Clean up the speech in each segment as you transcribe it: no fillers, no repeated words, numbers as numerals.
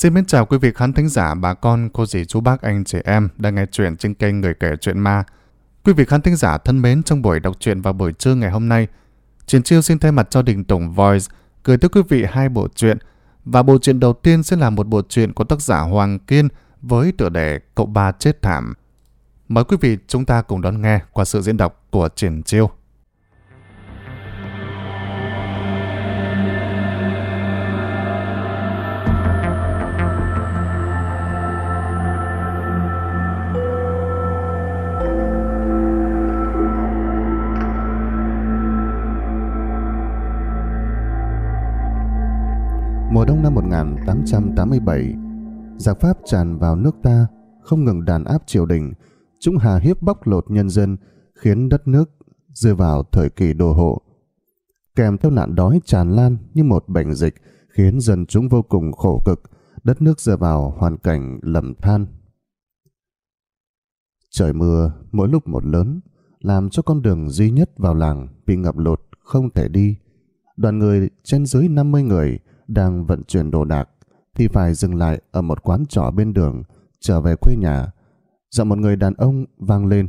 Xin mến chào quý vị khán thính giả, bà con, cô dì, chú bác, anh chị em đang nghe truyện trên kênh Người Kể Chuyện Ma. Quý vị khán thính giả thân mến, trong buổi đọc truyện vào buổi trưa ngày hôm nay, Triển Chiêu xin thay mặt cho Đình Tùng Voice gửi tới quý vị hai bộ truyện. Và bộ truyện đầu tiên sẽ là một bộ truyện của tác giả Hoàng Kiên với tựa đề Cậu Ba Chết Thảm. Mời quý vị chúng ta cùng đón nghe qua sự diễn đọc của Triển Chiêu. Mùa đông năm 1887, giặc Pháp tràn vào nước ta, không ngừng đàn áp triều đình, chúng hà hiếp bóc lột nhân dân, khiến đất nước rơi vào thời kỳ đô hộ. Kèm theo nạn đói tràn lan như một bệnh dịch, khiến dân chúng vô cùng khổ cực, đất nước rơi vào hoàn cảnh lầm than. Trời mưa mỗi lúc một lớn, làm cho con đường duy nhất vào làng bị ngập lụt không thể đi. Đoàn người trên dưới 50 người đang vận chuyển đồ đạc thì phải dừng lại ở một quán trọ bên đường trở về quê nhà. Giọng một người đàn ông vang lên: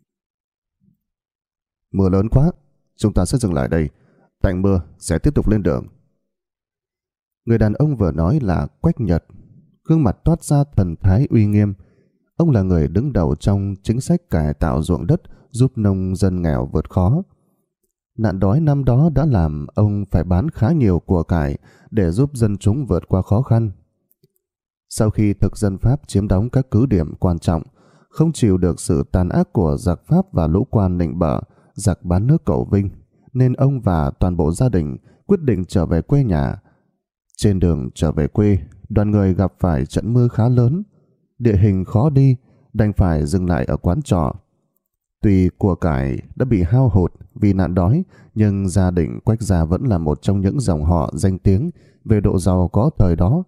"Mưa lớn quá, chúng ta sẽ dừng lại đây, tạnh mưa sẽ tiếp tục lên đường." Người đàn ông vừa nói là Quách Nhật, gương mặt toát ra thần thái uy nghiêm. Ông là người đứng đầu trong chính sách cải tạo ruộng đất giúp nông dân nghèo vượt khó. Nạn đói năm đó đã làm ông phải bán khá nhiều của cải để giúp dân chúng vượt qua khó khăn. Sau khi thực dân Pháp chiếm đóng các cứ điểm quan trọng, không chịu được sự tàn ác của giặc Pháp và lũ quan nịnh bợ, giặc bán nước Cẩu Vinh, nên ông và toàn bộ gia đình quyết định trở về quê nhà. Trên đường trở về quê, đoàn người gặp phải trận mưa khá lớn, địa hình khó đi, đành phải dừng lại ở quán trọ. Tuy của cải đã bị hao hụt vì nạn đói, nhưng gia đình Quách gia vẫn là một trong những dòng họ danh tiếng về độ giàu có thời đó.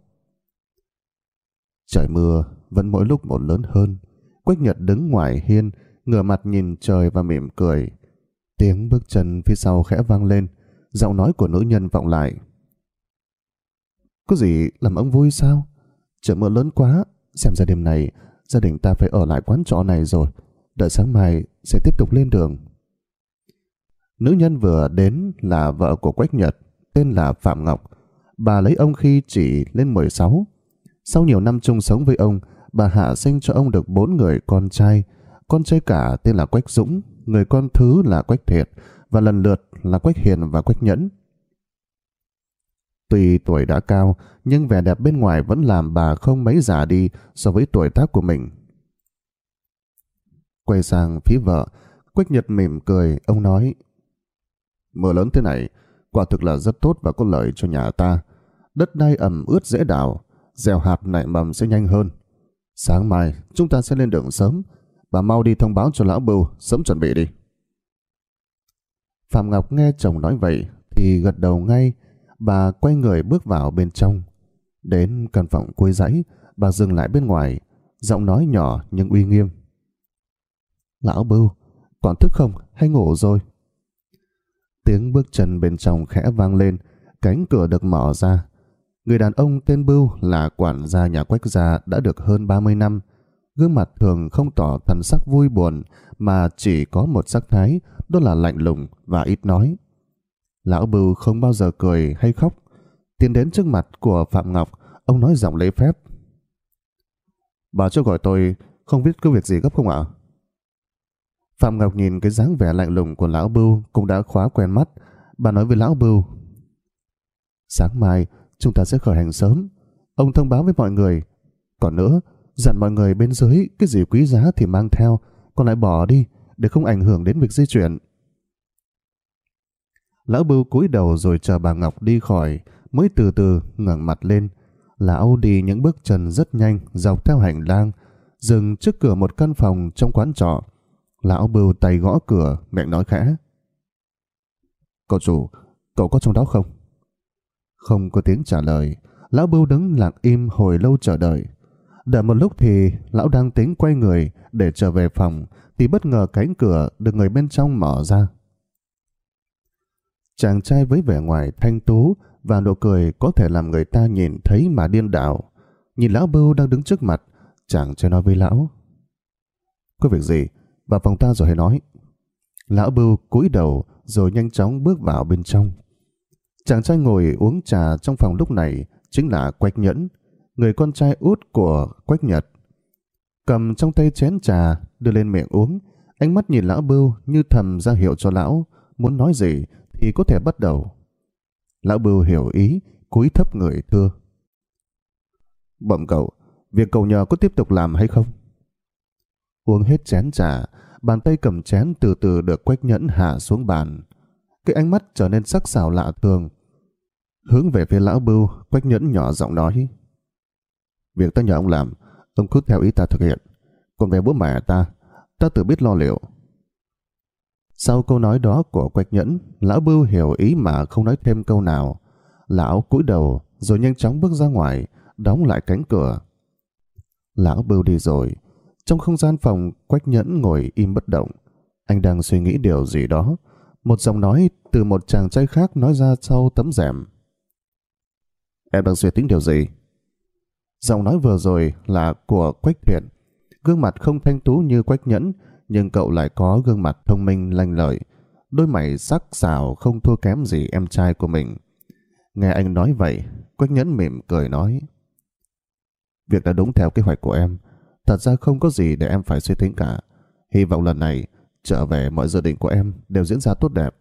Trời mưa vẫn mỗi lúc một lớn hơn. Quách Nhật đứng ngoài hiên, ngửa mặt nhìn trời và mỉm cười. Tiếng bước chân phía sau khẽ vang lên, giọng nói của nữ nhân vọng lại: "Có gì làm ông vui sao? Trời mưa lớn quá, xem ra đêm này gia đình ta phải ở lại quán trọ này rồi. Đợi sáng mai sẽ tiếp tục lên đường." Nữ nhân vừa đến là vợ của Quách Nhật, tên là Phạm Ngọc. Bà lấy ông khi chỉ lên 16. Sau nhiều năm chung sống với ông, bà hạ sinh cho ông được 4 người con trai. Con trai cả tên là Quách Dũng, người con thứ là Quách Thiệt, và lần lượt là Quách Hiền và Quách Nhẫn. Tuy tuổi đã cao, nhưng vẻ đẹp bên ngoài vẫn làm bà không mấy già đi so với tuổi tác của mình. Quay sang phía vợ, Quách Nhật mỉm cười, ông nói: "Mưa lớn thế này, quả thực là rất tốt và có lợi cho nhà ta. Đất đai ẩm ướt dễ đào, gieo hạt nảy mầm sẽ nhanh hơn. Sáng mai chúng ta sẽ lên đường sớm, bà mau đi thông báo cho lão Bưu sớm chuẩn bị đi." Phạm Ngọc nghe chồng nói vậy thì gật đầu ngay. Bà quay người bước vào bên trong. Đến căn phòng cuối dãy, bà dừng lại bên ngoài, giọng nói nhỏ nhưng uy nghiêm: "Lão Bưu, còn thức không hay ngủ rồi?" Tiếng bước chân bên trong khẽ vang lên, cánh cửa được mở ra. Người đàn ông tên Bưu là quản gia nhà Quách gia đã được hơn 30 năm. Gương mặt thường không tỏ thần sắc vui buồn, mà chỉ có một sắc thái, đó là lạnh lùng và ít nói. Lão Bưu không bao giờ cười hay khóc. Tiến đến trước mặt của Phạm Ngọc, ông nói giọng lễ phép: "Bà cho gọi tôi, không biết có việc gì gấp không ạ?" Phạm Ngọc nhìn cái dáng vẻ lạnh lùng của lão Bưu cũng đã khóa quen mắt. Bà nói với lão Bưu: "Sáng mai chúng ta sẽ khởi hành sớm. Ông thông báo với mọi người. Còn nữa, dặn mọi người bên dưới cái gì quý giá thì mang theo, còn lại bỏ đi để không ảnh hưởng đến việc di chuyển." Lão Bưu cúi đầu rồi chờ bà Ngọc đi khỏi, mới từ từ ngẩng mặt lên. Lão đi những bước chân rất nhanh dọc theo hành lang, dừng trước cửa một căn phòng trong quán trọ. Lão Bưu tay gõ cửa, miệng nói khẽ: "Cậu chủ, cậu có trong đó không?" Không có tiếng trả lời. Lão Bưu đứng lặng im hồi lâu chờ đợi. Đợi một lúc thì lão đang tính quay người để trở về phòng, thì bất ngờ cánh cửa được người bên trong mở ra. Chàng trai với vẻ ngoài thanh tú và nụ cười có thể làm người ta nhìn thấy mà điên đảo. Nhìn lão Bưu đang đứng trước mặt, chàng trai nói với lão: "Có việc gì, vào phòng ta rồi hãy nói." Lão Bưu cúi đầu rồi nhanh chóng bước vào bên trong. Chàng trai ngồi uống trà trong phòng lúc này chính là Quách Nhẫn, người con trai út của Quách Nhật. Cầm trong tay chén trà đưa lên miệng uống, ánh mắt nhìn lão Bưu như thầm ra hiệu cho lão muốn nói gì thì có thể bắt đầu. Lão Bưu hiểu ý, cúi thấp người thưa: "Bẩm cậu, việc cậu nhờ có tiếp tục làm hay không?" Uống hết chén trà, bàn tay cầm chén từ từ được Quách Nhẫn hạ xuống bàn. Cái ánh mắt trở nên sắc sảo lạ thường. Hướng về phía lão Bưu, Quách Nhẫn nhỏ giọng nói: "Việc ta nhờ ông làm, ông cứ theo ý ta thực hiện. Còn về bố mẹ ta tự biết lo liệu." Sau câu nói đó của Quách Nhẫn, lão Bưu hiểu ý mà không nói thêm câu nào. Lão cúi đầu rồi nhanh chóng bước ra ngoài, đóng lại cánh cửa. Lão Bưu đi rồi. Trong không gian phòng, Quách Nhẫn ngồi im bất động. Anh đang suy nghĩ điều gì đó. Một giọng nói từ một chàng trai khác nói ra sau tấm rèm: "Em đang suy tính điều gì?" Giọng nói vừa rồi là của Quách Thiện. Gương mặt không thanh tú như Quách Nhẫn, nhưng cậu lại có gương mặt thông minh lanh lợi, đôi mày sắc sảo không thua kém gì em trai của mình. Nghe anh nói vậy, Quách Nhẫn mỉm cười nói: "Việc đã đúng theo kế hoạch của em. Thật ra không có gì để em phải suy tính cả. Hy vọng lần này trở về mọi dự định của em đều diễn ra tốt đẹp."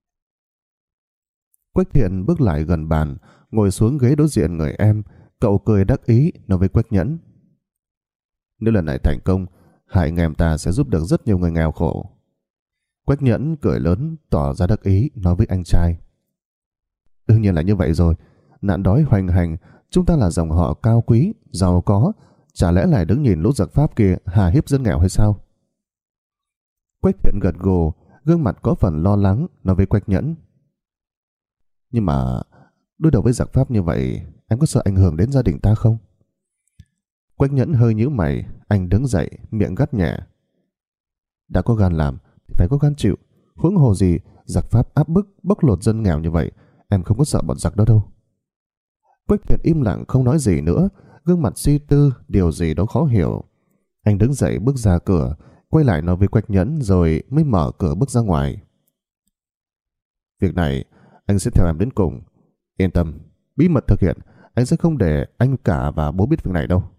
Quách Thiện bước lại gần bàn, ngồi xuống ghế đối diện người em. Cậu cười đắc ý nói với Quách Nhẫn: "Nếu lần này thành công, hai anh em ta sẽ giúp được rất nhiều người nghèo khổ." Quách Nhẫn cười lớn tỏ ra đắc ý nói với anh trai: "Đương nhiên là như vậy rồi. Nạn đói hoành hành, chúng ta là dòng họ cao quý, giàu có, chả lẽ lại đứng nhìn lũ giặc Pháp kia hà hiếp dân nghèo hay sao?" Quách Thiện gật gù, gương mặt có phần lo lắng nói với Quách Nhẫn: "Nhưng mà đối đầu với giặc Pháp như vậy, em có sợ ảnh hưởng đến gia đình ta không?" Quách Nhẫn hơi nhíu mày, anh đứng dậy, miệng gắt nhẹ: "Đã có gan làm thì phải có gan chịu. Huống hồ gì giặc Pháp áp bức bóc lột dân nghèo như vậy, em không có sợ bọn giặc đó đâu." Quách Thiện im lặng không nói gì nữa, gương mặt suy tư điều gì đó khó hiểu. Anh đứng dậy bước ra cửa, quay lại nói với Quách Nhẫn rồi mới mở cửa bước ra ngoài: "Việc này anh sẽ theo em đến cùng. Yên tâm, bí mật thực hiện, anh sẽ không để anh cả và bố biết việc này đâu."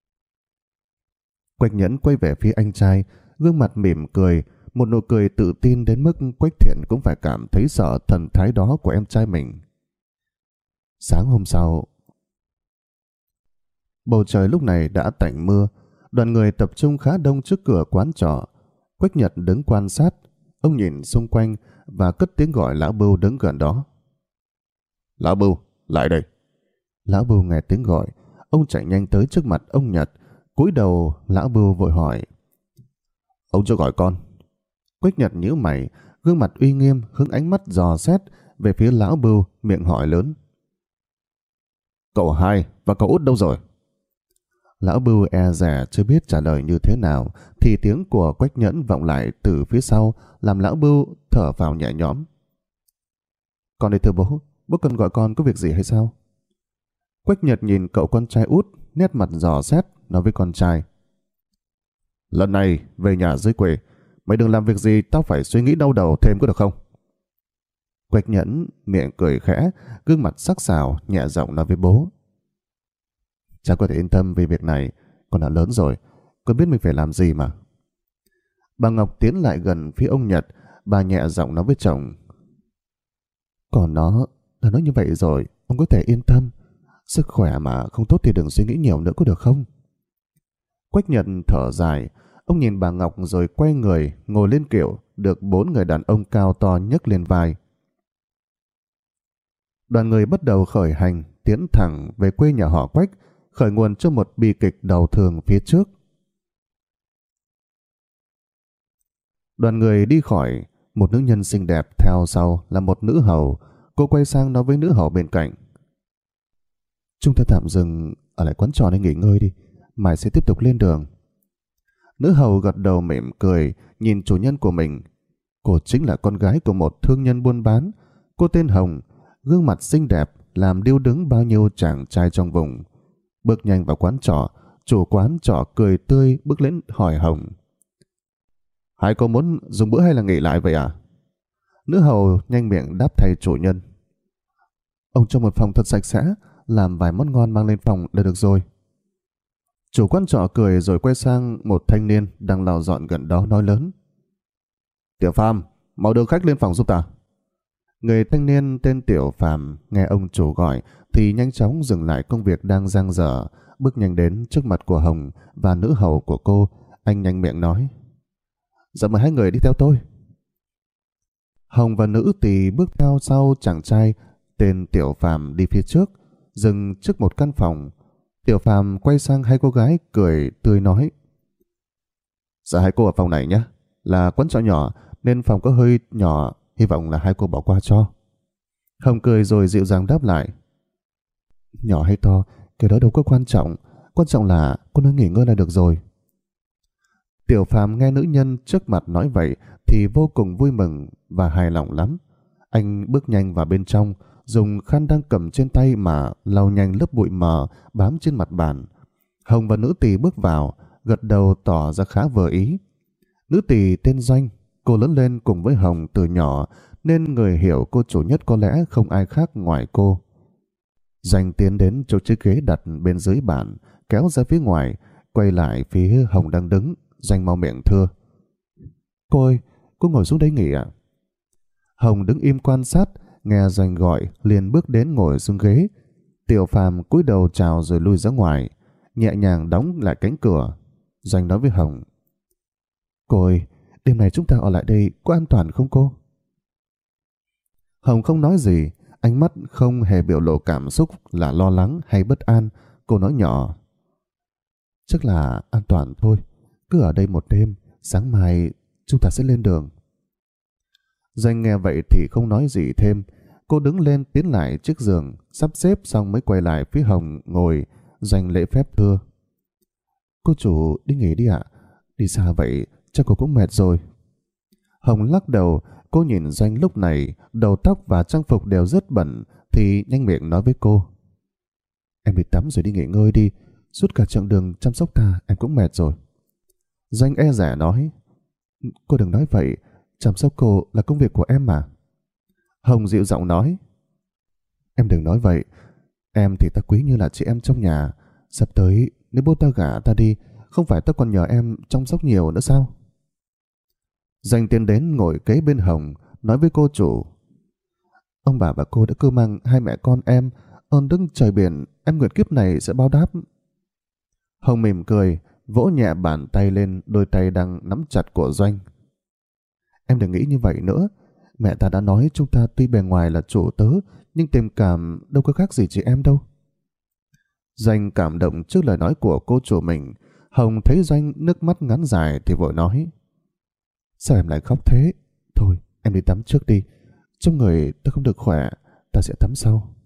Quách Nhẫn quay về phía anh trai, gương mặt mỉm cười, một nụ cười tự tin đến mức Quách Thiện cũng phải cảm thấy sợ thần thái đó của em trai mình. Sáng hôm sau, bầu trời lúc này đã tạnh mưa. Đoàn người tập trung khá đông trước cửa quán trọ. Quách Nhật đứng quan sát. Ông nhìn xung quanh và cất tiếng gọi lão Bưu đứng gần đó: "Lão Bưu, lại đây." Lão Bưu nghe tiếng gọi, ông chạy nhanh tới trước mặt ông Nhật. Cúi đầu, lão Bưu vội hỏi: "Ông chưa gọi con?" Quách Nhật nhíu mày, gương mặt uy nghiêm, hướng ánh mắt dò xét về phía lão Bưu, miệng hỏi lớn: "Cậu hai và cậu út đâu rồi?" Lão Bưu e dè chưa biết trả lời như thế nào thì tiếng của Quách Nhẫn vọng lại từ phía sau, làm lão Bưu thở phào nhẹ nhõm: "Con đây thưa bố, bố cần gọi con có việc gì hay sao?" Quách Nhật nhìn cậu con trai út, nét mặt dò xét nói với con trai: "Lần này về nhà dưới quê, mày đừng làm việc gì tao phải suy nghĩ đau đầu thêm có được không?" Quách Nhẫn miệng cười khẽ, gương mặt sắc sảo nhẹ giọng nói với bố: "Cha có thể yên tâm vì việc này, con đã lớn rồi, con biết mình phải làm gì mà." Bà Ngọc tiến lại gần phía ông Nhật, bà nhẹ giọng nói với chồng: "Còn nó đã nói như vậy rồi, ông có thể yên tâm. Sức khỏe mà không tốt thì đừng suy nghĩ nhiều nữa có được không?" Quách Nhật thở dài, ông nhìn bà Ngọc rồi quay người ngồi lên kiệu được 4 người đàn ông cao to nhấc lên vai. Đoàn người bắt đầu khởi hành tiến thẳng về quê nhà họ Quách, khởi nguồn cho một bi kịch đầu thường phía trước. Đoàn người đi khỏi, một nữ nhân xinh đẹp theo sau là một nữ hầu. Cô quay sang nói với nữ hầu bên cạnh: "Chúng ta tạm dừng ở lại quán trọ để nghỉ ngơi đi, mai sẽ tiếp tục lên đường." Nữ hầu gật đầu mỉm cười, nhìn chủ nhân của mình. Cô chính là con gái của một thương nhân buôn bán. Cô tên Hồng, gương mặt xinh đẹp làm điêu đứng bao nhiêu chàng trai trong vùng. Bước nhanh vào quán trọ, chủ quán trọ cười tươi bước lên hỏi Hồng: Hai cô muốn dùng bữa hay là nghỉ lại vậy à? Nữ hầu nhanh miệng đáp thay chủ nhân: Ông cho một phòng thật sạch sẽ, làm vài món ngon mang lên phòng là được rồi. Chủ quán trọ cười rồi quay sang một thanh niên đang lau dọn gần đó nói lớn: Tiểu Phàm, mau đưa khách lên phòng giúp ta. Người thanh niên tên Tiểu Phàm nghe ông chủ gọi thì nhanh chóng dừng lại công việc đang dang dở, bước nhanh đến trước mặt của Hồng và nữ hầu của cô. Anh nhanh miệng nói: Dạ mời hai người đi theo tôi. Hồng và nữ tỳ bước theo sau chàng trai tên Tiểu Phàm đi phía trước, dừng trước một căn phòng. Tiểu Phàm quay sang hai cô gái cười tươi nói: Dạ hai cô ở phòng này nhé, là quán trọ nhỏ nên phòng có hơi nhỏ, hy vọng là hai cô bỏ qua cho. Hồng cười rồi dịu dàng đáp lại: Nhỏ hay to, cái đó đâu có quan trọng là cô nơi nghỉ ngơi là được rồi. Tiểu Phàm nghe nữ nhân trước mặt nói vậy thì vô cùng vui mừng và hài lòng lắm. Anh bước nhanh vào bên trong, dùng khăn đang cầm trên tay mà lau nhanh lớp bụi mờ bám trên mặt bàn. Hồng và nữ tỳ bước vào, gật đầu tỏ ra khá vừa ý. Nữ tỳ tên Doanh, cô lớn lên cùng với Hồng từ nhỏ nên người hiểu cô chủ nhất có lẽ không ai khác ngoài cô. Doanh tiến đến chỗ chiếc ghế đặt bên dưới bàn, kéo ra phía ngoài, quay lại phía Hồng đang đứng. Doanh mau miệng thưa: Cô ơi, cô ngồi xuống đây nghỉ ạ. Hồng đứng im quan sát, nghe Doanh gọi liền bước đến ngồi xuống ghế. Tiểu Phàm cúi đầu chào rồi lui ra ngoài, nhẹ nhàng đóng lại cánh cửa. Doanh nói với Hồng: Cô ơi, đêm này chúng ta ở lại đây có an toàn không cô? Hồng không nói gì, ánh mắt không hề biểu lộ cảm xúc là lo lắng hay bất an. Cô nói nhỏ: Chắc là an toàn thôi, cứ ở đây một đêm, sáng mai chúng ta sẽ lên đường. Doanh nghe vậy thì không nói gì thêm. Cô đứng lên tiến lại chiếc giường, sắp xếp xong mới quay lại phía Hồng ngồi. Doanh lễ phép thưa: Cô chủ đi nghỉ đi ạ, đi xa vậy chắc cô cũng mệt rồi. Hồng lắc đầu. Cô nhìn Doanh lúc này đầu tóc và trang phục đều rất bẩn thì nhanh miệng nói với cô: Em đi tắm rồi đi nghỉ ngơi đi, suốt cả chặng đường chăm sóc ta em cũng mệt rồi. Doanh e dè nói: Cô đừng nói vậy, chăm sóc cô là công việc của em mà. Hồng dịu giọng nói: Em đừng nói vậy, em thì ta quý như là chị em trong nhà. Sắp tới nếu bố ta gả ta đi, không phải ta còn nhờ em chăm sóc nhiều nữa sao? Doanh tiến đến ngồi kế bên Hồng, nói với cô chủ: Ông bà và cô đã cưu mang hai mẹ con em, ơn đức trời biển em nguyện kiếp này sẽ báo đáp. Hồng mỉm cười, vỗ nhẹ bàn tay lên đôi tay đang nắm chặt của Doanh: Em đừng nghĩ như vậy nữa. Mẹ ta đã nói chúng ta tuy bề ngoài là chủ tớ, nhưng tình cảm đâu có khác gì chị em đâu. Doanh cảm động trước lời nói của cô chủ mình. Hồng thấy Doanh nước mắt ngắn dài thì vội nói: Sao em lại khóc thế? Thôi em đi tắm trước đi, trong người ta không được khỏe, ta sẽ tắm sau.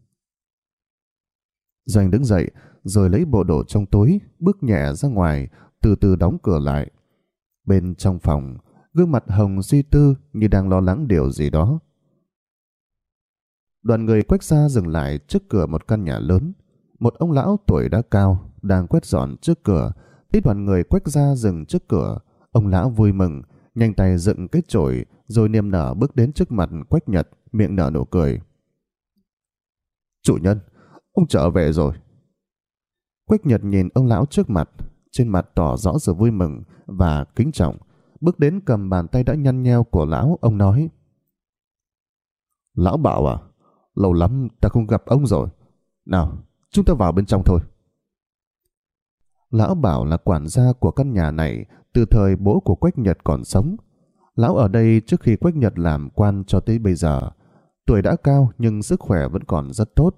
Doanh đứng dậy rồi lấy bộ đồ trong túi, bước nhẹ ra ngoài, từ từ đóng cửa lại. Bên trong phòng, gương mặt Hồng suy tư như đang lo lắng điều gì đó. Đoàn người Quách gia dừng lại trước cửa một căn nhà lớn. Một ông lão tuổi đã cao đang quét dọn trước cửa. Thấy đoàn người Quách gia dừng trước cửa, ông lão vui mừng, nhanh tay dựng cái chổi rồi niềm nở bước đến trước mặt Quách Nhật, miệng nở nụ cười: Chủ nhân, ông trở về rồi. Quách Nhật nhìn ông lão trước mặt, trên mặt tỏ rõ sự vui mừng và kính trọng. Bước đến cầm bàn tay đã nhăn nheo của lão, ông nói: Lão Bảo à, lâu lắm ta không gặp ông rồi. Nào, chúng ta vào bên trong thôi. Lão Bảo là quản gia của căn nhà này từ thời bố của Quách Nhật còn sống. Lão ở đây trước khi Quách Nhật làm quan cho tới bây giờ. Tuổi đã cao nhưng sức khỏe vẫn còn rất tốt.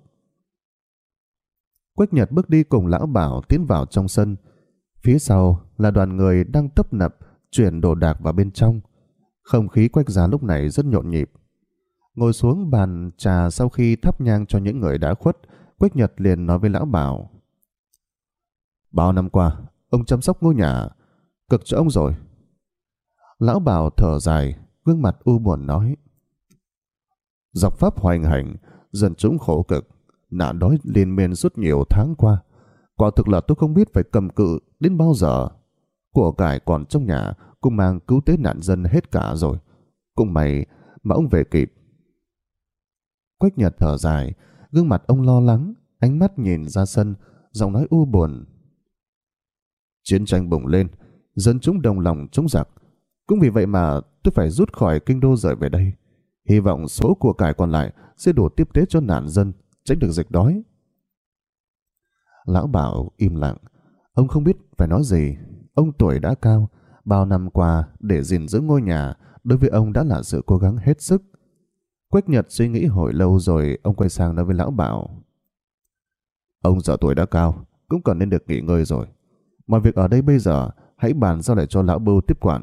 Quách Nhật bước đi cùng Lão Bảo tiến vào trong sân. Phía sau là đoàn người đang tấp nập chuyển đồ đạc vào bên trong. Không khí Quách gia lúc này rất nhộn nhịp. Ngồi xuống bàn trà sau khi thắp nhang cho những người đã khuất, Quách Nhật liền nói với Lão Bảo: Bao năm qua, ông chăm sóc ngôi nhà, cực cho ông rồi. Lão Bảo thở dài, gương mặt u buồn nói: Giặc Pháp hoành hành, dân chúng khổ cực, nạn đói liên miên suốt nhiều tháng qua. Quả thực là tôi không biết phải cầm cự đến bao giờ. Của cải còn trong nhà cũng mang cứu tế nạn dân hết cả rồi. Cũng may mà ông về kịp. Quách Nhật thở dài, gương mặt ông lo lắng, ánh mắt nhìn ra sân, giọng nói u buồn. Chiến tranh bùng lên, dân chúng đồng lòng chống giặc. Cũng vì vậy mà tôi phải rút khỏi kinh đô rời về đây. Hy vọng số của cải còn lại sẽ đủ tiếp tế cho nạn dân, tránh được dịch đói. Lão Bảo im lặng. Ông không biết phải nói gì. Ông tuổi đã cao, bao năm qua để gìn giữ ngôi nhà đối với ông đã là sự cố gắng hết sức. Quách Nhật suy nghĩ hồi lâu rồi ông quay sang nói với Lão Bảo. Ông giờ tuổi đã cao, cũng cần nên được nghỉ ngơi rồi. Mọi việc ở đây bây giờ hãy bàn giao lại cho Lão Bưu tiếp quản.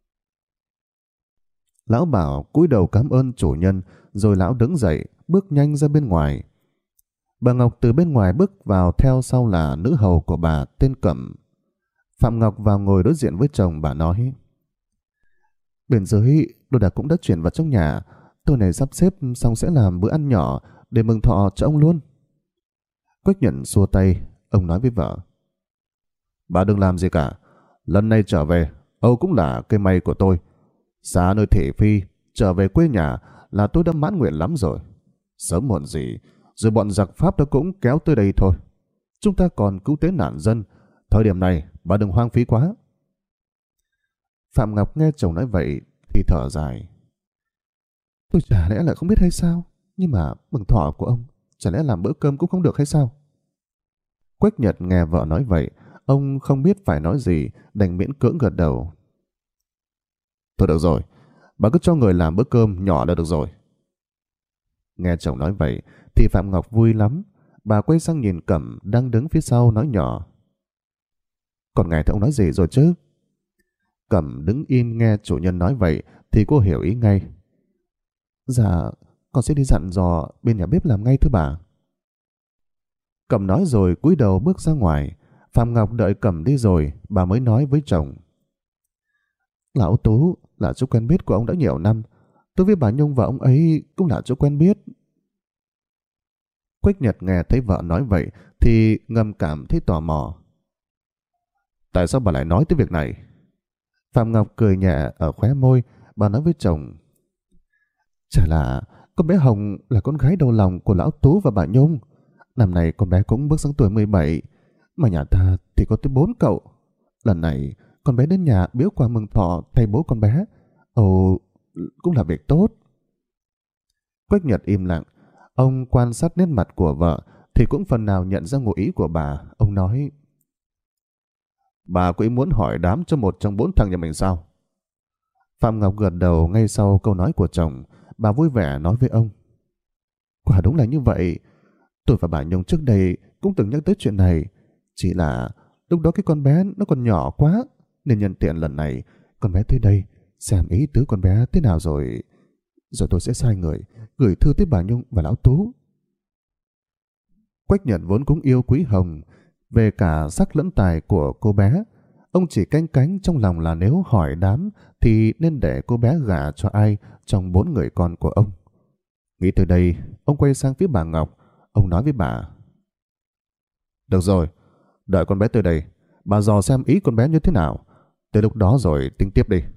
Lão Bảo cúi đầu cảm ơn chủ nhân, rồi lão đứng dậy, bước nhanh ra bên ngoài. Bà Ngọc từ bên ngoài bước vào, theo sau là nữ hầu của bà tên Cẩm. Phạm Ngọc vào ngồi đối diện với chồng, bà nói. Bên dưới, đồ đạc cũng đã chuyển vào trong nhà. Tôi này sắp xếp xong sẽ làm bữa ăn nhỏ để mừng thọ cho ông luôn. Quách Nhận xua tay, ông nói với vợ. Bà đừng làm gì cả. Lần này trở về, Âu cũng là cây may của tôi. Xa nơi thị phi, trở về quê nhà là tôi đã mãn nguyện lắm rồi. Sớm muộn gì, rồi bọn giặc Pháp nó cũng kéo tới đây thôi. Chúng ta còn cứu tế nạn dân. Thời điểm này, bà đừng hoang phí quá. Phạm Ngọc nghe chồng nói vậy thì thở dài. Tôi chả lẽ lại không biết hay sao? Nhưng mà mừng thọ của ông, chả lẽ làm bữa cơm cũng không được hay sao? Quách Nhật nghe vợ nói vậy, ông không biết phải nói gì, đành miễn cưỡng gật đầu. Thôi được rồi, bà cứ cho người làm bữa cơm nhỏ là được rồi. Nghe chồng nói vậy thì Phạm Ngọc vui lắm. Bà quay sang nhìn Cẩm đang đứng phía sau, nói nhỏ. Còn ngài thì ông nói gì rồi chứ? Cẩm đứng im nghe chủ nhân nói vậy thì cô hiểu ý ngay. Dạ, con sẽ đi dặn dò bên nhà bếp làm ngay thưa bà. Cẩm nói rồi cúi đầu bước ra ngoài. Phạm Ngọc đợi Cẩm đi rồi, bà mới nói với chồng. Lão Tú là chú quen biết của ông đã nhiều năm. Tôi với bà Nhung và ông ấy cũng là chú quen biết. Quách Nhật nghe thấy vợ nói vậy thì ngầm cảm thấy tò mò. Tại sao bà lại nói tới việc này? Phạm Ngọc cười nhẹ ở khóe môi, bà nói với chồng. Chả là con bé Hồng là con gái đầu lòng của lão Tú và bà Nhung. Năm nay con bé cũng bước sang tuổi 17, mà nhà ta thì có tới 4 cậu. Lần này con bé đến nhà biếu quà mừng thọ thay bố con bé. Ồ, cũng là việc tốt. Quách Nhật im lặng. Ông quan sát nét mặt của vợ thì cũng phần nào nhận ra ngụ ý của bà. Ông nói. Bà có ý muốn hỏi đám cho một trong 4 thằng nhà mình sao? Phạm Ngọc gật đầu ngay sau câu nói của chồng. Bà vui vẻ nói với ông. Quả đúng là như vậy. Tôi và bà Nhung trước đây cũng từng nhắc tới chuyện này. Chỉ là lúc đó cái con bé nó còn nhỏ quá, nên nhân tiện lần này con bé tới đây xem ý tứ con bé thế nào rồi tôi sẽ sai người gửi thư tới bà Nhung và lão Tú. Quách Nhật vốn cũng yêu quý Hồng về cả sắc lẫn tài của cô bé. Ông chỉ canh cánh trong lòng là nếu hỏi đám thì nên để cô bé gả cho ai trong 4 người con của ông. Nghĩ tới đây, ông quay sang phía bà Ngọc. Ông nói với bà. Được rồi, đợi con bé tới đây, bà dò xem ý con bé như thế nào. Tới lúc đó rồi tính tiếp đi.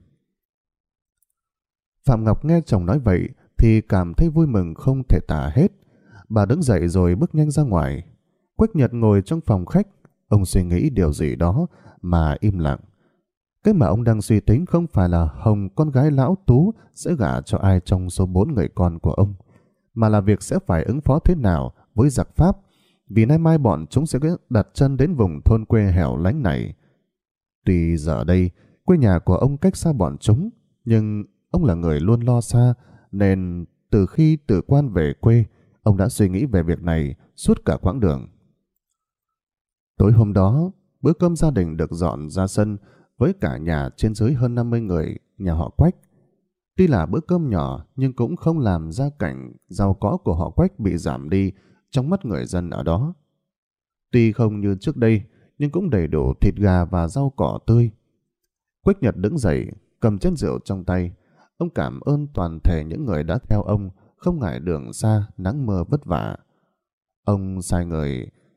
Phạm Ngọc nghe chồng nói vậy thì cảm thấy vui mừng không thể tả hết. Bà đứng dậy rồi bước nhanh ra ngoài. Quách Nhật ngồi trong phòng khách. Ông suy nghĩ điều gì đó mà im lặng. Cái mà ông đang suy tính không phải là Hồng con gái lão Tú sẽ gả cho ai trong số 4 người con của ông, mà là việc sẽ phải ứng phó thế nào với giặc Pháp, vì nay mai bọn chúng sẽ đặt chân đến vùng thôn quê hẻo lánh này. Tuy giờ đây quê nhà của ông cách xa bọn chúng, nhưng ông là người luôn lo xa, nên từ khi từ quan về quê, ông đã suy nghĩ về việc này suốt cả quãng đường. Tối hôm đó, bữa cơm gia đình được dọn ra sân với cả nhà trên dưới hơn 50 người nhà họ Quách. Tuy là bữa cơm nhỏ nhưng cũng không làm gia cảnh giàu có của họ Quách bị giảm đi trong mắt người dân ở đó. Tuy không như trước đây nhưng cũng đầy đủ thịt gà và rau cỏ tươi. Quách Nhật đứng dậy, cầm chén rượu trong tay. Ông cảm ơn toàn thể những người đã theo ông, không ngại đường xa, nắng mưa vất vả. Ông sai người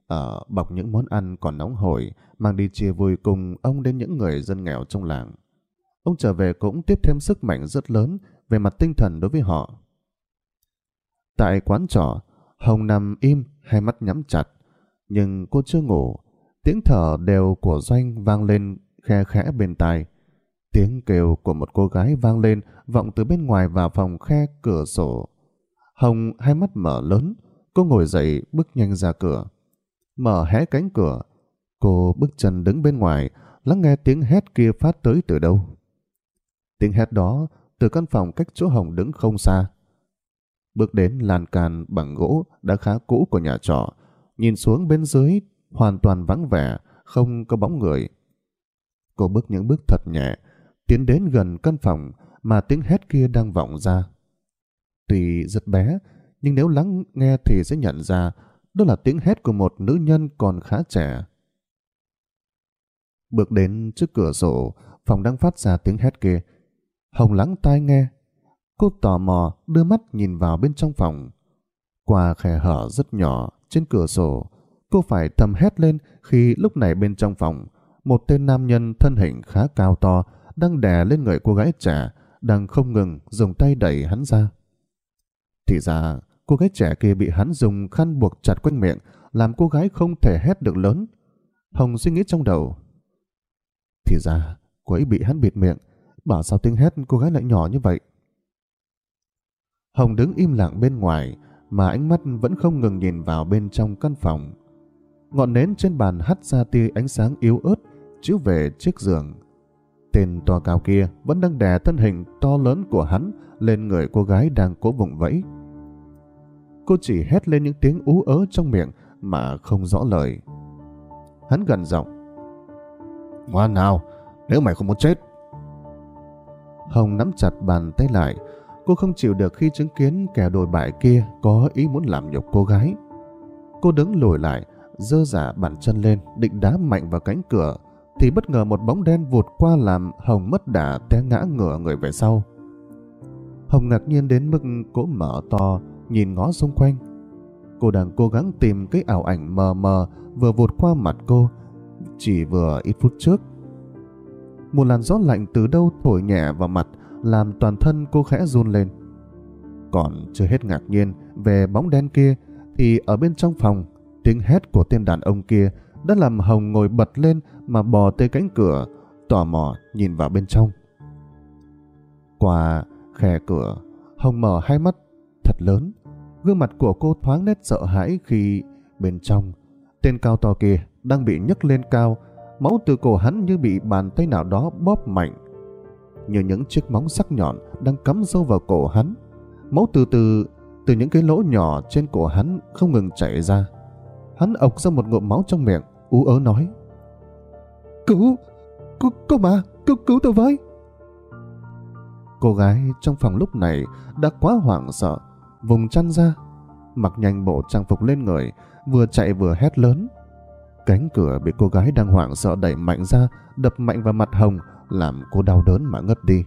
ở bọc những món ăn còn nóng hổi, mang đi chia vui cùng ông đến những người dân nghèo trong làng. Ông trở về cũng tiếp thêm sức mạnh rất lớn về mặt tinh thần đối với họ. Tại quán trọ, Hồng nằm im, hai mắt nhắm chặt, nhưng cô chưa ngủ. Tiếng thở đều của Doanh vang lên khe khẽ bên tai. Tiếng kêu của một cô gái vang lên vọng từ bên ngoài vào phòng khe cửa sổ. Hồng hai mắt mở lớn, cô ngồi dậy bước nhanh ra cửa. Mở hé cánh cửa, cô bước chân đứng bên ngoài, lắng nghe tiếng hét kia phát tới từ đâu. Tiếng hét đó từ căn phòng cách chỗ Hồng đứng không xa. Bước đến lan can bằng gỗ đã khá cũ của nhà trọ, nhìn xuống bên dưới hoàn toàn vắng vẻ, không có bóng người. Cô bước những bước thật nhẹ, tiến đến gần căn phòng mà tiếng hét kia đang vọng ra. Tuy rất bé, nhưng nếu lắng nghe thì sẽ nhận ra đó là tiếng hét của một nữ nhân còn khá trẻ. Bước đến trước cửa sổ, phòng đang phát ra tiếng hét kia. Hồng lắng tai nghe. Cô tò mò đưa mắt nhìn vào bên trong phòng. Qua khe hở rất nhỏ trên cửa sổ, cô phải thầm hét lên khi lúc này bên trong phòng, một tên nam nhân thân hình khá cao to đang đè lên người cô gái trẻ, đang không ngừng dùng tay đẩy hắn ra. Thì ra, cô gái trẻ kia bị hắn dùng khăn buộc chặt quanh miệng, làm cô gái không thể hét được lớn. Hồng suy nghĩ trong đầu. Thì ra, cô ấy bị hắn bịt miệng, bảo sao tiếng hét cô gái lại nhỏ như vậy. Hồng đứng im lặng bên ngoài, mà ánh mắt vẫn không ngừng nhìn vào bên trong căn phòng. Ngọn nến trên bàn hắt ra tia ánh sáng yếu ớt, chiếu về chiếc giường. Tên to cao kia vẫn đang đè thân hình to lớn của hắn lên người cô gái đang cố vùng vẫy. Cô chỉ hét lên những tiếng ú ớ trong miệng mà không rõ lời. Hắn gần giọng. Ngoan nào, nếu mày không muốn chết. Hồng nắm chặt bàn tay lại. Cô không chịu được khi chứng kiến kẻ đồi bại kia có ý muốn làm nhục cô gái. Cô đứng lùi lại, giơ giả bàn chân lên định đá mạnh vào cánh cửa, thì bất ngờ một bóng đen vụt qua làm Hồng mất đà té ngã ngửa người về sau. Hồng ngạc nhiên đến mức cố mở to nhìn ngó xung quanh. Cô đang cố gắng tìm cái ảo ảnh mờ mờ vừa vụt qua mặt cô chỉ vừa ít phút trước. Một làn gió lạnh từ đâu thổi nhẹ vào mặt làm toàn thân cô khẽ run lên. Còn chưa hết ngạc nhiên về bóng đen kia thì ở bên trong phòng, tiếng hét của tên đàn ông kia đã làm Hồng ngồi bật lên mà bò tới cánh cửa, tò mò nhìn vào bên trong. Qua khe cửa, Hồng mở hai mắt thật lớn. Gương mặt của cô thoáng nét sợ hãi khi bên trong tên cao to kia đang bị nhấc lên cao, máu từ cổ hắn như bị bàn tay nào đó bóp mạnh, như những chiếc móng sắc nhọn đang cắm sâu vào cổ hắn. Máu từ những cái lỗ nhỏ trên cổ hắn không ngừng chảy ra. Hắn ộc ra một ngụm máu trong miệng, ú ớ nói: Cô mà, cứu tôi với. Cô gái trong phòng lúc này đã quá hoảng sợ, vùng chăn ra, mặc nhanh bộ trang phục lên người, vừa chạy vừa hét lớn. Cánh cửa bị cô gái đang hoảng sợ đẩy mạnh ra, đập mạnh vào mặt Hồng, làm cô đau đớn mà ngất đi.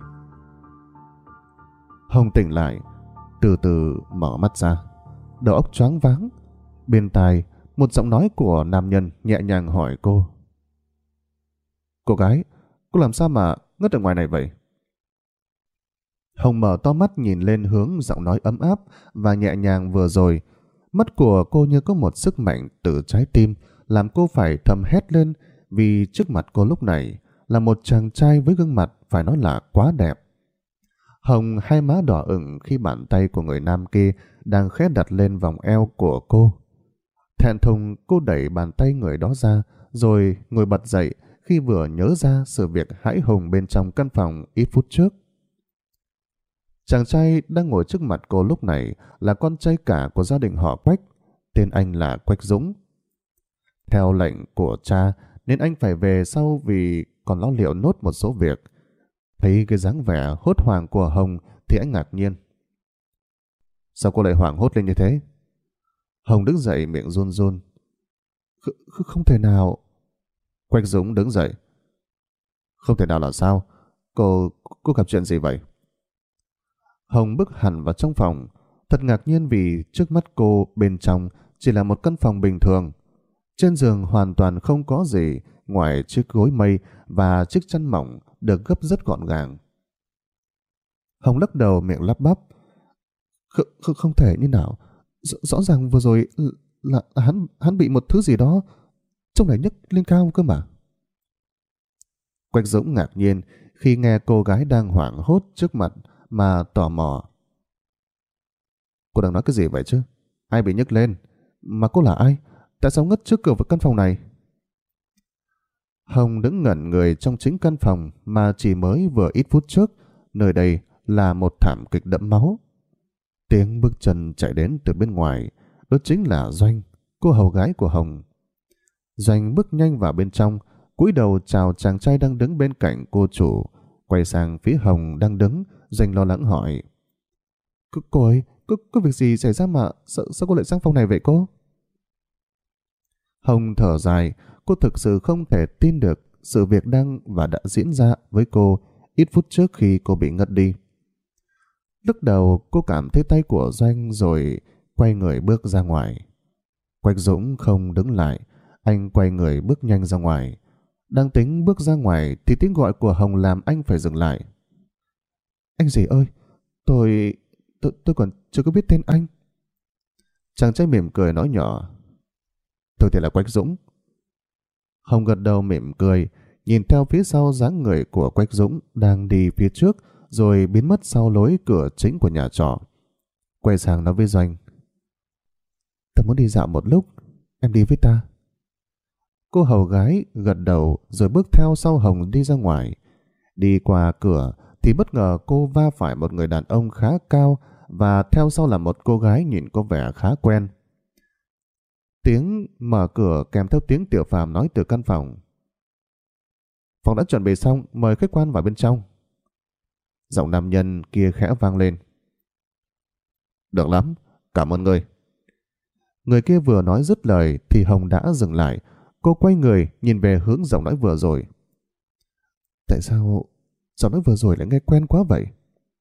Hồng tỉnh lại, từ từ mở mắt ra, đầu óc choáng váng. Bên tai, một giọng nói của nam nhân nhẹ nhàng hỏi cô: Cô gái, cô làm sao mà ngất ở ngoài này vậy? Hồng mở to mắt nhìn lên hướng giọng nói ấm áp và nhẹ nhàng vừa rồi. Mắt của cô như có một sức mạnh từ trái tim, làm cô phải thầm hét lên, vì trước mặt cô lúc này là một chàng trai với gương mặt phải nói là quá đẹp. Hồng hai má đỏ ửng khi bàn tay của người nam kia đang khẽ đặt lên vòng eo của cô. Thẹn thùng, cô đẩy bàn tay người đó ra, rồi ngồi bật dậy khi vừa nhớ ra sự việc hãi hùng bên trong căn phòng ít phút trước. Chàng trai đang ngồi trước mặt cô lúc này là con trai cả của gia đình họ Quách, tên anh là Quách Dũng. Theo lệnh của cha nên anh phải về sau vì còn lo liệu nốt một số việc. Thấy cái dáng vẻ hốt hoảng của Hồng thì anh ngạc nhiên. Sao cô lại hoảng hốt lên như thế? Hồng đứng dậy miệng run run. Không thể nào. Quách Dũng đứng dậy. Không thể nào là sao? Cô gặp chuyện gì vậy? Hồng bước hẳn vào trong phòng, thật ngạc nhiên vì trước mắt cô bên trong chỉ là một căn phòng bình thường. Trên giường hoàn toàn không có gì ngoài chiếc gối mây và chiếc chăn mỏng được gấp rất gọn gàng. Hồng lắc đầu miệng lắp bắp. Không thể như nào. Rõ ràng vừa rồi là hắn bị một thứ gì đó trong này nhấc lên cao cơ mà. Quách Dũng ngạc nhiên khi nghe cô gái đang hoảng hốt trước mặt mà tò mò. Cô đang nói cái gì vậy chứ? Ai bị nhấc lên? Mà cô là ai? Tại sao ngất trước cửa vào căn phòng này? Hồng đứng ngẩn người trong chính căn phòng mà chỉ mới vừa ít phút trước, nơi đây là một thảm kịch đẫm máu. Tiếng bước chân chạy đến từ bên ngoài, đó chính là Doanh, cô hầu gái của Hồng. Doanh bước nhanh vào bên trong, cúi đầu chào chàng trai đang đứng bên cạnh cô chủ, quay sang phía Hồng đang đứng. Doanh lo lắng hỏi: Cô ơi, có việc gì xảy ra mà sao cô lại sang phòng này vậy cô? Hồng thở dài, cô thực sự không thể tin được sự việc đang và đã diễn ra với cô ít phút trước khi cô bị ngất đi. Lúc đầu cô cảm thấy tay của Doanh rồi quay người bước ra ngoài. Quách Dũng không đứng lại, anh quay người bước nhanh ra ngoài. Đang tính bước ra ngoài thì tiếng gọi của Hồng làm anh phải dừng lại. Anh gì ơi, tôi còn chưa có biết tên anh. Chàng trai mỉm cười nói nhỏ: Tôi thì là Quách Dũng. Hồng gật đầu mỉm cười, nhìn theo phía sau dáng người của Quách Dũng đang đi phía trước rồi biến mất sau lối cửa chính của nhà trọ. Quay sang nói với Doanh: Ta muốn đi dạo một lúc, em đi với ta. Cô hầu gái gật đầu rồi bước theo sau Hồng đi ra ngoài. Đi qua cửa thì bất ngờ cô va phải một người đàn ông khá cao và theo sau là một cô gái nhìn có vẻ khá quen. Tiếng mở cửa kèm theo tiếng Tiểu Phàm nói từ căn phòng: Phòng đã chuẩn bị xong, mời khách quan vào bên trong. Giọng nam nhân kia khẽ vang lên: Được lắm, cảm ơn người. Người kia vừa nói dứt lời thì Hồng đã dừng lại. Cô quay người nhìn về hướng giọng nói vừa rồi. Tại sao giọng nói vừa rồi lại nghe quen quá vậy?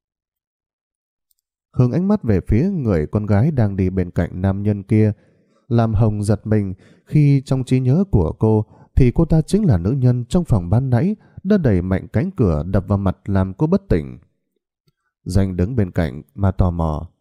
Hướng ánh mắt về phía người con gái đang đi bên cạnh nam nhân kia, làm Hồng giật mình khi trong trí nhớ của cô thì cô ta chính là nữ nhân trong phòng ban nãy đã đẩy mạnh cánh cửa đập vào mặt làm cô bất tỉnh. Doanh đứng bên cạnh mà tò mò: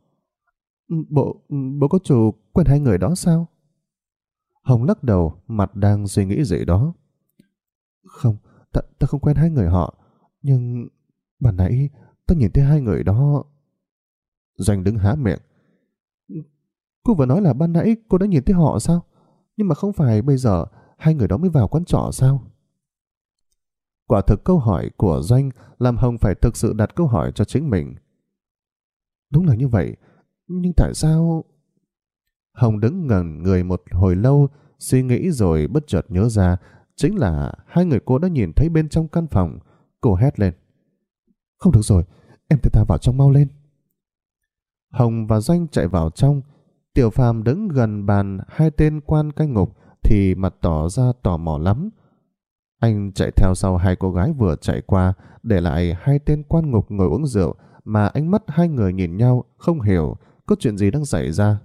Bộ có chủ quen hai người đó sao? Hồng lắc đầu, mặt đang suy nghĩ gì đó. Không, ta không quen hai người họ, nhưng ban nãy ta nhìn thấy hai người đó. Doanh đứng há miệng: Cô vừa nói là ban nãy cô đã nhìn thấy họ sao? Nhưng mà không phải bây giờ hai người đó mới vào quán trọ sao? Quả thực câu hỏi của Doanh làm Hồng phải thực sự đặt câu hỏi cho chính mình. Đúng là như vậy, nhưng tại sao... Hồng đứng ngẩn người một hồi lâu, suy nghĩ rồi bất chợt nhớ ra chính là hai người cô đã nhìn thấy bên trong căn phòng. Cô hét lên: Không được rồi, em theo ta vào trong mau lên. Hồng và Doanh chạy vào trong. Tiểu Phàm đứng gần bàn hai tên quan canh ngục thì mặt tỏ ra tò mò lắm. Anh chạy theo sau hai cô gái vừa chạy qua, để lại hai tên quan ngục ngồi uống rượu mà ánh mắt hai người nhìn nhau không hiểu có chuyện gì đang xảy ra.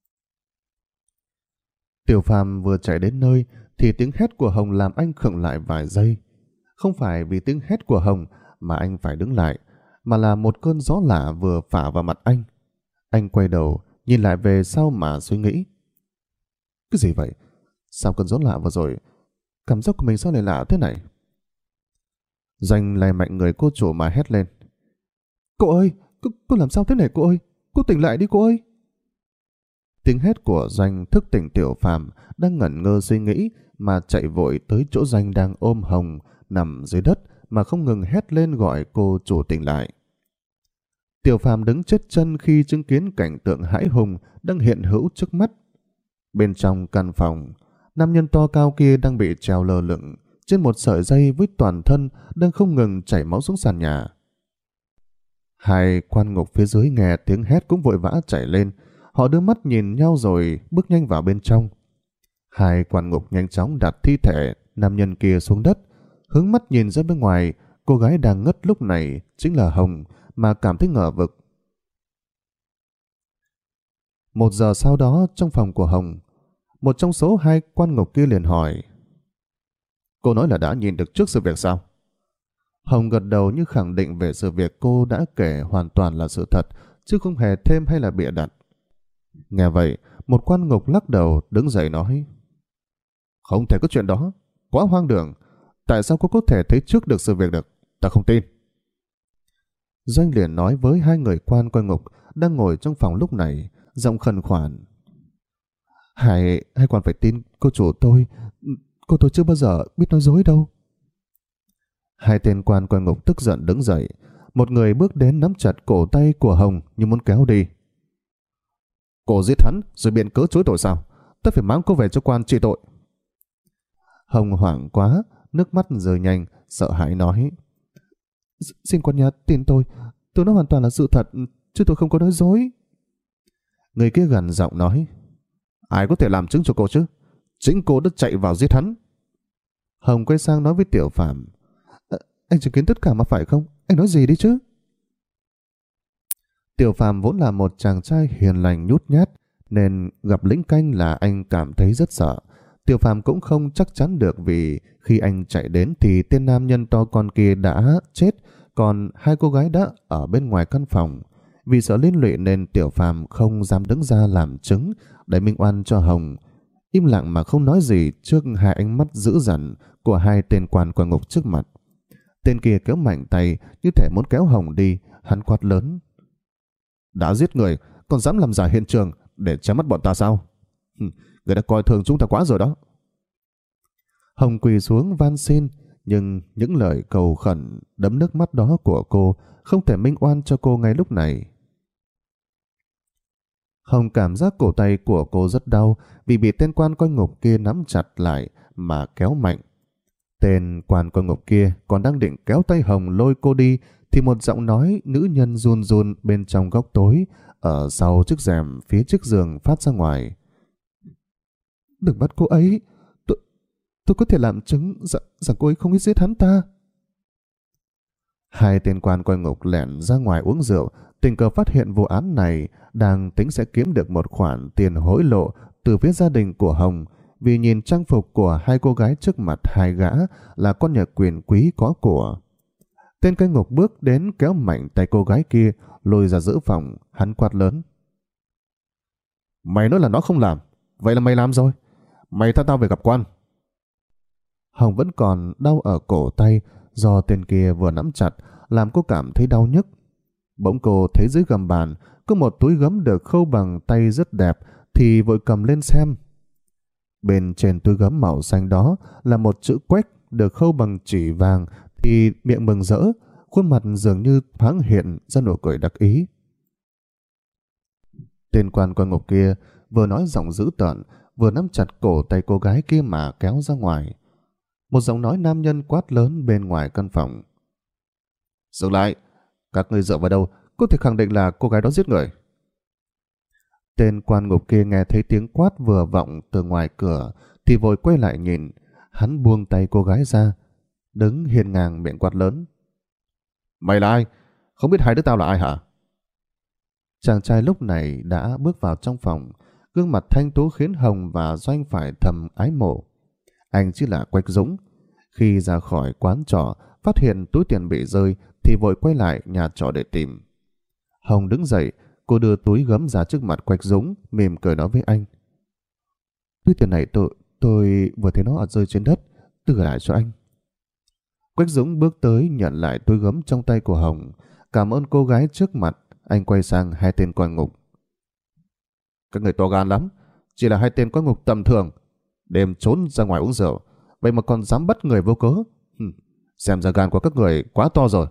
Tiểu Phàm vừa chạy đến nơi thì tiếng hét của Hồng làm anh khựng lại vài giây. Không phải vì tiếng hét của Hồng mà anh phải đứng lại, mà là một cơn gió lạ vừa phả vào mặt anh. Anh quay đầu nhìn lại về sau mà suy nghĩ. Cái gì vậy? Sao cơn gió lạ vừa rồi? Cảm giác của mình sao lại lạ thế này? Doanh lay mạnh người cô chủ mà hét lên: Cô ơi, cô làm sao thế này cô ơi? Cô tỉnh lại đi cô ơi! Tiếng hét của Doanh thức tỉnh Tiểu Phàm đang ngẩn ngơ suy nghĩ mà chạy vội tới chỗ Doanh đang ôm Hồng nằm dưới đất mà không ngừng hét lên gọi cô chủ tỉnh lại. Tiểu Phàm đứng chết chân khi chứng kiến cảnh tượng hãi hùng đang hiện hữu trước mắt. Bên trong căn phòng, nam nhân to cao kia đang bị treo lơ lửng trên một sợi dây với toàn thân đang không ngừng chảy máu xuống sàn nhà. Hai quan ngục phía dưới nghe tiếng hét cũng vội vã chạy lên. Họ đưa mắt nhìn nhau rồi bước nhanh vào bên trong. Hai quan ngục nhanh chóng đặt thi thể nam nhân kia xuống đất, hướng mắt nhìn ra bên ngoài. Cô gái đang ngất lúc này chính là Hồng mà cảm thấy ngờ vực. 1 giờ sau đó trong phòng của Hồng, Một trong số hai quan ngục kia liền hỏi: Cô nói là đã nhìn được trước sự việc sao? Hồng gật đầu như khẳng định về sự việc cô đã kể hoàn toàn là sự thật, chứ không hề thêm hay là bịa đặt. Nghe vậy, một quan ngục lắc đầu đứng dậy nói: Không thể có chuyện đó, quá hoang đường. Tại sao cô có thể thấy trước được sự việc được? Ta không tin. Doanh liền nói với hai người quan coi ngục đang ngồi trong phòng lúc này, giọng khẩn khoản: Hai quan phải tin cô chủ tôi. Cô tôi chưa bao giờ biết nói dối đâu. Hai tên quan coi ngục tức giận đứng dậy. Một người bước đến nắm chặt cổ tay của Hồng như muốn kéo đi. Cô giết hắn rồi biện cớ chối tội sao? Ta phải mang cô về cho quan trị tội. Hồng hoảng quá, nước mắt rơi nhanh, sợ hãi nói: Xin quan nhà tin tôi nói hoàn toàn là sự thật, chứ tôi không có nói dối. Người kia gằn giọng nói: Ai có thể làm chứng cho cô chứ? Chính cô đã chạy vào giết hắn. Hồng quay sang nói với Tiểu Phàm: Anh chứng kiến tất cả mà phải không? Anh nói gì đi chứ? Tiểu Phàm vốn là một chàng trai hiền lành nhút nhát, nên gặp lính canh là anh cảm thấy rất sợ. Tiểu Phàm cũng không chắc chắn được, vì khi anh chạy đến thì tên nam nhân to con kia đã chết, còn hai cô gái đã ở bên ngoài căn phòng. Vì sợ liên lụy nên Tiểu Phàm không dám đứng ra làm chứng để minh oan cho Hồng. Im lặng mà không nói gì trước hai ánh mắt dữ dằn của hai tên quan coi ngục trước mặt. Tên kia kéo mạnh tay như thể muốn kéo Hồng đi. Hắn quát lớn: Đã giết người còn dám làm giả hiện trường để che mắt bọn ta sao? Người đã coi thường chúng ta quá rồi đó. Hồng quỳ xuống van xin, nhưng những lời cầu khẩn đẫm nước mắt đó của cô không thể minh oan cho cô ngay lúc này. Hồng cảm giác cổ tay của cô rất đau vì bị tên quan coi ngục kia nắm chặt lại mà kéo mạnh. Tên quan coi ngục kia còn đang định kéo tay Hồng lôi cô đi thì một giọng nói nữ nhân run run bên trong góc tối ở sau chiếc rèm phía trước giường phát ra ngoài: Đừng bắt cô ấy, tôi có thể làm chứng rằng cô ấy không biết giết hắn ta. Hai tên quan coi ngục lẻn ra ngoài uống rượu, tình cờ phát hiện vụ án này, đang tính sẽ kiếm được một khoản tiền hối lộ từ phía gia đình của Hồng, vì nhìn trang phục của hai cô gái trước mặt hai gã là con nhà quyền quý có của. Tên cai ngục bước đến kéo mạnh tay cô gái kia lôi ra giữa phòng. Hắn quát lớn: Mày nói là nó không làm, vậy là mày làm rồi. Mày theo tao về gặp quan. Hồng vẫn còn đau ở cổ tay do tên kia vừa nắm chặt, làm cô cảm thấy đau nhức. Bỗng cô thấy dưới gầm bàn có một túi gấm được khâu bằng tay rất đẹp, thì vội cầm lên xem. Bên trên túi gấm màu xanh đó là một chữ Quách được khâu bằng chỉ vàng, thì miệng mừng rỡ, khuôn mặt dường như thoáng hiện ra nụ cười đắc ý. Tên quan coi ngục kia vừa nói giọng dữ tợn, vừa nắm chặt cổ tay cô gái kia mà kéo ra ngoài. Một giọng nói nam nhân quát lớn bên ngoài căn phòng: Dừng lại! Các ngươi dựa vào đâu có thể khẳng định là cô gái đó giết người? Tên quan ngục kia nghe thấy tiếng quát vừa vọng từ ngoài cửa thì vội quay lại nhìn. Hắn buông tay cô gái ra, đứng hiên ngang miệng quát lớn: Mày là ai? Không biết hai đứa tao là ai hả? Chàng trai lúc này đã bước vào trong phòng, gương mặt thanh tú khiến Hồng và Doanh phải thầm ái mộ. Anh chỉ là Quách Dũng. Khi ra khỏi quán trọ, phát hiện túi tiền bị rơi thì vội quay lại nhà trọ để tìm. Hồng đứng dậy, cô đưa túi gấm ra trước mặt Quách Dũng, mỉm cười nói với anh: Túi tiền này tôi vừa thấy nó ở rơi trên đất, tôi gửi lại cho anh. Quách Dũng bước tới nhận lại túi gấm trong tay của Hồng. Cảm ơn cô gái trước mặt. Anh quay sang hai tên quan ngục: Các người to gan lắm, chỉ là hai tên quan ngục tầm thường, đêm trốn ra ngoài uống rượu, vậy mà còn dám bắt người vô cớ. Xem ra gan của các người quá to rồi.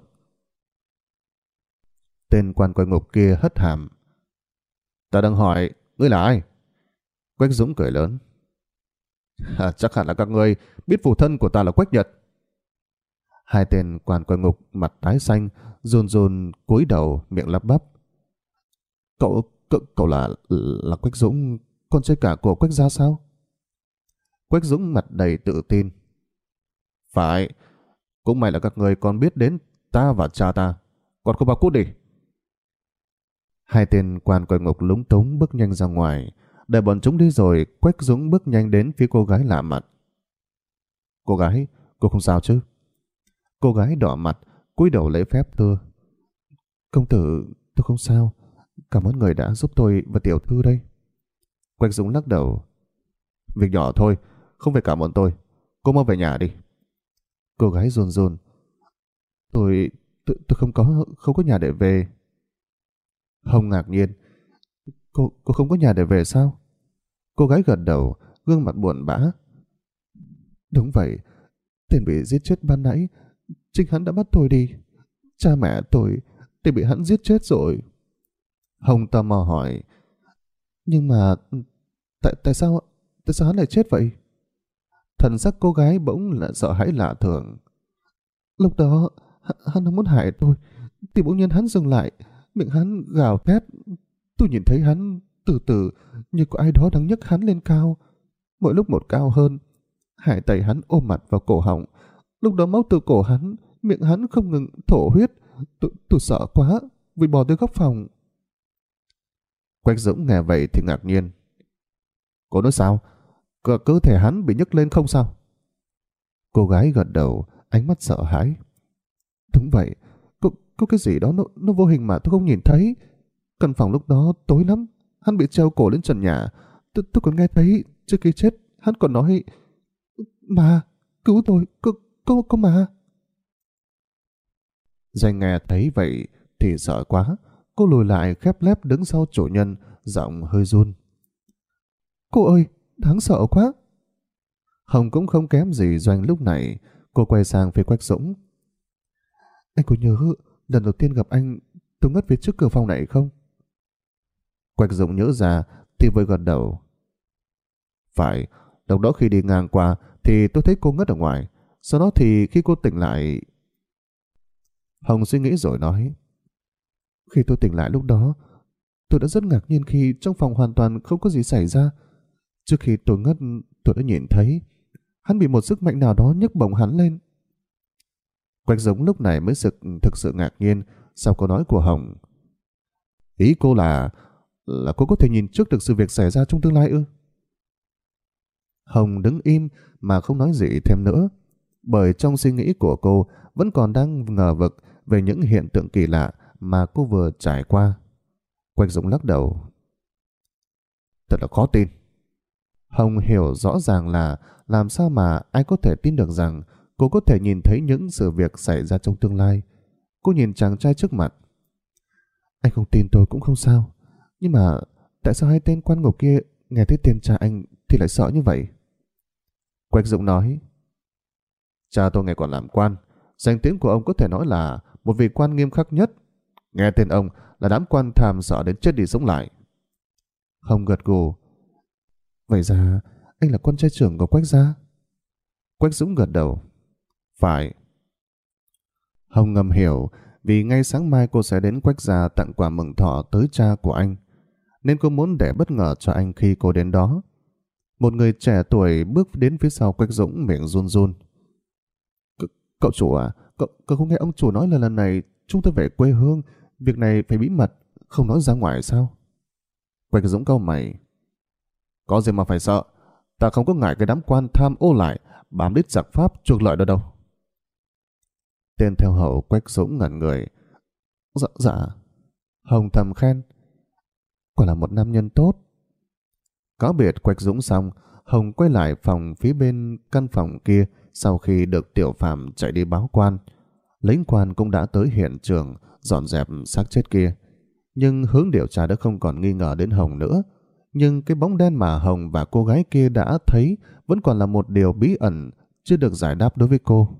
Tên quan coi ngục kia hất hàm: Ta đang hỏi ngươi là ai? Quách Dũng cười lớn: Chắc hẳn là các ngươi biết phụ thân của ta là Quách Nhật. Hai tên quan coi ngục mặt tái xanh, run run cúi đầu miệng lắp bắp: Cậu là Quách Dũng, con trai cả của Quách gia sao? Quách Dũng mặt đầy tự tin: Phải, cũng may là các người còn biết đến ta và cha ta, còn không vào cút đi. Hai tên quan coi ngục lúng túng bước nhanh ra ngoài. Để bọn chúng đi rồi, Quách Dũng bước nhanh đến phía cô gái lạ mặt. Cô gái, cô không sao chứ? Cô gái đỏ mặt, cúi đầu lễ phép thưa. Công tử, tôi không sao. Cảm ơn người đã giúp tôi và tiểu thư đây. Quách Dũng lắc đầu. Việc nhỏ thôi, không phải cảm ơn tôi. Cô mau về nhà đi. Cô gái run run. Tôi không có nhà để về. Hồng ngạc nhiên. Cô không có nhà để về sao? Cô gái gật đầu, gương mặt buồn bã. Đúng vậy, tên bị giết chết ban nãy, chính hắn đã bắt tôi đi. Cha mẹ tôi thì bị hắn giết chết rồi. Hồng tò mò hỏi. Nhưng mà tại sao hắn lại chết vậy? Thần sắc cô gái bỗng là sợ hãi lạ thường. Lúc đó hắn muốn hại tôi, thì bỗng nhiên hắn dừng lại, miệng hắn gào thét. Tôi nhìn thấy hắn từ từ như có ai đó đang nhấc hắn lên cao, mỗi lúc một cao hơn. Hai tay hắn ôm mặt vào cổ họng. Lúc đó máu từ cổ hắn, miệng hắn không ngừng thổ huyết. Tôi sợ quá, vì bỏ tới góc phòng. Quách Dũng nghe vậy thì ngạc nhiên. Cô nói sao? Cơ thể hắn bị nhấc lên không sao? Cô gái gật đầu, ánh mắt sợ hãi. Đúng vậy, có cái gì đó nó vô hình mà tôi không nhìn thấy. Căn phòng lúc đó tối lắm, hắn bị treo cổ lên trần nhà. Tôi còn nghe thấy trước khi chết hắn còn nói: "Mà, cứu tôi, có mà." Doanh nghe thấy vậy thì sợ quá. Cô lùi lại khép nép đứng sau chủ nhân, giọng hơi run. Cô ơi, đáng sợ quá. Hồng cũng không kém gì Doanh lúc này. Cô quay sang phía Quách Dũng. Anh có nhớ lần đầu tiên gặp anh tôi ngất phía trước cửa phòng này không? Quách Dũng nhớ ra thì vội gật đầu. Phải, lúc đó khi đi ngang qua thì tôi thấy cô ngất ở ngoài. Sau đó thì khi cô tỉnh lại... Hồng suy nghĩ rồi nói. Khi tôi tỉnh lại lúc đó, tôi đã rất ngạc nhiên khi trong phòng hoàn toàn không có gì xảy ra. Trước khi tôi ngất, tôi đã nhìn thấy hắn bị một sức mạnh nào đó nhấc bổng hắn lên. Quách Dũng lúc này mới thực sự ngạc nhiên sau câu nói của Hồng. Ý cô là cô có thể nhìn trước được sự việc xảy ra trong tương lai ư? Hồng đứng im mà không nói gì thêm nữa, bởi trong suy nghĩ của cô vẫn còn đang ngờ vực về những hiện tượng kỳ lạ mà cô vừa trải qua. Quách Dũng lắc đầu. Thật là khó tin. Hồng hiểu rõ ràng là làm sao mà ai có thể tin được rằng cô có thể nhìn thấy những sự việc xảy ra trong tương lai. Cô nhìn chàng trai trước mặt. Anh không tin tôi cũng không sao, nhưng mà tại sao hai tên quan ngục kia nghe thấy tên cha anh thì lại sợ như vậy? Quách Dũng nói. Cha tôi ngày còn làm quan, danh tiếng của ông có thể nói là một vị quan nghiêm khắc nhất. Nghe tên ông là đám quan tham sợ đến chết đi sống lại. Hồng gật gù. Vậy ra anh là con trai trưởng của Quách gia? Quách Dũng gật đầu. Phải. Hồng ngầm hiểu vì ngay sáng mai cô sẽ đến Quách gia tặng quà mừng thọ tới cha của anh, nên cô muốn để bất ngờ cho anh khi cô đến đó. Một người trẻ tuổi bước đến phía sau Quách Dũng, miệng run run. Cậu chủ à, cậu không nghe ông chủ nói là lần này chúng ta về quê hương, việc này phải bí mật, không nói ra ngoài sao? Quách Dũng cau mày. Có gì mà phải sợ, ta không có ngại cái đám quan tham ô lại, bám đít giặc Pháp chuộc lợi đó đâu. Tên theo hậu Quách Dũng ngẩn người. Dạ. Hồng thầm khen. Quả là một nam nhân tốt. Cáo biệt Quách Dũng xong, Hồng quay lại phòng phía bên căn phòng kia sau khi được Tiểu Phàm chạy đi báo quan. Lính quan cũng đã tới hiện trường dọn dẹp xác chết kia. Nhưng hướng điều tra đã không còn nghi ngờ đến Hồng nữa. Nhưng cái bóng đen mà Hồng và cô gái kia đã thấy vẫn còn là một điều bí ẩn chưa được giải đáp đối với cô.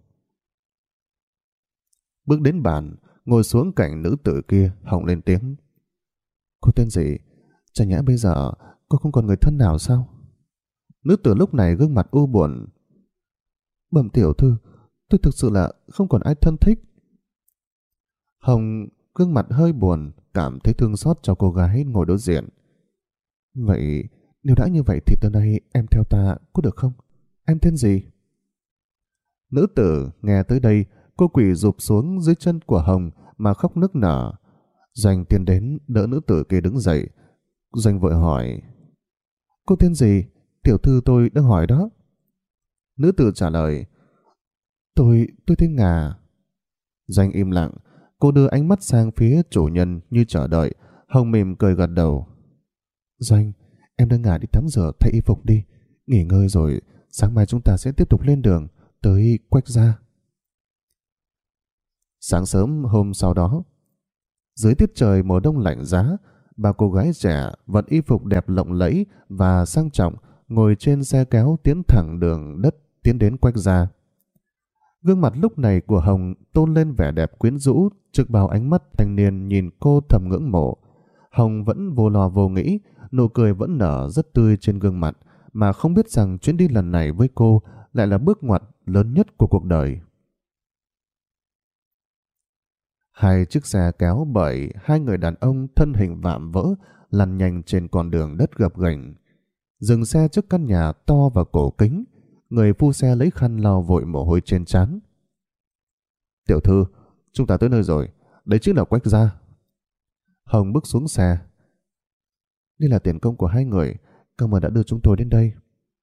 Bước đến bàn, ngồi xuống cạnh nữ tử kia, Hồng lên tiếng. Cô tên gì? Chả nhẽ bây giờ cô không còn người thân nào sao? Nữ tử lúc này gương mặt u buồn. Bẩm tiểu thư, tôi thực sự là không còn ai thân thích. Hồng gương mặt hơi buồn, cảm thấy thương xót cho cô gái ngồi đối diện. Vậy nếu đã như vậy thì từ nay em theo ta có được không? Em tên gì? Nữ tử nghe tới đây, cô quỳ rụp xuống dưới chân của Hồng mà khóc nức nở. Doanh tiến đến đỡ nữ tử kia đứng dậy. Doanh vội hỏi. Cô tên gì? Tiểu thư tôi đang hỏi đó. Nữ tử trả lời, tôi tên Ngà. Doanh im lặng, cô đưa ánh mắt sang phía chủ nhân như chờ đợi. Hồng mỉm cười gật đầu. Doanh, em đưa Ngà đi tắm rửa thay y phục đi. Nghỉ ngơi rồi, sáng mai chúng ta sẽ tiếp tục lên đường tới Quách Gia. Sáng sớm hôm sau đó, dưới tiết trời mùa đông lạnh giá, ba cô gái trẻ vận y phục đẹp lộng lẫy và sang trọng ngồi trên xe kéo tiến thẳng đường đất tiến đến Quách Gia. Gương mặt lúc này của Hồng tôn lên vẻ đẹp quyến rũ trước bao ánh mắt thanh niên nhìn cô thầm ngưỡng mộ. Hồng vẫn vô lo vô nghĩ, nụ cười vẫn nở rất tươi trên gương mặt, mà không biết rằng chuyến đi lần này với cô lại là bước ngoặt lớn nhất của cuộc đời. Hai chiếc xe kéo bởi hai người đàn ông thân hình vạm vỡ lăn nhanh trên con đường đất gập ghềnh. Dừng xe trước căn nhà to và cổ kính, người phu xe lấy khăn lau vội mồ hôi trên trán. Tiểu thư, chúng ta tới nơi rồi, đấy chính là Quách Gia. Hồng bước xuống xe. Đây là tiền công của hai người, cảm ơn đã đưa chúng tôi đến đây.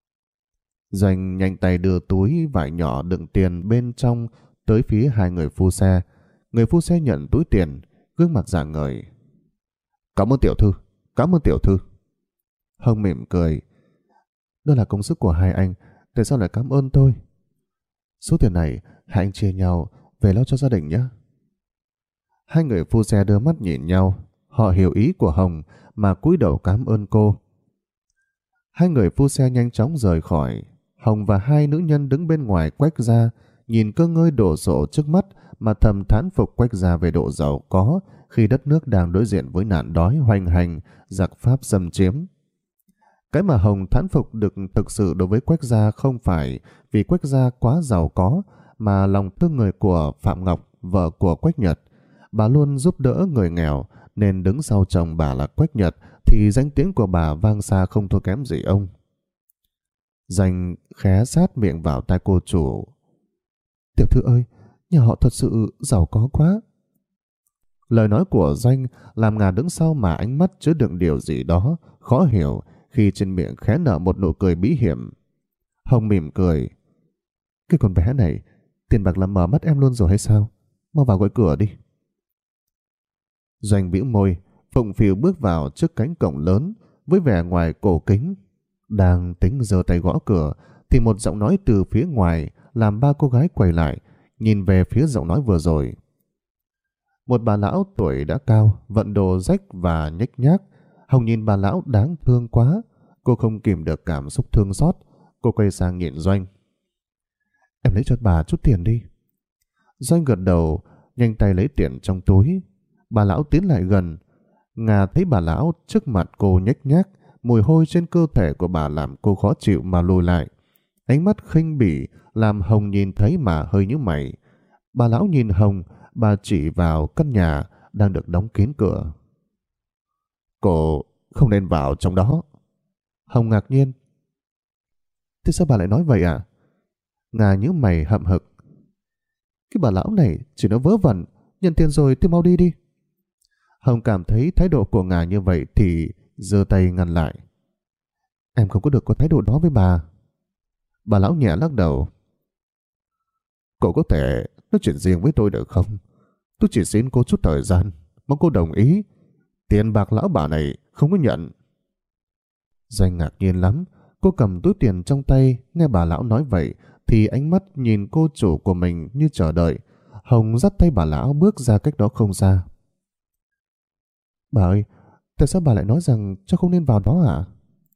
Doanh nhanh tay đưa túi vải nhỏ đựng tiền bên trong tới phía hai người phu xe. Người phu xe nhận túi tiền, gương mặt rạng ngời. Cảm ơn tiểu thư, cảm ơn tiểu thư. Hồng mỉm cười. Đó là công sức của hai anh, tại sao lại cảm ơn tôi? Số tiền này hai anh chia nhau về lo cho gia đình nhé. Hai người phu xe đưa mắt nhìn nhau, họ hiểu ý của Hồng mà cúi đầu cảm ơn cô. Hai người phu xe nhanh chóng rời khỏi. Hồng và hai nữ nhân đứng bên ngoài Quách Gia, nhìn cơ ngơi đổ sộ trước mắt mà thầm thán phục Quách Gia về độ giàu có khi đất nước đang đối diện với nạn đói hoành hành, giặc Pháp xâm chiếm. Cái mà Hồng thán phục được thực sự đối với Quách Gia không phải vì Quách Gia quá giàu có, mà lòng thương người của Phạm Ngọc, vợ của Quách Nhật. Bà luôn giúp đỡ người nghèo, nên đứng sau chồng bà là Quách Nhật thì danh tiếng của bà vang xa không thua kém gì ông. Danh khé sát miệng vào tai cô chủ. Tiểu thư ơi, nhà họ thật sự giàu có quá. Lời nói của Danh làm Ngà đứng sau mà ánh mắt chứa đựng điều gì đó khó hiểu, khi trên miệng khẽ nở một nụ cười bí hiểm. Hồng mỉm cười. Cái con bé này, tiền bạc làm mờ mắt em luôn rồi hay sao? Mau vào gọi cửa đi. Doanh bĩu môi, phụng phịu bước vào trước cánh cổng lớn với vẻ ngoài cổ kính. Đang tính giơ tay gõ cửa thì một giọng nói từ phía ngoài làm ba cô gái quay lại, nhìn về phía giọng nói vừa rồi. Một bà lão tuổi đã cao, vận đồ rách và nhếch nhác. Hồng nhìn bà lão đáng thương quá, cô không kìm được cảm xúc thương xót. Cô quay sang nhìn Doanh. Em lấy cho bà chút tiền đi. Doanh gật đầu, nhanh tay lấy tiền trong túi. Bà lão tiến lại gần. Ngà thấy bà lão trước mặt cô nhếch nhác, mùi hôi trên cơ thể của bà làm cô khó chịu mà lùi lại. Ánh mắt khinh bỉ làm Hồng nhìn thấy mà hơi nhíu mày. Bà lão nhìn Hồng, bà chỉ vào căn nhà đang được đóng kín cửa. Cô không nên vào trong đó. Hồng ngạc nhiên. Thế sao bà lại nói vậy à? Ngà nhíu mày hậm hực. Cái bà lão này chỉ nói vớ vẩn, nhận tiền rồi thì mau đi đi. Hồng cảm thấy thái độ của Ngà như vậy thì giơ tay ngăn lại. Em không có được có thái độ đó với bà. Bà lão nhẹ lắc đầu. Cô có thể nói chuyện riêng với tôi được không? Tôi chỉ xin cô chút thời gian, mong cô đồng ý. Tiền bạc lão bà này không có nhận. Doanh ngạc nhiên lắm. Cô cầm túi tiền trong tay, nghe bà lão nói vậy thì ánh mắt nhìn cô chủ của mình như chờ đợi. Hồng dắt tay bà lão bước ra cách đó không xa. Bà ơi, tại sao bà lại nói rằng cho không nên vào đó hả?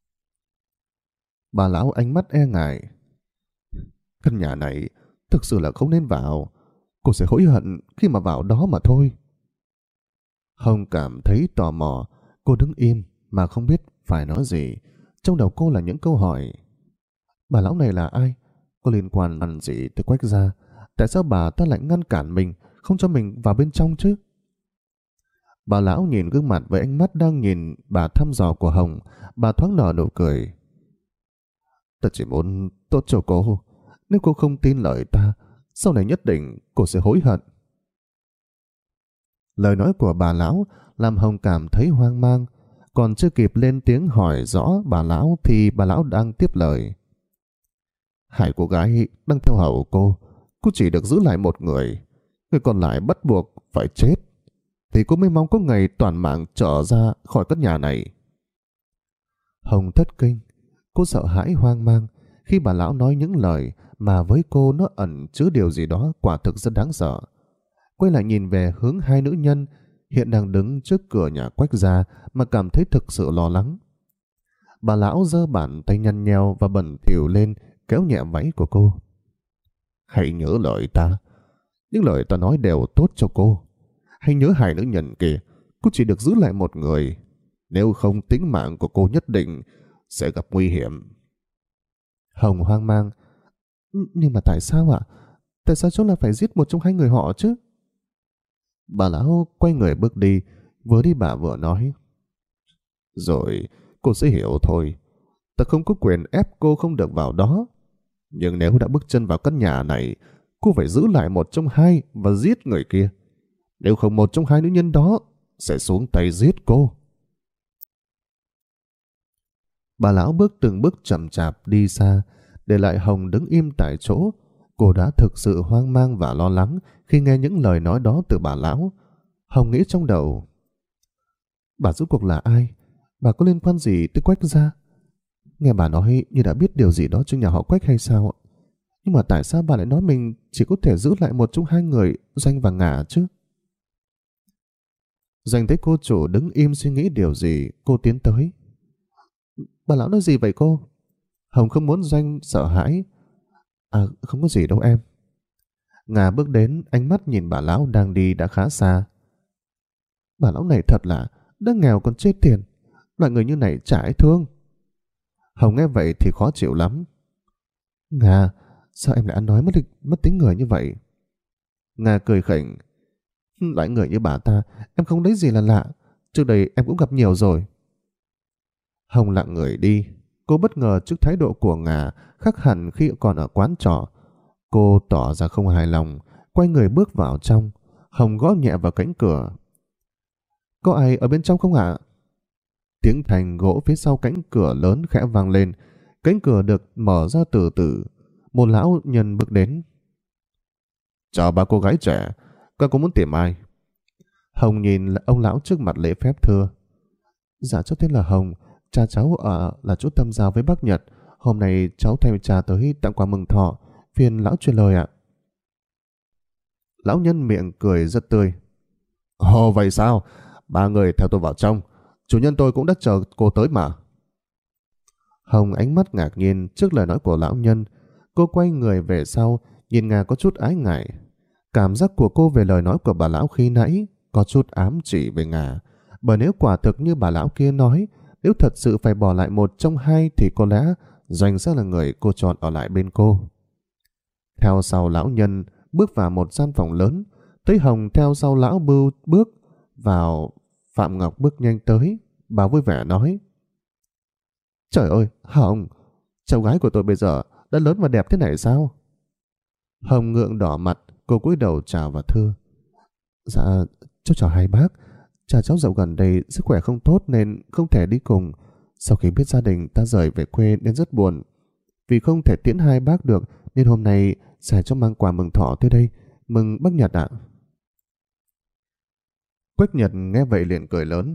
Bà lão ánh mắt e ngại. Căn nhà này thực sự là không nên vào. Cô sẽ hối hận khi mà vào đó mà thôi. Hồng cảm thấy tò mò. Cô đứng im mà không biết phải nói gì. Trong đầu cô là những câu hỏi. Bà lão này là ai? Có liên quan làm gì tới Quách Gia? Tại sao bà ta lại ngăn cản mình, không cho mình vào bên trong chứ? Bà lão nhìn gương mặt với ánh mắt đang nhìn bà thăm dò của Hồng. Bà thoáng nở nụ cười. Ta chỉ muốn tốt cho cô. Nếu cô không tin lời ta, sau này nhất định cô sẽ hối hận. Lời nói của bà lão làm Hồng cảm thấy hoang mang. Còn chưa kịp lên tiếng hỏi rõ bà lão thì bà lão đang tiếp lời. Hai cô gái đang theo hầu cô chỉ được giữ lại một người. Người còn lại bắt buộc phải chết. Thì cô mới mong có ngày toàn mạng trở ra khỏi căn nhà này. Hồng thất kinh. Cô sợ hãi hoang mang khi bà lão nói những lời mà với cô nó ẩn chứa điều gì đó quả thực rất đáng sợ. Quay lại nhìn về hướng hai nữ nhân hiện đang đứng trước cửa nhà Quách gia mà cảm thấy thực sự lo lắng. Bà lão giơ bàn tay nhăn nheo và bẩn thỉu lên kéo nhẹ váy của cô. Hãy nhớ lời ta. Những lời ta nói đều tốt cho cô. Hãy nhớ hai nữ nhân kia. Cô chỉ được giữ lại một người. Nếu không tính mạng của cô nhất định sẽ gặp nguy hiểm. Hồng hoang mang. Nhưng mà tại sao ạ? Tại sao cháu lại phải giết một trong hai người họ chứ? Bà lão quay người bước đi. Vừa đi bà vừa nói. Rồi cô sẽ hiểu thôi. Ta không có quyền ép cô không được vào đó. Nhưng nếu đã bước chân vào căn nhà này, cô phải giữ lại một trong hai và giết người kia. Nếu không một trong hai nữ nhân đó sẽ xuống tay giết cô. Bà lão bước từng bước chậm chạp đi xa, để lại Hồng đứng im tại chỗ. Cô đã thực sự hoang mang và lo lắng khi nghe những lời nói đó từ bà lão. Hồng nghĩ trong đầu. Bà rốt cuộc là ai? Bà có liên quan gì tới Quách gia? Nghe bà nói như đã biết điều gì đó trong nhà họ Quách hay sao? Nhưng mà tại sao bà lại nói mình chỉ có thể giữ lại một trong hai người, Doanh và Ngà chứ? Doanh thấy cô chủ đứng im suy nghĩ điều gì, cô tiến tới. Bà lão nói gì vậy cô? Hồng không muốn Doanh sợ hãi. Không có gì đâu em. Ngà bước đến, ánh mắt nhìn bà lão đang đi đã khá xa. Bà lão này thật là đã nghèo còn chết tiền. Loại người như này chả ai thương. Hồng nghe vậy thì khó chịu lắm. Ngà, sao em lại ăn nói mất tính người như vậy? Ngà cười khỉnh. Loại người như bà ta em không lấy gì là lạ. Trước đây em cũng gặp nhiều rồi. Hồng lặng người đi. Cô bất ngờ trước thái độ của Ngà khác hẳn khi còn ở quán trọ. Cô tỏ ra không hài lòng, quay người bước vào trong. Hồng gõ nhẹ vào cánh cửa. Có ai ở bên trong không ạ? Tiếng thành gỗ phía sau cánh cửa lớn khẽ vang lên. Cánh cửa được mở ra từ từ. Một lão nhân bước đến. Chào bà cô gái trẻ, các cô muốn tìm ai? Hồng nhìn ông lão trước mặt lễ phép thưa. Dạ cháu tên là Hồng, cha cháu ở là chỗ Tâm Giao với bác Nhật. Hôm nay cháu thay cha tới tặng quà mừng thọ, phiền lão truyền lời ạ. Lão nhân miệng cười rất tươi. Ồ vậy sao? Ba người theo tôi vào trong. Chủ nhân tôi cũng đã chờ cô tới mà. Hồng ánh mắt ngạc nhiên trước lời nói của lão nhân. Cô quay người về sau, nhìn Ngà có chút ái ngại. Cảm giác của cô về lời nói của bà lão khi nãy có chút ám chỉ về Ngà. Bởi nếu quả thực như bà lão kia nói, nếu thật sự phải bỏ lại một trong hai thì có lẽ Doanh sẽ là người cô chọn ở lại bên cô. Theo sau lão nhân bước vào một gian phòng lớn. Thấy Hồng theo sau lão bưu bước vào. Phạm Ngọc bước nhanh tới. Bà vui vẻ nói. Trời ơi, Hồng, cháu gái của tôi bây giờ đã lớn và đẹp thế này sao? Hồng ngượng đỏ mặt, cô cúi đầu chào và thưa. Dạ, cháu chào hai bác. Cha cháu dạo gần đây sức khỏe không tốt nên không thể đi cùng. Sau khi biết gia đình ta rời về quê nên rất buồn. Vì không thể tiễn hai bác được nên hôm nay xài cho mang quà mừng thọ tới đây. Mừng bác Nhật ạ. Quách Nhật nghe vậy liền cười lớn.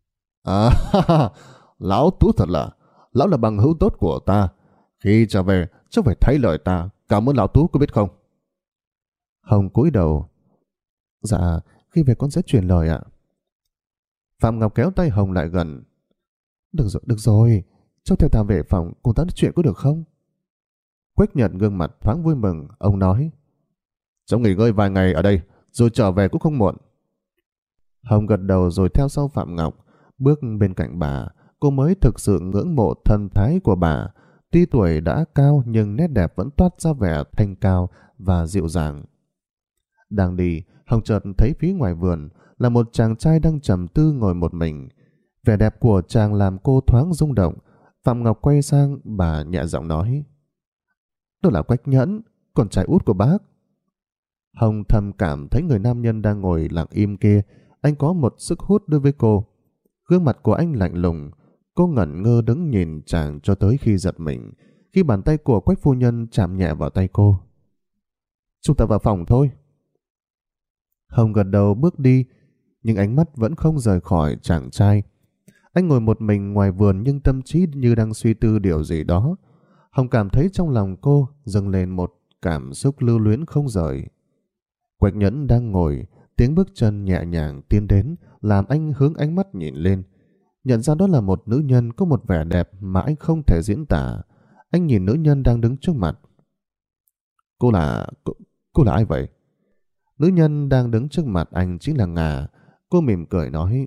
Lão Tú thật là, lão là bằng hữu tốt của ta. Khi trở về, cháu phải thấy lời ta. Cảm ơn lão Tú có biết không? Hồng cúi đầu. Dạ, khi về con sẽ truyền lời ạ. Phạm Ngọc kéo tay Hồng lại gần. Được rồi, cháu theo ta về phòng cùng ta nói chuyện có được không? Quách Nhật gương mặt thoáng vui mừng, ông nói. Cháu nghỉ ngơi vài ngày ở đây, rồi trở về cũng không muộn. Hồng gật đầu rồi theo sau Phạm Ngọc, bước bên cạnh bà. Cô mới thực sự ngưỡng mộ thần thái của bà. Tuy tuổi đã cao nhưng nét đẹp vẫn toát ra vẻ thanh cao và dịu dàng. Đang đi, Hồng chợt thấy phía ngoài vườn là một chàng trai đang trầm tư ngồi một mình. Vẻ đẹp của chàng làm cô thoáng rung động. Phạm Ngọc quay sang bà nhẹ giọng nói. Đó là Quách Nhẫn, con trai út của bác. Hồng thầm cảm thấy người nam nhân đang ngồi lặng im kia, anh có một sức hút đối với cô. Gương mặt của anh lạnh lùng. Cô ngẩn ngơ đứng nhìn chàng cho tới khi giật mình, khi bàn tay của Quách phu nhân chạm nhẹ vào tay cô. Chúng ta vào phòng thôi. Hồng gật đầu bước đi, nhưng ánh mắt vẫn không rời khỏi chàng trai. Anh ngồi một mình ngoài vườn nhưng tâm trí như đang suy tư điều gì đó. Hồng cảm thấy trong lòng cô dâng lên một cảm xúc lưu luyến không rời. Quách Nhẫn đang ngồi, tiếng bước chân nhẹ nhàng tiến đến làm anh hướng ánh mắt nhìn lên. Nhận ra đó là một nữ nhân có một vẻ đẹp mà anh không thể diễn tả. Anh nhìn nữ nhân đang đứng trước mặt. Cô là ai vậy? Nữ nhân đang đứng trước mặt anh chính là Ngà. Cô mỉm cười nói: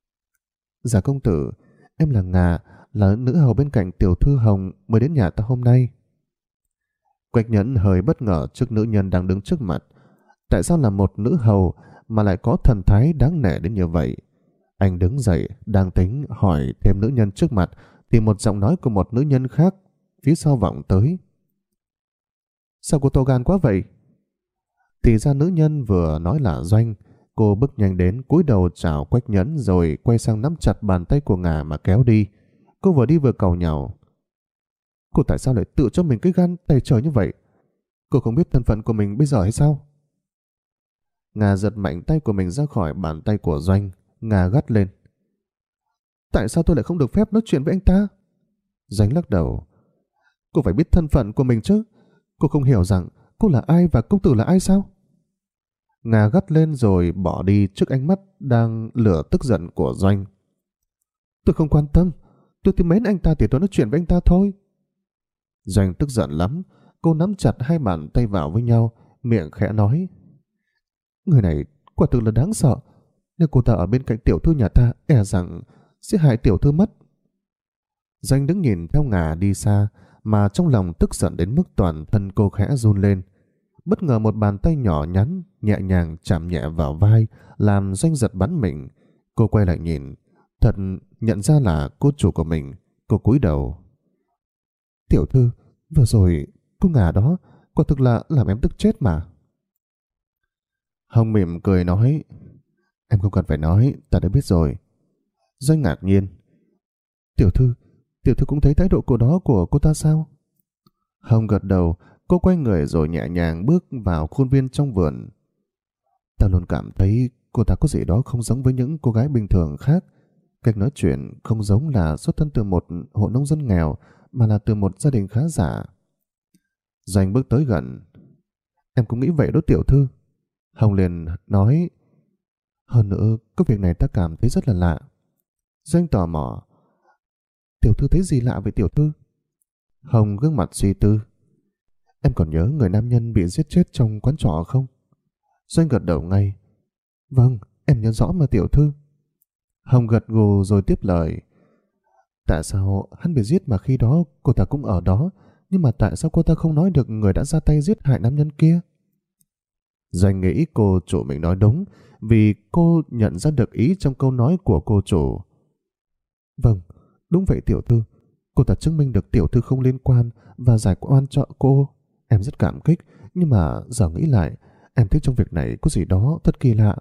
Dạ công tử, em là Ngà, là nữ hầu bên cạnh tiểu thư Hồng mới đến nhà ta hôm nay. Quách Nhẫn hơi bất ngờ trước nữ nhân đang đứng trước mặt. Tại sao là một nữ hầu mà lại có thần thái đáng nể đến như vậy? Anh đứng dậy, đang tính hỏi thêm nữ nhân trước mặt, thì một giọng nói của một nữ nhân khác phía sau vọng tới. Sao cô to gan quá vậy? Thì ra nữ nhân vừa nói là Doanh. Cô bước nhanh đến, cúi đầu chào Quách Nhẫn rồi quay sang nắm chặt bàn tay của Ngà mà kéo đi. Cô vừa đi vừa càu nhàu: Cô tại sao lại tự cho mình cái gan tày trời như vậy? Cô không biết thân phận của mình bây giờ hay sao? Ngà giật mạnh tay của mình ra khỏi bàn tay của Doanh. Ngà gắt lên: Tại sao tôi lại không được phép nói chuyện với anh ta? Doanh lắc đầu: Cô phải biết thân phận của mình chứ. Cô không hiểu rằng cô là ai và công tử là ai sao? Ngà gắt lên rồi bỏ đi trước ánh mắt đang lửa tức giận của Doanh. Tôi không quan tâm. Tôi thích mến anh ta thì tôi nói chuyện với anh ta thôi. Doanh tức giận lắm. Cô nắm chặt hai bàn tay vào với nhau, miệng khẽ nói: Người này quả thực là đáng sợ. Nếu cô ta ở bên cạnh tiểu thư nhà ta, e rằng sẽ hại tiểu thư mất. Doanh đứng nhìn theo Ngà đi xa, mà trong lòng tức giận đến mức toàn thân cô khẽ run lên. Bất ngờ một bàn tay nhỏ nhắn nhẹ nhàng chạm nhẹ vào vai, làm Doanh giật bắn mình. Cô quay lại nhìn, thật nhận ra là cô chủ của mình. Cô cúi đầu: Tiểu thư, vừa rồi cô Ngà đó quả thực là làm em tức chết mà. Hồng mỉm cười nói: Em không cần phải nói, ta đã biết rồi. Doanh ngạc nhiên: Tiểu thư cũng thấy thái độ của đó của cô ta sao? Hồng gật đầu. Cô quay người rồi nhẹ nhàng bước vào khuôn viên trong vườn. Ta luôn cảm thấy cô ta có gì đó không giống với những cô gái bình thường khác. Cách nói chuyện không giống là xuất thân từ một hộ nông dân nghèo, mà là từ một gia đình khá giả. Doanh bước tới gần: Em cũng nghĩ vậy đó tiểu thư. Hồng liền nói: Hơn nữa, có việc này ta cảm thấy rất là lạ. Doanh tò mò: Tiểu thư thấy gì lạ với tiểu thư? Hồng gương mặt suy tư: Em còn nhớ người nam nhân bị giết chết trong quán trọ không? Doanh gật đầu ngay: Vâng, em nhớ rõ mà tiểu thư. Hồng gật gù rồi tiếp lời: Tại sao hắn bị giết mà khi đó cô ta cũng ở đó, nhưng mà tại sao cô ta không nói được người đã ra tay giết hại nam nhân kia? Doanh nghĩ cô chủ mình nói đúng, vì cô nhận ra được ý trong câu nói của cô chủ. Vâng, đúng vậy tiểu thư. Cô ta chứng minh được tiểu thư không liên quan và giải oan cho cô. Em rất cảm kích, nhưng mà giờ nghĩ lại, em thấy trong việc này có gì đó thật kỳ lạ.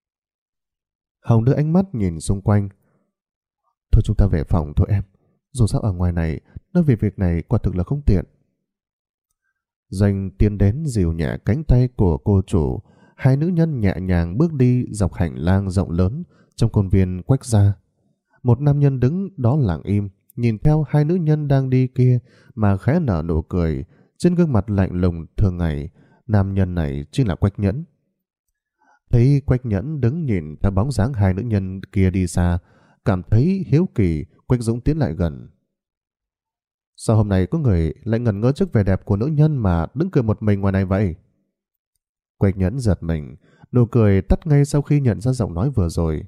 Hồng đưa ánh mắt nhìn xung quanh: Thôi chúng ta về phòng thôi em. Dù sao ở ngoài này, nói về việc này quả thực là không tiện. Doanh tiến đến dìu nhẹ cánh tay của cô chủ. Hai nữ nhân nhẹ nhàng bước đi dọc hành lang rộng lớn trong công viên Quách gia. Một nam nhân đứng đó lặng im, nhìn theo hai nữ nhân đang đi kia mà khẽ nở nụ cười trên gương mặt lạnh lùng thường ngày. Nam nhân này chính là Quách Nhẫn. Thấy Quách Nhẫn đứng nhìn theo bóng dáng hai nữ nhân kia đi xa, cảm thấy hiếu kỳ, Quách Dũng tiến lại gần. Sao hôm nay có người lại ngẩn ngơ trước vẻ đẹp của nữ nhân mà đứng cười một mình ngoài này vậy? Quách Nhẫn giật mình, nụ cười tắt ngay sau khi nhận ra giọng nói vừa rồi.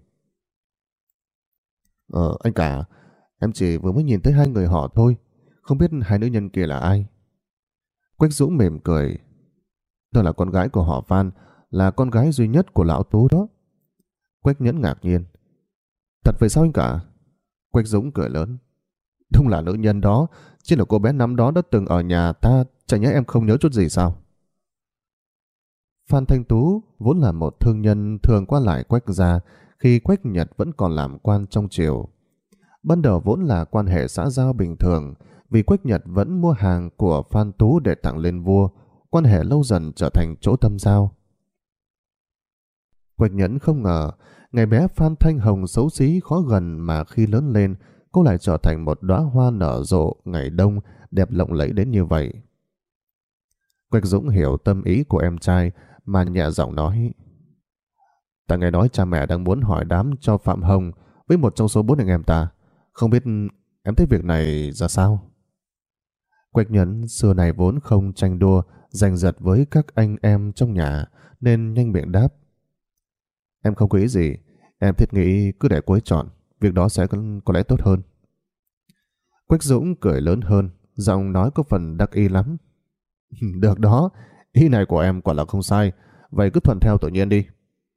Anh cả, em chỉ vừa mới nhìn thấy hai người họ thôi, không biết hai nữ nhân kia là ai. Quách Dũng mỉm cười: Đó là con gái của họ Phan, là con gái duy nhất của lão Tú đó. Quách Nhẫn ngạc nhiên: Thật vậy sao anh cả? Quách Dũng cười lớn: Đúng là nữ nhân đó, chính là cô bé năm đó đã từng ở nhà ta, chẳng nhẽ em không nhớ chút gì sao? Phan Thanh Tú vốn là một thương nhân thường qua lại Quách gia, khi Quách Nhật vẫn còn làm quan trong triều. Ban đầu vốn là quan hệ xã giao bình thường, vì Quách Nhật vẫn mua hàng của Phan Tú để tặng lên vua, quan hệ lâu dần trở thành chỗ tâm giao. Quách Nhẫn không ngờ, ngày bé Phan Thanh Hồng xấu xí khó gần mà khi lớn lên, cô lại trở thành một đóa hoa nở rộ ngày đông, đẹp lộng lẫy đến như vậy. Quách Dũng hiểu tâm ý của em trai mà nhẹ giọng nói: "Ta nghe nói cha mẹ đang muốn hỏi đám cho Phạm Hồng với một trong số 4 anh em ta. Không biết em thấy việc này ra sao?" Quách Nhẫn xưa này vốn không tranh đua, giành giật với các anh em trong nhà, nên nhanh miệng đáp: "Em không có ý gì, em thiết nghĩ cứ để cô ấy chọn, việc đó sẽ có lẽ tốt hơn." Quách Dũng cười lớn hơn, giọng nói có phần đắc ý lắm: "Được đó, ý này của em quả là không sai, vậy cứ thuận theo tự nhiên đi."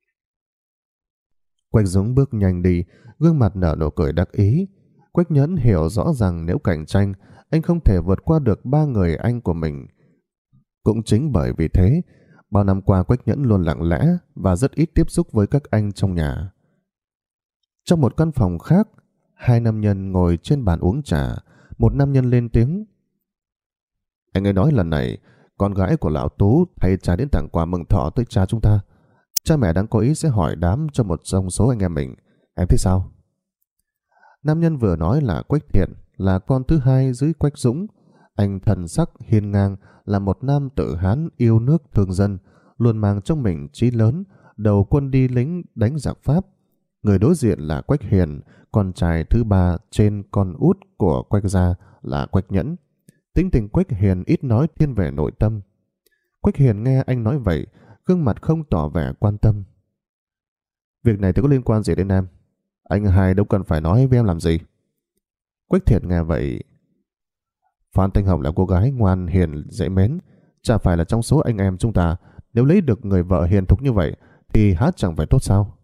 Quách Dũng bước nhanh đi, gương mặt nở nụ cười đắc ý. Quách Nhẫn hiểu rõ rằng nếu cạnh tranh, anh không thể vượt qua được 3 người anh của mình. Cũng chính bởi vì thế, bao năm qua Quách Nhẫn luôn lặng lẽ và rất ít tiếp xúc với các anh trong nhà. Trong một căn phòng khác, 2 nam nhân ngồi trên bàn uống trà. Một nam nhân lên tiếng: "Anh ấy nói lần này, con gái của lão Tú thay cha đến tặng quà mừng thọ tới cha chúng ta. Cha mẹ đang có ý sẽ hỏi đám cho một trong số anh em mình. Em thấy sao?" Nam nhân vừa nói là Quách Thiện, là con thứ hai dưới Quách Dũng. Anh thần sắc hiên ngang, là một nam tử Hán yêu nước thương dân, luôn mang trong mình chí lớn, đầu quân đi lính đánh giặc Pháp. Người đối diện là Quách Hiền, con trai thứ 3 trên con út của Quách gia là Quách Nhẫn. Tính tình Quách Hiền ít nói, thiên về nội tâm. Quách Hiền nghe anh nói vậy, gương mặt không tỏ vẻ quan tâm. "Việc này thì có liên quan gì đến em? Anh hai đâu cần phải nói với em làm gì." Quách Thiện nghe vậy: "Phan Thanh Hồng là cô gái ngoan hiền dễ mến, chả phải là trong số anh em chúng ta. Nếu lấy được người vợ hiền thục như vậy thì há chẳng phải tốt sao?"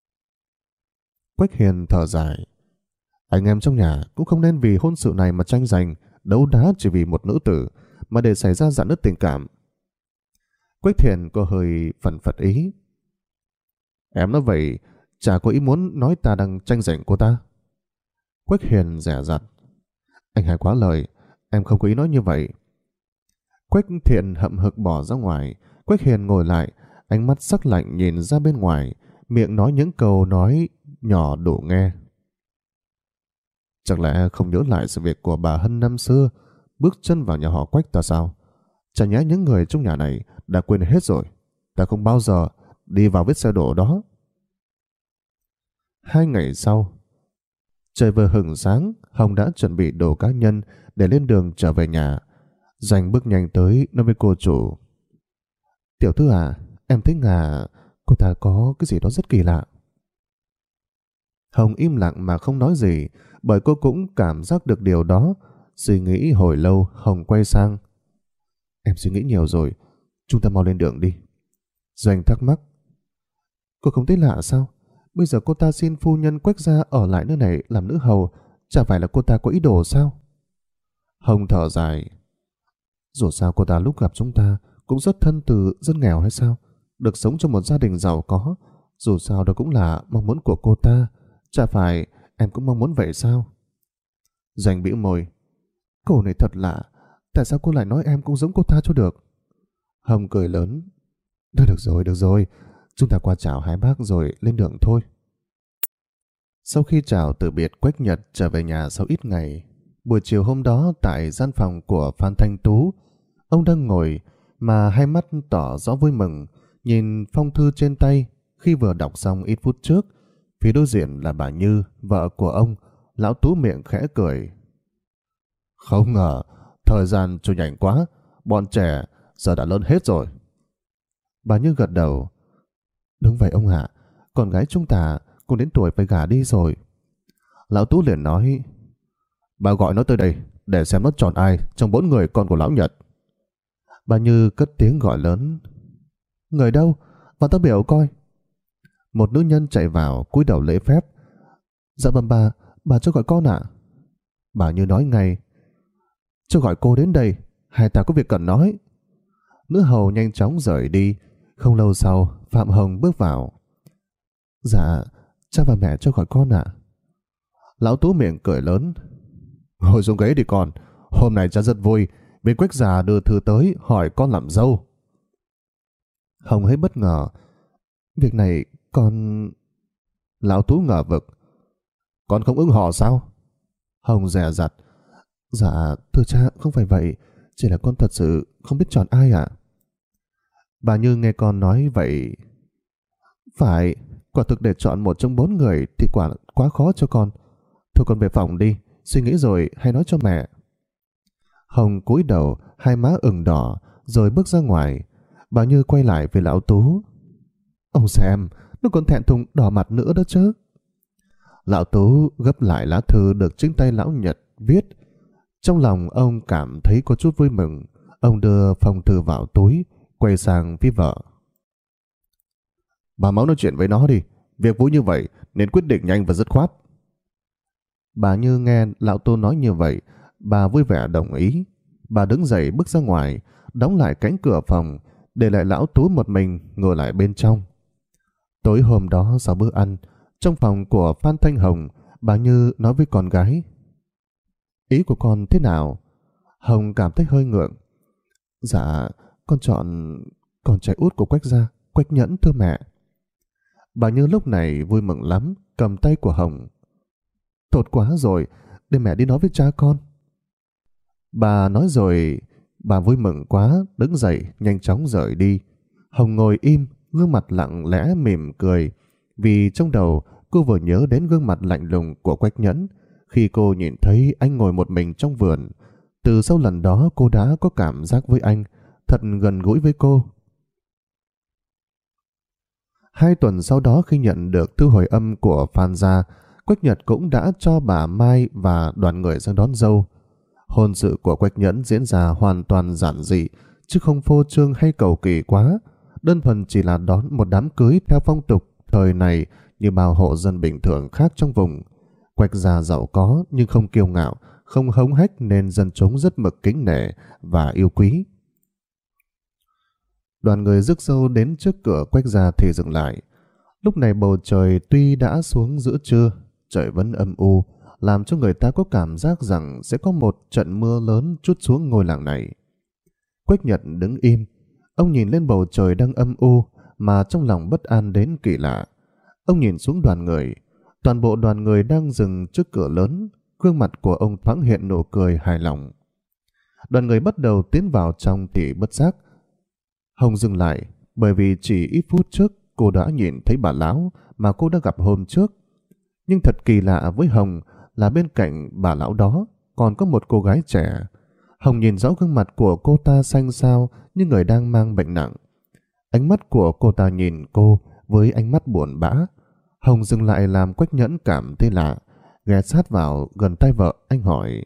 Quách Hiền thở dài: "Anh em trong nhà cũng không nên vì hôn sự này mà tranh giành, đấu đá chỉ vì một nữ tử mà để xảy ra rạn nứt tình cảm." Quách Thiện có hơi phần phật ý: "Em nói vậy chả có ý muốn nói ta đang tranh giành cô ta." Quách Hiền dè dặt: "Anh hai quá lời, em không có ý nói như vậy." Quách Thiện hậm hực bỏ ra ngoài. Quách Hiền ngồi lại, ánh mắt sắc lạnh nhìn ra bên ngoài, miệng nói những câu nói nhỏ đủ nghe. "Chẳng lẽ không nhớ lại sự việc của bà Hân năm xưa bước chân vào nhà họ Quách ta sao? Chả nhẽ những người trong nhà này đã quên hết rồi? Ta không bao giờ đi vào vết xe đổ đó." 2 ngày sau, trời vừa hửng sáng, Hồng đã chuẩn bị đồ cá nhân để lên đường trở về nhà. Doanh bước nhanh tới nói với cô chủ: "Tiểu thư à, em thấy cô ta có cái gì đó rất kỳ lạ." Hồng im lặng mà không nói gì, bởi cô cũng cảm giác được điều đó. Suy nghĩ hồi lâu, Hồng quay sang: "Em suy nghĩ nhiều rồi, chúng ta mau lên đường đi." Doanh thắc mắc: "Cô không thấy lạ sao? Bây giờ cô ta xin phu nhân Quách gia ở lại nơi này làm nữ hầu, chả phải là cô ta có ý đồ sao?" Hồng thở dài: "Dù sao cô ta lúc gặp chúng ta cũng xuất thân từ dân nghèo hay sao? Được sống trong một gia đình giàu có, dù sao đó cũng là mong muốn của cô ta. Chả phải em cũng mong muốn vậy sao?" Doanh bĩu môi: "Cô này thật lạ, tại sao cô lại nói em cũng giống cô ta cho được?" Hồng cười lớn: Được rồi, chúng ta qua chào hai bác rồi lên đường thôi." Sau khi chào từ biệt, Quách Nhật trở về nhà sau ít ngày. Buổi chiều hôm đó, tại gian phòng của Phan Thanh Tú, ông đang ngồi mà hai mắt tỏ rõ vui mừng, nhìn phong thư trên tay. Khi vừa đọc xong ít phút trước, phía đối diện là bà Như, vợ của ông. Lão Tú miệng khẽ cười: "Không ngờ, thời gian trôi nhanh quá, bọn trẻ giờ đã lớn hết rồi." Bà Như gật đầu: "Đúng vậy ông ạ, con gái chúng ta cũng đến tuổi phải gả đi rồi." Lão Tú liền nói: "Bà gọi nó tới đây, để xem nó chọn ai trong 4 người con của lão Nhật." Bà Như cất tiếng gọi lớn: "Người đâu? Vào tao biểu coi." Một nữ nhân chạy vào, cúi đầu lễ phép: "Dạ vâng bà cho gọi con ạ." Bà Như nói ngay: "Cho gọi cô đến đây, hai ta có việc cần nói." Nữ hầu nhanh chóng rời đi. Không lâu sau, Phạm Hồng bước vào: "Dạ, cha và mẹ cho gọi con ạ. Lão Tú miệng cười lớn. Ngồi xuống ghế đi con. Hôm nay cha rất vui vì Quách già đưa thư tới hỏi con làm dâu. Hồng hơi bất ngờ. Việc này con... Lão Tú ngờ vực. Con không ưng họ sao? Hồng dè dặt. Dạ thưa cha, không phải vậy. Chỉ là con thật sự không biết chọn ai ạ. Bà Như nghe con nói vậy. Phải, quả thực để chọn một trong 4 người thì quá khó cho con. Thôi con về phòng đi, suy nghĩ rồi hay nói cho mẹ. Hồng cúi đầu, hai má ửng đỏ, rồi bước ra ngoài. Bà Như quay lại với lão Tú. Ông xem, nó còn thẹn thùng đỏ mặt nữa đó chứ. Lão Tú gấp lại lá thư được chính tay lão Nhật viết. Trong lòng ông cảm thấy có chút vui mừng. Ông đưa phong thư vào túi, quay sang phía vợ. Bà mau nói chuyện với nó đi. Việc vui như vậy nên quyết định nhanh và dứt khoát. Bà Như nghe lão Tú nói như vậy, bà vui vẻ đồng ý. Bà đứng dậy bước ra ngoài, đóng lại cánh cửa phòng, để lại lão Tú một mình ngồi lại bên trong. Tối hôm đó sau bữa ăn, trong phòng của Phan Thanh Hồng, bà Như nói với con gái. Ý của con thế nào? Hồng cảm thấy hơi ngượng. Dạ, con chọn con trai út của Quách gia, Quách Nhẫn thưa mẹ. Bà Như lúc này vui mừng lắm, cầm tay của Hồng. Tốt quá rồi, để mẹ đi nói với cha con. Bà nói rồi, bà vui mừng quá, đứng dậy, nhanh chóng rời đi. Hồng ngồi im, gương mặt lặng lẽ mỉm cười, vì trong đầu cô vừa nhớ đến gương mặt lạnh lùng của Quách Nhẫn khi cô nhìn thấy anh ngồi một mình trong vườn. Từ sau lần đó cô đã có cảm giác với anh, thật gần gũi với cô. 2 tuần sau đó khi nhận được thư hồi âm của Phan gia, Quách Nhật cũng đã cho bà Mai và đoàn người sang đón dâu. Hôn sự của Quách Nhẫn diễn ra hoàn toàn giản dị, chứ không phô trương hay cầu kỳ quá. Đơn thuần chỉ là đón một đám cưới theo phong tục thời này như bao hộ dân bình thường khác trong vùng. Quách gia giàu có nhưng không kiêu ngạo, không hống hách nên dân chúng rất mực kính nể và yêu quý. Đoàn người rước dâu đến trước cửa Quách gia thì dừng lại. Lúc này bầu trời tuy đã xuống giữa trưa, trời vẫn âm u, làm cho người ta có cảm giác rằng sẽ có một trận mưa lớn trút xuống ngôi làng này. Quách Nhật đứng im, ông nhìn lên bầu trời đang âm u mà trong lòng bất an đến kỳ lạ. Ông nhìn xuống đoàn người, toàn bộ đoàn người đang dừng trước cửa lớn, gương mặt của ông thoáng hiện nụ cười hài lòng. Đoàn người bắt đầu tiến vào trong thì bất giác Hồng dừng lại, bởi vì chỉ ít phút trước cô đã nhìn thấy bà lão mà cô đã gặp hôm trước. Nhưng thật kỳ lạ với Hồng là bên cạnh bà lão đó còn có một cô gái trẻ. Hồng nhìn rõ gương mặt của cô ta xanh xao như người đang mang bệnh nặng. Ánh mắt của cô ta nhìn cô với ánh mắt buồn bã. Hồng dừng lại làm Quách Nhẫn cảm thấy lạ, ghé sát vào gần tay vợ, anh hỏi.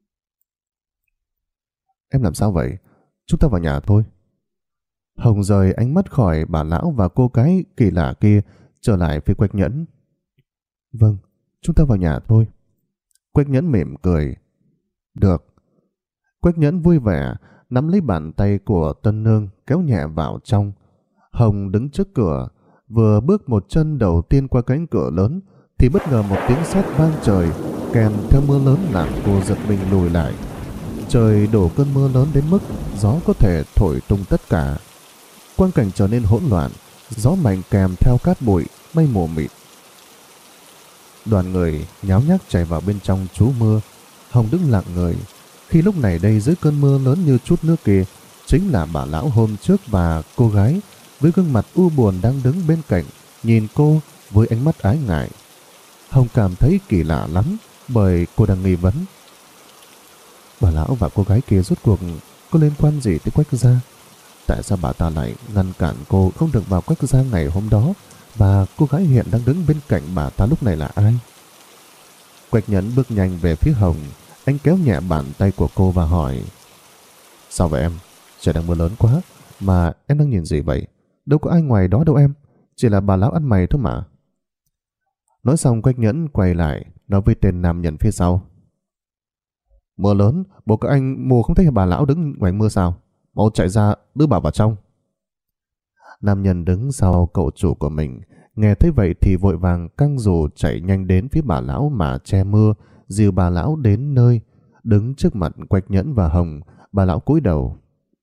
Em làm sao vậy? Chúng ta vào nhà thôi. Hồng rời ánh mắt khỏi bà lão và cô gái kỳ lạ kia, trở lại phía Quách Nhẫn. Vâng, chúng ta vào nhà thôi. Quách Nhẫn mỉm cười. Được. Quách Nhẫn vui vẻ, nắm lấy bàn tay của tân nương kéo nhẹ vào trong. Hồng đứng trước cửa, vừa bước một chân đầu tiên qua cánh cửa lớn thì bất ngờ một tiếng sét vang trời kèm theo mưa lớn làm cô giật mình lùi lại. Trời đổ cơn mưa lớn đến mức gió có thể thổi tung tất cả. Quang cảnh trở nên hỗn loạn, gió mạnh kèm theo cát bụi, mây mù mịt. Đoàn người nháo nhác chạy vào bên trong trú mưa. Hồng đứng lặng người. Khi lúc này đây dưới cơn mưa lớn như chút nước kia, chính là bà lão hôm trước và cô gái với gương mặt u buồn đang đứng bên cạnh, nhìn cô với ánh mắt ái ngại. Hồng cảm thấy kỳ lạ lắm, bởi cô đang nghi vấn. Bà lão và cô gái kia rốt cuộc có liên quan gì tới Quách gia? Tại sao bà ta lại ngăn cản cô không được vào Quách gia ngày hôm đó? Và cô gái hiện đang đứng bên cạnh bà ta lúc này là ai? Quách Nhẫn bước nhanh về phía Hồng. Anh kéo nhẹ bàn tay của cô và hỏi. Sao vậy em? Trời đang mưa lớn quá, mà em đang nhìn gì vậy? Đâu có ai ngoài đó đâu em, chỉ là bà lão ăn mày thôi mà. Nói xong Quách Nhẫn quay lại, nói với tên nam nhân phía sau. Mưa lớn, bộ các anh mù không thấy bà lão đứng ngoài mưa sao? Mau chạy ra đưa bà vào trong. Nam nhân đứng sau cậu chủ của mình, Nghe thấy vậy thì vội vàng căng dù chạy nhanh đến phía bà lão mà che mưa, dìu bà lão đến nơi. Đứng trước mặt Quách Nhẫn và Hồng, bà lão cúi đầu.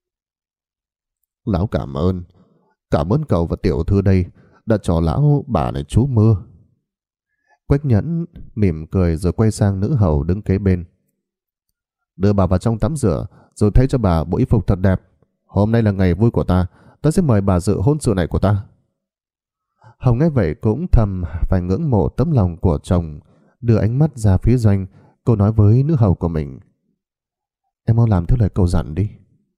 Lão cảm ơn cậu và tiểu thư đây đã cho lão bà này trú mưa. Quách Nhẫn mỉm cười rồi quay sang nữ hầu đứng kế bên. Đưa bà vào trong tắm rửa rồi thay cho bà bộ y phục thật đẹp. Hôm nay là ngày vui của ta, ta sẽ mời bà dự hôn sự này của ta. Hồng nghe vậy cũng thầm phải ngưỡng mộ tấm lòng của chồng, đưa ánh mắt ra phía Doanh. Cô nói với nữ hầu của mình. Em mau làm theo lời cậu dặn đi.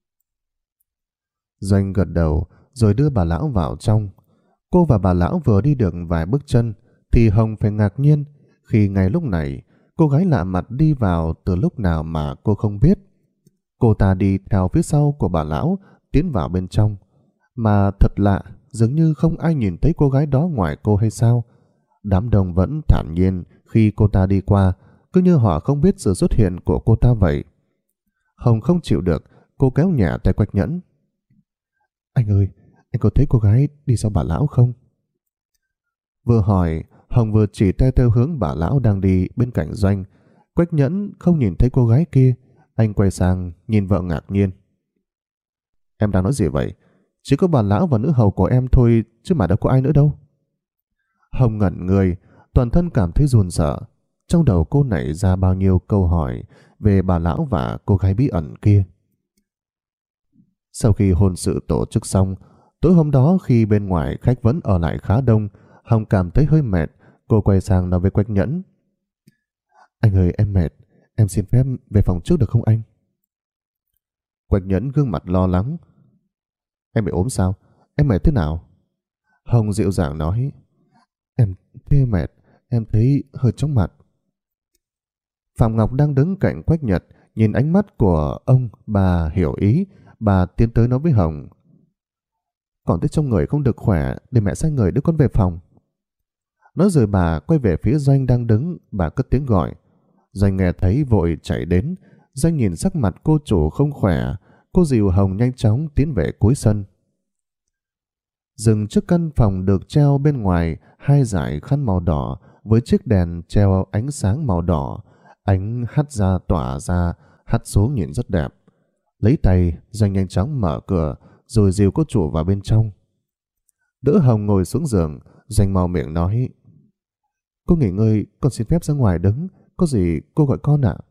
Doanh gật đầu rồi đưa bà lão vào trong. Cô và bà lão vừa đi được vài bước chân thì Hồng phải ngạc nhiên khi ngay lúc này cô gái lạ mặt đi vào từ lúc nào mà cô không biết. Cô ta đi theo phía sau của bà lão tiến vào bên trong. Mà thật lạ, dường như không ai nhìn thấy cô gái đó ngoài cô hay sao. Đám đông vẫn thản nhiên khi cô ta đi qua, cứ như họ không biết sự xuất hiện của cô ta vậy. Hồng không chịu được, cô kéo nhẹ tay Quách Nhẫn. Anh ơi, anh có thấy cô gái đi sau bà lão không? Vừa hỏi, Hồng vừa chỉ tay theo hướng bà lão đang đi bên cạnh Doanh. Quách Nhẫn không nhìn thấy cô gái kia. Anh quay sang nhìn vợ ngạc nhiên. Em đang nói gì vậy? Chỉ có bà lão và nữ hầu của em thôi chứ mà đâu có ai nữa đâu. Hồng ngẩn người, toàn thân cảm thấy run sợ. Trong đầu cô nảy ra bao nhiêu câu hỏi về bà lão và cô gái bí ẩn kia. Sau khi hôn sự tổ chức xong, tối hôm đó khi bên ngoài khách vẫn ở lại khá đông, Hồng cảm thấy hơi mệt. Cô quay sang nói với Quách Nhẫn. Anh ơi, em mệt, em xin phép về phòng trước được không anh? Quách Nhẫn gương mặt lo lắng. Em bị ốm sao? Em mệt thế nào? Hồng dịu dàng nói. Em thấy mệt, em thấy hơi chóng mặt. Phạm Ngọc đang đứng cạnh Quách Nhật, nhìn ánh mắt của ông, bà hiểu ý. Bà tiến tới nói với Hồng. Còn thấy trong người không được khỏe, để mẹ sai người đưa con về phòng. Nói rồi bà quay về phía Doanh đang đứng, bà cất tiếng gọi. Doanh nghe thấy vội chạy đến. Doanh nhìn sắc mặt cô chủ không khỏe, cô dìu Hồng nhanh chóng tiến về cuối sân. Dừng trước căn phòng được treo bên ngoài 2 dải khăn màu đỏ với chiếc đèn treo ánh sáng màu đỏ. Ánh hắt ra tỏa ra, hắt xuống nhìn rất đẹp. Lấy tay, Doanh nhanh chóng mở cửa rồi dìu cô chủ vào bên trong. Đỡ Hồng ngồi xuống giường, Doanh mau miệng nói. Cô nghỉ ngơi, con xin phép ra ngoài đứng, có gì cô gọi con ạ?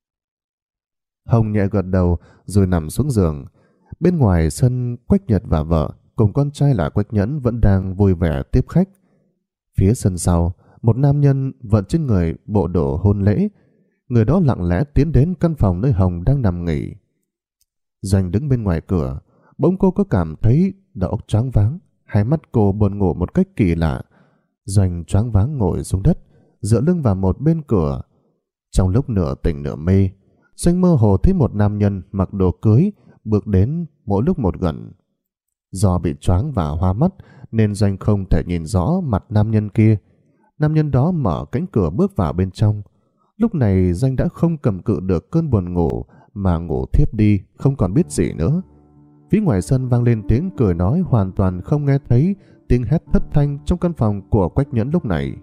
Hồng nhẹ gật đầu rồi nằm xuống giường. Bên ngoài sân, Quách Nhật và vợ cùng con trai là Quách Nhẫn vẫn đang vui vẻ tiếp khách. Phía sân sau, một nam nhân vận trên người bộ đồ hôn lễ. Người đó lặng lẽ tiến đến căn phòng nơi Hồng đang nằm nghỉ. Doanh đứng bên ngoài cửa, bỗng cô có cảm thấy đầu óc choáng váng, hai mắt cô buồn ngủ một cách kỳ lạ. Doanh choáng váng ngồi xuống đất, dựa lưng vào một bên cửa. Trong lúc nửa tỉnh nửa mê, Doanh mơ hồ thấy một nam nhân mặc đồ cưới bước đến mỗi lúc một gần. Do bị choáng và hoa mắt nên Doanh không thể nhìn rõ mặt nam nhân kia. Nam nhân đó mở cánh cửa bước vào bên trong. Lúc này Doanh đã không cầm cự được cơn buồn ngủ mà ngủ thiếp đi, không còn biết gì nữa. Phía ngoài sân vang lên tiếng cười nói, hoàn toàn không nghe thấy tiếng hét thất thanh trong căn phòng của Quách Nhẫn lúc này.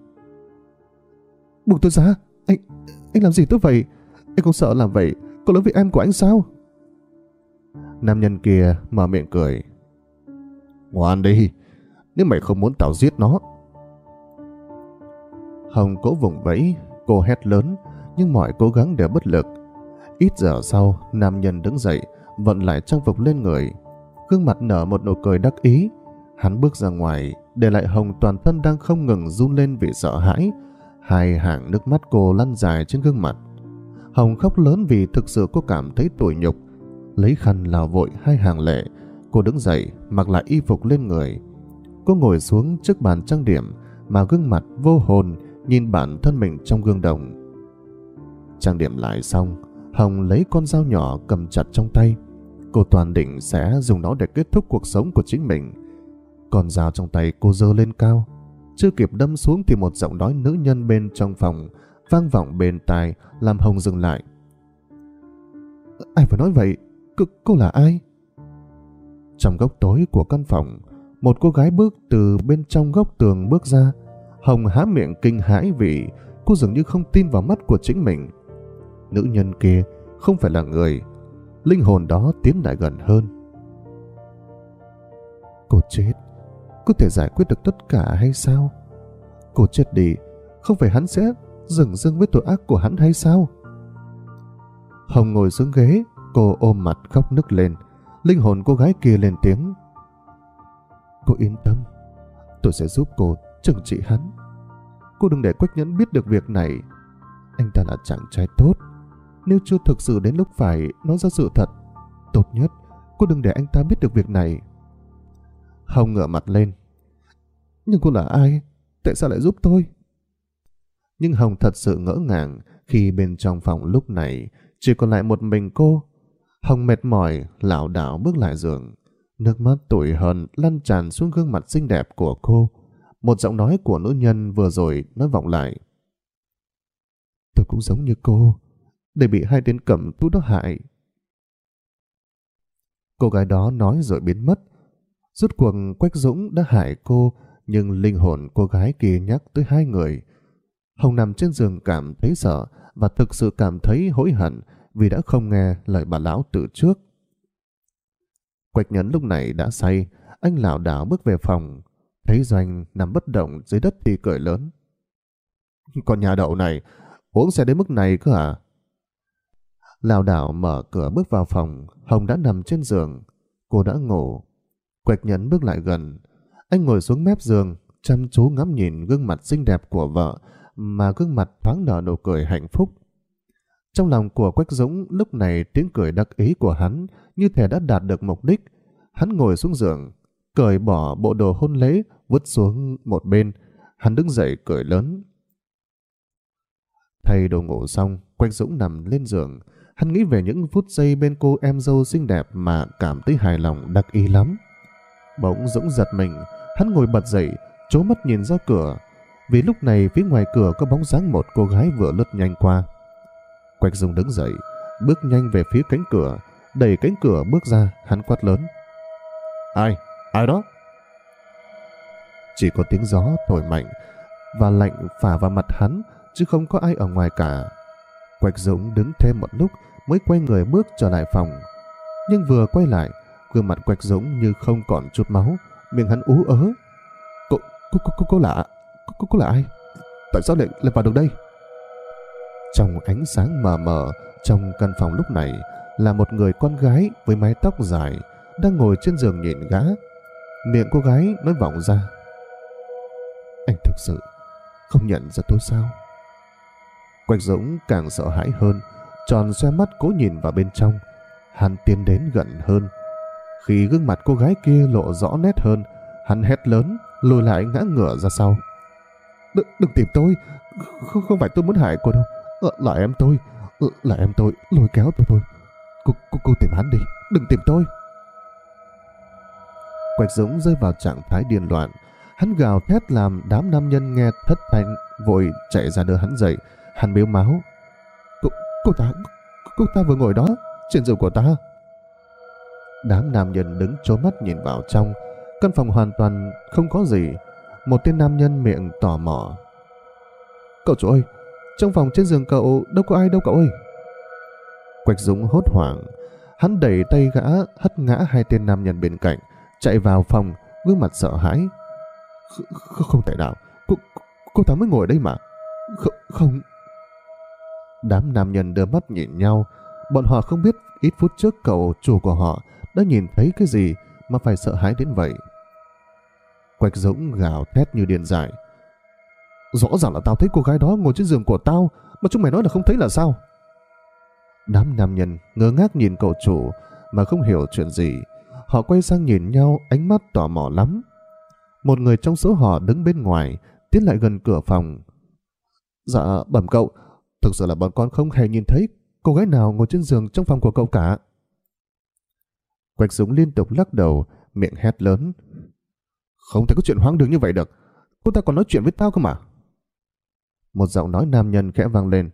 Buông tôi ra, anh làm gì tôi vậy? Anh không sợ làm vậy có lỗi với em của anh sao? Nam nhân kia mở miệng cười. Ngoan đi, nếu mày không muốn tao giết nó. Hồng cố vùng vẫy, cô hét lớn nhưng mọi cố gắng đều bất lực. Ít giờ sau, nam nhân đứng dậy, vận lại trang phục lên người, gương mặt nở một nụ cười đắc ý. Hắn bước ra ngoài, để lại Hồng toàn thân đang không ngừng run lên vì sợ hãi. 2 hàng nước mắt cô lăn dài trên gương mặt. Hồng khóc lớn vì thực sự cô cảm thấy tủi nhục. Lấy khăn lau vội 2 hàng lệ, cô đứng dậy, mặc lại y phục lên người. Cô ngồi xuống trước bàn trang điểm mà gương mặt vô hồn nhìn bản thân mình trong gương đồng. Trang điểm lại xong, Hồng lấy con dao nhỏ cầm chặt trong tay. Cô toàn định sẽ dùng nó để kết thúc cuộc sống của chính mình. Con dao trong tay cô giơ lên cao. Chưa kịp đâm xuống thì một giọng nói nữ nhân bên trong phòng vang vọng bên tai làm Hồng dừng lại. Ai vừa nói vậy? Cô là ai? Trong góc tối của căn phòng, Một cô gái bước từ bên trong góc tường bước ra. Hồng há miệng kinh hãi vì cô dường như không tin vào mắt của chính mình. Nữ nhân kia không phải là người. Linh hồn đó tiến lại gần hơn. Cô chết, có thể giải quyết được tất cả hay sao? Cô chết đi, không phải hắn sẽ dừng dưng với tội ác của hắn hay sao? Hồng ngồi xuống ghế, cô ôm mặt khóc nức lên. Linh hồn cô gái kia lên tiếng. Cô yên tâm, tôi sẽ giúp cô trừng trị hắn. Cô đừng để Quách Nhẫn biết được việc này. Anh ta là chàng trai tốt. Nếu chưa thực sự đến lúc phải nói ra sự thật, tốt nhất cô đừng để anh ta biết được việc này. Hồng ngửa mặt lên. Nhưng cô là ai? Tại sao lại giúp tôi? Nhưng Hồng thật sự ngỡ ngàng khi bên trong phòng lúc này chỉ còn lại một mình cô. Hồng mệt mỏi lảo đảo bước lại giường. Nước mắt tủi hờn lăn tràn xuống gương mặt xinh đẹp của cô. Một giọng nói của nữ nhân vừa rồi nói vọng lại. Tôi cũng giống như cô, để bị hai tên cẩm tú đó hại. Cô gái đó nói rồi biến mất. Rốt cuộc Quách Dũng đã hại cô, nhưng linh hồn cô gái kia nhắc tới hai người. Hồng nằm trên giường cảm thấy sợ và thực sự cảm thấy hối hận vì đã không nghe lời bà lão từ trước. Quách Nhẫn lúc này đã say, anh lảo đảo bước về phòng, thấy Doanh nằm bất động dưới đất thì cười lớn. Con nhà đậu này, uống xe đến mức này cơ à? Lảo đảo mở cửa bước vào phòng, Hồng đã nằm trên giường. Cô đã ngủ. Quách Nhẫn bước lại gần. Anh ngồi xuống mép giường, chăm chú ngắm nhìn gương mặt xinh đẹp của vợ, mà gương mặt thoáng nở nụ cười hạnh phúc. Trong lòng của Quách Dũng lúc này tiếng cười đắc ý của hắn như thể đã đạt được mục đích. Hắn ngồi xuống giường, cởi bỏ bộ đồ hôn lễ, vứt xuống một bên. Hắn đứng dậy cười lớn. Thay đồ ngủ xong, Quách Dũng nằm lên giường. Hắn nghĩ về những phút giây bên cô em dâu xinh đẹp mà cảm thấy hài lòng đắc ý lắm. Bỗng Dũng giật mình, hắn ngồi bật dậy, trố mắt nhìn ra cửa, vì lúc này phía ngoài cửa có bóng dáng một cô gái vừa lướt nhanh qua. Quách Dũng đứng dậy, bước nhanh về phía cánh cửa, đẩy cánh cửa bước ra, hắn quát lớn. Ai? Ai đó? Chỉ có tiếng gió thổi mạnh và lạnh phả vào mặt hắn, chứ không có ai ở ngoài cả. Quách Dũng đứng thêm một lúc mới quay người bước trở lại phòng. Nhưng vừa quay lại, gương mặt Quách Dũng như không còn chút máu, miệng hắn ú ớ. Cô là ai? Tại sao lại vào được đây? Trong ánh sáng mờ mờ trong căn phòng lúc này là một người con gái với mái tóc dài đang ngồi trên giường nhìn gã. Miệng cô gái nói vọng ra. Anh thực sự không nhận ra tôi sao? Quách Dũng càng sợ hãi hơn, tròn xoe mắt cố nhìn vào bên trong. Hắn tiến đến gần hơn. Khi gương mặt cô gái kia lộ rõ nét hơn, hắn hét lớn, lùi lại ngã ngửa ra sau. Đừng tìm tôi, không phải tôi muốn hại cô đâu. Là em tôi lôi kéo tôi thôi. Cô tìm hắn đi, đừng tìm tôi. Quách Dũng rơi vào trạng thái điên loạn. Hắn gào thét làm đám nam nhân nghe thất thanh, vội chạy ra đưa hắn dậy. Hắn mếu máo. Cô ta vừa ngồi đó, trên giường của ta. Đám nam nhân đứng trố mắt nhìn vào trong. Căn phòng hoàn toàn không có gì. Một tên nam nhân miệng tò mò. Cậu chủ ơi, trong phòng trên giường cậu đâu có ai đâu cậu ơi. Quách Dũng hốt hoảng. Hắn đẩy tay gã hất ngã hai tên nam nhân bên cạnh, chạy vào phòng, gương mặt sợ hãi. Không thể nào, cô ta mới ngồi ở đây mà. Không. Đám nam nhân đưa mắt nhìn nhau. Bọn họ không biết ít phút trước cậu chủ của họ đã nhìn thấy cái gì mà phải sợ hãi đến vậy. Quách Dũng gào thét như điên dại. Rõ ràng là tao thấy cô gái đó ngồi trên giường của tao, mà chúng mày nói là không thấy là sao? Đám nam nhân ngơ ngác nhìn cậu chủ mà không hiểu chuyện gì. Họ quay sang nhìn nhau, ánh mắt tò mò lắm. Một người trong số họ đứng bên ngoài, tiến lại gần cửa phòng. Dạ bẩm cậu, thực sự là bọn con không hề nhìn thấy cô gái nào ngồi trên giường trong phòng của cậu cả. Quách Dũng liên tục lắc đầu, miệng hét lớn. Không thể có chuyện hoang đường như vậy được. Cô ta còn nói chuyện với tao cơ mà. Một giọng nói nam nhân khẽ vang lên.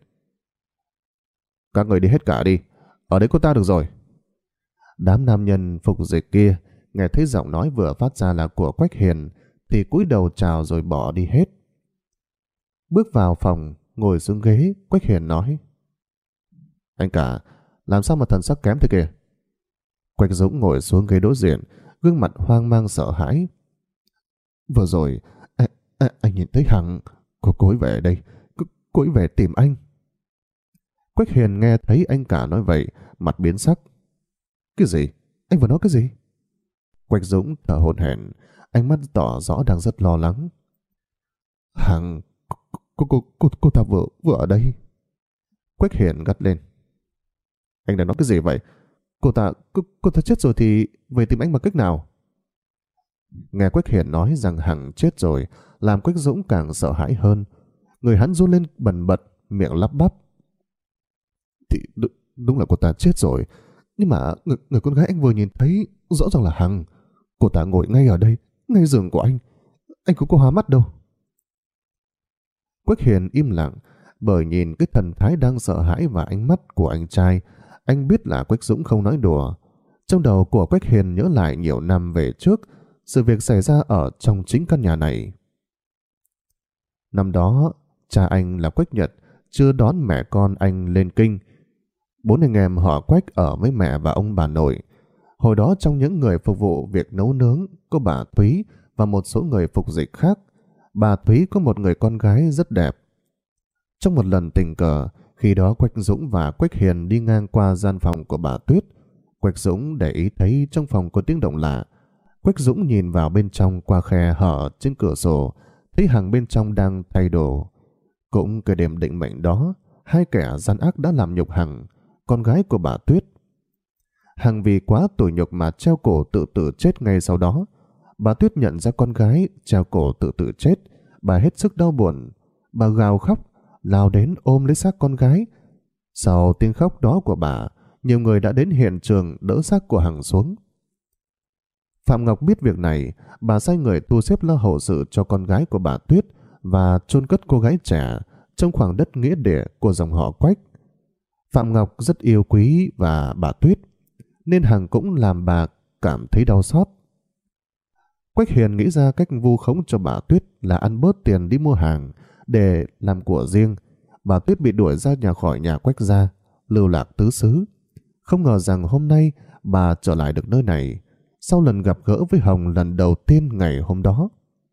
Các người đi hết cả đi, ở đấy cô ta được rồi. Đám nam nhân phục dịch kia nghe thấy giọng nói vừa phát ra là của Quách Hiền thì cúi đầu chào rồi bỏ đi hết. Bước vào phòng, ngồi xuống ghế, Quách Hiền nói: Anh cả, làm sao mà thần sắc kém thế kìa? Quách Dũng ngồi xuống ghế đối diện, gương mặt hoang mang sợ hãi. Vừa rồi, anh nhìn thấy Hằng, cô ấy về đây, cô ấy về tìm anh. Quách Hiền nghe thấy anh cả nói vậy, mặt biến sắc. Cái gì? Anh vừa nói cái gì? Quách Dũng thở hổn hển, ánh mắt tỏ rõ đang rất lo lắng. Hằng, cô ta vừa ở đây. Quách Hiền gắt lên. Anh đang nói cái gì vậy? Cô ta chết rồi thì về tìm anh bằng cách nào? Nghe Quách Hiền nói rằng Hằng chết rồi, làm Quách Dũng càng sợ hãi hơn. Người hắn run lên bần bật, miệng lắp bắp. Thì đúng là cô ta chết rồi, nhưng mà người con gái anh vừa nhìn thấy rõ ràng là Hằng. Cô ta ngồi ngay ở đây, ngay giường của anh cũng có hóa mắt đâu. Quách Hiền im lặng, bởi nhìn cái thần thái đang sợ hãi và ánh mắt của anh trai, anh biết là Quách Dũng không nói đùa. Trong đầu của Quách Hiền nhớ lại nhiều năm về trước, sự việc xảy ra ở trong chính căn nhà này. Năm đó, cha anh là Quách Nhật chưa đón mẹ con anh lên kinh. 4 anh em họ Quách ở với mẹ và ông bà nội. Hồi đó trong những người phục vụ việc nấu nướng có bà Thúy và một số người phục dịch khác. Bà Thúy có một người con gái rất đẹp. Trong một lần tình cờ, khi đó Quách Dũng và Quách Hiền đi ngang qua gian phòng của bà Tuyết. Quách Dũng để ý thấy trong phòng có tiếng động lạ. Quách Dũng nhìn vào bên trong qua khe hở trên cửa sổ, thấy Hằng bên trong đang thay đồ. Cũng cái đêm định mệnh đó, hai kẻ gian ác đã làm nhục Hằng, con gái của bà Tuyết. Hằng vì quá tủi nhục mà treo cổ tự tử chết ngay sau đó. Bà Tuyết nhận ra con gái treo cổ tự tử chết, bà hết sức đau buồn. Bà gào khóc, lao đến ôm lấy xác con gái. Sau tiếng khóc đó của bà, nhiều người đã đến hiện trường đỡ xác của Hằng xuống. Phạm Ngọc biết việc này, bà sai người thu xếp lo hậu sự cho con gái của bà Tuyết và chôn cất cô gái trẻ trong khoảng đất nghĩa địa của dòng họ Quách. Phạm Ngọc rất yêu quý và bà Tuyết, nên Hằng cũng làm bà cảm thấy đau xót. Quách Hiền nghĩ ra cách vu khống cho bà Tuyết là ăn bớt tiền đi mua hàng để làm của riêng. Bà Tuyết bị đuổi ra khỏi nhà Quách gia, lưu lạc tứ xứ. Không ngờ rằng hôm nay bà trở lại được nơi này sau lần gặp gỡ với Hồng lần đầu tiên ngày hôm đó.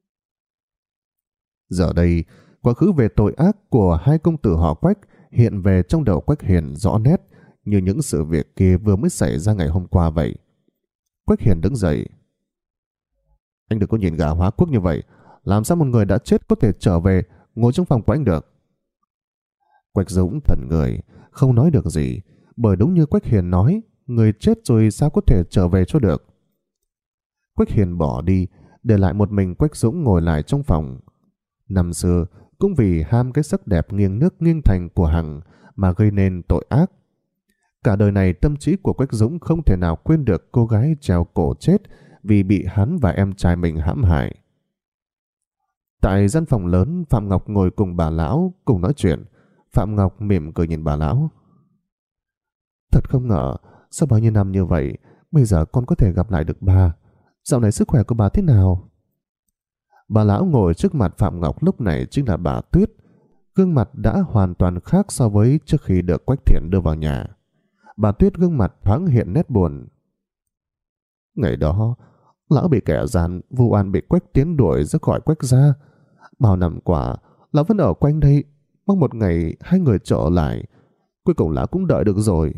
Giờ đây, quá khứ về tội ác của hai công tử họ Quách hiện về trong đầu Quách Hiền rõ nét như những sự việc kia vừa mới xảy ra ngày hôm qua vậy. Quách Hiền đứng dậy. Anh đừng có nhìn gà hóa quốc như vậy. Làm sao một người đã chết có thể trở về ngồi trong phòng của anh được? Quách Dũng thần người, không nói được gì, bởi đúng như Quách Hiền nói, người chết rồi sao có thể trở về cho được. Quách Hiền bỏ đi, để lại một mình Quách Dũng ngồi lại trong phòng. Năm xưa, cũng vì ham cái sắc đẹp nghiêng nước nghiêng thành của Hằng mà gây nên tội ác. Cả đời này tâm trí của Quách Dũng không thể nào quên được cô gái treo cổ chết vì bị hắn và em trai mình hãm hại. Tại gian phòng lớn, Phạm Ngọc ngồi cùng bà lão cùng nói chuyện. Phạm Ngọc mỉm cười nhìn bà lão. Thật không ngờ, sau bao nhiêu năm như vậy, bây giờ con có thể gặp lại được bà. Dạo này sức khỏe của bà thế nào? Bà lão ngồi trước mặt Phạm Ngọc lúc này chính là bà Tuyết. Gương mặt đã hoàn toàn khác so với trước khi được Quách Thiện đưa vào nhà. Bà Tuyết gương mặt thoáng hiện nét buồn. Ngày đó, lão bị kẻ gian vu oan bị Quách Tiến đuổi ra khỏi Quách gia. Bao năm qua, lão vẫn ở quanh đây, mong một ngày hai người trở lại. Cuối cùng lão cũng đợi được rồi.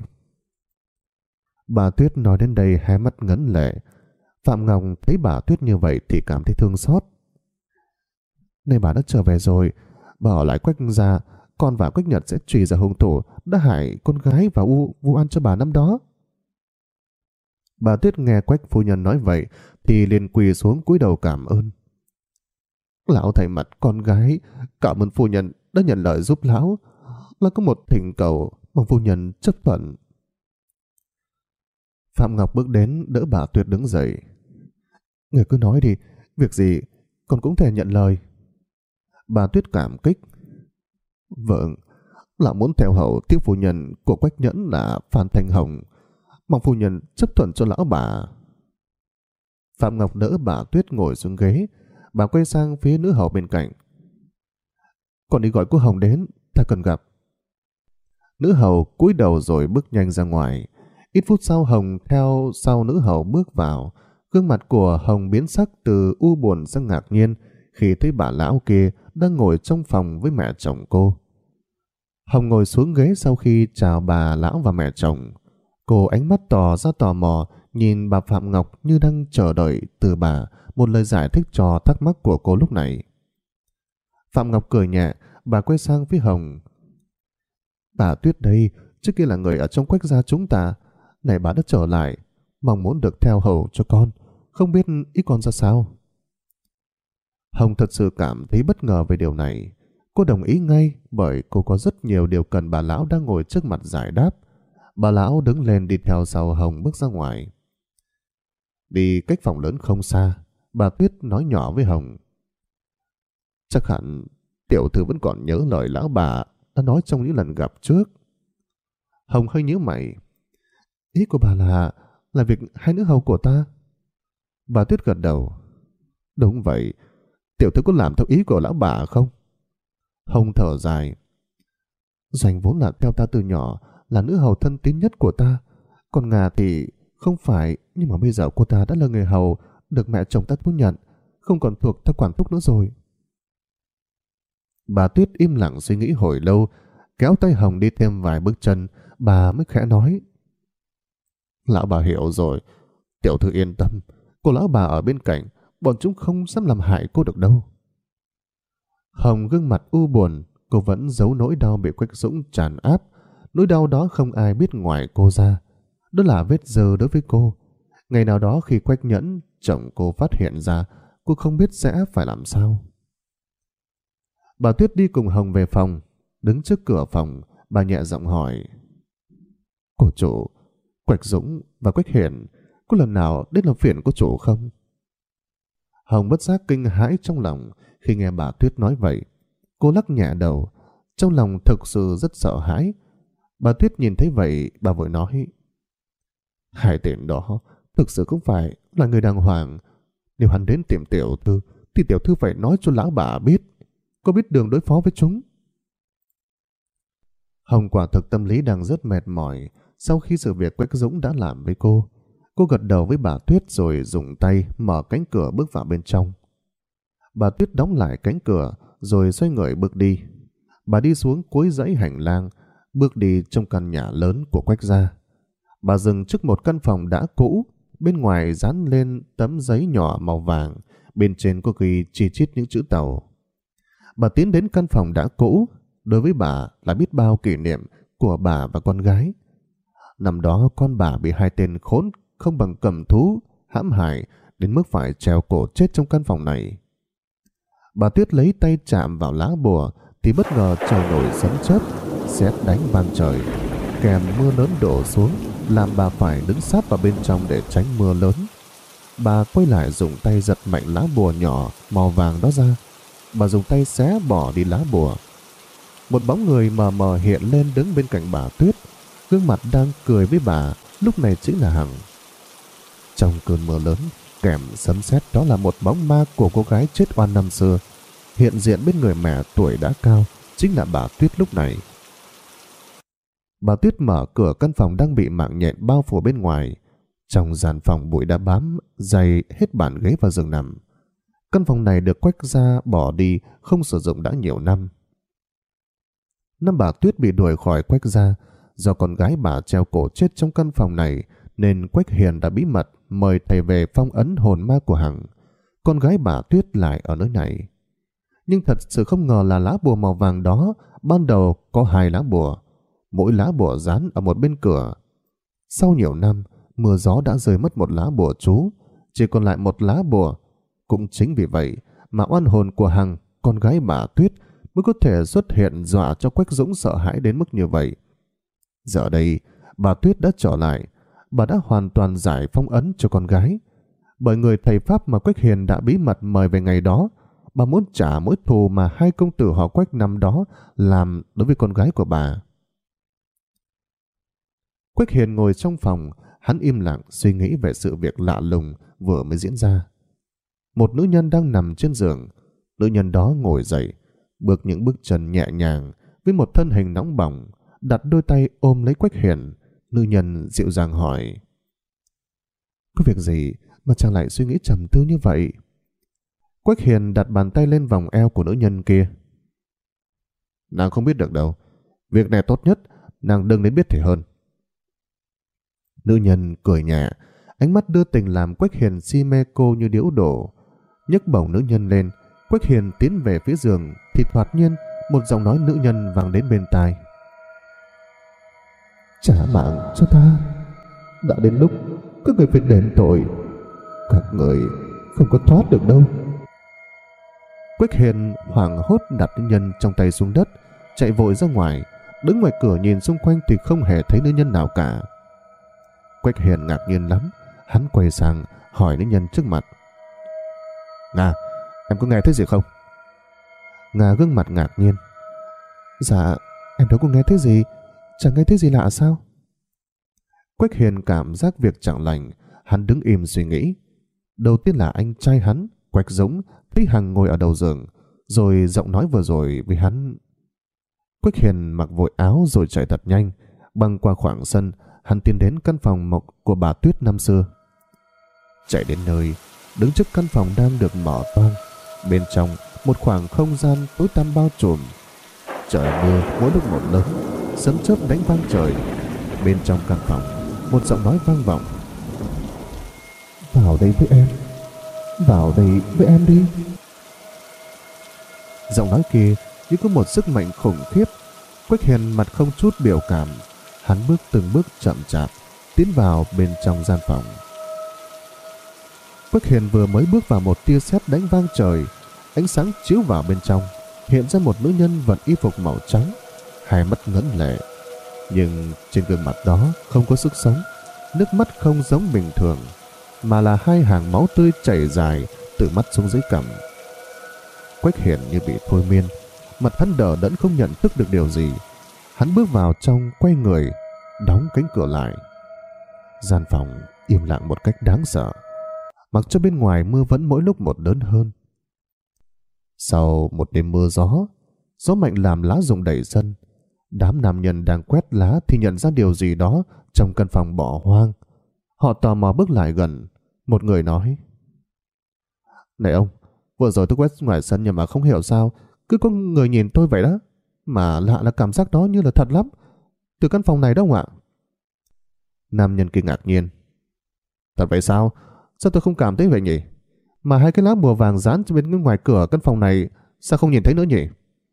Bà Tuyết nói đến đây hai mắt ngấn lệ. Phạm Ngọc thấy bà Tuyết như vậy thì cảm thấy thương xót. Nay bà đã trở về rồi, bà ở lại Quách gia, con và Quách Nhật sẽ truy ra hung thủ đã hại con gái và vu oan cho bà năm đó. Bà Tuyết nghe Quách phu nhân nói vậy thì liền quỳ xuống cúi đầu cảm ơn. Lão thay mặt con gái cảm ơn phu nhân đã nhận lời giúp lão. Là có một thỉnh cầu mong phu nhân chấp thuận. Phạm Ngọc bước đến đỡ bà Tuyết đứng dậy. Người cứ nói đi, việc gì con cũng thể nhận lời. Bà Tuyết cảm kích. Vâng, lão muốn theo hậu tiếc phu nhân của Quách Nhẫn là Phan Thanh Hồng. Mong phu nhân chấp thuận cho lão bà. Phạm Ngọc đỡ bà Tuyết ngồi xuống ghế. Bà quay sang phía nữ hầu bên cạnh. Con đi gọi cô Hồng đến, ta cần gặp. Nữ hầu cúi đầu rồi bước nhanh ra ngoài. Ít phút sau Hồng theo sau nữ hầu bước vào. Gương mặt của Hồng biến sắc từ u buồn sang ngạc nhiên khi thấy bà lão kia đang ngồi trong phòng với mẹ chồng cô. Hồng ngồi xuống ghế sau khi chào bà lão và mẹ chồng. Cô ánh mắt tỏ ra tò mò nhìn bà Phạm Ngọc như đang chờ đợi từ bà một lời giải thích cho thắc mắc của cô lúc này. Phạm Ngọc cười nhẹ, bà quay sang phía Hồng. Bà Tuyết đây, trước kia là người ở trong Quách gia chúng ta. Này bà đã trở lại, mong muốn được theo hầu cho con. Không biết ý con ra sao? Hồng thật sự cảm thấy bất ngờ về điều này. Cô đồng ý ngay bởi cô có rất nhiều điều cần bà lão đang ngồi trước mặt giải đáp. Bà lão đứng lên đi theo sau Hồng bước ra ngoài. Đi cách phòng lớn không xa, bà Tuyết nói nhỏ với Hồng. Chắc hẳn tiểu thư vẫn còn nhớ lời lão bà đã nói trong những lần gặp trước. Hồng hơi nhíu mày. Ý của bà là việc hai nữ hầu của ta? Bà Tuyết gật đầu. Đúng vậy, tiểu thư có làm theo ý của lão bà không? Hồng thở dài. Doanh vốn là theo ta từ nhỏ, là nữ hầu thân tín nhất của ta. Còn Ngà thì không phải, nhưng mà bây giờ cô ta đã là người hầu được mẹ chồng ta thú nhận, không còn thuộc ta quản thúc nữa rồi. Bà Tuyết im lặng suy nghĩ hồi lâu, kéo tay Hồng đi thêm vài bước chân, bà mới khẽ nói. Lão bà hiểu rồi, tiểu thư yên tâm, cô lão bà ở bên cạnh, bọn chúng không dám làm hại cô được đâu. Hồng gương mặt u buồn, cô vẫn giấu nỗi đau bị Quách Dũng tràn áp. Nỗi đau đó không ai biết ngoài cô ra. Đó là vết dơ đối với cô. Ngày nào đó khi Quách Nhẫn, chồng cô phát hiện ra, cô không biết sẽ phải làm sao. Bà Tuyết đi cùng Hồng về phòng. Đứng trước cửa phòng, bà nhẹ giọng hỏi. Cô chủ, Quách Dũng và Quách Hiển có lần nào đến làm phiền cô chủ không? Hồng bất giác kinh hãi trong lòng khi nghe bà Tuyết nói vậy. Cô lắc nhẹ đầu, trong lòng thực sự rất sợ hãi. Bà Tuyết nhìn thấy vậy, bà vội nói. Hai tên đó thực sự không phải là người đàng hoàng. Nếu hắn đến tìm tiểu thư, thì tiểu thư phải nói cho lão bà biết. Có biết đường đối phó với chúng? Hồng quả thực tâm lý đang rất mệt mỏi sau khi sự việc Quách Dũng đã làm với cô. Cô gật đầu với bà Tuyết rồi dùng tay mở cánh cửa bước vào bên trong. Bà Tuyết đóng lại cánh cửa rồi xoay người bước đi. Bà đi xuống cuối dãy hành lang, bước đi trong căn nhà lớn của Quách gia. Bà dừng trước một căn phòng đã cũ, bên ngoài dán lên tấm giấy nhỏ màu vàng, bên trên có ghi chi chít những chữ Tàu. Bà tiến đến căn phòng đã cũ, đối với bà là biết bao kỷ niệm của bà và con gái. Năm đó con bà bị hai tên khốn không bằng cầm thú hãm hại đến mức phải treo cổ chết trong căn phòng này. Bà Tuyết lấy tay chạm vào lá bùa thì bất ngờ trời nổi sấm chớp, sét đánh vang trời, kèm mưa lớn đổ xuống, làm bà phải đứng sát vào bên trong để tránh mưa lớn. Bà quay lại dùng tay giật mạnh lá bùa nhỏ màu vàng đó ra. Bà dùng tay xé bỏ đi lá bùa. Một bóng người mờ mờ hiện lên đứng bên cạnh bà Tuyết. Gương mặt đang cười với bà lúc này chính là Hằng. Trong cơn mưa lớn kèm sấm sét, đó là một bóng ma của cô gái chết oan năm xưa hiện diện bên người mẹ tuổi đã cao, chính là bà Tuyết lúc này. Bà Tuyết mở cửa căn phòng đang bị mạng nhện bao phủ bên ngoài. Trong gian phòng bụi đã bám dày hết bàn ghế và giường nằm. Căn phòng này được Quách gia bỏ đi, không sử dụng đã nhiều năm. Năm bà Tuyết bị đuổi khỏi Quách gia do con gái bà treo cổ chết trong căn phòng này, nên Quách Hiền đã bí mật mời thầy về phong ấn hồn ma của Hằng. Con gái bà Tuyết lại ở nơi này. Nhưng thật sự không ngờ là lá bùa màu vàng đó ban đầu có hai lá bùa, mỗi lá bùa dán ở một bên cửa. Sau nhiều năm, mưa gió đã rơi mất một lá bùa chú, chỉ còn lại một lá bùa. Cũng chính vì vậy mà oan hồn của Hằng, con gái bà Tuyết, mới có thể xuất hiện dọa cho Quách Dũng sợ hãi đến mức như vậy. Giờ đây, bà Tuyết đã trở lại. Bà đã hoàn toàn giải phong ấn cho con gái. Bởi người thầy Pháp mà Quách Hiền đã bí mật mời về ngày đó, bà muốn trả mối thù mà hai công tử họ Quách năm đó làm đối với con gái của bà. Quách Hiền ngồi trong phòng, hắn im lặng suy nghĩ về sự việc lạ lùng vừa mới diễn ra. Một nữ nhân đang nằm trên giường. Nữ nhân đó ngồi dậy, bước những bước chân nhẹ nhàng với một thân hình nóng bỏng, đặt đôi tay ôm lấy Quách Hiền. Nữ nhân dịu dàng hỏi: có việc gì mà chàng lại suy nghĩ trầm tư như vậy? Quách Hiền đặt bàn tay lên vòng eo của nữ nhân kia. Nàng không biết được đâu. Việc này tốt nhất nàng đừng đến biết thì hơn. Nữ nhân cười nhẹ, ánh mắt đưa tình làm Quách Hiền si mê cô như điếu đổ. Nhấc bổng nữ nhân lên, Quách Hiền tiến về phía giường thì thoạt nhiên một giọng nói nữ nhân vang đến bên tai: trả mạng cho ta. Đã đến lúc các người phải đền tội. Các người không có thoát được đâu. Quách Hiền hoảng hốt đặt nữ nhân trong tay xuống đất, chạy vội ra ngoài, đứng ngoài cửa nhìn xung quanh thì không hề thấy nữ nhân nào cả. Quách Hiền ngạc nhiên lắm, hắn quay sang hỏi nữ nhân trước mặt: Nga, em có nghe thấy gì không? Nga gương mặt ngạc nhiên: Dạ, em đâu có nghe thấy gì. Chẳng nghe thấy gì lạ sao? Quách Hiền cảm giác việc chẳng lành, hắn đứng im suy nghĩ. Đầu tiên là anh trai hắn, Quách Dũng, thấy Hằng ngồi ở đầu giường, rồi giọng nói vừa rồi với hắn. Quách Hiền mặc vội áo rồi chạy thật nhanh, băng qua khoảng sân, hắn tiến đến căn phòng mộc của bà Tuyết năm xưa. Chạy đến nơi, đứng trước căn phòng đang được mở toang. Bên trong, một khoảng không gian tối tăm bao trùm. Trời mưa mỗi lúc một lớn, sấm chớp đánh vang trời. Bên trong căn phòng, một giọng nói vang vọng: vào đây với em, vào đây với em đi. Giọng nói kia như có một sức mạnh khủng khiếp. Quách Hiền mặt không chút biểu cảm, hắn bước từng bước chậm chạp tiến vào bên trong gian phòng. Quách Hiền vừa mới bước vào, một tia sét đánh vang trời, ánh sáng chiếu vào bên trong, hiện ra một nữ nhân vận y phục màu trắng, hai mắt ngấn lệ, nhưng trên gương mặt đó không có sức sống, nước mắt không giống bình thường, mà là hai hàng máu tươi chảy dài từ mắt xuống dưới cằm. Quách Hiền như bị thôi miên, mặt hắn đờ đẫn không nhận thức được điều gì. Hắn bước vào trong, quay người, đóng cánh cửa lại. Gian phòng im lặng một cách đáng sợ, mặc cho bên ngoài mưa vẫn mỗi lúc một lớn hơn. Sau một đêm mưa gió mạnh làm lá rụng đầy sân. Đám nam nhân đang quét lá thì nhận ra điều gì đó trong căn phòng bỏ hoang. Họ tò mò bước lại gần. Một người nói: Này ông, vừa rồi tôi quét ngoài sân nhưng mà không hiểu sao cứ có người nhìn tôi vậy đó. Mà lạ là cảm giác đó như là thật lắm. Từ căn phòng này đâu ạ? Nam nhân kia ngạc nhiên: Thật vậy sao? Sao tôi không cảm thấy vậy nhỉ? Mà hai cái lá bùa vàng dán bên ngoài cửa căn phòng này sao không nhìn thấy nữa nhỉ?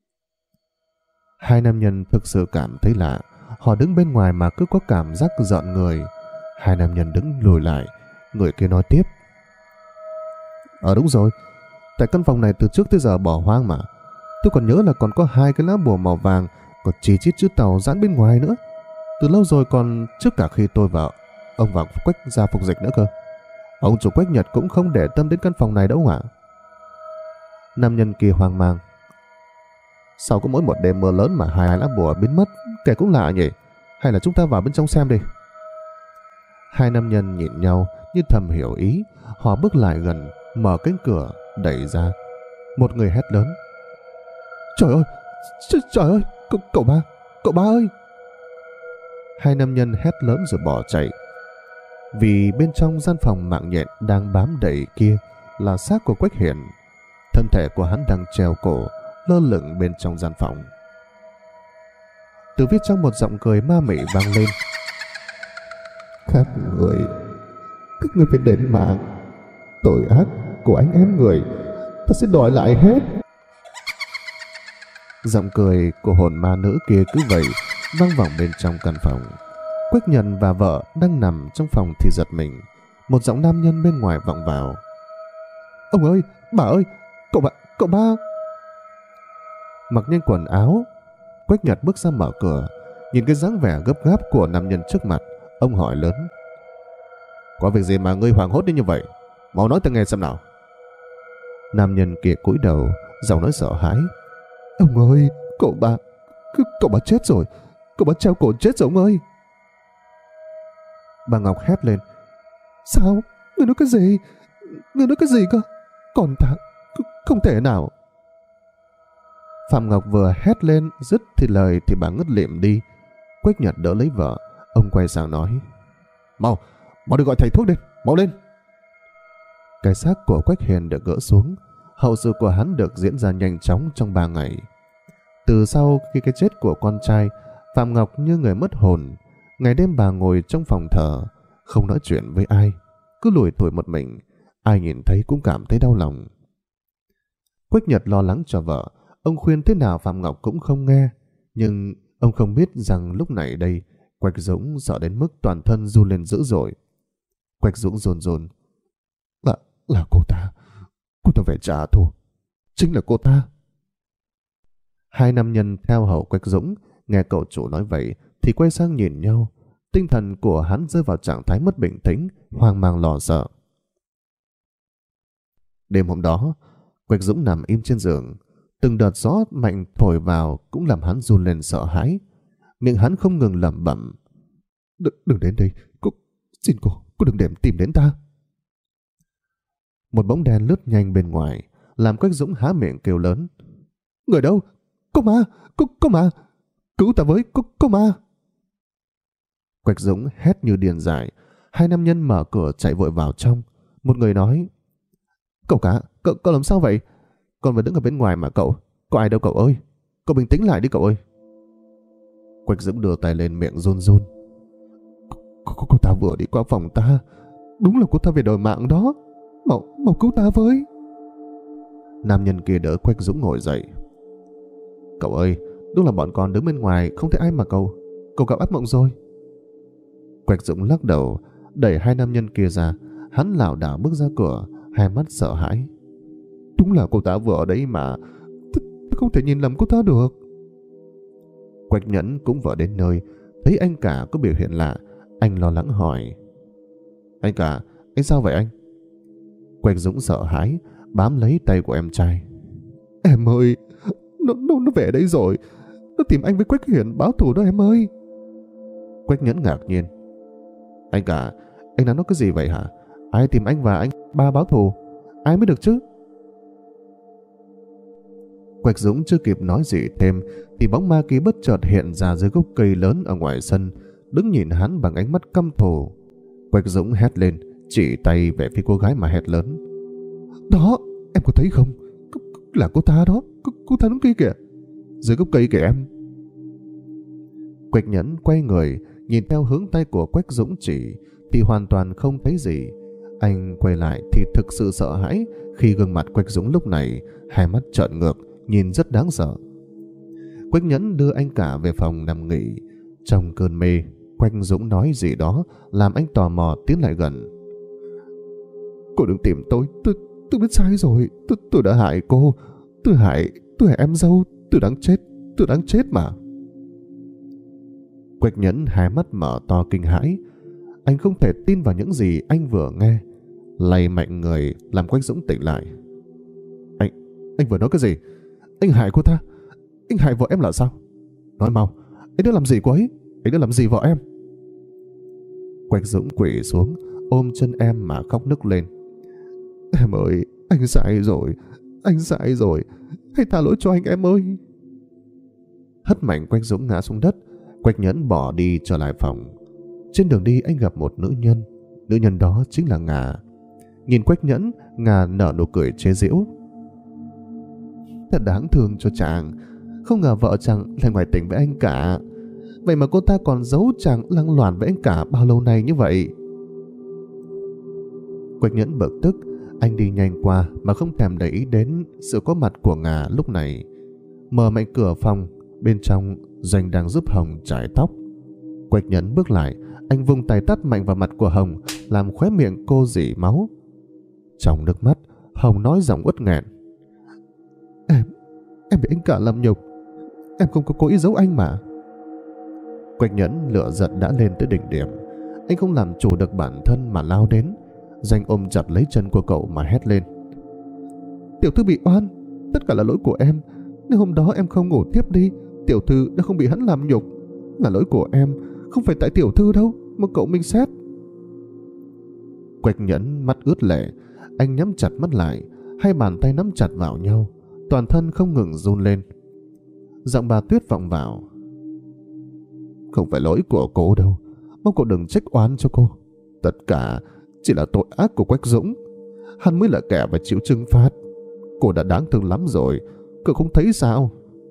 Hai nam nhân thực sự cảm thấy lạ. Họ đứng bên ngoài mà cứ có cảm giác giận người. Hai nam nhân đứng lùi lại. Người kia nói tiếp: Đúng rồi, tại căn phòng này từ trước tới giờ bỏ hoang mà. Tôi còn nhớ là còn có hai cái lá bùa màu vàng, còn chỉ chít chữ tàu dán bên ngoài nữa. Từ lâu rồi, còn trước cả khi tôi vào ông và Quách ra phục dịch nữa cơ. Ông chủ Quách Nhật cũng không để tâm đến căn phòng này đâu ạ. Nam nhân kia hoang mang: Sao có mỗi một đêm mưa lớn mà hai lá bùa biến mất, kể cũng lạ nhỉ? Hay là chúng ta vào bên trong xem đi. Hai nam nhân nhìn nhau như thầm hiểu ý. Họ bước lại gần, mở cánh cửa đẩy ra. Một người hét lớn: Trời ơi, trời ơi, cậu ba ơi! Hai nam nhân hét lớn rồi bỏ chạy. Vì bên trong gian phòng mạng nhện đang bám đầy kia là xác của Quách Hiền. Thân thể của hắn đang treo cổ lơ lửng bên trong gian phòng. Từ phía trong một giọng cười ma mị vang lên: Các người phải đền mạng. Tội ác của anh em người ta sẽ đòi lại hết. Giọng cười của hồn ma nữ kia cứ vậy vang vọng bên trong căn phòng. Quách Nhân và vợ đang nằm trong phòng thì giật mình. Một giọng nam nhân bên ngoài vọng vào: Ông ơi, bà ơi, cậu ba. Mặc nhanh quần áo, Quách Nhật bước ra mở cửa. Nhìn cái dáng vẻ gấp gáp của nam nhân trước mặt, ông hỏi lớn: Có việc gì mà ngươi hoảng hốt đến như vậy? Mau nói ta nghe xem nào. Nam nhân kia cúi đầu, giọng nói sợ hãi: Ông ơi, cậu ba chết rồi. Cậu ba treo cổ chết rồi ông ơi. Bà Ngọc hét lên. Sao? Người nói cái gì? Người nói cái gì cơ? Còn ta... Không thể nào. Phạm Ngọc vừa hét lên dứt thì lời thì bà ngất lịm đi. Quách Nhật đỡ lấy vợ. Ông quay sang nói. Mau đi gọi thầy thuốc lên, mau lên. Cái xác của Quách Hiền được gỡ xuống. Hậu sự của hắn được diễn ra nhanh chóng trong 3 ngày. Từ sau khi cái chết của con trai, Phạm Ngọc như người mất hồn. Ngày đêm bà ngồi trong phòng thờ, không nói chuyện với ai, cứ lủi thủi một mình. Ai nhìn thấy cũng cảm thấy đau lòng. Quách Nhật lo lắng cho vợ. Ông khuyên thế nào Phạm Ngọc cũng không nghe. Nhưng ông không biết rằng lúc này đây Quách Dũng sợ đến mức toàn thân run lên dữ dội. Quách Dũng run run. Là cô ta về trả thù. Chính là cô ta. Hai nam nhân theo hầu Quách Dũng nghe cậu chủ nói vậy thì quay sang nhìn nhau. Tinh thần của hắn rơi vào trạng thái mất bình tĩnh, hoang mang lo sợ. Đêm hôm đó, Quách Dũng nằm im trên giường. Từng đợt gió mạnh thổi vào cũng làm hắn run lên sợ hãi. Miệng hắn không ngừng lẩm bẩm. Đừng đến đây, xin cô đừng để tìm đến ta. Một bóng đen lướt nhanh bên ngoài, làm Quách Dũng há miệng kêu lớn. Người đâu? Có ma! Có ma! Cứu ta với! Có ma! Quách Dũng hét như điên dại. Hai nam nhân mở cửa chạy vội vào trong. Một người nói. Cậu cả, cậu làm sao vậy? Con vừa đứng ở bên ngoài mà cậu. Có ai đâu cậu ơi. Cậu bình tĩnh lại đi cậu ơi. Quách Dũng đưa tay lên miệng run run. Cô ta vừa đi qua phòng ta. Đúng là cô ta về đòi mạng đó. Mau cứu ta với. Nam nhân kia đỡ Quách Dũng ngồi dậy. Cậu ơi, đúng là bọn con đứng bên ngoài không thấy ai mà cậu gặp ác mộng rồi. Quách Dũng lắc đầu, đẩy hai nam nhân kia ra. Hắn lảo đảo bước ra cửa, hai mắt sợ hãi. Đúng là cô ta vừa ở đấy mà. Không thể nhìn lầm cô ta được. Quách Nhẫn cũng vừa đến nơi, thấy anh cả có biểu hiện lạ. Anh lo lắng hỏi. Anh cả, anh sao vậy anh? Quách Dũng sợ hãi, bám lấy tay của em trai. Em ơi, nó về đây rồi. Nó tìm anh với Quách Hiền báo thù đó em ơi. Quách Nhẫn ngạc nhiên. Anh cả, anh nói cái gì vậy hả? Ai tìm anh và anh ba báo thù? Ai mới được chứ? Quách Dũng chưa kịp nói gì thêm thì bóng ma kia bất chợt hiện ra dưới gốc cây lớn ở ngoài sân, đứng nhìn hắn bằng ánh mắt căm thù. Quách Dũng hét lên, chỉ tay về phía cô gái mà hét lớn. Đó, em có thấy không? Là cô ta đó, cô ta đứng kia kìa, dưới gốc cây kìa em. Quách Nhẫn quay người nhìn theo hướng tay của Quách Dũng chỉ thì hoàn toàn không thấy gì. Anh quay lại thì thực sự sợ hãi khi gương mặt Quách Dũng lúc này hai mắt trợn ngược, nhìn rất đáng sợ. Quách Nhẫn đưa anh cả về phòng nằm nghỉ. Trong cơn mê, Quách Dũng nói gì đó làm anh tò mò tiến lại gần. Cô đừng tìm tôi biết sai rồi. Tôi đã hại cô. Tôi hại em dâu. Tôi đáng chết mà. Quách Nhẫn hai mắt mở to kinh hãi. Anh không thể tin vào những gì anh vừa nghe. Lay mạnh người làm Quách Dũng tỉnh lại. Anh vừa nói cái gì? Anh hại cô ta? Anh hại vợ em là sao? Nói mau, anh đã làm gì cô ấy? Anh đã làm gì vợ em? Quách Dũng quỳ xuống ôm chân em mà khóc nức lên. Em ơi, anh sai rồi. Hãy tha lỗi cho anh em ơi. Hất mạnh Quách Dũng ngã xuống đất. Quách Nhẫn bỏ đi trở lại phòng. Trên đường đi anh gặp một nữ nhân. Nữ nhân đó chính là Ngà. Nhìn Quách Nhẫn, Ngà nở nụ cười chế giễu. Thật đáng thương cho chàng. Không ngờ vợ chàng lại ngoại tình với anh cả. Vậy mà cô ta còn giấu chàng lăng loàn với anh cả bao lâu nay như vậy. Quách Nhẫn bực tức. Anh đi nhanh qua mà không thèm để ý đến sự có mặt của Ngà lúc này. Mở mạnh cửa phòng. Bên trong Doanh đang giúp Hồng chải tóc. Quách Nhẫn bước lại. Anh vung tay tát mạnh vào mặt của Hồng, làm khóe miệng cô rỉ máu. Trong nước mắt, Hồng nói giọng uất nghẹn. Em bị anh cả làm nhục. Em không có cố ý giấu anh mà. Quách Nhẫn lửa giận đã lên tới đỉnh điểm. Anh không làm chủ được bản thân mà lao đến. Doanh ôm chặt lấy chân của cậu mà hét lên. Tiểu thư bị oan. Tất cả là lỗi của em. Nếu hôm đó em không ngủ tiếp đi, tiểu thư đã không bị hắn làm nhục. Là lỗi của em, không phải tại tiểu thư đâu mà cậu Minh xét. Quách Nhẫn mắt ướt lệ, anh nhắm chặt mắt lại, hai bàn tay nắm chặt vào nhau, toàn thân không ngừng run lên. Giọng bà Tuyết vọng vào: "Không phải lỗi của cô đâu, mong cô đừng trách oan cho cô. Tất cả chỉ là tội ác của Quách Dũng. Hắn mới là kẻ phải chịu trừng phạt. Cô đã đáng thương lắm rồi, cậu không thấy sao?"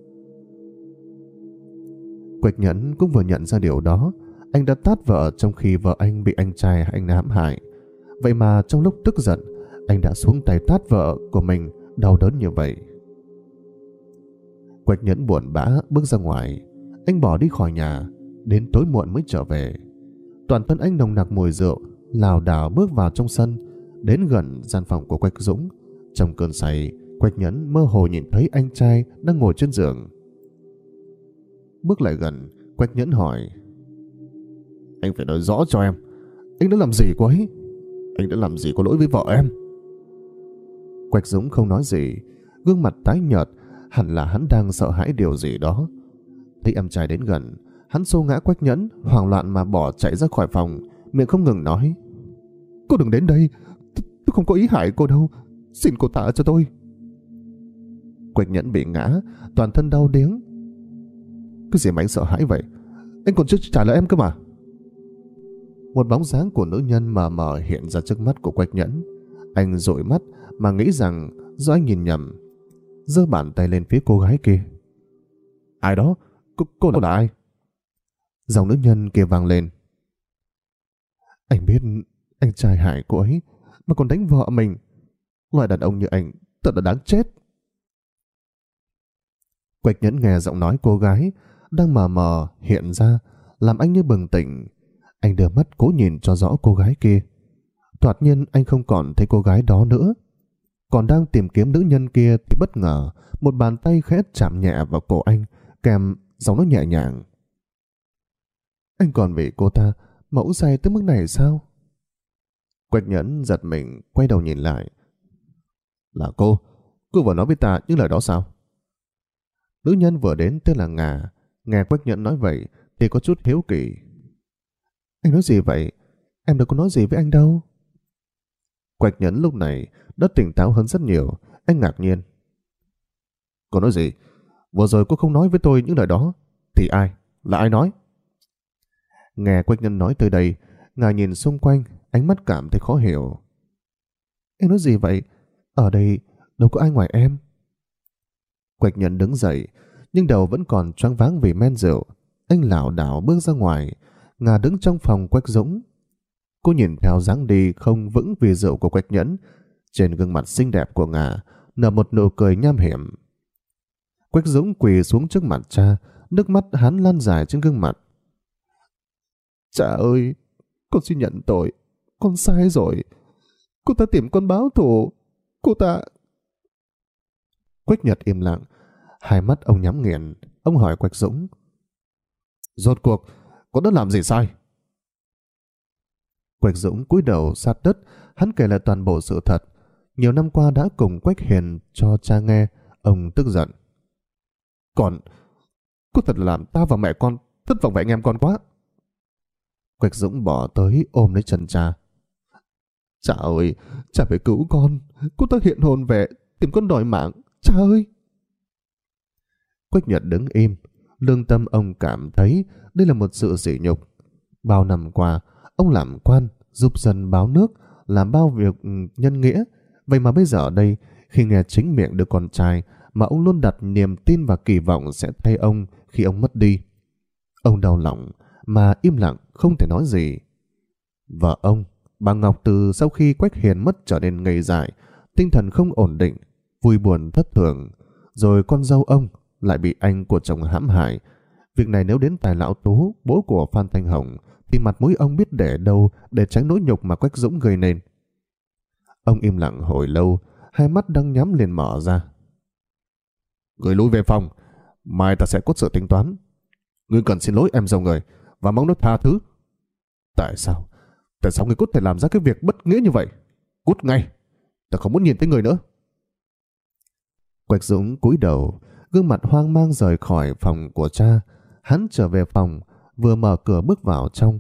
Quách Nhẫn cũng vừa nhận ra điều đó. Anh đã tát vợ trong khi vợ anh bị anh trai anh hãm hại. Vậy mà trong lúc tức giận, anh đã xuống tay tát vợ của mình đau đớn như vậy. Quách Nhẫn buồn bã bước ra ngoài. Anh bỏ đi khỏi nhà, đến tối muộn mới trở về. Toàn thân anh nồng nặc mùi rượu, lảo đảo bước vào trong sân, đến gần gian phòng của Quách Dũng. Trong cơn say, Quách Nhẫn mơ hồ nhìn thấy anh trai đang ngồi trên giường. Bước lại gần, Quách Nhẫn hỏi: "Anh phải nói rõ cho em, anh đã làm gì cô ấy? Anh đã làm gì có lỗi với vợ em?" Quách Dũng không nói gì, gương mặt tái nhợt, hẳn là hắn đang sợ hãi điều gì đó. Thấy em trai đến gần, hắn xô ngã Quách Nhẫn, hoảng loạn mà bỏ chạy ra khỏi phòng, miệng không ngừng nói: "Cô đừng đến đây, tôi không có ý hại cô đâu, xin cô tha cho tôi." Quách Nhẫn bị ngã, toàn thân đau điếng. "Cái gì mà anh sợ hãi vậy? Anh còn chưa trả lời em cơ mà." Một bóng dáng của nữ nhân mờ mờ hiện ra trước mắt của Quách Nhẫn. Anh dụi mắt mà nghĩ rằng do anh nhìn nhầm, giơ bàn tay lên phía cô gái kia. "Ai đó? Cô là ai?" Giọng nữ nhân kia vang lên. "Anh biết anh trai hại cô ấy mà còn đánh vợ mình. Loại đàn ông như anh thật là đáng chết." Quách Nhẫn nghe giọng nói cô gái đang mờ mờ hiện ra, làm anh như bừng tỉnh. Anh đưa mắt cố nhìn cho rõ cô gái kia. Thoạt nhiên anh không còn thấy cô gái đó nữa. Còn đang tìm kiếm nữ nhân kia thì bất ngờ một bàn tay khẽ chạm nhẹ vào cổ anh, kèm giọng nói nhẹ nhàng: "Anh còn vì cô ta mà uống say tới mức này sao?" Quách Nhẫn giật mình quay đầu nhìn lại. "Là cô vừa nói với ta những lời đó sao?" Nữ nhân vừa đến tên là Ngà. Nghe Quách Nhẫn nói vậy thì có chút hiếu kỳ. "Anh nói gì vậy? Em đâu có nói gì với anh đâu." Quách Nhẫn lúc này đã tỉnh táo hơn rất nhiều. Anh ngạc nhiên: "Cô nói gì? Vừa rồi cô không nói với tôi những lời đó. Thì ai? Là ai nói?" Nghe Quách Nhẫn nói tới đây, Ngà nhìn xung quanh, ánh mắt cảm thấy khó hiểu. "Anh nói gì vậy? Ở đây đâu có ai ngoài em." Quách Nhẫn đứng dậy, nhưng đầu vẫn còn choáng váng vì men rượu. Anh lảo đảo bước ra ngoài. Ngà đứng trong phòng Quách Dũng. Cô nhìn theo dáng đi không vững vì rượu của Quách Nhẫn. Trên gương mặt xinh đẹp của Ngà nở một nụ cười nham hiểm. Quách Dũng quỳ xuống trước mặt cha, nước mắt hắn lan dài trên gương mặt. "Cha ơi, con xin nhận tội, con sai rồi. Cô ta tìm con báo thù, cô ta..." Quách Nhật im lặng, hai mắt ông nhắm nghiền. Ông hỏi Quách Dũng: "Rốt cuộc con đã làm gì sai?" Quách Dũng cúi đầu sát đất, hắn kể lại toàn bộ sự thật. Nhiều năm qua đã cùng Quách Hiền cho cha nghe. Ông tức giận: Cô thật là làm ta và mẹ con thất vọng với anh em con quá." Quách Dũng bỏ tới ôm lấy chân cha. "Cha ơi, cha phải cứu con. Cô ta hiện hồn về tìm con đòi mạng. Cha ơi." Quách Nhật đứng im. Lương tâm ông cảm thấy đây là một sự sỉ nhục. Bao năm qua, ông làm quan, giúp dân báo nước, làm bao việc nhân nghĩa. Vậy mà bây giờ đây, khi nghe chính miệng đứa con trai mà ông luôn đặt niềm tin và kỳ vọng sẽ thay ông khi ông mất đi, ông đau lòng mà im lặng không thể nói gì. Vợ ông, bà Ngọc, từ sau khi Quách Hiền mất trở nên ngây dại, tinh thần không ổn định, vui buồn thất thường. Rồi con dâu ông lại bị anh của chồng hãm hại. Việc này nếu đến tài lão Tú, bố của Phan Thanh Hồng, thì mặt mũi ông biết để đâu để tránh nỗi nhục mà Quách Dũng gây nên. Ông im lặng hồi lâu, hai mắt đang nhắm liền mở ra. "Người lui về phòng, mai ta sẽ có sự tính toán. Ngươi cần xin lỗi em dâu người và mong nó tha thứ." Tại sao ngươi có thể làm ra cái việc bất nghĩa như vậy? Cút ngay, ta không muốn nhìn thấy người nữa." Quách Dũng cúi đầu, gương mặt hoang mang rời khỏi phòng của cha. Hắn trở về phòng, vừa mở cửa bước vào trong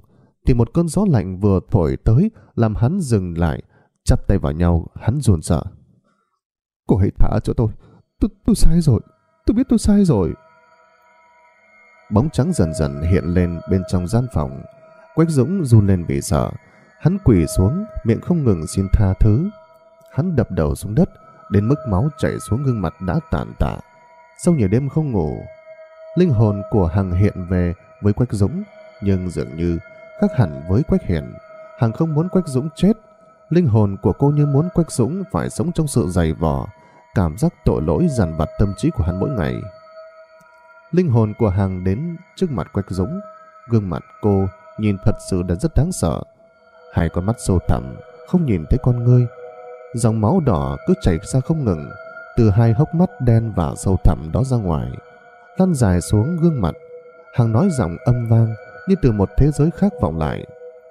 thì một cơn gió lạnh vừa thổi tới làm hắn dừng lại, chắp tay vào nhau. Hắn run sợ. Cô hãy thả cho tôi sai rồi, tôi biết tôi sai rồi. Bóng trắng dần dần hiện lên bên trong gian phòng. Quách Dũng run lên vì sợ. Hắn quỳ xuống, miệng không ngừng xin tha thứ. Hắn đập đầu xuống đất đến mức máu chảy xuống gương mặt đã tàn tạ. Sau nhiều đêm không ngủ, linh hồn của Hằng hiện về với Quách Dũng, nhưng dường như khác hẳn với Quách Hiền. Hằng không muốn Quách Dũng chết. Linh hồn của cô như muốn Quách Dũng phải sống trong sự dày vò, cảm giác tội lỗi dằn vặt tâm trí của hắn mỗi ngày. Linh hồn của Hằng đến trước mặt Quách Dũng. Gương mặt cô nhìn thật sự đã rất đáng sợ. Hai con mắt sâu thẳm, không nhìn thấy con ngươi. Dòng máu đỏ cứ chảy ra không ngừng từ hai hốc mắt đen và sâu thẳm đó ra ngoài, lăn dài xuống gương mặt. Hằng nói giọng âm vang như từ một thế giới khác vọng lại.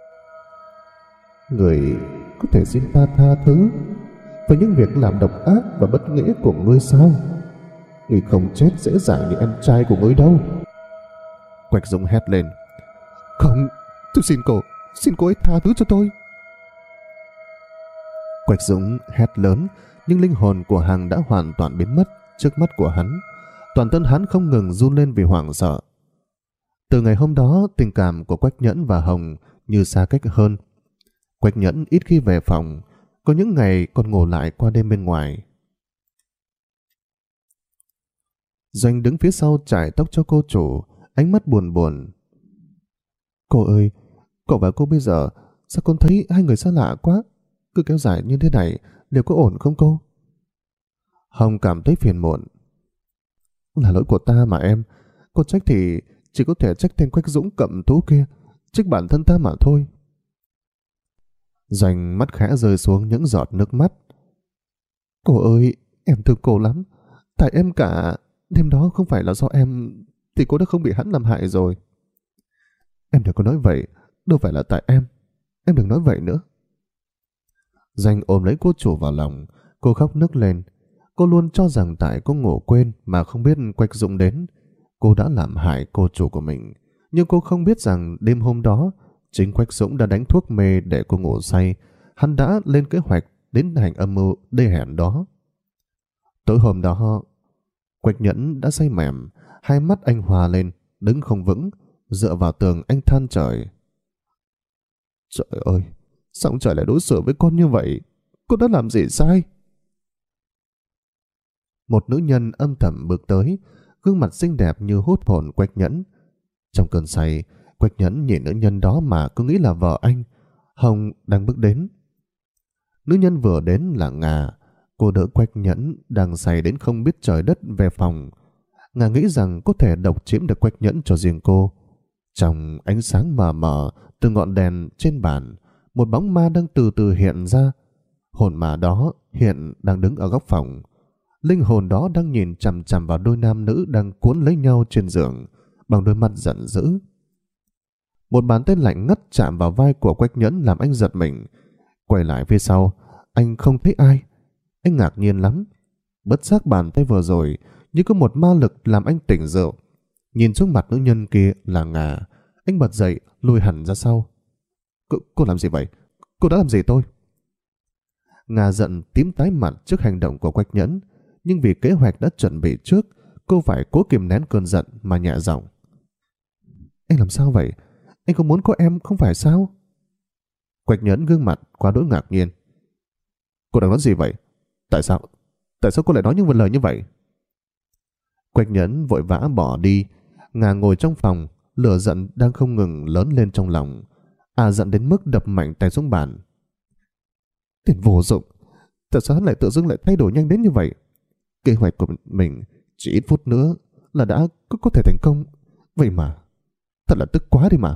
Người có thể xin ta tha thứ với những việc làm độc ác và bất nghĩa của ngươi sao? Ngươi không chết dễ dàng như em trai của ngươi đâu. Quách Dũng hét lên. Không, tôi xin cô ấy tha thứ cho tôi. Quách Dũng hét lớn, nhưng linh hồn của Hằng đã hoàn toàn biến mất trước mắt của hắn. Toàn thân hắn không ngừng run lên vì hoảng sợ. Từ ngày hôm đó, tình cảm của Quách Nhẫn và Hồng như xa cách hơn. Quách Nhẫn ít khi về phòng, có những ngày còn ngủ lại qua đêm bên ngoài. Doanh đứng phía sau chải tóc cho cô chủ, ánh mắt buồn buồn. Cô ơi, cậu và cô bây giờ sao con thấy hai người xa lạ quá? Cứ kéo dài như thế này liệu có ổn không cô? Hồng cảm thấy phiền muộn. Là lỗi của ta mà em. Cô trách thì chỉ có thể trách tên Quách Dũng cậm thú kia, trách bản thân ta mà thôi. Doanh mắt khẽ rơi xuống những giọt nước mắt. Cô ơi, em thương cô lắm. Tại em cả. Đêm đó không phải là do em thì cô đã không bị hắn làm hại rồi. Em đừng có nói vậy. Đâu phải là tại em. Em đừng nói vậy nữa. Doanh ôm lấy cô chủ vào lòng. Cô khóc nức lên. Cô luôn cho rằng tại cô ngủ quên mà không biết Quách Dũng đến. Cô đã làm hại cô chủ của mình. Nhưng cô không biết rằng đêm hôm đó chính Quách Dũng đã đánh thuốc mê để cô ngủ say. Hắn đã lên kế hoạch đến hành âm mưu đê hèn đó. Tối hôm đó, Quách Nhẫn đã say mềm. Hai mắt anh hòa lên, đứng không vững, dựa vào tường anh than trời. Trời ơi, sao trời lại đối xử với con như vậy? Con đã làm gì sai? Một nữ nhân âm thầm bước tới, gương mặt xinh đẹp như hút hồn Quách Nhẫn. Trong cơn say, Quách Nhẫn nhìn nữ nhân đó mà cứ nghĩ là vợ anh. Hồng đang bước đến. Nữ nhân vừa đến là Ngà. Cô đỡ Quách Nhẫn đang say đến không biết trời đất về phòng. Ngà nghĩ rằng có thể độc chiếm được Quách Nhẫn cho riêng cô. Trong ánh sáng mờ mờ từ ngọn đèn trên bàn, một bóng ma đang từ từ hiện ra. Hồn ma đó hiện đang đứng ở góc phòng. Linh hồn đó đang nhìn chằm chằm vào đôi nam nữ đang cuốn lấy nhau trên giường bằng đôi mắt giận dữ. Một bàn tay lạnh ngắt chạm vào vai của Quách Nhẫn làm anh giật mình. Quay lại phía sau, anh không thấy ai. Anh ngạc nhiên lắm. Bất giác bàn tay vừa rồi như có một ma lực làm anh tỉnh rượu. Nhìn xuống mặt nữ nhân kia là Ngà, anh bật dậy lùi hẳn ra sau. Cô làm gì vậy? Cô đã làm gì tôi? Ngà giận tím tái mặt trước hành động của Quách Nhẫn, nhưng vì kế hoạch đã chuẩn bị trước, cô phải cố kìm nén cơn giận mà nhẹ giọng. Anh làm sao vậy? Anh không muốn có em không phải sao? Quách Nhẫn gương mặt quá đỗi ngạc nhiên. Cô đang nói gì vậy? Tại sao cô lại nói những lời như vậy? Quách Nhẫn vội vã bỏ đi. Ngà ngồi trong phòng, lửa giận đang không ngừng lớn lên trong lòng. Giận đến mức đập mạnh tay xuống bàn. Tiền vô dụng, tại sao hắn lại tự dưng lại thay đổi nhanh đến như vậy? Kế hoạch của mình chỉ ít phút nữa là đã có thể thành công. Vậy mà thật là tức quá đi mà.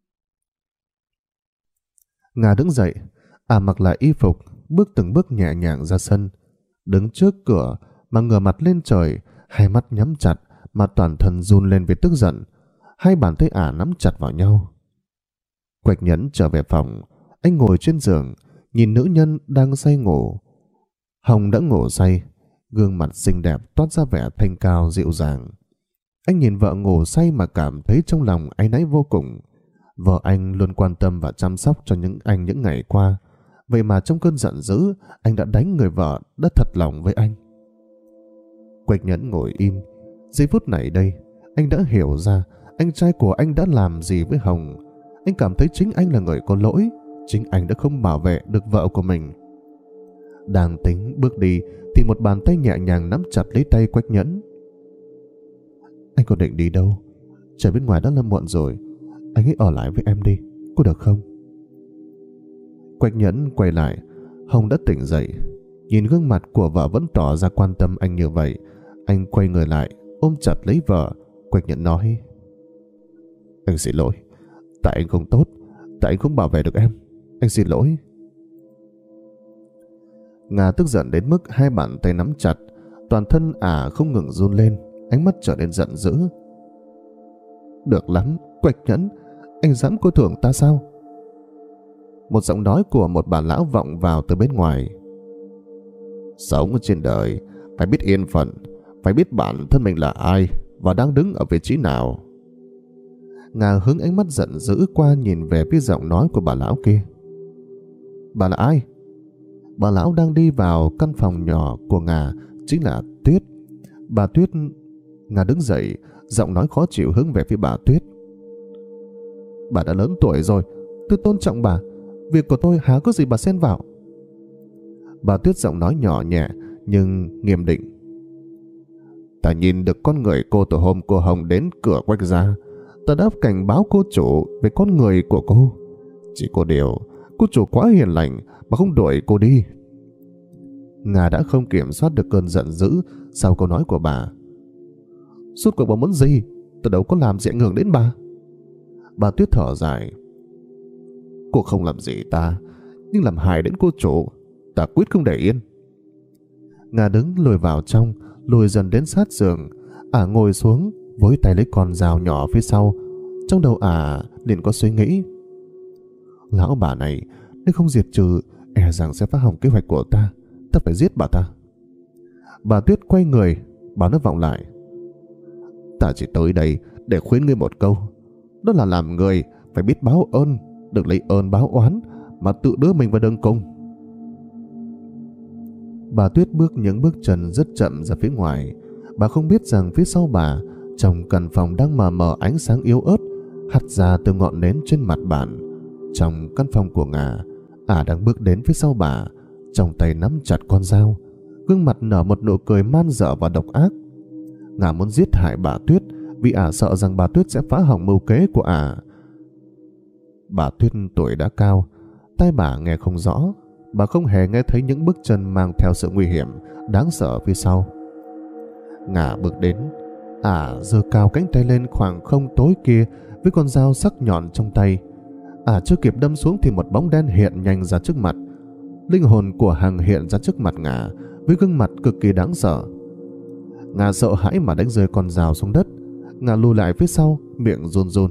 Ngà đứng dậy, mặc lại y phục, bước từng bước nhẹ nhàng ra sân. Đứng trước cửa mà ngửa mặt lên trời, hai mắt nhắm chặt mà toàn thân run lên vì tức giận. Hai bàn tay nắm chặt vào nhau. Quách Nhẫn trở về phòng. Anh ngồi trên giường, nhìn nữ nhân đang say ngủ. Hồng đã ngủ say, gương mặt xinh đẹp toát ra vẻ thanh cao dịu dàng. Anh nhìn vợ ngủ say mà cảm thấy trong lòng áy náy vô cùng. Vợ anh luôn quan tâm và chăm sóc cho anh những ngày qua. Vậy mà trong cơn giận dữ, anh đã đánh người vợ đã thật lòng với anh. Quách Nhẫn ngồi im. Giây phút này đây, anh đã hiểu ra anh trai của anh đã làm gì với Hồng. Anh cảm thấy chính anh là người có lỗi. Chính anh đã không bảo vệ được vợ của mình. Đang tính bước đi thì một bàn tay nhẹ nhàng nắm chặt lấy tay Quách Nhẫn. Anh còn định đi đâu? Trời bên ngoài đã là muộn rồi. Anh hãy ở lại với em đi, có được không? Quách Nhẫn quay lại. Hồng đã tỉnh dậy. Nhìn gương mặt của vợ vẫn tỏ ra quan tâm anh như vậy, anh quay người lại ôm chặt lấy vợ. Quách Nhẫn nói: Anh xin lỗi. Tại anh không tốt, tại anh không bảo vệ được em. Anh xin lỗi. Nga tức giận đến mức hai bàn tay nắm chặt, toàn thân không ngừng run lên, ánh mắt trở nên giận dữ. Được lắm, Quách Nhẫn, anh dám coi thường ta sao? Một giọng nói của một bà lão vọng vào từ bên ngoài. Sống trên đời phải biết yên phận, phải biết bản thân mình là ai và đang đứng ở vị trí nào. Nga hướng ánh mắt giận dữ qua nhìn về phía giọng nói của bà lão kia. Bà là ai? Bà lão đang đi vào căn phòng nhỏ của Nga chính là Tuyết. Bà Tuyết. Nga đứng dậy, giọng nói khó chịu hướng về phía bà Tuyết. Bà đã lớn tuổi rồi, tôi tôn trọng bà. Việc của tôi há có gì bà xen vào? Bà Tuyết giọng nói nhỏ nhẹ nhưng nghiêm định. Ta nhìn được con người cô từ hôm cô Hồng đến cửa Quách gia. Ta đã cảnh báo cô chủ về con người của cô. Chỉ có điều cô chủ quá hiền lành mà không đuổi cô đi. Nga đã không kiểm soát được cơn giận dữ sau câu nói của bà. Suốt cuộc bà muốn gì? Tôi đâu có làm gì ảnh hưởng đến bà. Bà Tuyết thở dài. Cô không làm gì ta, nhưng làm hại đến cô chủ, ta quyết không để yên. Nga đứng lùi vào trong, lùi dần đến sát giường. Ngồi xuống với tay lấy con dao nhỏ phía sau. Trong đầu liền có suy nghĩ. Lão bà này nếu không diệt trừ, e rằng sẽ phá hỏng kế hoạch của ta. Ta phải giết bà ta. Bà Tuyết quay người, bảo nó vọng lại. Ta chỉ tới đây để khuyên ngươi một câu. Đó là làm người phải biết báo ơn, đừng lấy ơn báo oán mà tự đưa mình vào đường cùng. Bà Tuyết bước những bước chân rất chậm ra phía ngoài. Bà không biết rằng phía sau bà, trong căn phòng đang mờ mờ ánh sáng yếu ớt hắt ra từ ngọn nến trên mặt bàn. Trong căn phòng của Nga, đang bước đến phía sau bà, trong tay nắm chặt con dao, gương mặt nở một nụ cười man dợ và độc ác. Nga muốn giết hại bà Tuyết vì sợ rằng bà Tuyết sẽ phá hỏng mưu kế của Bà Tuyết tuổi đã cao, tai bà nghe không rõ. Bà không hề nghe thấy những bước chân mang theo sự nguy hiểm đáng sợ phía sau. Nga bước đến, giơ cao cánh tay lên khoảng không tối kia với con dao sắc nhọn trong tay. Chưa kịp đâm xuống thì một bóng đen hiện nhanh ra trước mặt. Linh hồn của Hằng hiện ra trước mặt Nga với gương mặt cực kỳ đáng sợ. Nga sợ hãi mà đánh rơi con dao xuống đất. Nga lùi lại phía sau, miệng run run.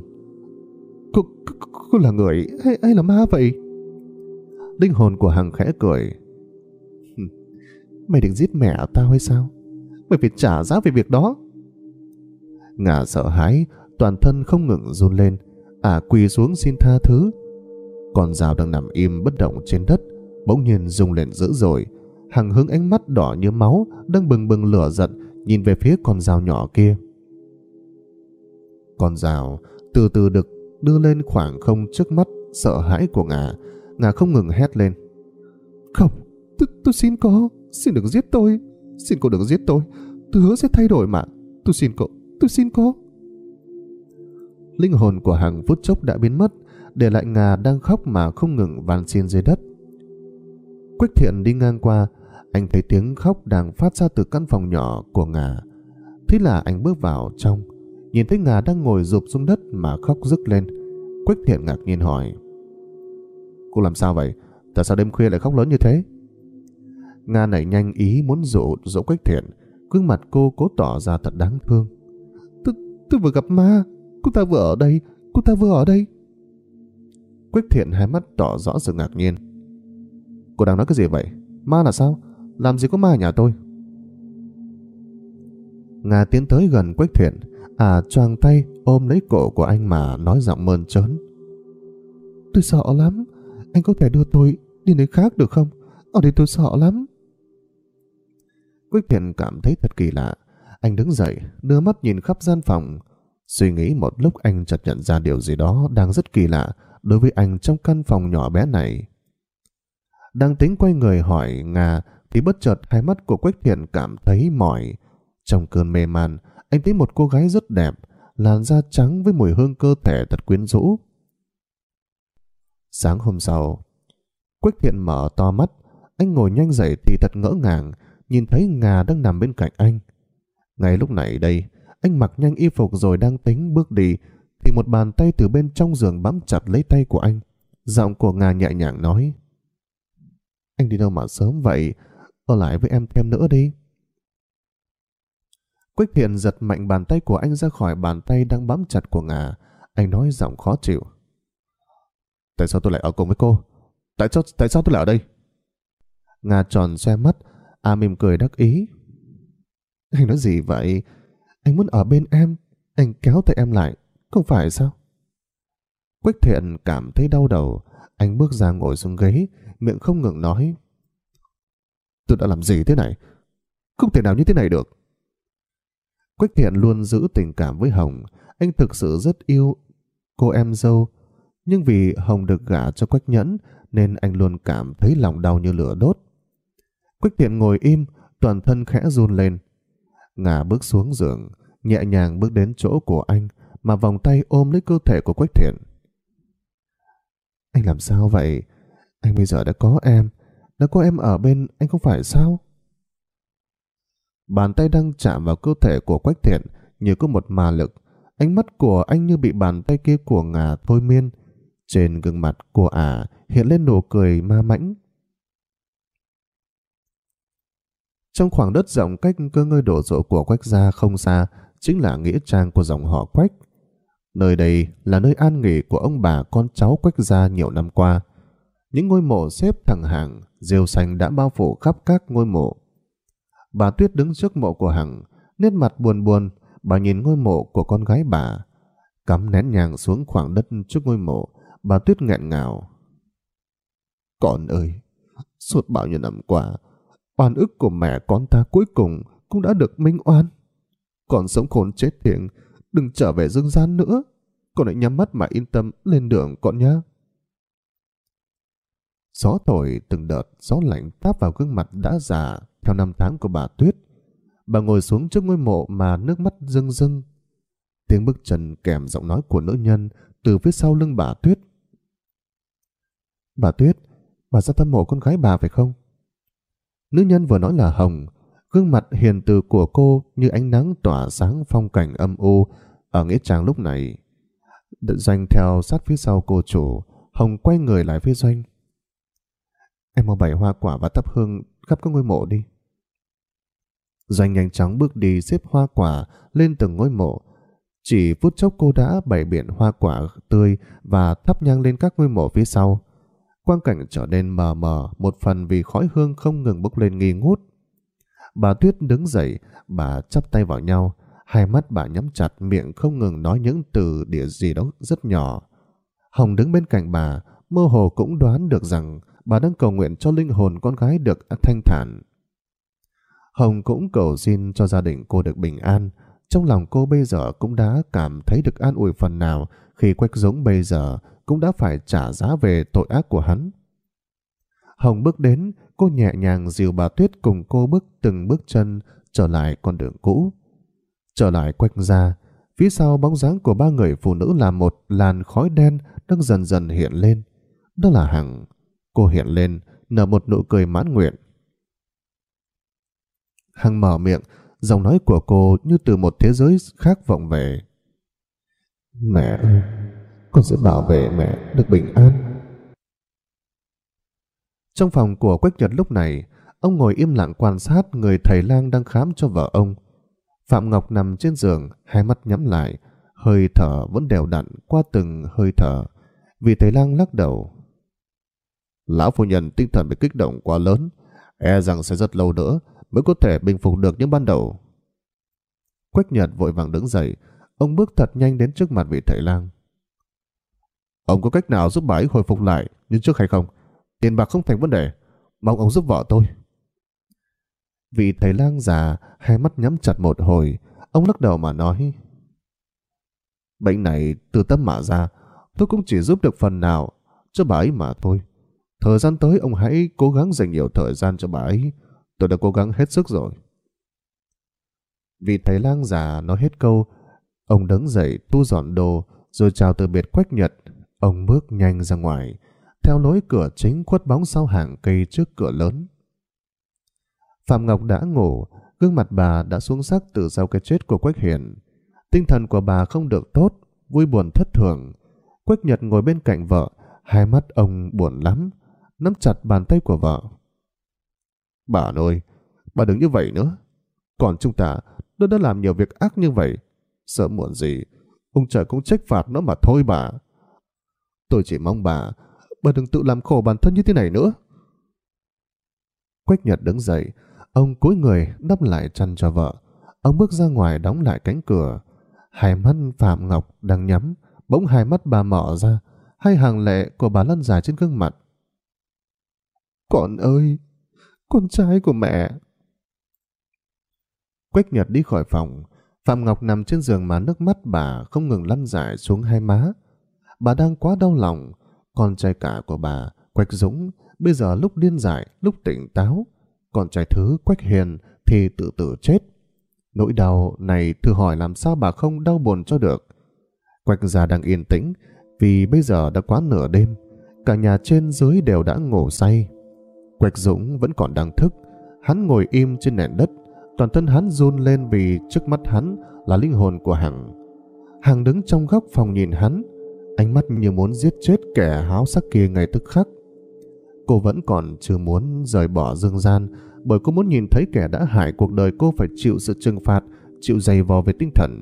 Cô là người hay là ma vậy? Linh hồn của Hằng khẽ cười. Mày định giết mẹ tao hay sao? Mày phải trả giá về việc đó. Nga sợ hãi, toàn thân không ngừng run lên. Quỳ xuống xin tha thứ. Con dao đang nằm im bất động trên đất bỗng nhiên rung lên dữ dội. Hằng hướng ánh mắt đỏ như máu đang bừng bừng lửa giận nhìn về phía con dao nhỏ kia. Con dao từ từ được đưa lên khoảng không trước mắt sợ hãi của Nga. Nga không ngừng hét lên. Không, tôi xin cô, xin đừng giết tôi. Xin cô đừng giết tôi hứa sẽ thay đổi mà. Tôi xin cô. Linh hồn của Hằng phút chốc đã biến mất, để lại Nga đang khóc mà không ngừng van xin dưới đất. Quách Thiện đi ngang qua, anh thấy tiếng khóc đang phát ra từ căn phòng nhỏ của Nga. Thế là anh bước vào trong, nhìn thấy Nga đang ngồi rụp xuống đất mà khóc rức lên. Quách Thiện ngạc nhiên hỏi. Cô làm sao vậy? Tại sao đêm khuya lại khóc lớn như thế? Nga nảy nhanh ý muốn dỗ Quách Thiện. Gương mặt cô cố tỏ ra thật đáng thương. Tôi vừa gặp ma. Cô ta vừa ở đây. Quách Thiện hai mắt tỏ rõ sự ngạc nhiên. Cô đang nói cái gì vậy? Ma là sao? Làm gì có ma ở nhà tôi? Nga tiến tới gần Quách Thiện, choàng tay ôm lấy cổ của anh mà nói giọng mơn trớn. Tôi sợ lắm. Anh có thể đưa tôi đi nơi khác được không? Ở đây tôi sợ lắm. Quách Thiện cảm thấy thật kỳ lạ. Anh đứng dậy, đưa mắt nhìn khắp gian phòng. Suy nghĩ một lúc, anh chợt nhận ra điều gì đó đang rất kỳ lạ đối với anh trong căn phòng nhỏ bé này. Đang tính quay người hỏi Nga thì bất chợt hai mắt của Quách Thiện cảm thấy mỏi. Trong cơn mê man, anh thấy một cô gái rất đẹp, làn da trắng với mùi hương cơ thể thật quyến rũ. Sáng hôm sau, Quách Thiện mở to mắt. Anh ngồi nhanh dậy thì thật ngỡ ngàng, nhìn thấy Nga đang nằm bên cạnh anh. Ngay lúc này đây, anh mặc nhanh y phục rồi đang tính bước đi, thì một bàn tay từ bên trong giường bám chặt lấy tay của anh. Giọng của Nga nhẹ nhàng nói: Anh đi đâu mà sớm vậy? Ở lại với em thêm nữa đi. Quách Thiện giật mạnh bàn tay của anh ra khỏi bàn tay đang bám chặt của Nga. Anh nói giọng khó chịu: Tại sao tôi lại ở cùng với cô? Tại sao tôi lại ở đây? Nga tròn xoe mắt, mỉm cười đắc ý: Anh nói gì vậy? Anh muốn ở bên em, anh kéo tay em lại, không phải sao? Quách Thiện cảm thấy đau đầu. Anh bước ra ngồi xuống ghế, miệng không ngừng nói: Tôi đã làm gì thế này? Không thể nào như thế này được. Quách Thiện luôn giữ tình cảm với Hồng. Anh thực sự rất yêu cô em dâu. Nhưng vì Hồng được gả cho Quách Nhẫn nên anh luôn cảm thấy lòng đau như lửa đốt. Quách Thiện ngồi im, toàn thân khẽ run lên. Nga bước xuống giường, nhẹ nhàng bước đến chỗ của anh mà vòng tay ôm lấy cơ thể của Quách Thiện. Anh làm sao vậy? Anh bây giờ đã có em ở bên anh không phải sao? Bàn tay đang chạm vào cơ thể của Quách Thiện như có một ma lực. Ánh mắt của anh như bị bàn tay kia của Nga thôi miên. Trên gương mặt của hiện lên nụ cười ma mãnh. Trong khoảng đất rộng cách cơ ngơi đổ rộ của Quách gia không xa chính là nghĩa trang của dòng họ Quách. Nơi đây là nơi an nghỉ của ông bà con cháu Quách gia nhiều năm qua. Những ngôi mộ xếp thẳng hàng, rêu xanh đã bao phủ khắp các ngôi mộ. Bà Tuyết đứng trước mộ của Hằng, nét mặt buồn buồn. Bà nhìn ngôi mộ của con gái bà, cắm nén nhang xuống khoảng đất trước ngôi mộ. Bà Tuyết nghẹn ngào: Con ơi, suốt bao nhiêu năm qua, oan ức của mẹ con ta cuối cùng cũng đã được minh oan. Con sống khốn chết thiêng, đừng trở về dương gian nữa. Con hãy nhắm mắt mà yên tâm lên đường con nhé. Gió thổi từng đợt gió lạnh táp vào gương mặt đã già theo năm tháng của bà Tuyết. Bà ngồi xuống trước ngôi mộ mà nước mắt rưng rưng. Tiếng bước chân kèm giọng nói của nữ nhân từ phía sau lưng bà Tuyết: Bà Tuyết, bà ra thăm mộ con gái bà phải không? Nữ nhân vừa nói là Hồng. Gương mặt hiền từ của cô như ánh nắng tỏa sáng phong cảnh âm u ở nghĩa trang lúc này. Doanh theo sát phía sau cô chủ. Hồng quay người lại phía Doanh: Em mau bày hoa quả và thắp hương khắp các ngôi mộ đi. Doanh nhanh chóng bước đi xếp hoa quả lên từng ngôi mộ. Chỉ phút chốc cô đã bày biện hoa quả tươi và thắp nhang lên các ngôi mộ phía sau. Quang cảnh trở nên mờ mờ, một phần vì khói hương không ngừng bốc lên nghi ngút. Bà Tuyết đứng dậy, bà chắp tay vào nhau, hai mắt bà nhắm chặt, miệng không ngừng nói những từ địa gì đó rất nhỏ. Hồng đứng bên cạnh bà, mơ hồ cũng đoán được rằng bà đang cầu nguyện cho linh hồn con gái được thanh thản. Hồng cũng cầu xin cho gia đình cô được bình an. Trong lòng cô bây giờ cũng đã cảm thấy được an ủi phần nào khi Quách Dũng bây giờ cũng đã phải trả giá về tội ác của hắn. Hồng bước đến, cô nhẹ nhàng dìu bà Tuyết cùng cô bước từng bước chân trở lại con đường cũ. Trở lại Quách gia, phía sau bóng dáng của ba người phụ nữ là một làn khói đen đang dần dần hiện lên. Đó là Hằng. Cô hiện lên, nở một nụ cười mãn nguyện. Hằng mở miệng, giọng nói của cô như từ một thế giới khác vọng về: Mẹ ơi, con sẽ bảo vệ mẹ được bình an. Trong phòng của Quách Nhật lúc này, ông ngồi im lặng quan sát người thầy lang đang khám cho vợ ông. Phạm Ngọc nằm trên giường, hai mắt nhắm lại, hơi thở vẫn đều đặn qua từng hơi thở. Vị thầy lang lắc đầu: Lão phu nhân tinh thần bị kích động quá lớn, e rằng sẽ rất lâu nữa mới có thể bình phục được như ban đầu. Quách Nhật vội vàng đứng dậy, ông bước thật nhanh đến trước mặt vị thầy lang. Ông có cách nào giúp bà ấy hồi phục lại như trước hay không? Tiền bạc không thành vấn đề, mong ông giúp vợ tôi. Vị thầy lang già hai mắt nhắm chặt một hồi, ông lắc đầu mà nói: Bệnh này từ tâm mà ra, tôi cũng chỉ giúp được phần nào cho bà ấy mà thôi. Thời gian tới ông hãy cố gắng dành nhiều thời gian cho bà ấy. Tôi đã cố gắng hết sức rồi. Vị thầy lang già nói hết câu, ông đứng dậy thu dọn đồ rồi chào từ biệt Quách Nhật. Ông bước nhanh ra ngoài, theo lối cửa chính khuất bóng sau hàng cây trước cửa lớn. Phạm Ngọc đã ngủ, gương mặt bà đã xuống sắc từ sau cái chết của Quách Hiền. Tinh thần của bà không được tốt, vui buồn thất thường. Quách Nhật ngồi bên cạnh vợ, hai mắt ông buồn lắm, nắm chặt bàn tay của vợ. Bà ơi, bà đừng như vậy nữa. Còn chúng ta đã làm nhiều việc ác như vậy. Sớm muộn gì, ông trời cũng trách phạt nó mà thôi bà. Tôi chỉ mong bà đừng tự làm khổ bản thân như thế này nữa. Quách Nhật đứng dậy, ông cúi người đắp lại chăn cho vợ. Ông bước ra ngoài đóng lại cánh cửa. Hai mắt Phạm Ngọc đang nhắm, bỗng hai mắt bà mở ra, hai hàng lệ của bà lăn dài trên gương mặt. Con ơi, con trai của mẹ. Quách Nhật đi khỏi phòng. Phạm Ngọc nằm trên giường mà nước mắt bà không ngừng lăn dài xuống hai má. Bà đang quá đau lòng. Con trai cả của bà, Quách Dũng, bây giờ lúc điên dại, lúc tỉnh táo. Con trai thứ Quách Hiền thì tự tử chết. Nỗi đau này thử hỏi làm sao bà không đau buồn cho được. Quách gia đang yên tĩnh vì bây giờ đã quá nửa đêm. Cả nhà trên dưới đều đã ngủ say. Quách Dũng vẫn còn đang thức. Hắn ngồi im trên nền đất, toàn thân hắn run lên vì trước mắt hắn là linh hồn của Hằng. Hằng đứng trong góc phòng nhìn hắn, ánh mắt như muốn giết chết kẻ háo sắc kia ngay tức khắc. Cô vẫn còn chưa muốn rời bỏ dương gian, bởi cô muốn nhìn thấy kẻ đã hại cuộc đời cô phải chịu sự trừng phạt, chịu dày vò về tinh thần.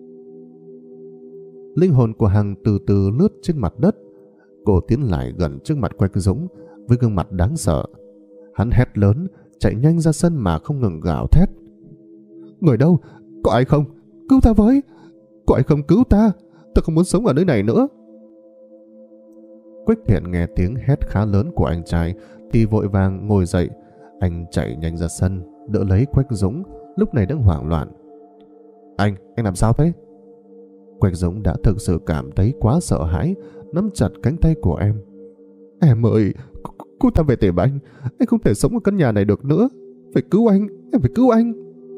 Linh hồn của Hằng từ từ lướt trên mặt đất. Cô tiến lại gần trước mặt Quách Dũng với gương mặt đáng sợ. Hắn hét lớn, chạy nhanh ra sân mà không ngừng gào thét. Người đâu? Có ai không? Cứu ta với! Có ai không cứu ta? Ta không muốn sống ở nơi này nữa. Quách Thiện nghe tiếng hét khá lớn của anh trai thì vội vàng ngồi dậy. Anh chạy nhanh ra sân, đỡ lấy Quách Dũng, lúc này đang hoảng loạn. Anh làm sao thế? Quách Dũng đã thực sự cảm thấy quá sợ hãi, nắm chặt cánh tay của em. Em ơi, cứu ta về tìm anh. Anh không thể sống ở căn nhà này được nữa. Phải cứu anh, em phải cứu anh.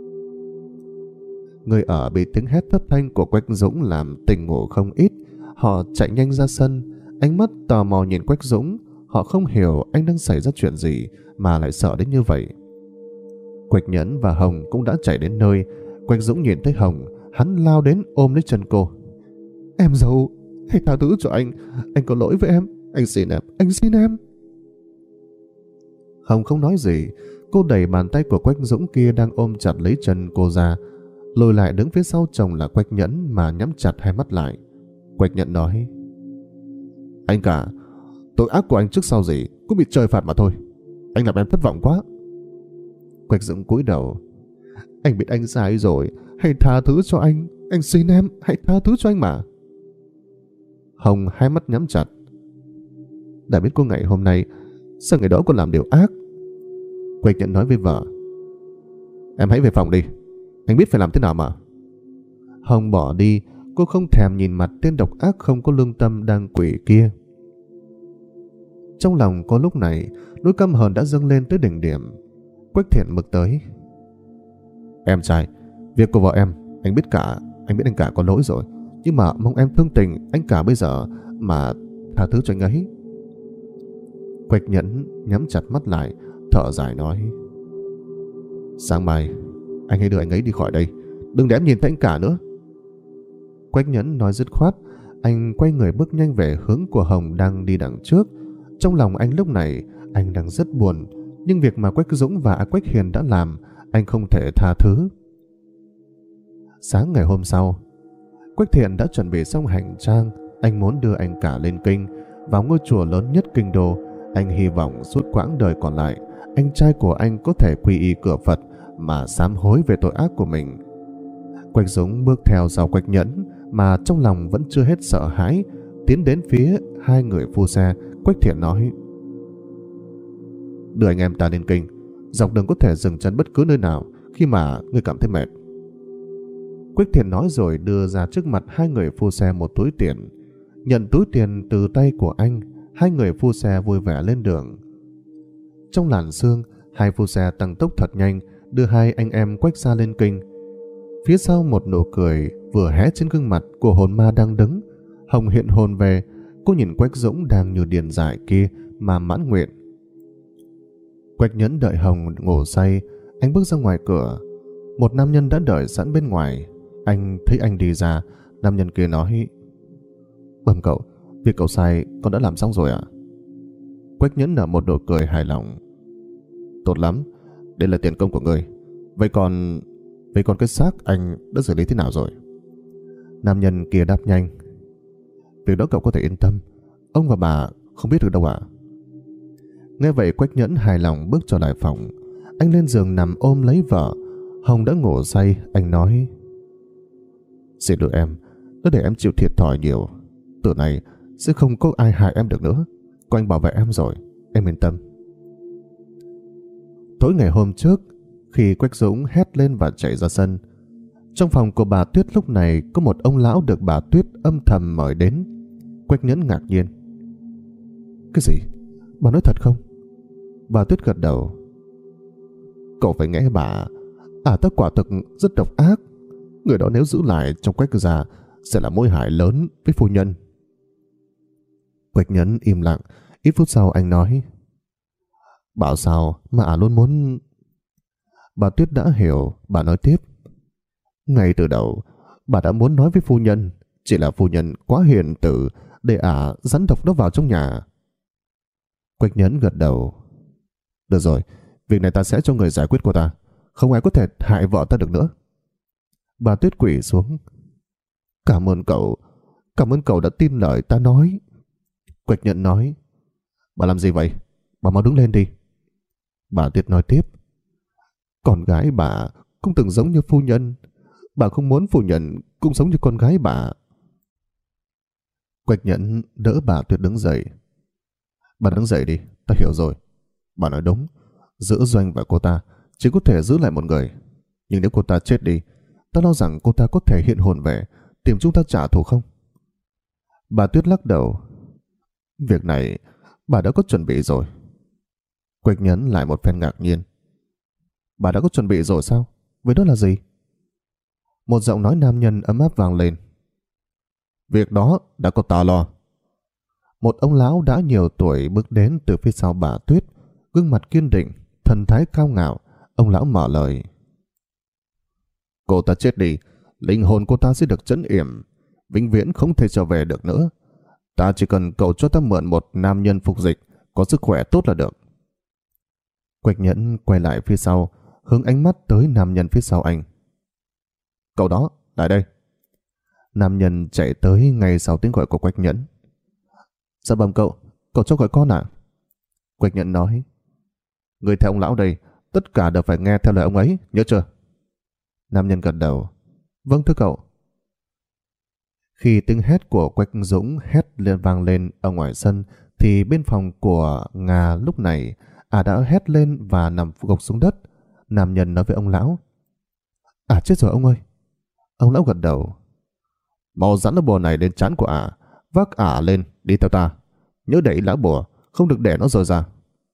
Người ở bị tiếng hét thất thanh của Quách Dũng làm tỉnh ngủ không ít. Họ chạy nhanh ra sân, ánh mắt tò mò nhìn Quách Dũng. Họ không hiểu anh đang xảy ra chuyện gì mà lại sợ đến như vậy. Quách Nhẫn và Hồng cũng đã chạy đến nơi. Quách Dũng nhìn thấy Hồng, hắn lao đến ôm lấy chân cô. Em dâu, hãy tha thứ cho anh có lỗi với em. Anh xin em. Hồng không nói gì. Cô đẩy bàn tay của Quách Dũng kia đang ôm chặt lấy chân cô ra, lùi lại đứng phía sau chồng là Quách Nhẫn mà nhắm chặt hai mắt lại. Quách Nhẫn nói: Anh cả, tội ác của anh trước sau gì cũng bị trời phạt mà thôi. Anh làm em thất vọng quá. Quách Dũng cúi đầu. Anh biết anh sai rồi, hãy tha thứ cho anh. Anh xin em, hãy tha thứ cho anh mà. Hồng hai mắt nhắm chặt. Đã biết cô ngày hôm nay, sao ngày đó cô làm điều ác? Quách Nhẫn nói với vợ: Em hãy về phòng đi, anh biết phải làm thế nào mà. Hồng bỏ đi. Cô không thèm nhìn mặt tên độc ác không có lương tâm đang quỷ kia. Trong lòng cô lúc này, nỗi căm hờn đã dâng lên tới đỉnh điểm. Quách Thiện bước tới. Em trai, việc của vợ em, anh biết anh cả có lỗi rồi, nhưng mà mong em thương tình anh cả bây giờ mà tha thứ cho anh ấy. Quách Nhẫn nhắm chặt mắt lại, thở dài nói: Sáng mai anh hãy đưa anh ấy đi khỏi đây, đừng để em nhìn thấy anh cả nữa. Quách Nhẫn nói dứt khoát. Anh quay người bước nhanh về hướng của Hồng đang đi đằng trước. Trong lòng anh lúc này, anh đang rất buồn, nhưng việc mà Quách Dũng và Quách Hiền đã làm, anh không thể tha thứ. Sáng ngày hôm sau, Quách Thiện đã chuẩn bị xong hành trang. Anh muốn đưa anh cả lên kinh, vào ngôi chùa lớn nhất kinh đô. Anh hy vọng suốt quãng đời còn lại, anh trai của anh có thể quy y cửa Phật mà sám hối về tội ác của mình. Quách Dũng bước theo sau Quách Nhẫn mà trong lòng vẫn chưa hết sợ hãi, tiến đến phía hai người phu xe, Quách Thiện nói: đưa anh em ta lên kinh, dọc đường có thể dừng chân bất cứ nơi nào khi mà ngươi cảm thấy mệt. Quách Thiện nói rồi đưa ra trước mặt hai người phu xe một túi tiền. Nhận túi tiền từ tay của anh, hai người phu xe vui vẻ lên đường. Trong làn sương, hai phu xe tăng tốc thật nhanh, đưa hai anh em Quách gia lên kinh. Phía sau một nụ cười vừa hé trên gương mặt của hồn ma đang đứng. Hồng hiện hồn về, cô nhìn Quách Dũng đang như điền dại kia mà mãn nguyện. Quách Nhẫn đợi Hồng ngủ say, anh bước ra ngoài cửa. Một nam nhân đã đợi sẵn bên ngoài. Anh thấy anh đi ra, nam nhân kia nói: Bẩm cậu, việc cậu sai con đã làm xong rồi ạ. Quách Nhẫn nở một nụ cười hài lòng: tốt lắm, đây là tiền công của người. Vậy còn cái xác anh đã xử lý thế nào rồi? Nam nhân kia đáp nhanh: việc đó cậu có thể yên tâm, ông và bà không biết được đâu ạ. Nghe vậy Quách Nhẫn hài lòng bước trở lại phòng. Anh lên giường nằm ôm lấy vợ. Hồng đã ngủ say. Anh nói: xin lỗi em, đã để em chịu thiệt thòi nhiều. Từ này sẽ không có ai hại em được nữa. Có anh bảo vệ em rồi, em yên tâm. Tối ngày hôm trước, khi Quách Dũng hét lên và chạy ra sân, trong phòng của bà Tuyết lúc này có một ông lão được bà Tuyết âm thầm mời đến. Quách Nhẫn ngạc nhiên: cái gì? Bà nói thật không? Bà Tuyết gật đầu: cậu phải nghe bà. Ta quả thực rất độc ác. Người đó nếu giữ lại trong Quách gia sẽ là mối hại lớn với phu nhân. Quách Nhẫn im lặng. Ít phút sau anh nói: bảo sao mà luôn muốn... Bà Tuyết đã hiểu. Bà nói tiếp: ngay từ đầu bà đã muốn nói với phu nhân, chỉ là phu nhân quá hiền từ để rắn độc đó vào trong nhà. Quách Nhẫn gật đầu: được rồi, việc này ta sẽ cho người giải quyết của ta. Không ai có thể hại vợ ta được nữa. Bà Tuyết quỳ xuống: cảm ơn cậu đã tin lời ta nói. Quách Nhẫn nói: bà làm gì vậy? Bà mau đứng lên đi. Bà Tuyết nói tiếp: con gái bà cũng từng giống như phu nhân. Bà không muốn phu nhân cũng giống như con gái bà. Quách Nhẫn đỡ bà Tuyết đứng dậy: bà đứng dậy đi, ta hiểu rồi. Bà nói đúng, giữa Doanh và cô ta chỉ có thể giữ lại một người. Nhưng nếu cô ta chết đi, ta lo rằng cô ta có thể hiện hồn về tìm chúng ta trả thù không? Bà Tuyết lắc đầu: việc này bà đã có chuẩn bị rồi. Quách Nhẫn lại một phen ngạc nhiên: bà đã có chuẩn bị rồi sao? Vậy đó là gì? Một giọng nói nam nhân ấm áp vang lên: việc đó đã có ta lo. Một ông lão đã nhiều tuổi bước đến từ phía sau bà Tuyết, gương mặt kiên định, thần thái cao ngạo. Ông lão mở lời: cô ta chết đi, linh hồn cô ta sẽ được trấn yểm, vĩnh viễn không thể trở về được nữa. Ta chỉ cần cậu cho ta mượn một nam nhân phục dịch có sức khỏe tốt là được. Quách Nhẫn quay lại phía sau, hướng ánh mắt tới nam nhân phía sau anh: cậu đó, lại đây. Nam nhân chạy tới ngay sau tiếng gọi của Quách Nhẫn: dạ bẩm cậu cho gọi con à? Quách Nhẫn nói: người theo ông lão đây, tất cả đều phải nghe theo lời ông ấy, nhớ chưa? Nam nhân gật đầu: vâng thưa cậu. Khi tiếng hét của Quách Dũng vang lên ở ngoài sân, thì bên phòng của Nga lúc này đã hét lên và nằm gục xuống đất. Nam nhân nói với ông lão: chết rồi ông ơi. Ông lão gật đầu: mau dán lá bùa này lên trán của vác lên đi theo ta. Nhớ đẩy lá bùa, không được để nó rời ra.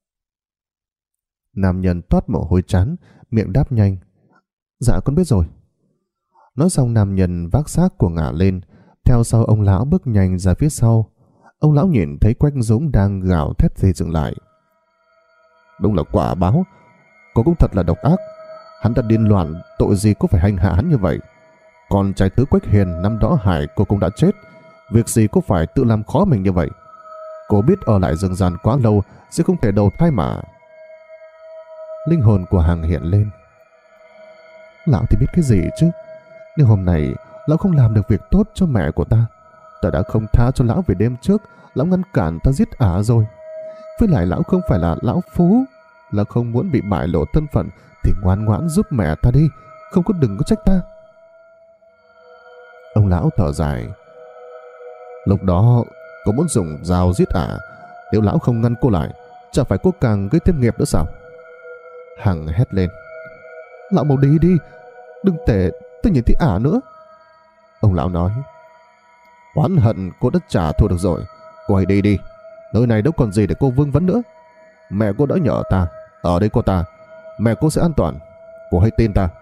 Nam nhân toát mồ hôi trán, miệng đáp nhanh: dạ con biết rồi. Nói xong nam nhân vác xác của Ngả lên, theo sau ông lão bước nhanh ra phía sau. Ông lão nhìn thấy Quách Dũng đang gào thét thì dừng lại: đúng là quả báo, cô cũng thật là độc ác. Hắn đã điên loạn, tội gì cô phải hành hạ hắn như vậy? Còn trai thứ Quách Hiền năm đó hại cô cũng đã chết, việc gì cô phải tự làm khó mình như vậy? Cô biết ở lại rừng gian quá lâu sẽ không thể đầu thai mà. Linh hồn của Hằng hiện lên: lão thì biết cái gì chứ? Nếu hôm nay lão không làm được việc tốt cho mẹ của ta đã không tha cho lão. Về đêm trước lão ngăn cản ta giết rồi. Với lại lão không phải là lão phú, là không muốn bị bại lộ thân phận thì ngoan ngoãn giúp mẹ ta đi, không có đừng có trách ta. Ông lão thở dài: lúc đó Cô muốn dùng dao giết ả, nếu lão không ngăn cô lại, chả phải cô càng gây thêm nghiệp nữa sao? Hằng hét lên. Lão mau đi đi, đừng để tôi nhìn thấy ả nữa. Ông lão nói. Oán hận cô đã trả thù được rồi, cô hãy đi đi, nơi này đâu còn gì để cô vương vấn nữa. Mẹ cô đã nhờ ta, ở đây có ta, mẹ cô sẽ an toàn, cô hãy tin ta.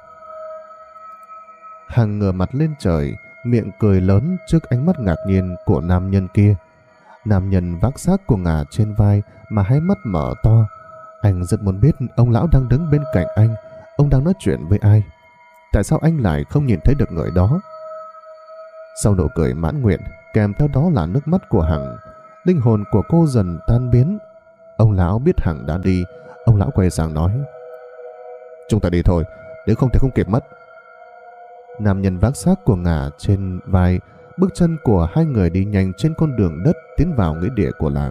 Hằng ngửa mặt lên trời, miệng cười lớn trước ánh mắt ngạc nhiên của nam nhân kia. Nam nhân vác xác của ngà trên vai mà hai mắt mở to. Anh rất muốn biết ông lão đang đứng bên cạnh anh, ông đang nói chuyện với ai. Tại sao anh lại không nhìn thấy được người đó? Sau nụ cười mãn nguyện, kèm theo đó là nước mắt của Hằng, linh hồn của cô dần tan biến. Ông lão biết Hằng đã đi, ông lão quay sang nói. Chúng ta đi thôi, nếu không thì không kịp mất. Nam nhân vác xác của ngà trên vai, bước chân của hai người đi nhanh trên con đường đất tiến vào nghĩa địa của làng.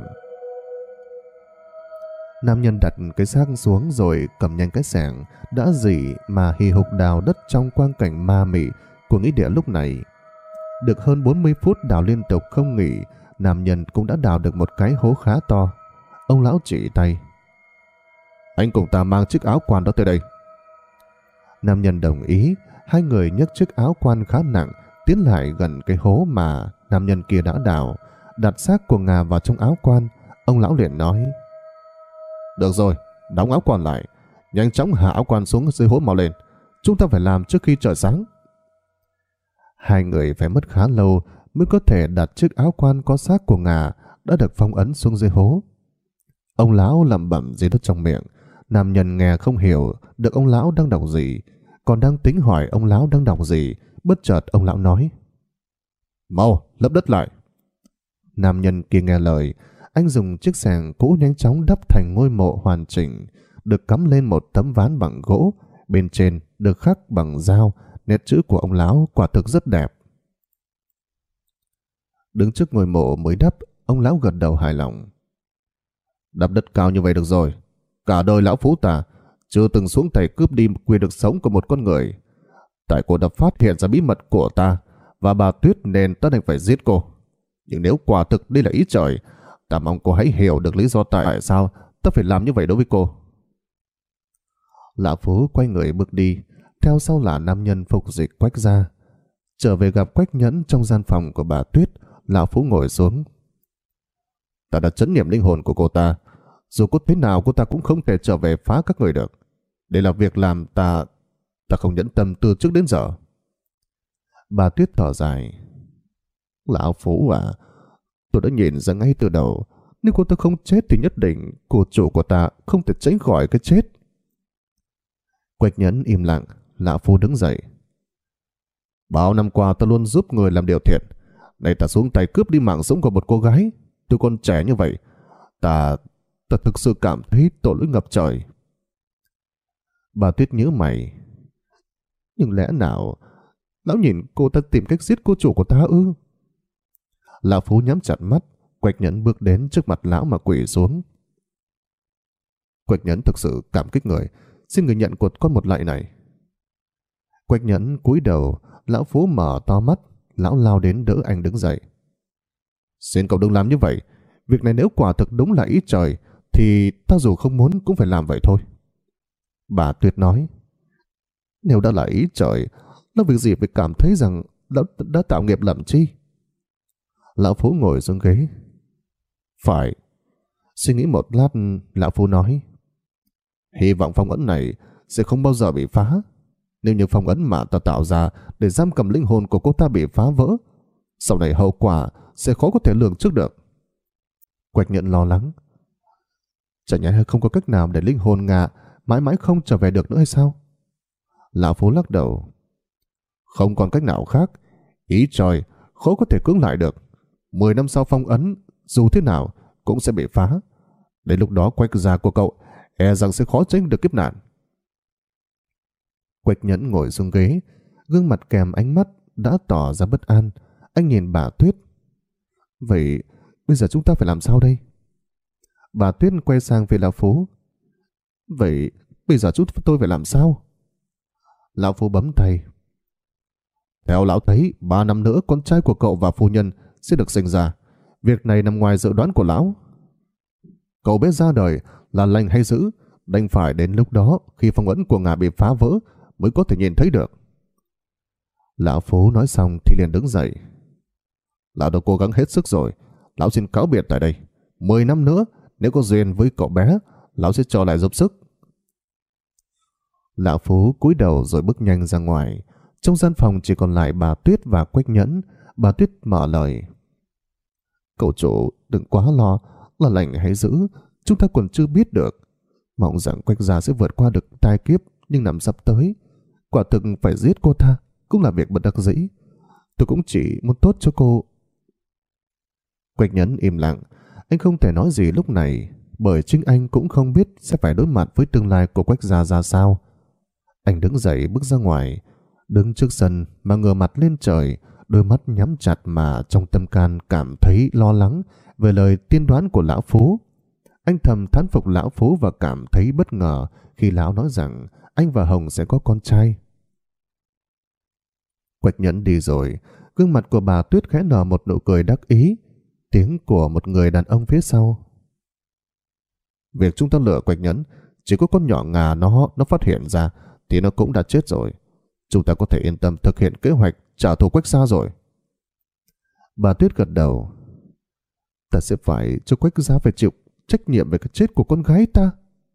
Nam nhân đặt cái xác xuống rồi cầm nhanh cái xẻng đã dỉ mà hì hục đào đất trong quang cảnh ma mị của nghĩa địa lúc này. Được hơn 40 phút đào liên tục không nghỉ, nam nhân cũng đã đào được một cái hố khá to. Ông lão chỉ tay. Anh cùng ta mang chiếc áo quan đó tới đây. Nam nhân đồng ý, hai người nhấc chiếc áo quan khá nặng tiến lại gần cái hố mà nam nhân kia đã đào, đặt xác của ngà vào trong áo quan. Ông lão liền nói. Được rồi, đóng áo quan lại, nhanh chóng hạ áo quan xuống dưới hố mau lên, chúng ta phải làm trước khi trời sáng. Hai người phải mất khá lâu mới có thể đặt chiếc áo quan có xác của ngà đã được phong ấn xuống dưới hố. Ông lão lẩm bẩm gì đó trong miệng. Nam nhân nghe không hiểu được ông lão đang đọc gì, còn đang tính hỏi ông lão đang đọc gì, bất chợt ông lão nói. Mau, lấp đất lại. Nam nhân kia nghe lời, anh dùng chiếc xẻng cũ nhanh chóng đắp thành ngôi mộ hoàn chỉnh, được cắm lên một tấm ván bằng gỗ, bên trên được khắc bằng dao, nét chữ của ông lão quả thực rất đẹp. Đứng trước ngôi mộ mới đắp, ông lão gật đầu hài lòng. Đắp đất cao như vậy được rồi, cả đời lão phú ta chưa từng xuống tay cướp đi quyền được sống của một con người. Tại cô đã phát hiện ra bí mật của ta và bà Tuyết nên ta đành phải giết cô. Nhưng nếu quả thực đây là ý trời, ta mong cô hãy hiểu được lý do tại sao ta phải làm như vậy đối với cô. Lão Phú quay người bước đi, theo sau là nam nhân phục dịch Quách gia. Trở về gặp Quách Nhẫn trong gian phòng của bà Tuyết, lão Phú ngồi xuống. Ta đã trấn niệm linh hồn của cô ta, dù có thế nào cô ta cũng không thể trở về phá các người được. Đây là việc làm ta không nhẫn tâm từ trước đến giờ. Bà Tuyết thở dài. Lão Phú à, tôi đã nhìn ra ngay từ đầu, nếu cô ta không chết thì nhất định cô chủ của ta không thể tránh khỏi cái chết. Quách Nhẫn im lặng, lão Phú đứng dậy. Bao năm qua ta luôn giúp người làm điều thiện, nay ta xuống tay cướp đi mạng sống của một cô gái, tôi còn trẻ như vậy, ta thực sự cảm thấy tội lỗi ngập trời. Bà Tuyết nhíu mày. Nhưng lẽ nào lão nhìn cô ta tìm cách giết cô chủ của ta ư? Lão Phú nhắm chặt mắt. Quách Nhẫn bước đến trước mặt lão mà quỳ xuống. Quách Nhẫn thực sự cảm kích người, xin người nhận của con một lạy này. Quách Nhẫn cúi đầu. Lão Phú mở to mắt. Lão lao đến đỡ anh đứng dậy. Xin cậu đừng làm như vậy, việc này nếu quả thực đúng là ý trời thì ta dù không muốn cũng phải làm vậy thôi. Bà Tuyết nói. Nếu đã là ý trời, nó việc gì phải cảm thấy rằng đã tạo nghiệp lầm chi? Lão Phú ngồi xuống ghế. Phải. Suy nghĩ một lát, lão Phú nói. Hy vọng phong ấn này sẽ không bao giờ bị phá. Nếu như phong ấn mà ta tạo ra để giam cầm linh hồn của cô ta bị phá vỡ, sau này hậu quả sẽ khó có thể lường trước được. Quách Nhẫn lo lắng. Chẳng nhẽ không có cách nào để linh hồn ngạ mãi mãi không trở về được nữa hay sao? Lão Phú lắc đầu. Không còn cách nào khác. Ý trời khó có thể cưỡng lại được. 10 năm sau phong ấn dù thế nào cũng sẽ bị phá. Đến lúc đó Quách gia của cậu e rằng sẽ khó tránh được kiếp nạn. Quách Nhẫn ngồi xuống ghế, gương mặt kèm ánh mắt đã tỏ ra bất an. Anh nhìn bà Tuyết. Vậy bây giờ chúng ta phải làm sao đây? Bà Tuyết quay sang phía lão Phú. Vậy bây giờ tôi phải làm sao? Lão Phú bấm tay. Theo lão thấy 3 năm nữa con trai của cậu và phu nhân sẽ được sinh ra. Việc này nằm ngoài dự đoán của lão. Cậu bé ra đời là lành hay dữ, đành phải đến lúc đó khi phong ấn của ngà bị phá vỡ mới có thể nhìn thấy được. Lão Phú nói xong thì liền đứng dậy. Lão đã cố gắng hết sức rồi, lão xin cáo biệt tại đây. 10 năm nữa, nếu có duyên với cậu bé, lão sẽ trở lại giúp sức. Lão Phú cúi đầu rồi bước nhanh ra ngoài. Trong gian phòng chỉ còn lại bà Tuyết và Quách Nhẫn. Bà Tuyết mở lời. Cậu chủ đừng quá lo, là lành hay dữ, chúng ta còn chưa biết được. Mong rằng Quách gia sẽ vượt qua được tai kiếp, nhưng năm sắp tới, quả thực phải giết cô ta cũng là việc bất đắc dĩ. Tôi cũng chỉ muốn tốt cho cô. Quách Nhẫn im lặng. Anh không thể nói gì lúc này, bởi chính anh cũng không biết sẽ phải đối mặt với tương lai của Quách gia ra sao. Anh đứng dậy bước ra ngoài, đứng trước sân mà ngửa mặt lên trời, đôi mắt nhắm chặt mà trong tâm can cảm thấy lo lắng về lời tiên đoán của lão Phú. Anh thầm thán phục lão Phú và cảm thấy bất ngờ khi lão nói rằng anh và Hồng sẽ có con trai. Quách Nhẫn đi rồi, gương mặt của bà Tuyết khẽ nở một nụ cười đắc ý. Tiếng của một người đàn ông phía sau. Việc chúng ta lừa Quách Nhẫn, chỉ có con nhỏ Ngà nó phát hiện ra thì nó cũng đã chết rồi. Chúng ta có thể yên tâm thực hiện kế hoạch trả thù Quách gia rồi. Bà Tuyết gật đầu. Ta sẽ phải cho Quách gia phải chịu trách nhiệm về cái chết của con gái ta.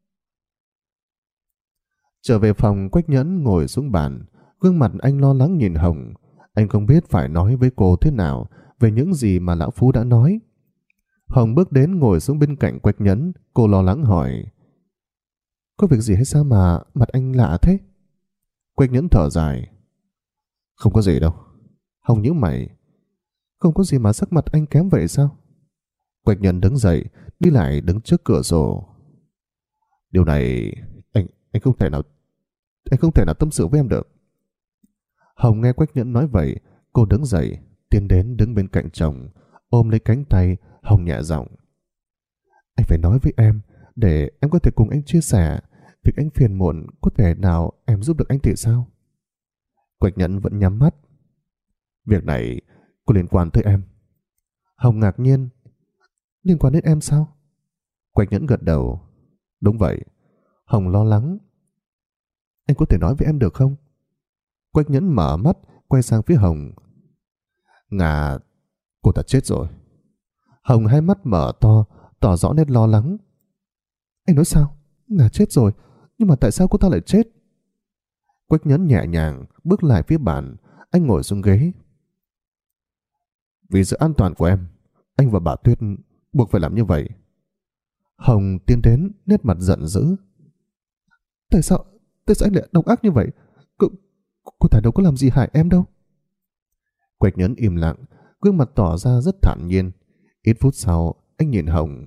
Trở về phòng, Quách Nhẫn ngồi xuống bàn, gương mặt anh lo lắng nhìn Hồng. Anh không biết phải nói với cô thế nào về những gì mà lão Phú đã nói. Hồng bước đến ngồi xuống bên cạnh Quách Nhẫn. Cô lo lắng hỏi. Có việc gì hay sao mà mặt anh lạ thế? Quách Nhẫn thở dài. Không có gì đâu. Hồng nhíu mày. Không có gì mà sắc mặt anh kém vậy sao? Quách Nhẫn đứng dậy, đi lại đứng trước cửa sổ. Điều này anh không thể nào tâm sự với em được. Hồng nghe Quách Nhẫn nói vậy, cô đứng dậy, tiến đến đứng bên cạnh chồng, ôm lấy cánh tay. Hồng nhẹ giọng. Anh phải nói với em để em có thể cùng anh chia sẻ. Việc anh phiền muộn, có thể nào em giúp được anh thì sao? Quách Nhẫn vẫn nhắm mắt. Việc này có liên quan tới em. Hồng ngạc nhiên. Liên quan đến em sao? Quách Nhẫn gật đầu. Đúng vậy. Hồng lo lắng. Anh có thể nói với em được không? Quách Nhẫn mở mắt, quay sang phía Hồng. Ngà, cô ta chết rồi. Hồng hai mắt mở to, tỏ rõ nét lo lắng. Anh nói sao? Ngà chết rồi, nhưng mà tại sao cô ta lại chết? Quách Nhẫn nhẹ nhàng bước lại phía bàn. Anh ngồi xuống ghế. Vì sự an toàn của em, anh và bà Tuyết buộc phải làm như vậy. Hồng tiến đến, nét mặt giận dữ. Tại sao anh lại độc ác như vậy? Cô ta đâu có làm gì hại em đâu. Quách Nhẫn im lặng, gương mặt tỏ ra rất thản nhiên. Ít phút sau, anh nhìn Hồng.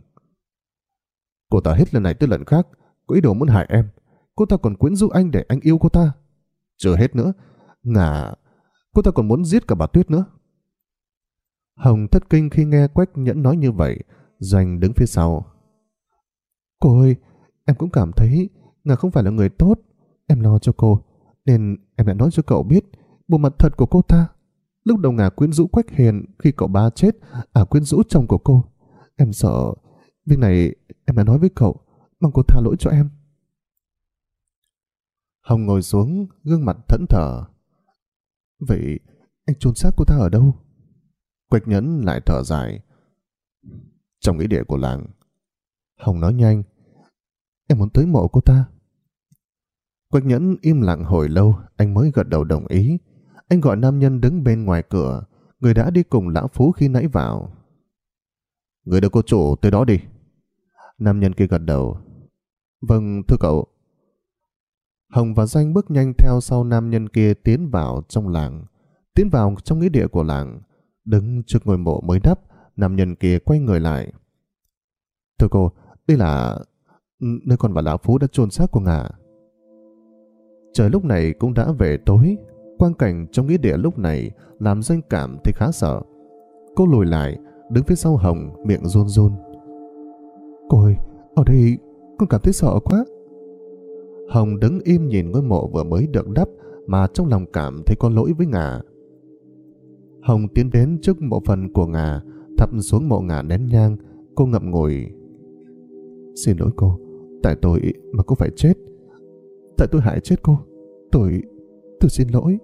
Cô ta hết lần này tới lần khác có ý đồ muốn hại em. Cô ta còn quyến rũ anh để anh yêu cô ta. Chưa hết nữa, cô ta còn muốn giết cả bà Tuyết nữa. Hồng thất kinh khi nghe Quách Nhẫn nói như vậy. Doanh đứng phía sau. Cô ơi, em cũng cảm thấy Ngà không phải là người tốt. Em lo cho cô, nên em đã nói cho cậu biết bộ mặt thật của cô ta. Lúc đầu Ngà quyến rũ Quách Hiền, khi cậu ba chết, quyến rũ chồng của cô. Em sợ việc này em đã nói với cậu, mong cô tha lỗi cho em. Hồng ngồi xuống, gương mặt thẫn thờ. Vậy anh chôn xác cô ta ở đâu? Quách Nhẫn lại thở dài. Trong nghĩa địa của làng. Hồng nói nhanh. Em muốn tới mộ cô ta. Quách Nhẫn im lặng hồi lâu, anh mới gật đầu đồng ý. Anh gọi nam nhân đứng bên ngoài cửa, người đã đi cùng lão Phú khi nãy vào. Người đưa cô chủ tới đó đi. Nam nhân kia gật đầu. Vâng, thưa cậu. Hồng và Danh bước nhanh theo sau nam nhân kia tiến vào trong làng. Tiến vào trong nghĩa địa của làng. Đứng trước ngôi mộ mới đắp, nam nhân kia quay người lại. Thưa cô, đây là nơi con và lão Phú đã chôn xác của Ngà. Trời lúc này cũng đã về tối. Quang cảnh trong nghĩa địa lúc này làm Danh cảm thấy khá sợ. Cô lùi lại, đứng phía sau Hồng, miệng run run. Cô ơi, ở đây con cảm thấy sợ quá. Hồng đứng im nhìn ngôi mộ vừa mới được đắp mà trong lòng cảm thấy có lỗi với Ngà. Hồng tiến đến trước mộ phần của Ngà thắp xuống mộ ngả nén nhang. Cô ngậm ngùi: Xin lỗi cô, tại tôi mà cô phải chết. Tại tôi hại chết cô. Tôi xin lỗi.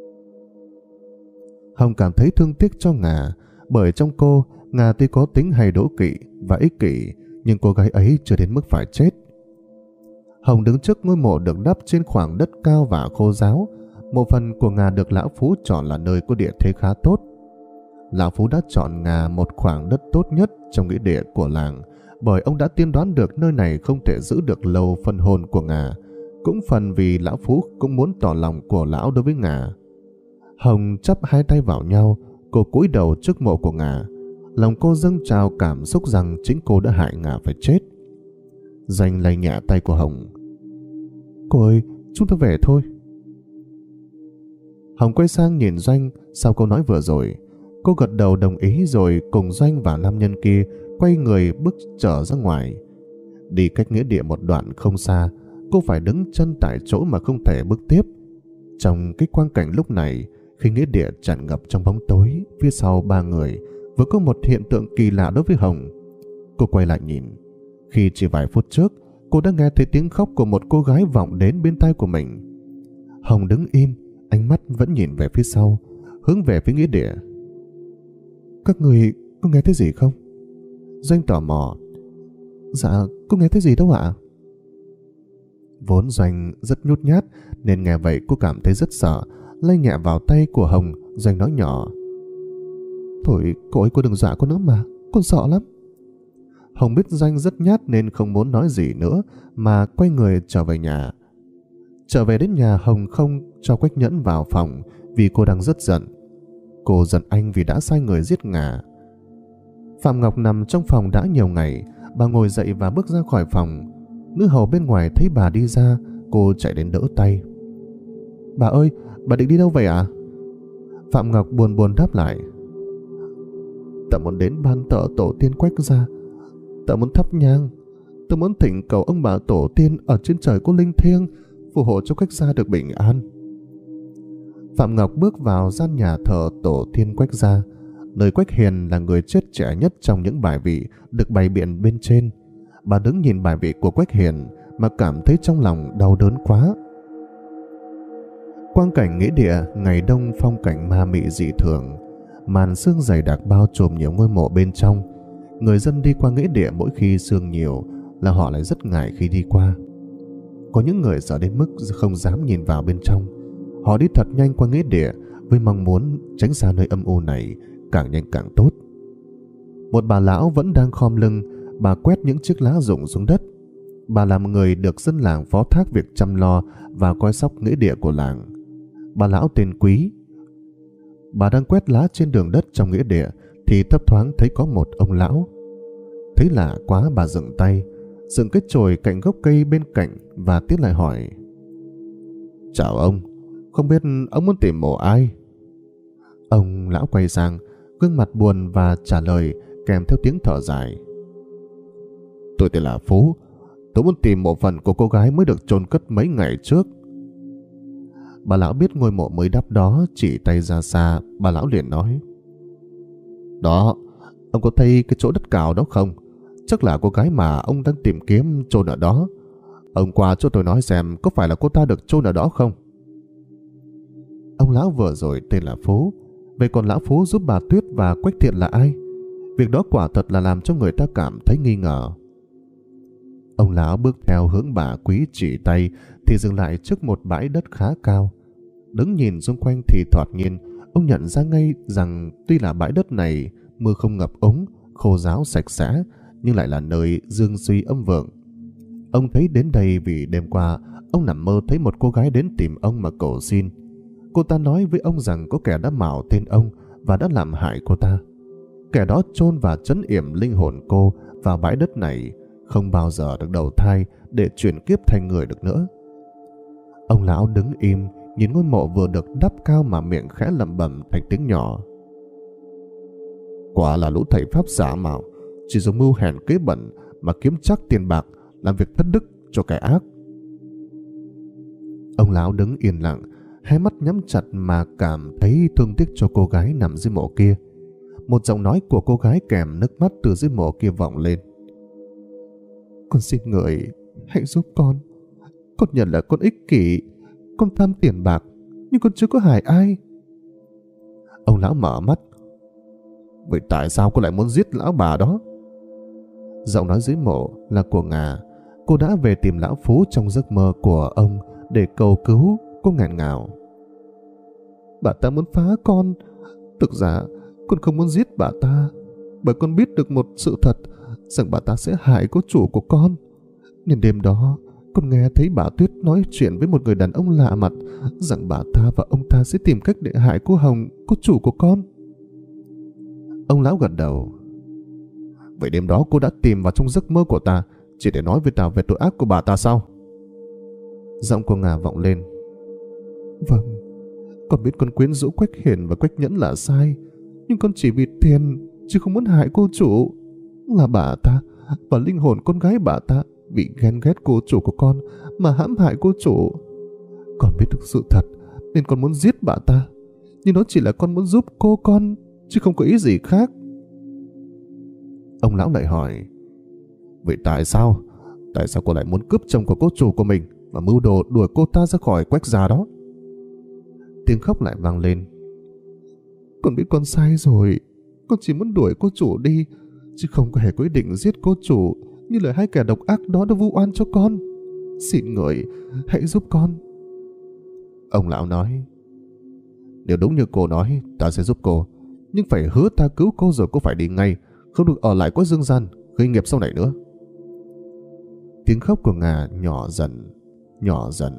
Hồng cảm thấy thương tiếc cho Ngà, bởi trong cô, Ngà tuy có tính hay đố kỵ và ích kỷ, nhưng cô gái ấy chưa đến mức phải chết. Hồng đứng trước ngôi mộ được đắp trên khoảng đất cao và khô ráo. Mộ phần của Ngà được lão Phú chọn là nơi có địa thế khá tốt. Lão Phú đã chọn Ngà một khoảng đất tốt nhất trong nghĩa địa của làng, bởi ông đã tiên đoán được nơi này không thể giữ được lâu phần hồn của Ngà, cũng phần vì lão Phú cũng muốn tỏ lòng của lão đối với Ngà. Hồng chắp hai tay vào nhau, cô cúi đầu trước mộ của Ngà. Lòng cô dâng trào cảm xúc rằng chính cô đã hại Ngà phải chết. Doanh lay nhẹ tay của Hồng: Cô ơi, chúng ta về thôi. Hồng quay sang nhìn Doanh sau câu nói vừa rồi. Cô gật đầu đồng ý rồi cùng Doanh và nam nhân kia quay người bước trở ra ngoài. Đi cách nghĩa địa một đoạn không xa, cô phải đứng chân tại chỗ mà không thể bước tiếp. Trong cái quang cảnh lúc này, khi nghĩa địa tràn ngập trong bóng tối, phía sau ba người vừa có một hiện tượng kỳ lạ đối với Hồng. Cô quay lại nhìn. Khi chỉ vài phút trước, cô đã nghe thấy tiếng khóc của một cô gái vọng đến bên tai của mình. Hồng đứng im, ánh mắt vẫn nhìn về phía sau, hướng về phía nghĩa địa. Các người có nghe thấy gì không? Doanh tò mò: Dạ, có nghe thấy gì đâu ạ. Vốn Doanh rất nhút nhát, nên nghe vậy cô cảm thấy rất sợ. Lay nhẹ vào tay của Hồng, Doanh nói nhỏ: Thôi, cô ấy, cô đừng dọa con nữa mà, con sợ lắm. Hồng biết Doanh rất nhát nên không muốn nói gì nữa, mà quay người trở về nhà. Trở về đến nhà, Hồng không cho Quách Nhẫn vào phòng vì cô đang rất giận. Cô giận anh vì đã sai người giết Ngà. Phạm Ngọc nằm trong phòng đã nhiều ngày. Bà ngồi dậy và bước ra khỏi phòng. Nữ hầu bên ngoài thấy bà đi ra, cô chạy đến đỡ tay. Bà ơi, bà định đi đâu vậy ạ? Phạm Ngọc buồn buồn đáp lại: Ta muốn đến ban thờ tổ tiên Quách gia. Ta muốn thắp nhang. Ta muốn thỉnh cầu ông bà tổ tiên ở trên trời có linh thiêng phù hộ cho Quách gia được bình an. Phạm Ngọc bước vào gian nhà thờ tổ tiên Quách gia, nơi Quách Hiền là người chết trẻ nhất trong những bài vị được bày biện bên trên. Bà đứng nhìn bài vị của Quách Hiền mà cảm thấy trong lòng đau đớn quá. Quang cảnh nghĩa địa ngày đông phong cảnh ma mị dị thường. Màn sương dày đặc bao trùm nhiều ngôi mộ bên trong. Người dân đi qua nghĩa địa mỗi khi sương nhiều là họ lại rất ngại khi đi qua. Có những người sợ đến mức không dám nhìn vào bên trong. Họ đi thật nhanh qua nghĩa địa với mong muốn tránh xa nơi âm u này, càng nhanh càng tốt. Một bà lão vẫn đang khom lưng, bà quét những chiếc lá rụng xuống đất. Bà là một người được dân làng phó thác việc chăm lo và coi sóc nghĩa địa của làng. Bà lão tên Quý. Bà đang quét lá trên đường đất trong nghĩa địa thì thấp thoáng thấy có một ông lão. Thấy lạ quá, bà dừng tay, dựng cái chổi cạnh gốc cây bên cạnh và tiến lại hỏi: Chào ông, không biết ông muốn tìm mộ ai? Ông lão quay sang, gương mặt buồn và trả lời kèm theo tiếng thở dài: Tôi tên là Phú. Tôi muốn tìm mộ phần của cô gái mới được chôn cất mấy ngày trước. Bà lão biết ngôi mộ mới đắp đó, chỉ tay ra xa. Bà lão liền nói: Đó, ông có thấy cái chỗ đất cào đó không? Chắc là cô gái mà ông đang tìm kiếm chôn ở đó. Ông qua cho tôi nói xem có phải là cô ta được chôn ở đó không? Ông lão vừa rồi tên là Phú. Vậy còn lão Phú giúp bà Tuyết và Quách Thiện là ai? Việc đó quả thật là làm cho người ta cảm thấy nghi ngờ. Ông lão bước theo hướng bà Quý chỉ tay thì dừng lại trước một bãi đất khá cao. Đứng nhìn xung quanh thì thoạt nhiên ông nhận ra ngay rằng tuy là bãi đất này mưa không ngập úng, khô ráo sạch sẽ, nhưng lại là nơi dương suy âm vượng. Ông thấy đến đây vì đêm qua ông nằm mơ thấy một cô gái đến tìm ông mà cầu xin. Cô ta nói với ông rằng có kẻ đã mạo tên ông và đã làm hại cô ta. Kẻ đó chôn và trấn yểm linh hồn cô vào bãi đất này, không bao giờ được đầu thai để chuyển kiếp thành người được nữa. Ông lão đứng im nhìn ngôi mộ vừa được đắp cao mà miệng khẽ lẩm bẩm thành tiếng nhỏ: Quả là lũ thầy pháp giả mạo, chỉ dùng mưu hèn kế bẩn mà kiếm chắc tiền bạc, làm việc thất đức cho kẻ ác. Ông lão đứng yên lặng, hai mắt nhắm chặt mà cảm thấy thương tiếc cho cô gái nằm dưới mộ kia. Một giọng nói của cô gái kèm nước mắt từ dưới mộ kia vọng lên. Con xin người hãy giúp con. Con nhận là con ích kỷ, con tham tiền bạc, nhưng con chưa có hại ai. Ông lão mở mắt. Vậy tại sao cô lại muốn giết lão bà đó? Giọng nói dưới mộ là của Ngà. Cô đã về tìm lão Phú trong giấc mơ của ông để cầu cứu. Cô nghẹn ngào. Bà ta muốn phá con. Thực ra con không muốn giết bà ta, bởi con biết được một sự thật, rằng bà ta sẽ hại cô chủ của con. Nên đêm đó con nghe thấy bà Tuyết nói chuyện với một người đàn ông lạ mặt, rằng bà ta và ông ta sẽ tìm cách để hại cô Hồng, cô chủ của con. Ông lão gật đầu. Vậy đêm đó cô đã tìm vào trong giấc mơ của ta chỉ để nói với ta về tội ác của bà ta sao? Giọng của Ngà vọng lên. Vâng, con biết con quyến rũ Quách Hiền và Quách Nhẫn là sai, nhưng con chỉ vì tiền, chứ không muốn hại cô chủ. Là bà ta và linh hồn con gái bà ta bị ghen ghét cô chủ của con mà hãm hại cô chủ. Con biết được sự thật nên con muốn giết bà ta, nhưng đó chỉ là con muốn giúp cô con, chứ không có ý gì khác. Ông lão lại hỏi. Vậy tại sao cô lại muốn cướp chồng của cô chủ của mình và mưu đồ đuổi cô ta ra khỏi Quách gia đó? Tiếng khóc lại vang lên. Con biết con sai rồi. Con chỉ muốn đuổi cô chủ đi, chứ không có hề có ý định giết cô chủ như lời hai kẻ độc ác đó đã vu oan cho con. Xin người hãy giúp con. Ông lão nói. Nếu đúng như cô nói, ta sẽ giúp cô, nhưng phải hứa ta cứu cô rồi cô phải đi ngay, không được ở lại có dương gian gây nghiệp sau này nữa. Tiếng khóc của Ngà nhỏ dần, nhỏ dần.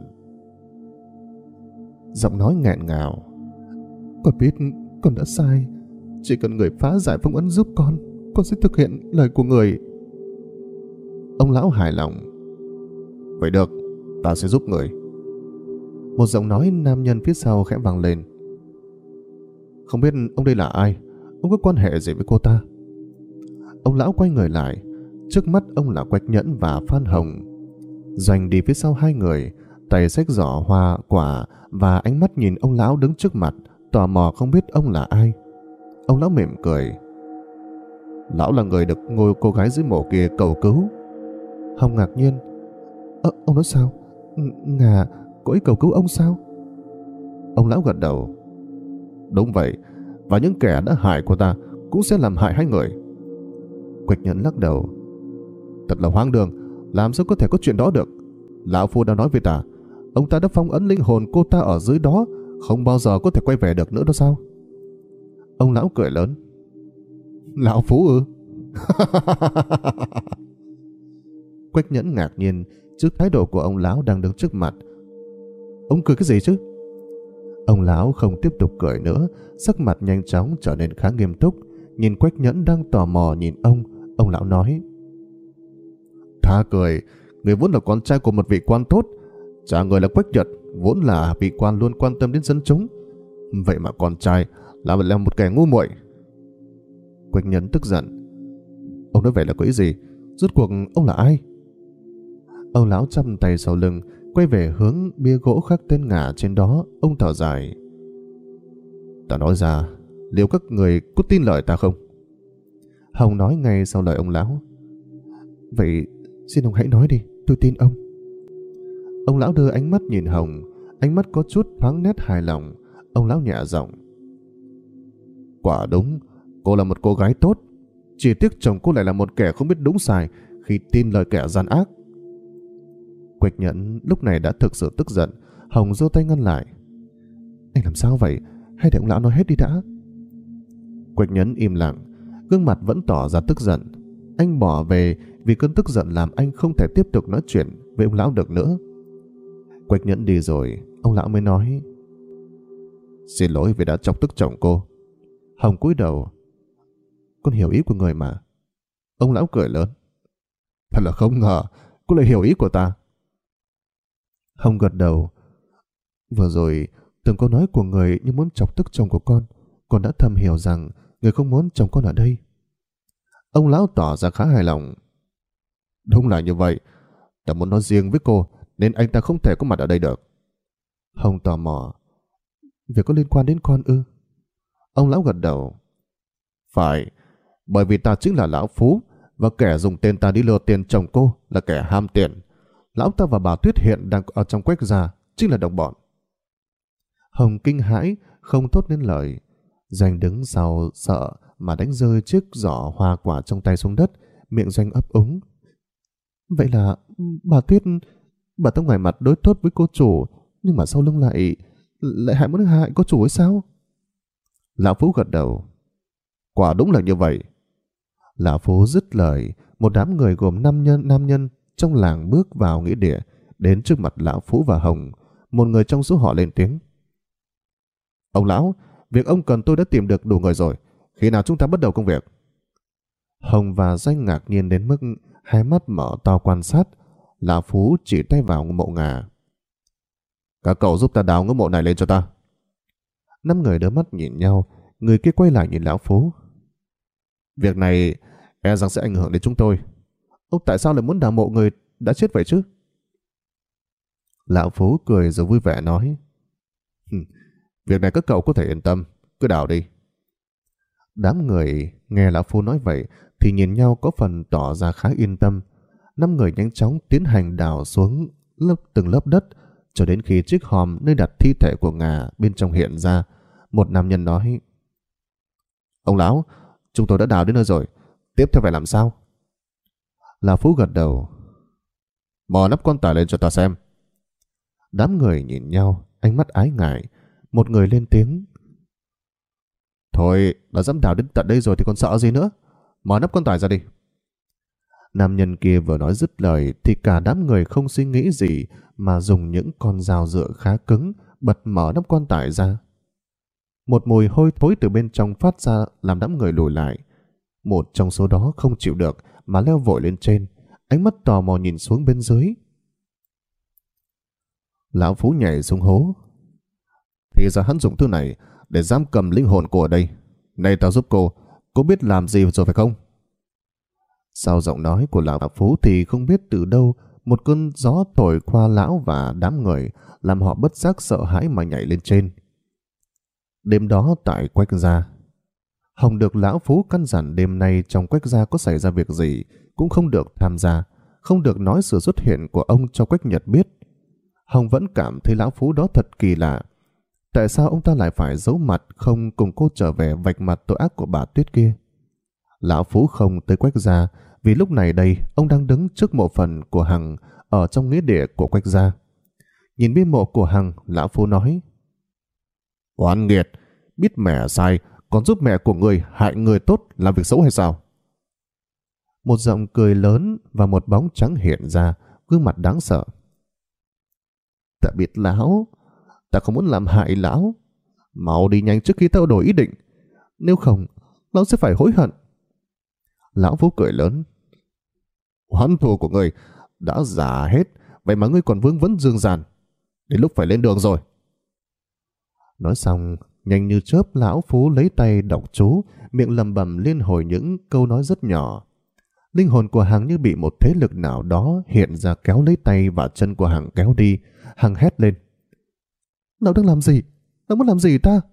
Giọng nói nghẹn ngào. Con biết con đã sai, chỉ cần người phá giải phong ấn giúp con sẽ thực hiện lời của người. Ông lão hài lòng. Vậy được, ta sẽ giúp người. Một giọng nói nam nhân phía sau khẽ vang lên. Không biết ông đây là ai? Ông có quan hệ gì với cô ta? Ông lão quay người lại. Trước mắt ông là Quách Nhẫn và Phan Hồng. Doanh đi phía sau hai người, tay xách giỏ hoa quả và ánh mắt nhìn ông lão đứng trước mặt, tò mò không biết ông là ai. Ông lão mỉm cười. Lão là người được ngôi cô gái dưới mộ kia cầu cứu. Hồng ngạc nhiên. Ông nói sao? Ngà, cô ấy cầu cứu ông sao? Ông lão gật đầu. Đúng vậy, và những kẻ đã hại cô ta cũng sẽ làm hại hai người. Quách Nhẫn lắc đầu. Thật là hoang đường, làm sao có thể có chuyện đó được? Lão Phu đã nói với ta, ông ta đã phong ấn linh hồn cô ta ở dưới đó, không bao giờ có thể quay về được nữa đó sao? Ông lão cười lớn. Lão Phú ư? Quách Nhẫn ngạc nhiên trước thái độ của ông lão đang đứng trước mặt. Ông cười cái gì chứ? Ông lão không tiếp tục cười nữa, sắc mặt nhanh chóng trở nên khá nghiêm túc. Nhìn Quách Nhẫn đang tò mò nhìn ông lão nói. Tha cười, người vốn là con trai của một vị quan tốt. Cha người là Quách Nhật, vốn là vị quan luôn quan tâm đến dân chúng. Vậy mà con trai là một kẻ ngu muội. Quách Nhẫn tức giận. Ông nói vậy là có ý gì? Rốt cuộc ông là ai? Ông lão chắp tay sau lưng, quay về hướng bia gỗ khắc tên Ngà trên đó. Ông thở dài. Ta nói ra, liệu các người có tin lời ta không? Hồng nói ngay sau lời ông lão. Vậy xin ông hãy nói đi, tôi tin ông. Ông lão đưa ánh mắt nhìn Hồng, ánh mắt có chút thoáng nét hài lòng. Ông lão nhẹ giọng. Quả đúng, cô là một cô gái tốt, chỉ tiếc chồng cô lại là một kẻ không biết đúng sai khi tin lời kẻ gian ác. Quách Nhẫn lúc này đã thực sự tức giận. Hồng giơ tay ngăn lại. Anh làm sao vậy? Hay để ông lão nói hết đi đã? Quách Nhẫn im lặng, gương mặt vẫn tỏ ra tức giận. Anh bỏ về vì cơn tức giận làm anh không thể tiếp tục nói chuyện với ông lão được nữa. Quách Nhẫn đi rồi, ông lão mới nói. Xin lỗi vì đã chọc tức chồng cô. Hồng cúi đầu. Con hiểu ý của người mà. Ông lão cười lớn. Thật là không ngờ cô lại hiểu ý của ta. Hồng gật đầu. Vừa rồi từng câu nói của người như muốn chọc tức chồng của con đã thầm hiểu rằng người không muốn chồng con ở đây. Ông lão tỏ ra khá hài lòng. Đúng là như vậy, ta muốn nói riêng với cô nên anh ta không thể có mặt ở đây được. Hồng tò mò. Việc có liên quan đến con ư? Ông lão gật đầu. Phải, bởi vì ta chính là lão Phú, và kẻ dùng tên ta đi lừa tiền chồng cô là kẻ ham tiền. Lão ta và bà Tuyết hiện đang ở trong Quách gia, chính là đồng bọn. Hồng kinh hãi, không thốt nên lời. Doanh đứng sau sợ mà đánh rơi chiếc giỏ hoa quả trong tay xuống đất, miệng Doanh ấp úng. Vậy là bà Tuyết, bà ta ngoài mặt đối tốt với cô chủ, nhưng mà sau lưng lại muốn hại cô chủ ấy sao? Lão Phú gật đầu. Quả đúng là như vậy. Lão Phú dứt lời, một đám người gồm nam nhân trong làng bước vào nghĩa địa, đến trước mặt lão Phú và Hồng. Một người trong số họ lên tiếng. Ông lão, việc ông cần tôi đã tìm được đủ người rồi. Khi nào chúng ta bắt đầu công việc? Hồng và Doanh ngạc nhiên đến mức hai mắt mở to quan sát. Lão Phú chỉ tay vào mộ ngà. Các cậu giúp ta đào ngôi mộ này lên cho ta. 5 người đưa mắt nhìn nhau. Người kia quay lại nhìn lão Phú. Việc này e rằng sẽ ảnh hưởng đến chúng tôi. Ông tại sao lại muốn đào mộ người đã chết vậy chứ? Lão Phú cười rồi vui vẻ nói. Việc này các cậu có thể yên tâm, cứ đào đi. Đám người nghe lão Phú nói vậy thì nhìn nhau có phần tỏ ra khá yên tâm. 5 người nhanh chóng tiến hành đào xuống từng lớp đất, cho đến khi chiếc hòm nơi đặt thi thể của Ngà bên trong hiện ra. Một nam nhân nói. Ông lão, chúng tôi đã đào đến nơi rồi, tiếp theo phải làm sao? Lão Phú gật đầu. Mở nắp quan tài lên cho ta xem. Đám người nhìn nhau, ánh mắt ái ngại. Một người lên tiếng. Thôi, đã dám đào đến tận đây rồi thì còn sợ gì nữa. Mở nắp quan tài ra đi. Nam nhân kia vừa nói dứt lời thì cả đám người không suy nghĩ gì mà dùng những con dao dựa khá cứng bật mở nắp quan tài ra. Một mùi hôi thối từ bên trong phát ra làm đám người lùi lại. Một trong số đó không chịu được mà leo vội lên trên, ánh mắt tò mò nhìn xuống bên dưới. Lão Phú nhảy xuống hố. Thì ra hắn dùng thứ này để giam cầm linh hồn cô ở đây. Này tao giúp cô biết làm gì rồi phải không? Sau giọng nói của lão Phú thì không biết từ đâu một cơn gió thổi qua lão và đám người, làm họ bất giác sợ hãi mà nhảy lên trên. Đêm đó tại Quách gia, Hồng được lão Phú căn dặn đêm nay trong Quách gia có xảy ra việc gì cũng không được tham gia, không được nói sự xuất hiện của ông cho Quách Nhật biết. Hồng vẫn cảm thấy lão Phú đó thật kỳ lạ. Tại sao ông ta lại phải giấu mặt không cùng cô trở về vạch mặt tội ác của bà Tuyết kia? Lão Phú không tới Quách gia vì lúc này đây ông đang đứng trước mộ phần của Hằng ở trong nghĩa địa của Quách gia. Nhìn bia mộ của Hằng, lão Phú nói. Oan nghiệt, biết mẹ sai còn giúp mẹ của người hại người tốt làm việc xấu hay sao? Một giọng cười lớn và một bóng trắng hiện ra, gương mặt đáng sợ. Ta biết lão, ta không muốn làm hại lão. Mau đi nhanh trước khi tao đổi ý định, nếu không lão sẽ phải hối hận. Lão Phú cười lớn. Oán thù của ngươi đã già hết, vậy mà ngươi còn vương vấn dương gian. Đến lúc phải lên đường rồi. Nói xong, nhanh như chớp lão Phú lấy tay đọc chú, miệng lầm bầm liên hồi những câu nói rất nhỏ. Linh hồn của Hằng như bị một thế lực nào đó hiện ra kéo lấy tay và chân của Hằng kéo đi. Hằng hét lên. Lão đang làm gì? Lão muốn làm gì ta?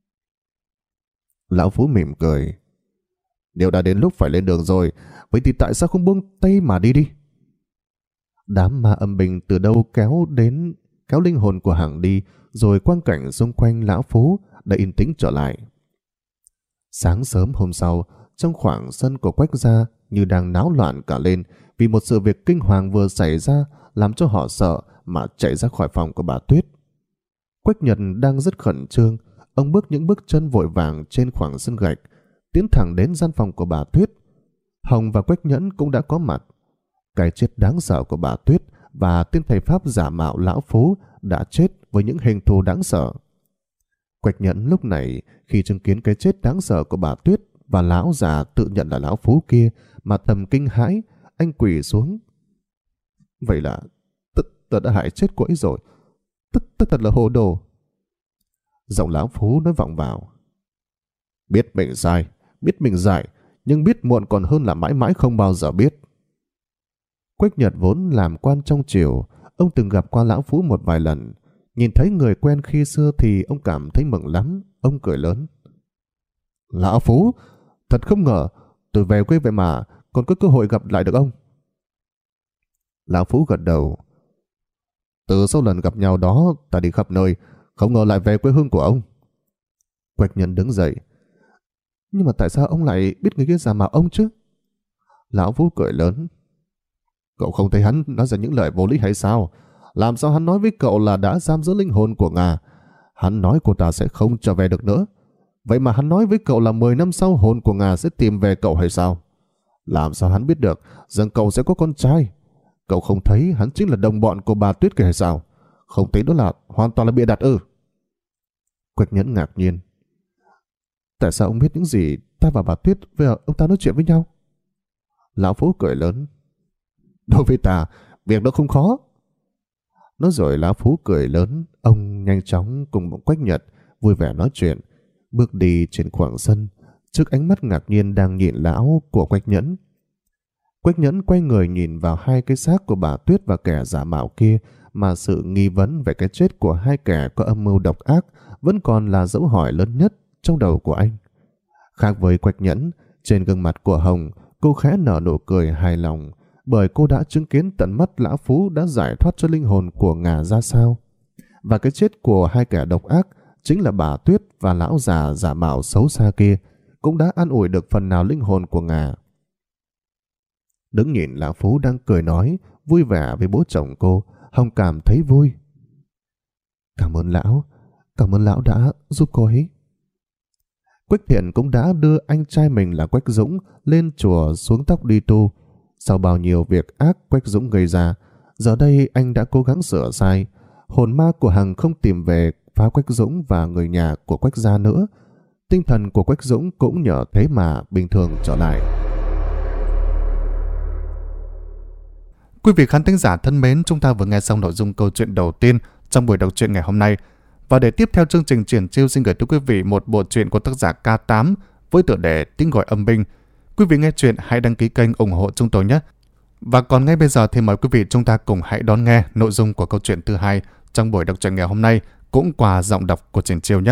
Lão Phú mỉm cười. Nếu đã đến lúc phải lên đường rồi, vậy thì tại sao không buông tay mà đi đi? Đám ma âm binh từ đâu kéo linh hồn của Hằng đi, rồi quang cảnh xung quanh lão Phú đã yên tĩnh trở lại. Sáng sớm hôm sau, trong khoảng sân của Quách gia như đang náo loạn cả lên vì một sự việc kinh hoàng vừa xảy ra làm cho họ sợ mà chạy ra khỏi phòng của bà Tuyết. Quách Nhật đang rất khẩn trương, ông bước những bước chân vội vàng trên khoảng sân gạch, tiến thẳng đến gian phòng của bà Tuyết. Hồng và Quách Nhẫn cũng đã có mặt. Cái chết đáng sợ của bà Tuyết và tên thầy pháp giả mạo lão Phú đã chết với những hình thù đáng sợ. Quách Nhẫn lúc này khi chứng kiến cái chết đáng sợ của bà Tuyết và lão già tự nhận là lão Phú kia mà thầm kinh hãi, anh quỳ xuống. Vậy là ta đã hại chết cô ấy rồi. Ta thật là hồ đồ. Giọng lão Phú nói vọng vào. Biết mình sai, biết mình dại, nhưng biết muộn còn hơn là mãi mãi không bao giờ biết. Quách Nhật vốn làm quan trong triều, ông từng gặp qua lão Phú một vài lần. Nhìn thấy người quen khi xưa thì ông cảm thấy mừng lắm. Ông cười lớn. Lão Phú, Thật không ngờ, tôi về quê vậy mà còn có cơ hội gặp lại được ông. Lão Phú gật đầu. Từ sau lần gặp nhau đó, ta đi khắp nơi, không ngờ lại về quê hương của ông. Quách Nhân đứng dậy. Nhưng mà tại sao ông lại biết người kia giả mạo ông chứ? Lão Phú cười lớn. Cậu không thấy hắn nói ra những lời vô lý hay sao? Làm sao hắn nói với cậu là đã giam giữ linh hồn của Ngà? Hắn nói cô ta sẽ không trở về được nữa. Vậy mà hắn nói với cậu là 10 năm sau hồn của Ngà sẽ tìm về cậu hay sao? Làm sao hắn biết được rằng cậu sẽ có con trai? Cậu không thấy hắn chính là đồng bọn của bà Tuyết kìa hay sao? Không thấy đó là hoàn toàn là bịa đặt ư? Quách Nhẫn ngạc nhiên. Tại sao ông biết những gì ta và bà Tuyết với ông ta nói chuyện với nhau? Lão Phú cười lớn. Đối với ta, việc đó không khó. Nói rồi Lão Phú cười lớn, ông nhanh chóng cùng Quách Nhật vui vẻ nói chuyện, bước đi trên khoảng sân, trước ánh mắt ngạc nhiên đang nhìn lão của Quách Nhẫn. Quách Nhẫn quay người nhìn vào hai cái xác của bà Tuyết và kẻ giả mạo kia, mà sự nghi vấn về cái chết của hai kẻ có âm mưu độc ác vẫn còn là dấu hỏi lớn nhất trong đầu của anh. Khác với Quách Nhẫn, trên gương mặt của Hồng, cô khẽ nở nụ cười hài lòng, bởi cô đã chứng kiến tận mắt Lão Phú đã giải thoát cho linh hồn của Ngà ra sao. Và cái chết của hai kẻ độc ác, chính là bà Tuyết và lão già giả mạo xấu xa kia, cũng đã an ủi được phần nào linh hồn của Ngà. Đứng nhìn Lão Phú đang cười nói vui vẻ với bố chồng cô, Hồng cảm thấy vui. Cảm ơn lão đã giúp cô ấy. Quách Thiện cũng đã đưa anh trai mình là Quách Dũng lên chùa xuống tóc đi tu. Sau bao nhiêu việc ác Quách Dũng gây ra, giờ đây anh đã cố gắng sửa sai. Hồn ma của Hằng không tìm về phá Quách Dũng và người nhà của Quách gia nữa. Tinh thần của Quách Dũng cũng nhờ thế mà bình thường trở lại. Quý vị khán thính giả thân mến, chúng ta vừa nghe xong nội dung câu chuyện đầu tiên trong buổi đọc truyện ngày hôm nay. Và để tiếp theo chương trình triển chiêu, xin gửi tới quý vị một bộ truyện của tác giả K8 với tựa đề Tiếng Gọi Âm Binh. Quý vị nghe truyện hãy đăng ký kênh ủng hộ chúng tôi nhé. Và còn ngay bây giờ thì mời quý vị chúng ta cùng hãy đón nghe nội dung của câu chuyện thứ hai trong buổi đọc truyện ngày hôm nay, cũng qua giọng đọc của Triển Chiêu nhé.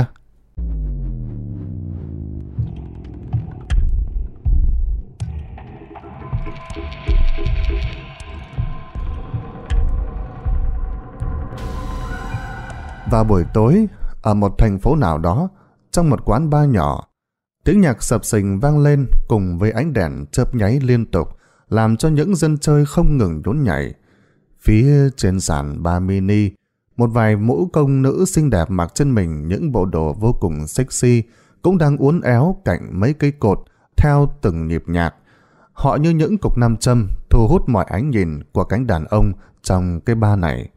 Vào buổi tối, ở một thành phố nào đó, trong một quán bar nhỏ, tiếng nhạc sập sình vang lên cùng với ánh đèn chớp nháy liên tục, làm cho những dân chơi không ngừng nhún nhảy. Phía trên sàn bar mini, một vài mũ công nữ xinh đẹp mặc trên mình những bộ đồ vô cùng sexy cũng đang uốn éo cạnh mấy cây cột theo từng nhịp nhạc. Họ như những cục nam châm thu hút mọi ánh nhìn của cánh đàn ông trong cái bar này.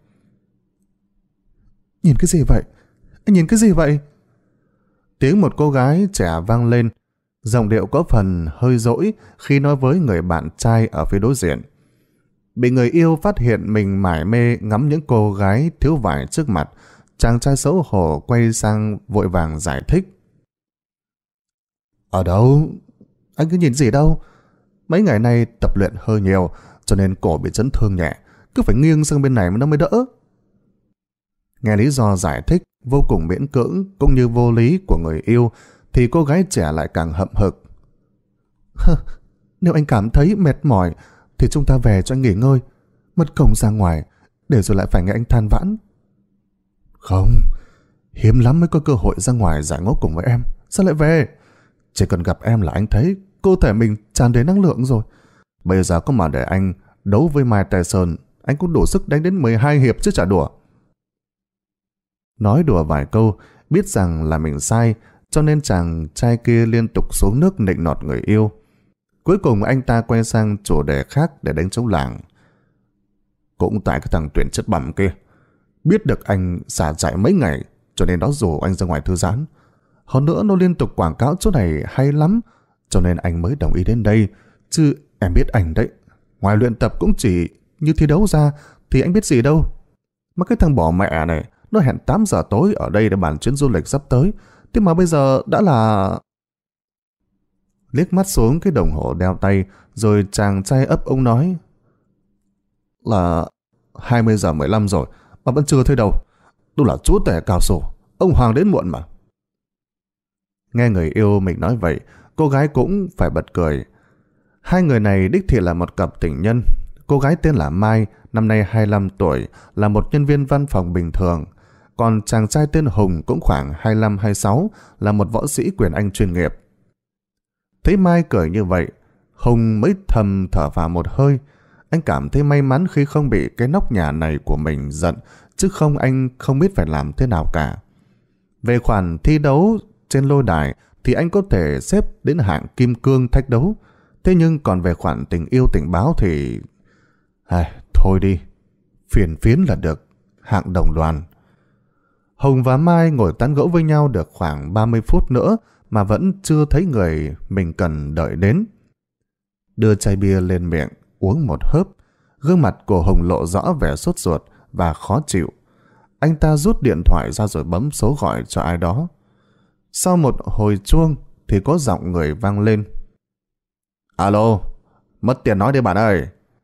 Nhìn cái gì vậy? Anh nhìn cái gì vậy? Tiếng một cô gái trẻ vang lên, giọng điệu có phần hơi dỗi khi nói với người bạn trai ở phía đối diện. Bị người yêu phát hiện mình mải mê ngắm những cô gái thiếu vải trước mặt, chàng trai xấu hổ quay sang vội vàng giải thích. Ở đâu? Anh cứ nhìn gì đâu? Mấy ngày nay tập luyện hơi nhiều, cho nên cổ bị chấn thương nhẹ, cứ phải nghiêng sang bên này nó mới đỡ. Nghe lý do giải thích vô cùng miễn cưỡng cũng như vô lý của người yêu, thì cô gái trẻ lại càng hậm hực. Nếu anh cảm thấy mệt mỏi thì chúng ta về cho anh nghỉ ngơi, mất công ra ngoài để rồi lại phải nghe anh than vãn. Không, hiếm lắm mới có cơ hội ra ngoài giải ngố cùng với em. Sao lại về? Chỉ cần gặp em là anh thấy cơ thể mình tràn đầy năng lượng rồi. Bây giờ có mà để anh đấu với Mike Tyson, anh cũng đủ sức đánh đến 12 hiệp chứ chả đùa. Nói đùa vài câu, biết rằng là mình sai, cho nên chàng trai kia liên tục xuống nước nịnh nọt người yêu. Cuối cùng anh ta quay sang chủ đề khác để đánh trống lảng. Cũng tại cái thằng tuyển chất bẩm kia, biết được anh xả chạy mấy ngày, cho nên đó rủ anh ra ngoài thư giãn. Hơn nữa nó liên tục quảng cáo chỗ này hay lắm, cho nên anh mới đồng ý đến đây. Chứ em biết anh đấy, ngoài luyện tập cũng chỉ như thi đấu ra thì anh biết gì đâu. Mà cái thằng bỏ mẹ này, nó hẹn 8 giờ tối ở đây để bàn chuyến du lịch sắp tới. Thế mà bây giờ đã là... Liếc mắt xuống cái đồng hồ đeo tay, rồi chàng trai ấp úng nói. Là 20 giờ 15 rồi, mà vẫn chưa thấy đâu. Đúng là chúa tể cao sổ, ông Hoàng đến muộn mà. Nghe người yêu mình nói vậy, cô gái cũng phải bật cười. Hai người này đích thị là một cặp tình nhân. Cô gái tên là Mai, năm nay 25 tuổi, là một nhân viên văn phòng bình thường. Còn chàng trai tên Hùng cũng khoảng 25-26, là một võ sĩ quyền Anh chuyên nghiệp. Thấy Mai cười như vậy, Hùng mới thầm thở vào một hơi. Anh cảm thấy may mắn khi không bị cái nóc nhà này của mình giận, chứ không anh không biết phải làm thế nào cả. Về khoản thi đấu trên lôi đài thì anh có thể xếp đến hạng kim cương thách đấu. Thế nhưng còn về khoản tình yêu tình báo thì... thôi đi, phiền phiến là được, hạng đồng đoàn. Hùng và Mai ngồi tán gẫu với nhau được khoảng 30 phút nữa mà vẫn chưa thấy người mình cần đợi đến. Đưa chai bia lên miệng, uống một hớp, gương mặt của Hùng lộ rõ vẻ sốt ruột và khó chịu. Anh ta rút điện thoại ra rồi bấm số gọi cho ai đó. Sau một hồi chuông thì có giọng người vang lên. Alo, mất tiền nói đi bạn ơi.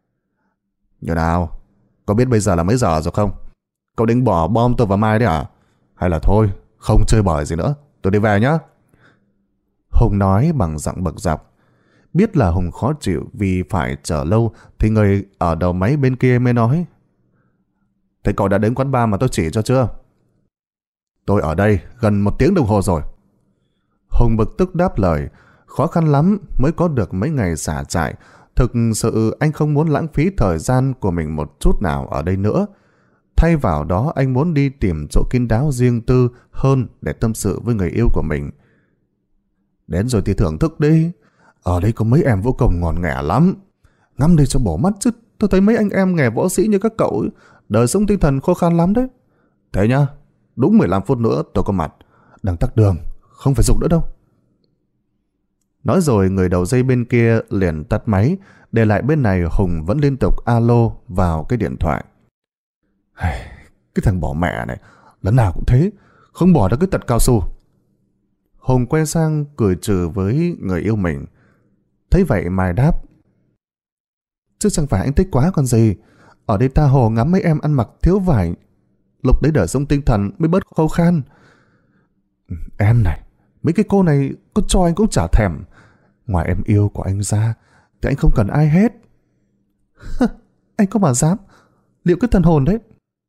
Như nào? Có biết bây giờ là mấy giờ rồi không? Cậu định bỏ bom tôi và Mai đấy à? Hay là thôi, không chơi bời gì nữa, tôi đi về nhá. Hùng nói bằng giọng bực dọc. Biết là Hùng khó chịu vì phải chờ lâu thì người ở đầu máy bên kia mới nói. Thế cậu đã đến quán bar mà tôi chỉ cho chưa? Tôi ở đây gần 1 tiếng đồng hồ rồi. Hùng bực tức đáp lời. Khó khăn lắm mới có được mấy ngày xả trại. Thực sự anh không muốn lãng phí thời gian của mình một chút nào ở đây nữa. Thay vào đó anh muốn đi tìm chỗ kín đáo riêng tư hơn để tâm sự với người yêu của mình. Đến rồi thì thưởng thức đi. Ở đây có mấy em vũ công ngon nghẻ lắm. Ngắm đi cho bổ mắt chứ. Tôi thấy mấy anh em nghề võ sĩ như các cậu đời sống tinh thần khó khăn lắm đấy. Thế nhá, đúng 15 phút nữa tôi có mặt. Đang tắc đường, không phải dục nữa đâu. Nói rồi người đầu dây bên kia liền tắt máy, để lại bên này Hùng vẫn liên tục alo vào cái điện thoại. Cái thằng bỏ mẹ này, lần nào cũng thế, không bỏ được cái tật cao su. Hùng quay sang cười trừ với người yêu mình. Thấy vậy Mai đáp. Chứ chẳng phải anh thích quá còn gì. Ở đây ta hồ ngắm mấy em ăn mặc thiếu vải, lúc đấy đời sống tinh thần mới bớt khô khan. Em này, mấy cái cô này có cho anh cũng chả thèm. Ngoài em yêu của anh ra thì anh không cần ai hết. Anh có mà dám, liệu cái thần hồn đấy.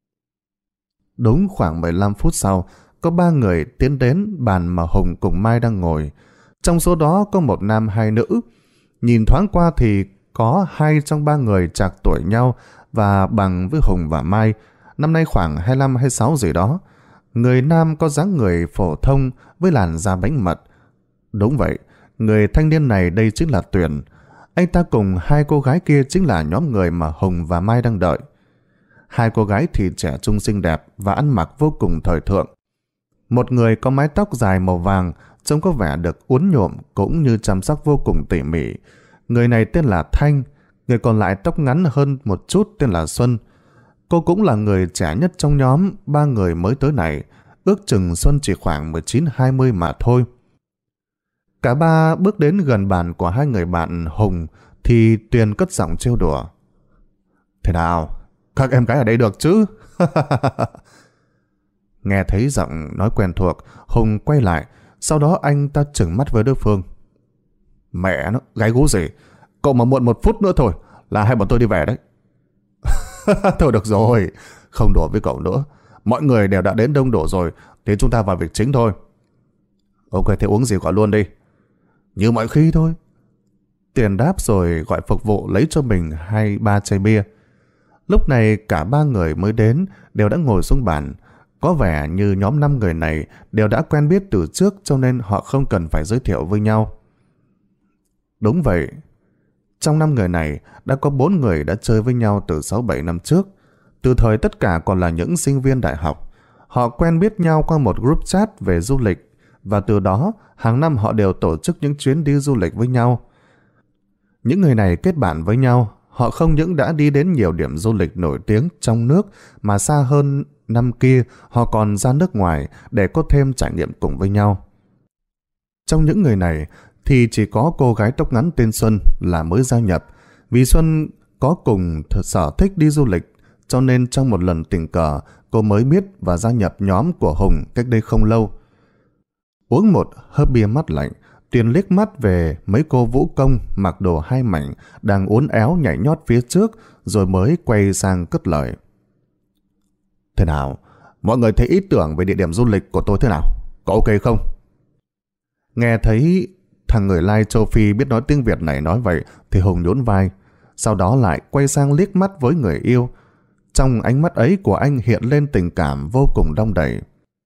Đúng khoảng 15 phút sau, có 3 người tiến đến bàn mà Hùng cùng Mai đang ngồi. Trong số đó có một nam 2 nữ. Nhìn thoáng qua thì có 2 trong 3 người trạc tuổi nhau và bằng với Hùng và Mai, năm nay khoảng 25-26 gì đó. Người nam có dáng người phổ thông với làn da bánh mật. Đúng vậy, người thanh niên này đây chính là Tuyền. Anh ta cùng 2 cô gái kia chính là nhóm người mà Hùng và Mai đang đợi. 2 cô gái thì trẻ trung xinh đẹp và ăn mặc vô cùng thời thượng. Một người có mái tóc dài màu vàng, trông có vẻ được uốn nhuộm cũng như chăm sóc vô cùng tỉ mỉ. Người này tên là Thanh, người còn lại tóc ngắn hơn một chút tên là Xuân. Cô cũng là người trẻ nhất trong nhóm 3 người mới tới này, ước chừng Xuân chỉ khoảng 19-20 mà thôi. Cả 3 bước đến gần bàn của 2 người bạn Hùng thì Tuyền cất giọng trêu đùa. Thế nào? Các em gái ở đây được chứ? Nghe thấy giọng nói quen thuộc, Hùng quay lại, sau đó anh ta trừng mắt với đối phương. Mẹ nó, gái gú gì? Cậu mà muộn 1 phút nữa thôi là hai bọn tôi đi về đấy. Thôi được rồi, không đùa với cậu nữa. Mọi người đều đã đến đông đủ rồi, thì chúng ta vào việc chính thôi. Ok, thế uống gì gọi luôn đi. Như mọi khi thôi. Tiền đáp rồi gọi phục vụ lấy cho mình 2-3 chai bia. Lúc này cả 3 người mới đến đều đã ngồi xuống bàn. Có vẻ như nhóm 5 người này đều đã quen biết từ trước cho nên họ không cần phải giới thiệu với nhau. Đúng vậy. Trong 5 người này đã có 4 người đã chơi với nhau từ 6-7 năm trước. Từ thời tất cả còn là những sinh viên đại học. Họ quen biết nhau qua một group chat về du lịch và từ đó hàng năm họ đều tổ chức những chuyến đi du lịch với nhau. Những người này kết bạn với nhau, họ không những đã đi đến nhiều điểm du lịch nổi tiếng trong nước mà xa hơn năm kia họ còn ra nước ngoài để có thêm trải nghiệm cùng với nhau. Trong những người này thì chỉ có cô gái tóc ngắn tên Xuân là mới gia nhập, vì Xuân có cùng sở thích đi du lịch cho nên trong một lần tình cờ cô mới biết và gia nhập nhóm của Hùng cách đây không lâu. Uống một hớp bia mát lạnh, Tuyền liếc mắt về mấy cô vũ công mặc đồ hai mảnh đang uốn éo nhảy nhót phía trước, rồi mới quay sang cất lời. Thế nào? Mọi người thấy ý tưởng về địa điểm du lịch của tôi thế nào? Có ok không? Nghe thấy thằng người Lai châu Phi biết nói tiếng Việt này nói vậy thì Hùng nhún vai, sau đó lại quay sang liếc mắt với người yêu. Trong ánh mắt ấy của anh hiện lên tình cảm vô cùng đong đầy.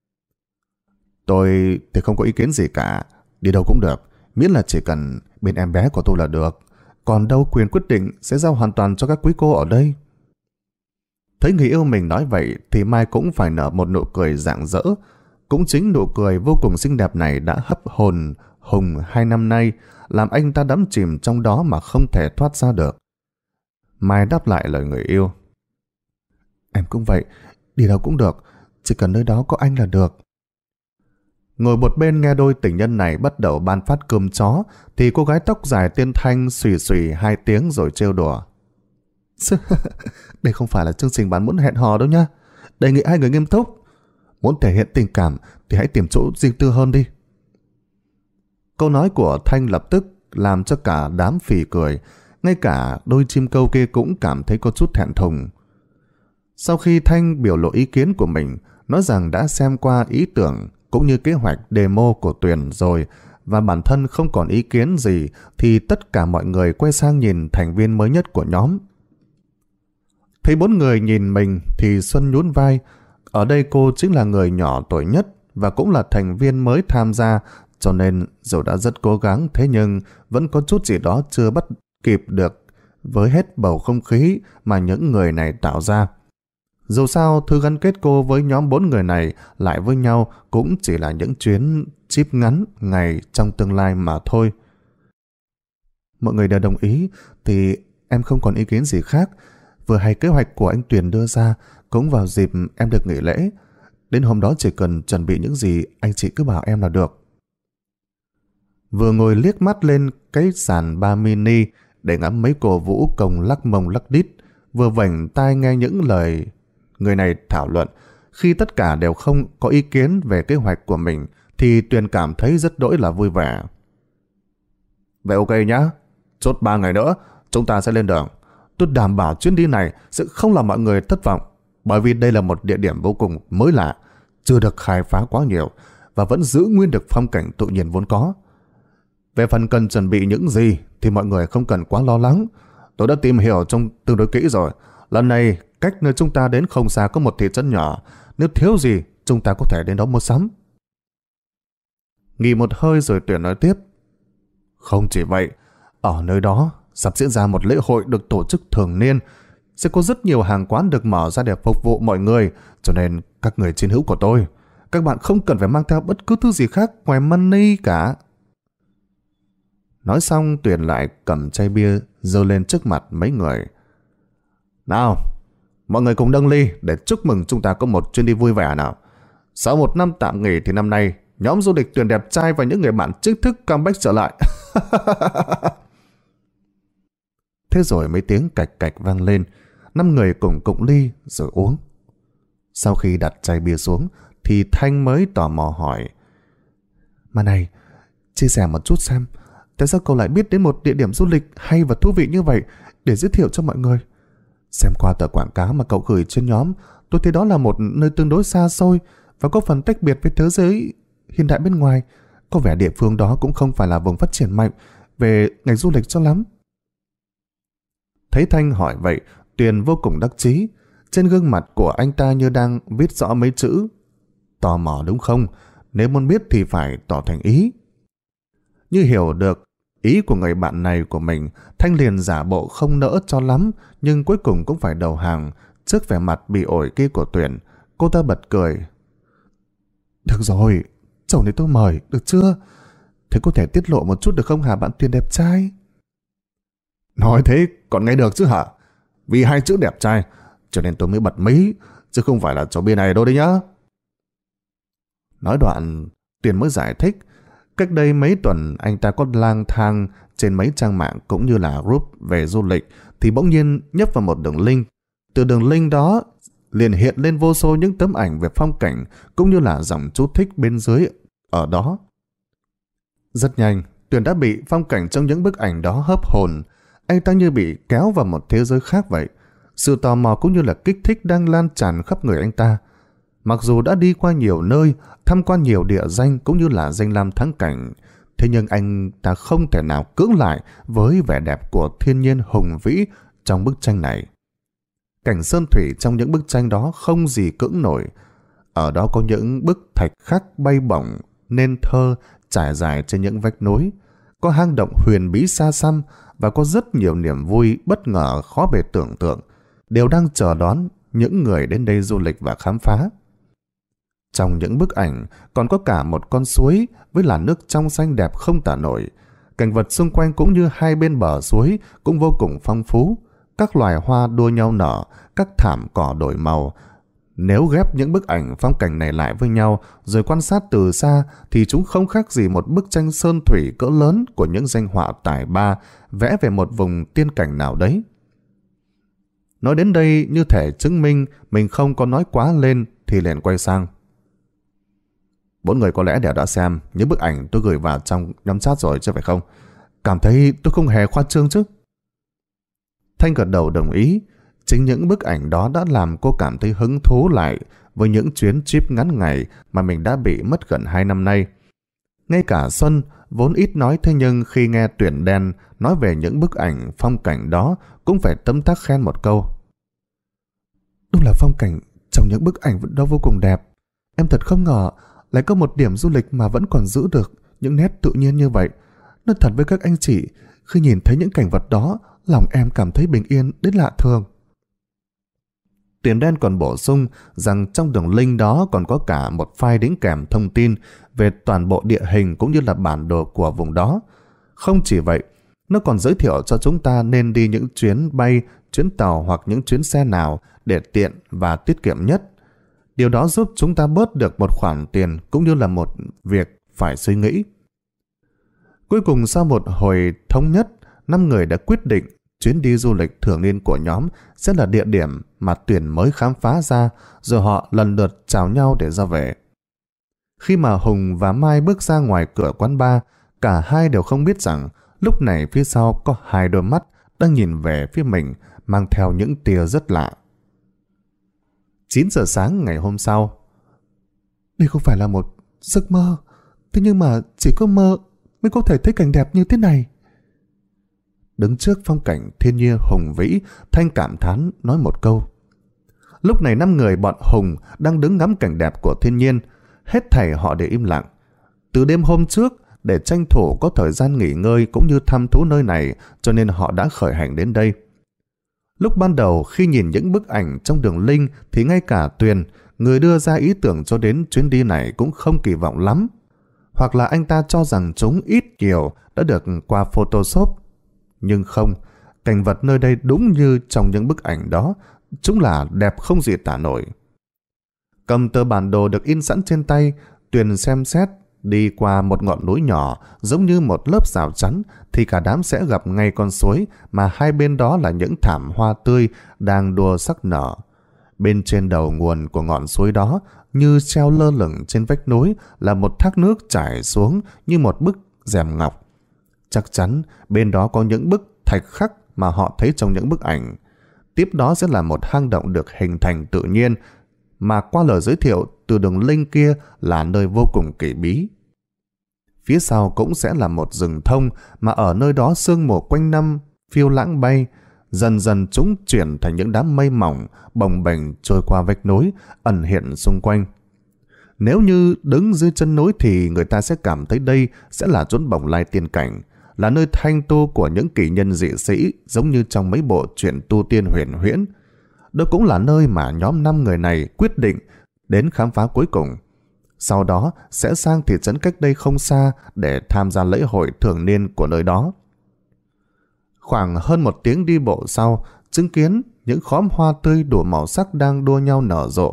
Tôi thì không có ý kiến gì cả, đi đâu cũng được, miễn là chỉ cần bên em bé của tôi là được. Còn đâu quyền quyết định sẽ giao hoàn toàn cho các quý cô ở đây. Thấy người yêu mình nói vậy thì Mai cũng phải nở một nụ cười rạng rỡ. Cũng chính nụ cười vô cùng xinh đẹp này đã hấp hồn Hùng 2 năm nay, làm anh ta đắm chìm trong đó mà không thể thoát ra được. Mai đáp lại lời người yêu. Em cũng vậy, đi đâu cũng được, chỉ cần nơi đó có anh là được. Ngồi một bên nghe đôi tình nhân này bắt đầu ban phát cơm chó, thì cô gái tóc dài tên Thanh xùy xùy 2 tiếng rồi trêu đùa. Đây không phải là chương trình bạn muốn hẹn hò đâu nhá. Đề nghị hai người nghiêm túc. Muốn thể hiện tình cảm thì hãy tìm chỗ riêng tư hơn đi. Câu nói của Thanh lập tức làm cho cả đám phì cười. Ngay cả đôi chim câu kia cũng cảm thấy có chút thẹn thùng. Sau khi Thanh biểu lộ ý kiến của mình, nói rằng đã xem qua ý tưởng cũng như kế hoạch demo của Tuyền rồi và bản thân không còn ý kiến gì, thì tất cả mọi người quay sang nhìn thành viên mới nhất của nhóm. Thấy 4 người nhìn mình thì Xuân nhún vai. Ở đây cô chính là người nhỏ tuổi nhất và cũng là thành viên mới tham gia, cho nên dù đã rất cố gắng, thế nhưng vẫn có chút gì đó chưa bắt kịp được với hết bầu không khí mà những người này tạo ra. Dù sao, thứ gắn kết cô với nhóm 4 người này lại với nhau cũng chỉ là những chuyến chip ngắn ngày trong tương lai mà thôi. Mọi người đều đồng ý thì em không còn ý kiến gì khác. Vừa hay kế hoạch của anh Tuyền đưa ra cũng vào dịp em được nghỉ lễ. Đến hôm đó chỉ cần chuẩn bị những gì anh chị cứ bảo em là được. Vừa ngồi liếc mắt lên cái sàn bar mini để ngắm mấy cô vũ công lắc mông lắc đít, vừa vảnh tai nghe những lời người này thảo luận. Khi tất cả đều không có ý kiến về kế hoạch của mình thì Tuyền cảm thấy rất đỗi là vui vẻ. Vậy ok nhá, chốt 3 ngày nữa chúng ta sẽ lên đường. Tôi đảm bảo chuyến đi này sẽ không làm mọi người thất vọng, bởi vì đây là một địa điểm vô cùng mới lạ, chưa được khai phá quá nhiều và vẫn giữ nguyên được phong cảnh tự nhiên vốn có. Về phần cần chuẩn bị những gì thì mọi người không cần quá lo lắng. Tôi đã tìm hiểu trong tương đối kỹ rồi. Lần này cách nơi chúng ta đến không xa có một thị trấn nhỏ, nếu thiếu gì chúng ta có thể đến đó mua sắm. Nghỉ một hơi rồi Tuyền nói tiếp. Không chỉ vậy, ở nơi đó sắp diễn ra một lễ hội được tổ chức thường niên, sẽ có rất nhiều hàng quán được mở ra để phục vụ mọi người, cho nên các người chiến hữu của tôi, các bạn không cần phải mang theo bất cứ thứ gì khác ngoài money cả. Nói xong Tuyền lại cầm chai bia giơ lên trước mặt mấy người. Nào, mọi người cùng nâng ly để chúc mừng chúng ta có một chuyến đi vui vẻ nào. Sau 1 năm tạm nghỉ thì năm nay nhóm du lịch Tuyền đẹp trai và những người bạn chính thức comeback trở lại. Thế rồi mấy tiếng cạch cạch vang lên, 5 người cùng cụng ly rồi uống. Sau khi đặt chai bia xuống thì Thanh mới tò mò hỏi. Mà này, chia sẻ một chút xem, tại sao cậu lại biết đến một địa điểm du lịch hay và thú vị như vậy để giới thiệu cho mọi người? Xem qua tờ quảng cáo mà cậu gửi trên nhóm, tôi thấy đó là một nơi tương đối xa xôi và có phần tách biệt với thế giới hiện đại bên ngoài. Có vẻ địa phương đó cũng không phải là vùng phát triển mạnh về ngành du lịch cho lắm. Thấy Thanh hỏi vậy, Tuyền vô cùng đắc chí. Trên gương mặt của anh ta như đang viết rõ mấy chữ. Tò mò đúng không? Nếu muốn biết thì phải tỏ thành ý. Như hiểu được ý của người bạn này của mình, Thanh liền giả bộ không nỡ cho lắm, nhưng cuối cùng cũng phải đầu hàng. Trước vẻ mặt bị ổi kia của Tuyền, cô ta bật cười. Được rồi, chồng này tôi mời, được chưa? Thế có thể tiết lộ một chút được không hả bạn Tuyền đẹp trai? Nói thế còn nghe được chứ hả? Vì 2 chữ đẹp trai cho nên tôi mới bật mí, chứ không phải là chỗ bia này đâu đấy nhá. Nói đoạn, Tuyền mới giải thích. Cách đây mấy tuần anh ta có lang thang trên mấy trang mạng cũng như là group về du lịch, thì bỗng nhiên nhấp vào một đường link. Từ đường link đó liền hiện lên vô số những tấm ảnh về phong cảnh cũng như là dòng chú thích bên dưới ở đó. Rất nhanh, Tuyền đã bị phong cảnh trong những bức ảnh đó hấp hồn. Anh ta như bị kéo vào một thế giới khác vậy. Sự tò mò cũng như là kích thích đang lan tràn khắp người anh ta. Mặc dù đã đi qua nhiều nơi, tham quan nhiều địa danh cũng như là danh lam thắng cảnh, thế nhưng anh ta không thể nào cưỡng lại với vẻ đẹp của thiên nhiên hùng vĩ trong bức tranh này. Cảnh sơn thủy trong những bức tranh đó không gì cưỡng nổi. Ở đó có những bức thạch khắc bay bổng, nên thơ trải dài trên những vách núi, có hang động huyền bí xa xăm và có rất nhiều niềm vui bất ngờ khó bề tưởng tượng, đều đang chờ đón những người đến đây du lịch và khám phá. Trong những bức ảnh còn có cả một con suối với làn nước trong xanh đẹp không tả nổi. Cảnh vật xung quanh cũng như hai bên bờ suối cũng vô cùng phong phú. Các loài hoa đua nhau nở, các thảm cỏ đổi màu. Nếu ghép những bức ảnh phong cảnh này lại với nhau rồi quan sát từ xa thì chúng không khác gì một bức tranh sơn thủy cỡ lớn của những danh họa tài ba vẽ về một vùng tiên cảnh nào đấy. Nói đến đây như thể chứng minh mình không có nói quá lên thì liền quay sang. 4 người có lẽ đều đã xem những bức ảnh tôi gửi vào trong nhóm chat rồi chứ phải không? Cảm thấy tôi không hề khoa trương chứ? Thanh gật đầu đồng ý. Chính những bức ảnh đó đã làm cô cảm thấy hứng thú lại với những chuyến trip ngắn ngày mà mình đã bị mất gần 2 năm nay. Ngay cả Xuân, vốn ít nói thế nhưng khi nghe Tuyển Đen nói về những bức ảnh phong cảnh đó cũng phải tấm tắc khen một câu. Đúng là phong cảnh trong những bức ảnh đó vô cùng đẹp. Em thật không ngờ lại có một điểm du lịch mà vẫn còn giữ được những nét tự nhiên như vậy. Nói thật với các anh chị, khi nhìn thấy những cảnh vật đó, lòng em cảm thấy bình yên đến lạ thường. Tuyển Đen còn bổ sung rằng trong đường link đó còn có cả một file đính kèm thông tin về toàn bộ địa hình cũng như là bản đồ của vùng đó. Không chỉ vậy, nó còn giới thiệu cho chúng ta nên đi những chuyến bay, chuyến tàu hoặc những chuyến xe nào để tiện và tiết kiệm nhất. Điều đó giúp chúng ta bớt được một khoản tiền cũng như là một việc phải suy nghĩ. Cuối cùng sau một hồi thống nhất, 5 người đã quyết định chuyến đi du lịch thường niên của nhóm sẽ là địa điểm mà Tuyển mới khám phá ra, rồi họ lần lượt chào nhau để ra về. Khi mà Hùng và Mai bước ra ngoài cửa quán bar, cả hai đều không biết rằng lúc này phía sau có 2 đôi mắt đang nhìn về phía mình, mang theo những tia rất lạ. 9 giờ sáng ngày hôm sau. Đây không phải là một giấc mơ, thế nhưng mà chỉ có mơ mới có thể thấy cảnh đẹp như thế này. Đứng trước phong cảnh thiên nhiên hùng vĩ, Thanh cảm thán nói một câu. Lúc này 5 người bọn Hùng đang đứng ngắm cảnh đẹp của thiên nhiên. Hết thảy họ đều im lặng. Từ đêm hôm trước, để tranh thủ có thời gian nghỉ ngơi cũng như thăm thú nơi này, cho nên họ đã khởi hành đến đây. Lúc ban đầu khi nhìn những bức ảnh trong đường link thì ngay cả Tuyền, người đưa ra ý tưởng cho đến chuyến đi này, cũng không kỳ vọng lắm. Hoặc là anh ta cho rằng chúng ít nhiều đã được qua Photoshop. Nhưng không, cảnh vật nơi đây đúng như trong những bức ảnh đó, chúng là đẹp không gì tả nổi. Cầm tờ bản đồ được in sẵn trên tay, Tuyền xem xét, đi qua một ngọn núi nhỏ giống như một lớp rào chắn thì cả đám sẽ gặp ngay con suối mà hai bên đó là những thảm hoa tươi đang đua sắc nở. Bên trên đầu nguồn của ngọn suối đó, như treo lơ lửng trên vách núi, là một thác nước chảy xuống như một bức rèm ngọc. Chắc chắn bên đó có những bức thạch khắc mà họ thấy trong những bức ảnh. Tiếp đó sẽ là một hang động được hình thành tự nhiên, mà qua lời giới thiệu từ đường link kia là nơi vô cùng kỳ bí. Phía sau cũng sẽ là một rừng thông mà ở nơi đó sương mù quanh năm phiêu lãng bay, dần dần chúng chuyển thành những đám mây mỏng bồng bềnh trôi qua vách núi ẩn hiện xung quanh. Nếu như đứng dưới chân núi thì người ta sẽ cảm thấy đây sẽ là chốn bồng lai tiên cảnh, là nơi thanh tu của những kỳ nhân dị sĩ giống như trong mấy bộ truyện tu tiên huyền huyễn. Đó cũng là nơi mà nhóm 5 người này quyết định đến khám phá cuối cùng. Sau đó sẽ sang thị trấn cách đây không xa để tham gia lễ hội thường niên của nơi đó. Khoảng hơn 1 tiếng đi bộ sau, chứng kiến những khóm hoa tươi đủ màu sắc đang đua nhau nở rộ.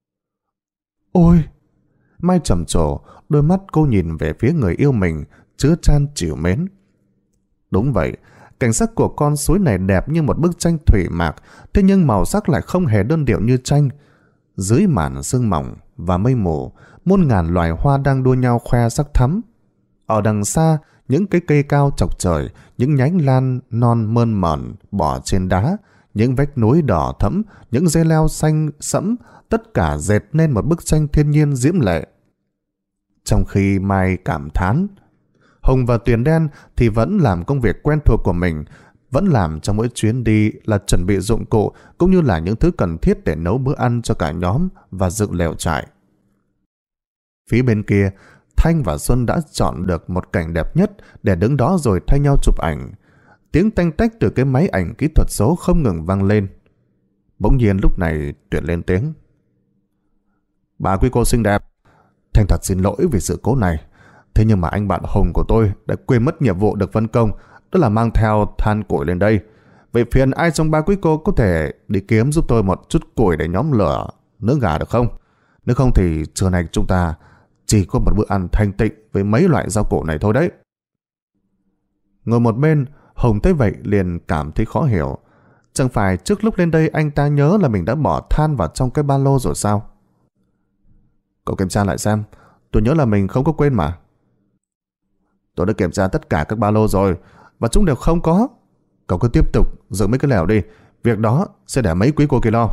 Ôi! Mai trầm trồ, đôi mắt cô nhìn về phía người yêu mình, chứa chan trìu mến. Đúng vậy, cảnh sắc của con suối này đẹp như một bức tranh thủy mạc, thế nhưng màu sắc lại không hề đơn điệu như tranh. Dưới màn sương mỏng và mây mù, muôn ngàn loài hoa đang đua nhau khoe sắc thắm. Ở đằng xa, những cái cây cao chọc trời, những nhánh lan non mơn mởn bỏ trên đá, những vách núi đỏ thẫm, những dây leo xanh sẫm, tất cả dệt nên một bức tranh thiên nhiên diễm lệ. Trong khi Mai cảm thán, Hùng và Tuyền Đen thì vẫn làm công việc quen thuộc của mình, vẫn làm trong mỗi chuyến đi là chuẩn bị dụng cụ cũng như là những thứ cần thiết để nấu bữa ăn cho cả nhóm và dựng lều trại. Phía bên kia, Thanh và Xuân đã chọn được một cảnh đẹp nhất để đứng đó rồi thay nhau chụp ảnh. Tiếng tanh tách từ cái máy ảnh kỹ thuật số không ngừng vang lên. Bỗng nhiên lúc này Tuyền lên tiếng. Bà quý cô xinh đẹp, Thanh thật xin lỗi vì sự cố này. Thế nhưng mà anh bạn Hùng của tôi đã quên mất nhiệm vụ được phân công, đó là mang theo than củi lên đây. Vậy phiền ai trong ba quý cô có thể đi kiếm giúp tôi một chút củi để nhóm lửa nướng gà được không? Nếu không thì trưa nay chúng ta chỉ có một bữa ăn thanh tịnh với mấy loại rau củ này thôi đấy. Ngồi một bên, Hùng thấy vậy liền cảm thấy khó hiểu. Chẳng phải trước lúc lên đây anh ta nhớ là mình đã bỏ than vào trong cái ba lô rồi sao? Cậu kiểm tra lại xem, tôi nhớ là mình không có quên mà. Tôi đã kiểm tra tất cả các ba lô rồi và chúng đều không có. Cậu cứ tiếp tục dựng mấy cái lều đi, việc đó sẽ để mấy quý cô kia lo.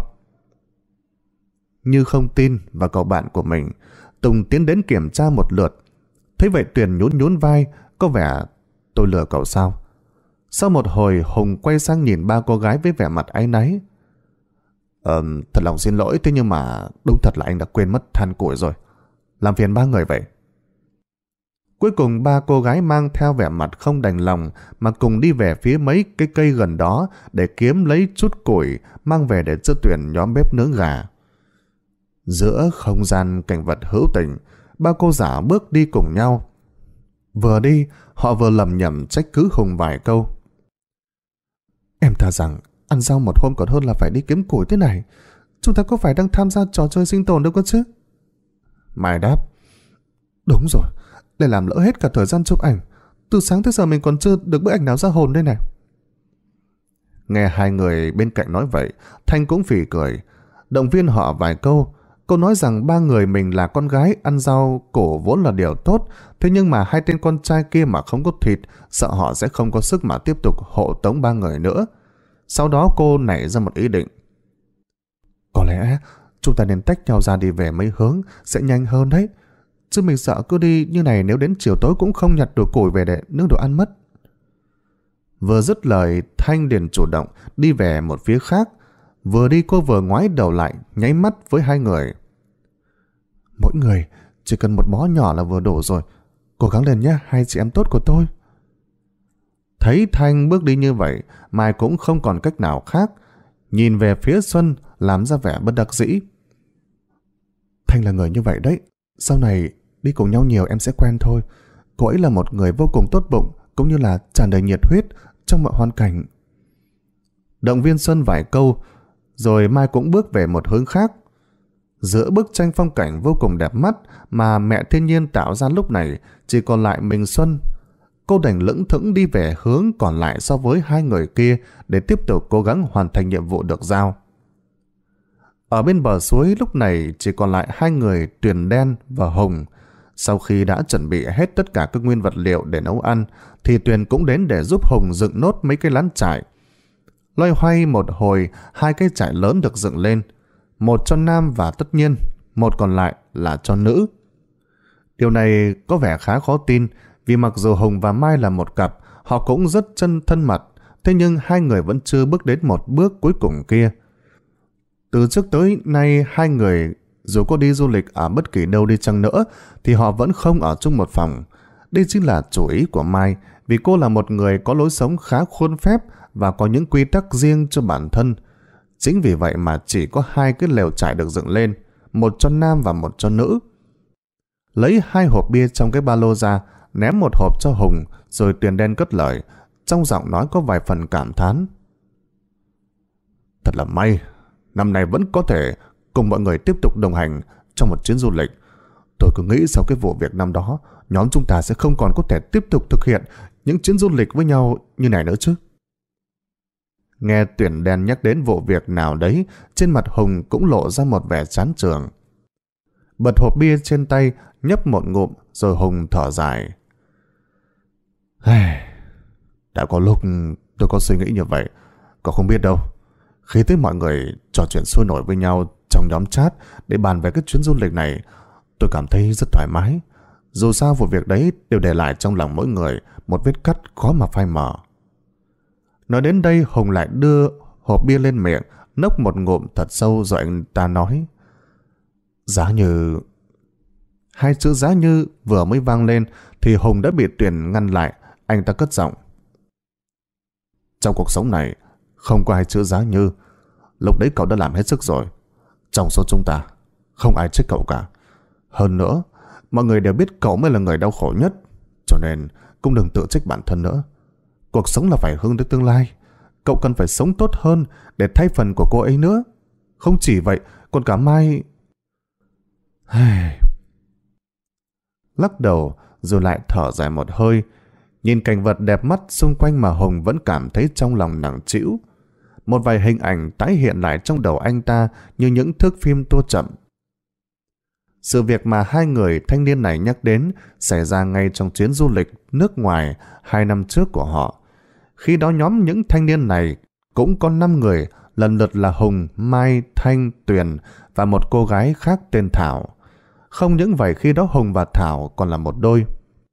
Như không tin vào cậu bạn của mình, Tùng tiến đến kiểm tra một lượt. Thấy vậy Tuyền nhún nhún vai, có vẻ tôi lừa cậu sao? Sau một hồi, Hùng quay sang nhìn ba cô gái với vẻ mặt áy náy. Thật lòng xin lỗi, thế nhưng mà đúng thật là anh đã quên mất than củi rồi. Làm phiền ba người vậy. Cuối cùng ba cô gái mang theo vẻ mặt không đành lòng mà cùng đi về phía mấy cái cây gần đó để kiếm lấy chút củi mang về để cho Tuyền nhóm bếp nướng gà. Giữa không gian cảnh vật hữu tình, ba cô giả bước đi cùng nhau. Vừa đi, họ vừa lầm nhầm trách cứ Hùng vài câu. Em thà rằng ăn rau một hôm còn hơn là phải đi kiếm củi thế này. Chúng ta có phải đang tham gia trò chơi sinh tồn đâu cơ chứ? Mai đáp. Đúng rồi, để làm lỡ hết cả thời gian chụp ảnh. Từ sáng tới giờ mình còn chưa được bức ảnh nào ra hồn đây này. Nghe hai người bên cạnh nói vậy, Thanh cũng phì cười, động viên họ vài câu. Cô nói rằng ba người mình là con gái, ăn rau củ vốn là điều tốt, thế nhưng mà hai tên con trai kia mà không có thịt, sợ họ sẽ không có sức mà tiếp tục hộ tống ba người nữa. Sau đó cô nảy ra một ý định. Có lẽ chúng ta nên tách nhau ra đi về mấy hướng, sẽ nhanh hơn đấy. Chứ mình sợ cứ đi như này nếu đến chiều tối cũng không nhặt được củi về để nướng đồ ăn mất. Vừa dứt lời, Thanh liền chủ động đi về một phía khác. Vừa đi cô vừa ngoái đầu lại, nháy mắt với hai người. Mỗi người chỉ cần một bó nhỏ là vừa đủ rồi. Cố gắng lên nhé, hai chị em tốt của tôi. Thấy Thanh bước đi như vậy, Mai cũng không còn cách nào khác. Nhìn về phía Xuân, làm ra vẻ bất đắc dĩ. Thanh là người như vậy đấy. Sau này đi cùng nhau nhiều em sẽ quen thôi. Cô ấy là một người vô cùng tốt bụng, cũng như là tràn đầy nhiệt huyết trong mọi hoàn cảnh. Động viên Xuân vài câu, rồi Mai cũng bước về một hướng khác. Giữa bức tranh phong cảnh vô cùng đẹp mắt mà mẹ thiên nhiên tạo ra lúc này, chỉ còn lại mình Xuân. Cô đành lững thững đi về hướng còn lại so với hai người kia để tiếp tục cố gắng hoàn thành nhiệm vụ được giao. Ở bên bờ suối lúc này chỉ còn lại hai người Tuyền Đen và Hùng. Sau khi đã chuẩn bị hết tất cả các nguyên vật liệu để nấu ăn, thì Tuyền cũng đến để giúp Hùng dựng nốt mấy cái lán trại. Loay hoay một hồi, hai cái trại lớn được dựng lên. Một cho nam và tất nhiên, một còn lại là cho nữ. Điều này có vẻ khá khó tin, vì mặc dù Hùng và Mai là một cặp, họ cũng rất thân mật, thế nhưng hai người vẫn chưa bước đến một bước cuối cùng kia. Từ trước tới nay, hai người dù có đi du lịch ở bất kỳ đâu đi chăng nữa, thì họ vẫn không ở chung một phòng. Đây chính là chủ ý của Mai, vì cô là một người có lối sống khá khuôn phép và có những quy tắc riêng cho bản thân. Chính vì vậy mà chỉ có hai cái lều trại được dựng lên, một cho nam và một cho nữ. Lấy hai hộp bia trong cái ba lô ra, ném một hộp cho Hùng, rồi Tuyền Đen cất lời, trong giọng nói có vài phần cảm thán. Thật là may, năm nay vẫn có thể cùng mọi người tiếp tục đồng hành trong một chuyến du lịch. Tôi cứ nghĩ sau cái vụ việc năm đó, nhóm chúng ta sẽ không còn có thể tiếp tục thực hiện những chuyến du lịch với nhau như này nữa chứ. Nghe Tuyền Đen nhắc đến vụ việc nào đấy, trên mặt Hùng cũng lộ ra một vẻ chán chường. Bật hộp bia trên tay, nhấp một ngụm, rồi Hùng thở dài. Đã có lúc tôi có suy nghĩ như vậy. Cậu không biết đâu. Khi thấy mọi người trò chuyện sôi nổi với nhau trong nhóm chat để bàn về cái chuyến du lịch này, tôi cảm thấy rất thoải mái. Dù sao vụ việc đấy đều để lại trong lòng mỗi người một vết cắt khó mà phai mờ. Nói đến đây, Hùng lại đưa hộp bia lên miệng, nốc một ngụm thật sâu rồi anh ta nói: Giá Như. Hai chữ Giá Như vừa mới vang lên thì Hùng đã bị Tuyền ngăn lại. Anh ta cất giọng: Trong cuộc sống này không có hai chữ Giá Như. Lúc đấy cậu đã làm hết sức rồi. Trong số chúng ta không ai trách cậu cả. Hơn nữa, mọi người đều biết cậu mới là người đau khổ nhất, cho nên cũng đừng tự trách bản thân nữa. Cuộc sống là phải hướng tới tương lai. Cậu cần phải sống tốt hơn để thay phần của cô ấy nữa. Không chỉ vậy, còn cả Mai. Lắc đầu rồi lại thở dài một hơi. Nhìn cảnh vật đẹp mắt xung quanh mà Hùng vẫn cảm thấy trong lòng nặng trĩu. Một vài hình ảnh tái hiện lại trong đầu anh ta như những thước phim tua chậm. Sự việc mà hai người thanh niên này nhắc đến xảy ra ngay trong chuyến du lịch nước ngoài 2 năm trước của họ. Khi đó nhóm những thanh niên này cũng có 5 người, lần lượt là Hùng, Mai, Thanh, Tuyền và một cô gái khác tên Thảo. Không những vậy, khi đó Hùng và Thảo còn là một đôi.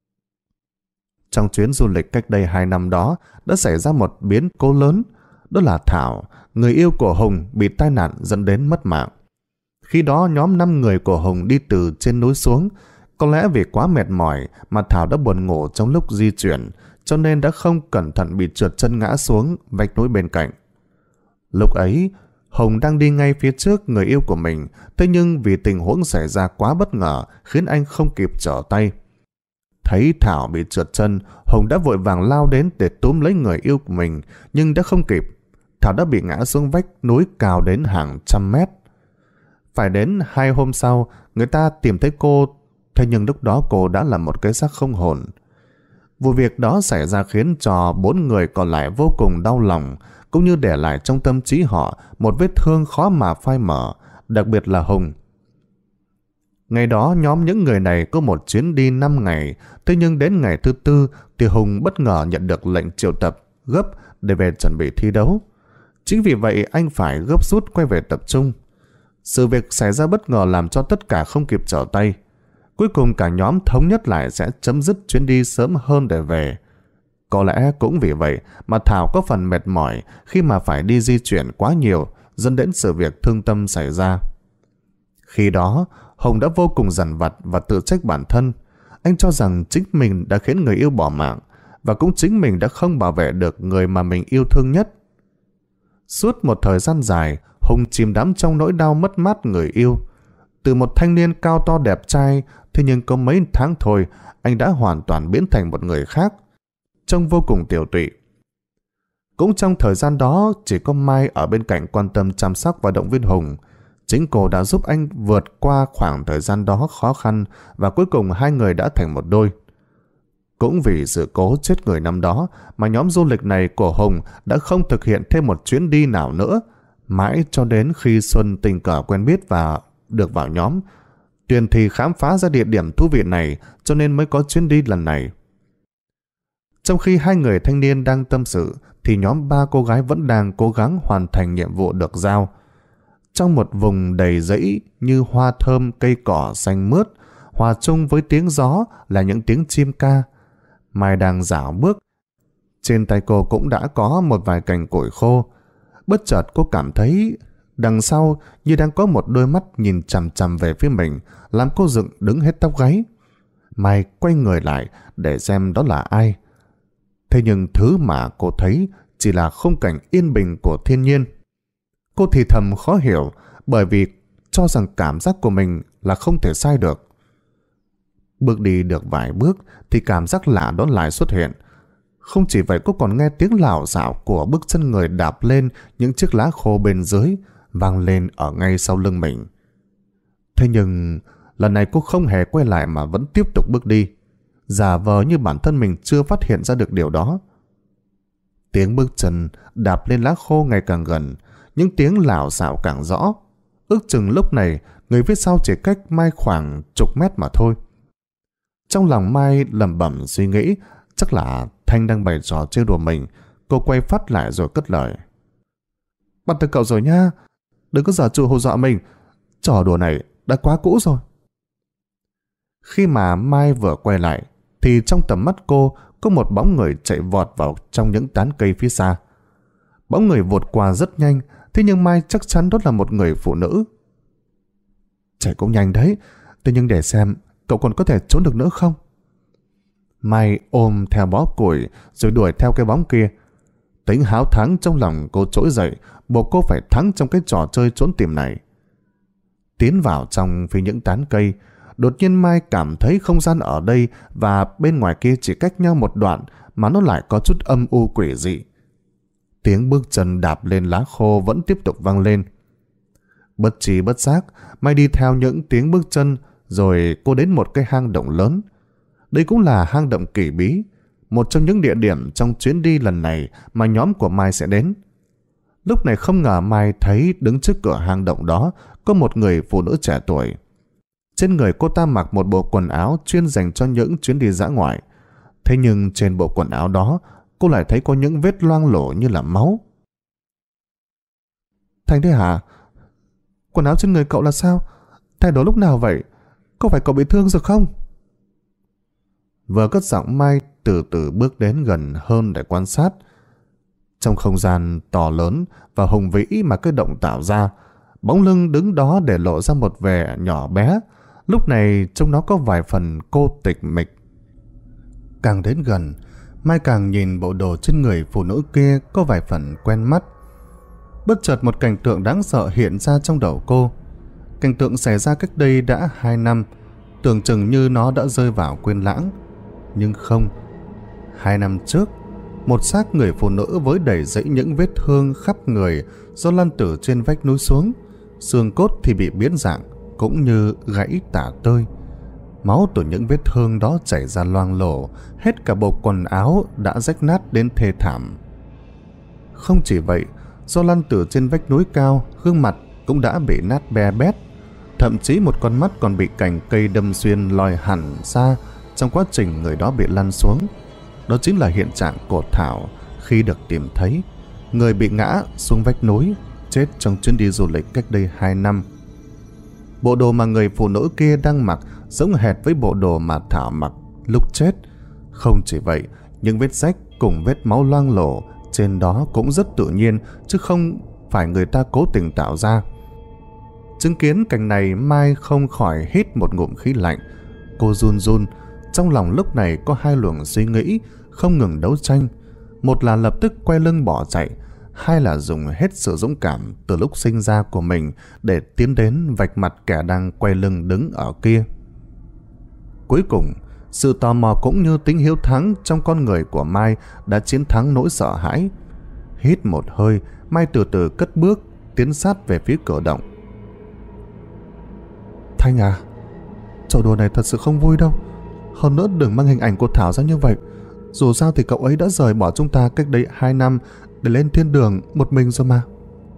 Trong chuyến du lịch cách đây 2 năm đó đã xảy ra một biến cố lớn. Đó là Thảo, người yêu của Hùng, bị tai nạn dẫn đến mất mạng. Khi đó nhóm 5 người của Hùng đi từ trên núi xuống. Có lẽ vì quá mệt mỏi mà Thảo đã buồn ngủ trong lúc di chuyển, cho nên đã không cẩn thận bị trượt chân ngã xuống vách núi bên cạnh. Lúc ấy, Hùng đang đi ngay phía trước người yêu của mình, thế nhưng vì tình huống xảy ra quá bất ngờ khiến anh không kịp trở tay. Thấy Thảo bị trượt chân, Hùng đã vội vàng lao đến để túm lấy người yêu của mình, nhưng đã không kịp. Thảo đã bị ngã xuống vách núi cao đến hàng trăm mét. Phải đến 2 hôm sau, người ta tìm thấy cô, thế nhưng lúc đó cô đã là một cái xác không hồn. Vụ việc đó xảy ra khiến cho 4 người còn lại vô cùng đau lòng, cũng như để lại trong tâm trí họ một vết thương khó mà phai mờ, đặc biệt là Hùng. Ngày đó nhóm những người này có một chuyến đi 5 ngày, thế nhưng đến ngày thứ 4 thì Hùng bất ngờ nhận được lệnh triệu tập gấp để về chuẩn bị thi đấu. Chính vì vậy anh phải gấp rút quay về tập trung. Sự việc xảy ra bất ngờ làm cho tất cả không kịp trở tay. Cuối cùng cả nhóm thống nhất lại sẽ chấm dứt chuyến đi sớm hơn để về. Có lẽ cũng vì vậy mà Thảo có phần mệt mỏi khi mà phải đi di chuyển quá nhiều, dẫn đến sự việc thương tâm xảy ra. Khi đó, Hùng đã vô cùng dằn vặt và tự trách bản thân. Anh cho rằng chính mình đã khiến người yêu bỏ mạng, và cũng chính mình đã không bảo vệ được người mà mình yêu thương nhất. Suốt một thời gian dài, Hùng chìm đắm trong nỗi đau mất mát người yêu. Từ một thanh niên cao to đẹp trai, thế nhưng có mấy tháng thôi, anh đã hoàn toàn biến thành một người khác, trông vô cùng tiều tụy. Cũng trong thời gian đó, chỉ có Mai ở bên cạnh quan tâm chăm sóc và động viên Hùng. Chính cô đã giúp anh vượt qua khoảng thời gian đó khó khăn, và cuối cùng hai người đã thành một đôi. Cũng vì sự cố chết người năm đó mà nhóm du lịch này của Hùng đã không thực hiện thêm một chuyến đi nào nữa, mãi cho đến khi Xuân tình cờ quen biết và được vào nhóm. Tuyền thì khám phá ra địa điểm thú vị này, cho nên mới có chuyến đi lần này. Trong khi hai người thanh niên đang tâm sự thì nhóm 3 cô gái vẫn đang cố gắng hoàn thành nhiệm vụ được giao. Trong một vùng đầy rẫy như hoa thơm, cây cỏ xanh mướt, hòa chung với tiếng gió là những tiếng chim ca. Mai đang dạo bước. Trên tay cô cũng đã có một vài cành củi khô. Bất chợt cô cảm thấy đằng sau như đang có một đôi mắt nhìn chằm chằm về phía mình, làm cô dựng đứng hết tóc gáy. Mai quay người lại để xem đó là ai. Thế nhưng thứ mà cô thấy chỉ là khung cảnh yên bình của thiên nhiên. Cô thì thầm khó hiểu, bởi vì cho rằng cảm giác của mình là không thể sai được. Bước đi được vài bước thì cảm giác lạ đó lại xuất hiện. Không chỉ vậy, cô còn nghe tiếng lảo xạo của bước chân người đạp lên những chiếc lá khô bên dưới, vang lên ở ngay sau lưng mình. Thế nhưng lần này cô không hề quay lại mà vẫn tiếp tục bước đi, giả vờ như bản thân mình chưa phát hiện ra được điều đó. Tiếng bước chân đạp lên lá khô ngày càng gần, những tiếng lảo xạo càng rõ. Ước chừng lúc này người phía sau chỉ cách Mai khoảng chục mét mà thôi. Trong lòng Mai lẩm bẩm suy nghĩ, chắc là Thanh đang bày trò trêu đùa mình, cô quay phát lại rồi cất lời. Bắt được cậu rồi nha, đừng có giở trò hù dọa mình, trò đùa này đã quá cũ rồi. Khi mà Mai vừa quay lại, thì trong tầm mắt cô có một bóng người chạy vọt vào trong những tán cây phía xa. Bóng người vụt qua rất nhanh, thế nhưng Mai chắc chắn đó là một người phụ nữ. Chạy cũng nhanh đấy, thế nhưng để xem cậu còn có thể trốn được nữa không? Mai ôm theo bó củi rồi đuổi theo cái bóng kia. Tính háo thắng trong lòng cô trỗi dậy, buộc cô phải thắng trong cái trò chơi trốn tìm này. Tiến vào trong phía những tán cây, đột nhiên Mai cảm thấy không gian ở đây và bên ngoài kia chỉ cách nhau một đoạn mà nó lại có chút âm u quỷ dị. Tiếng bước chân đạp lên lá khô vẫn tiếp tục vang lên. Bất trí bất giác, Mai đi theo những tiếng bước chân rồi cô đến một cái hang động lớn. Đây cũng là hang động kỳ bí, một trong những địa điểm trong chuyến đi lần này mà nhóm của Mai sẽ đến. Lúc này không ngờ Mai thấy đứng trước cửa hang động đó có một người phụ nữ trẻ tuổi. Trên người cô ta mặc một bộ quần áo chuyên dành cho những chuyến đi dã ngoại. Thế nhưng trên bộ quần áo đó cô lại thấy có những vết loang lổ như là máu. Thành thế hả? Quần áo trên người cậu là sao? Thay đổi lúc nào vậy? Có phải cậu bị thương rồi không? Vừa cất giọng, Mai từ từ bước đến gần hơn để quan sát. Trong không gian to lớn và hùng vĩ mà cái động tạo ra, bóng lưng đứng đó để lộ ra một vẻ nhỏ bé. Lúc này trông nó có vài phần cô tịch mịch. Càng đến gần, Mai càng nhìn bộ đồ trên người phụ nữ kia có vài phần quen mắt. Bất chợt một cảnh tượng đáng sợ hiện ra trong đầu cô. Cảnh tượng xảy ra cách đây đã 2 năm, tưởng chừng như nó đã rơi vào quên lãng. Nhưng không, 2 năm trước, một xác người phụ nữ với đầy dẫy những vết thương khắp người do lăn từ trên vách núi xuống. Xương cốt thì bị biến dạng, cũng như gãy tả tơi. Máu từ những vết thương đó chảy ra loang lổ, hết cả bộ quần áo đã rách nát đến thê thảm. Không chỉ vậy, do lăn từ trên vách núi cao, gương mặt cũng đã bị nát be bét. Thậm chí một con mắt còn bị cành cây đâm xuyên lòi hẳn ra trong quá trình người đó bị lăn xuống. Đó chính là hiện trạng của Thảo khi được tìm thấy. Người bị ngã xuống vách núi, chết trong chuyến đi du lịch cách đây 2 năm. Bộ đồ mà người phụ nữ kia đang mặc giống hệt với bộ đồ mà Thảo mặc lúc chết. Không chỉ vậy, những vết rách cùng vết máu loang lổ trên đó cũng rất tự nhiên, chứ không phải người ta cố tình tạo ra. Chứng kiến cảnh này, Mai không khỏi hít một ngụm khí lạnh. Cô run run, trong lòng lúc này có hai luồng suy nghĩ không ngừng đấu tranh. Một là lập tức quay lưng bỏ chạy, hai là dùng hết sự dũng cảm từ lúc sinh ra của mình để tiến đến vạch mặt kẻ đang quay lưng đứng ở kia. Cuối cùng, sự tò mò cũng như tính hiếu thắng trong con người của Mai đã chiến thắng nỗi sợ hãi. Hít một hơi, Mai từ từ cất bước tiến sát về phía cửa động. Thanh à, trò đùa này thật sự không vui đâu. Hơn nữa đừng mang hình ảnh của Thảo ra như vậy. Dù sao thì cậu ấy đã rời bỏ chúng ta cách đây 2 năm để lên thiên đường một mình rồi mà.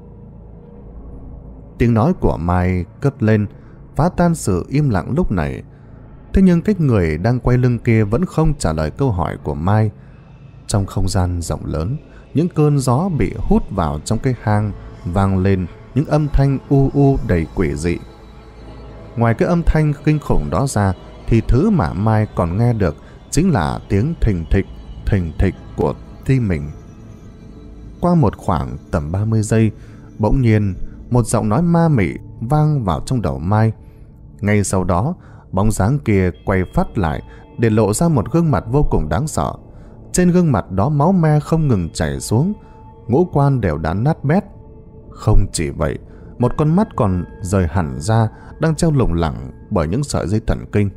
Tiếng nói của Mai cất lên, phá tan sự im lặng lúc này. Thế nhưng cái người đang quay lưng kia vẫn không trả lời câu hỏi của Mai. Trong không gian rộng lớn, những cơn gió bị hút vào trong cái hang vang lên những âm thanh u u đầy quỷ dị. Ngoài cái âm thanh kinh khủng đó ra thì thứ mà Mai còn nghe được chính là tiếng thình thịch của tim mình. Qua một khoảng tầm 30 giây, bỗng nhiên một giọng nói ma mị vang vào trong đầu Mai. Ngay sau đó, bóng dáng kia quay phát lại để lộ ra một gương mặt vô cùng đáng sợ. Trên gương mặt đó máu me không ngừng chảy xuống, ngũ quan đều đã nát bét. Không chỉ vậy, một con mắt còn rời hẳn ra, đang treo lủng lẳng bởi những sợi dây thần kinh.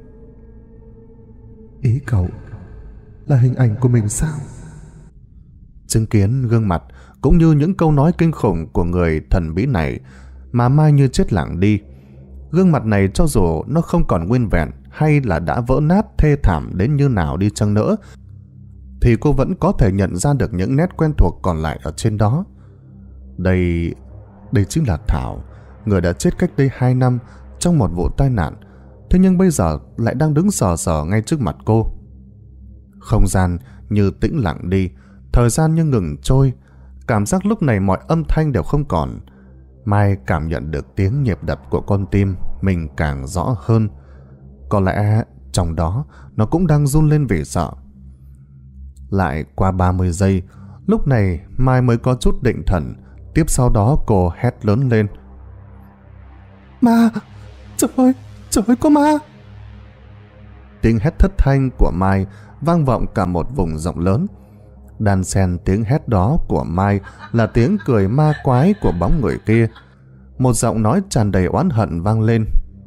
Ý cậu là hình ảnh của mình sao? Chứng kiến gương mặt cũng như những câu nói kinh khủng của người thần bí này mà Mai như chết lặng đi. Gương mặt này cho dù nó không còn nguyên vẹn hay là đã vỡ nát thê thảm đến như nào đi chăng nữa, thì cô vẫn có thể nhận ra được những nét quen thuộc còn lại ở trên đó. Đây chính là Thảo, người đã chết cách đây 2 năm trong một vụ tai nạn, thế nhưng bây giờ lại đang đứng sờ sờ ngay trước mặt cô. Không gian như tĩnh lặng đi, thời gian như ngừng trôi. Cảm giác lúc này mọi âm thanh đều không còn. Mai cảm nhận được tiếng nhịp đập của con tim mình càng rõ hơn. Có lẽ trong đó nó cũng đang run lên vì sợ. Lại qua 30 giây, lúc này Mai mới có chút định thần. Tiếp sau đó cô hét lớn lên: "Ma! Trời ơi, có ma!" Tiếng hét thất thanh của Mai vang vọng cả một vùng rộng lớn. Đan xen tiếng hét đó của Mai là tiếng cười ma quái của bóng người kia. Một giọng nói tràn đầy oán hận vang lên: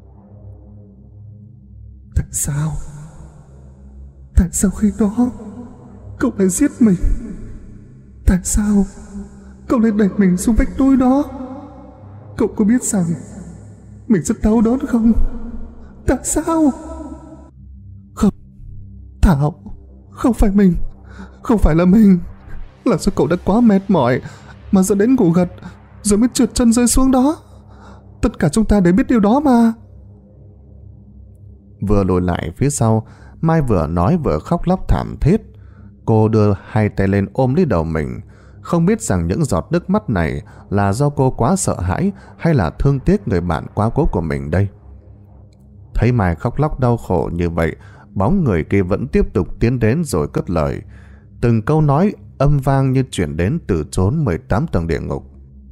"Tại sao khi đó cậu lại giết mình? Tại sao cậu lại đẩy mình xuống vách núi đó? Cậu có biết rằng mình rất đau đớn không? Tại sao?" "Không, Thảo, không phải là mình. Là do cậu đã quá mệt mỏi mà dẫn đến ngủ gật rồi mới trượt chân rơi xuống đó. Tất cả chúng ta đều biết điều đó mà." Vừa lùi lại phía sau, Mai vừa nói vừa khóc lóc thảm thiết. Cô đưa hai tay lên ôm lấy đầu mình, không biết rằng những giọt nước mắt này là do cô quá sợ hãi hay là thương tiếc người bạn quá cố của mình đây. Thấy Mai khóc lóc đau khổ như vậy, bóng người kia vẫn tiếp tục tiến đến rồi cất lời. Từng câu nói âm vang như chuyển đến từ chốn 18 tầng địa ngục.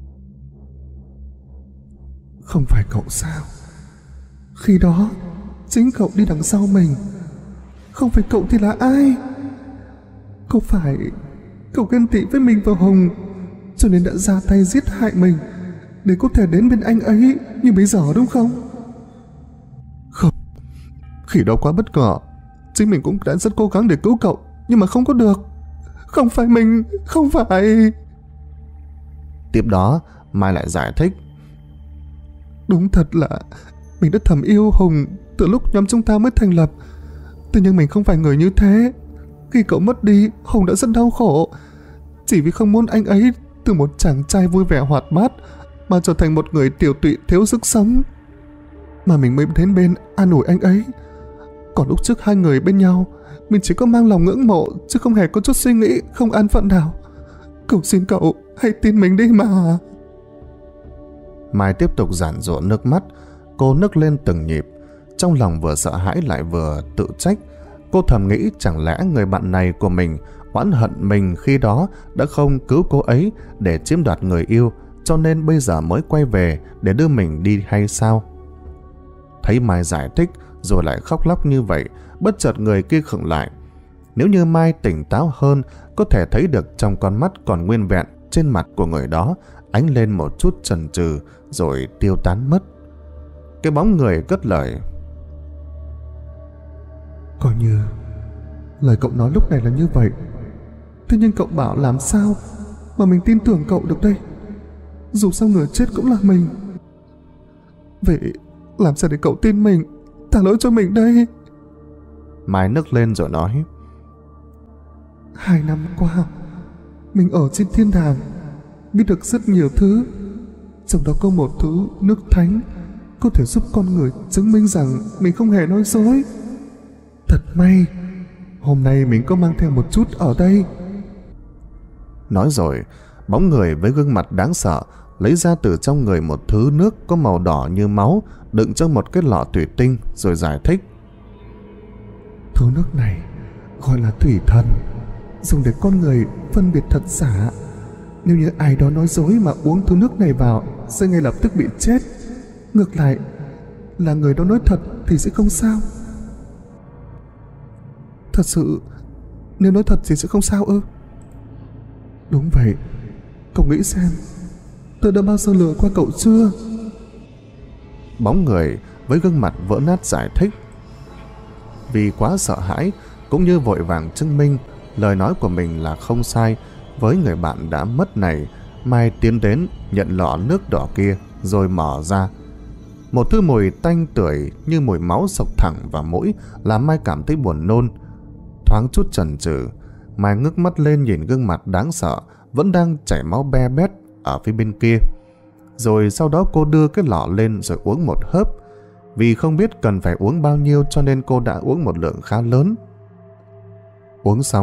"Không phải cậu sao? Khi đó chính cậu đi đằng sau mình. Không phải cậu thì là ai? Có phải cậu ghen tị với mình và Hùng cho nên đã ra tay giết hại mình để có thể đến bên anh ấy như bây giờ đúng không?" "Không, khi đó quá bất ngờ. Chính mình cũng đã rất cố gắng để cứu cậu, nhưng mà không có được. Không phải mình, không phải." Tiếp đó Mai lại giải thích: "Đúng thật là mình đã thầm yêu Hùng từ lúc nhóm chúng ta mới thành lập. Thế nhưng mình không phải người như thế. Khi cậu mất đi, Hùng đã rất đau khổ. Chỉ vì không muốn anh ấy từ một chàng trai vui vẻ hoạt bát mà trở thành một người tiểu tụy thiếu sức sống. Mà mình mới đến bên an ủi anh ấy. Còn lúc trước hai người bên nhau, mình chỉ có mang lòng ngưỡng mộ chứ không hề có chút suy nghĩ không an phận nào. Cầu xin cậu hãy tin mình đi mà." Mai tiếp tục giản giụa nước mắt. Cô nức lên từng nhịp, trong lòng vừa sợ hãi lại vừa tự trách. Cô thầm nghĩ chẳng lẽ người bạn này của mình oán hận mình khi đó đã không cứu cô ấy để chiếm đoạt người yêu, cho nên bây giờ mới quay về để đưa mình đi hay sao? Thấy Mai giải thích rồi lại khóc lóc như vậy, bất chợt người kia khựng lại. Nếu như Mai tỉnh táo hơn, có thể thấy được trong con mắt còn nguyên vẹn trên mặt của người đó ánh lên một chút chần chừ rồi tiêu tán mất. Cái bóng người cất lời: "Coi như lời cậu nói lúc này là như vậy. Thế nhưng cậu bảo làm sao mà mình tin tưởng cậu được đây? Dù sao người chết cũng là mình. Vậy làm sao để cậu tin mình? Thả lỗi cho mình đây." Mai nức lên rồi nói: 2 năm qua mình ở trên thiên đàng, biết được rất nhiều thứ. Trong đó có một thứ nước thánh có thể giúp con người chứng minh rằng mình không hề nói dối. Thật may hôm nay mình có mang theo một chút ở đây." Nói rồi, bóng người với gương mặt đáng sợ lấy ra từ trong người một thứ nước có màu đỏ như máu, đựng trong một cái lọ thủy tinh rồi giải thích: "Thứ nước này gọi là thủy thần, dùng để con người phân biệt thật giả. Nếu như ai đó nói dối mà uống thứ nước này vào sẽ ngay lập tức bị chết. Ngược lại là người đó nói thật thì sẽ không sao." "Thật sự nếu nói thật thì sẽ không sao ư?" "Đúng vậy. Cậu nghĩ xem, tôi đã bao giờ lừa qua cậu chưa?" Bóng người với gương mặt vỡ nát giải thích. Vì quá sợ hãi cũng như vội vàng chứng minh lời nói của mình là không sai với người bạn đã mất này, Mai tiến đến nhận lọ nước đỏ kia rồi mở ra. Một thứ mùi tanh tưởi như mùi máu xộc thẳng vào mũi làm Mai cảm thấy buồn nôn. Thoáng chút chần chừ, Mai ngước mắt lên nhìn gương mặt đáng sợ vẫn đang chảy máu be bét ở phía bên kia. Rồi sau đó cô đưa cái lọ lên rồi uống một hớp. Vì không biết cần phải uống bao nhiêu cho nên cô đã uống một lượng khá lớn. Uống xong,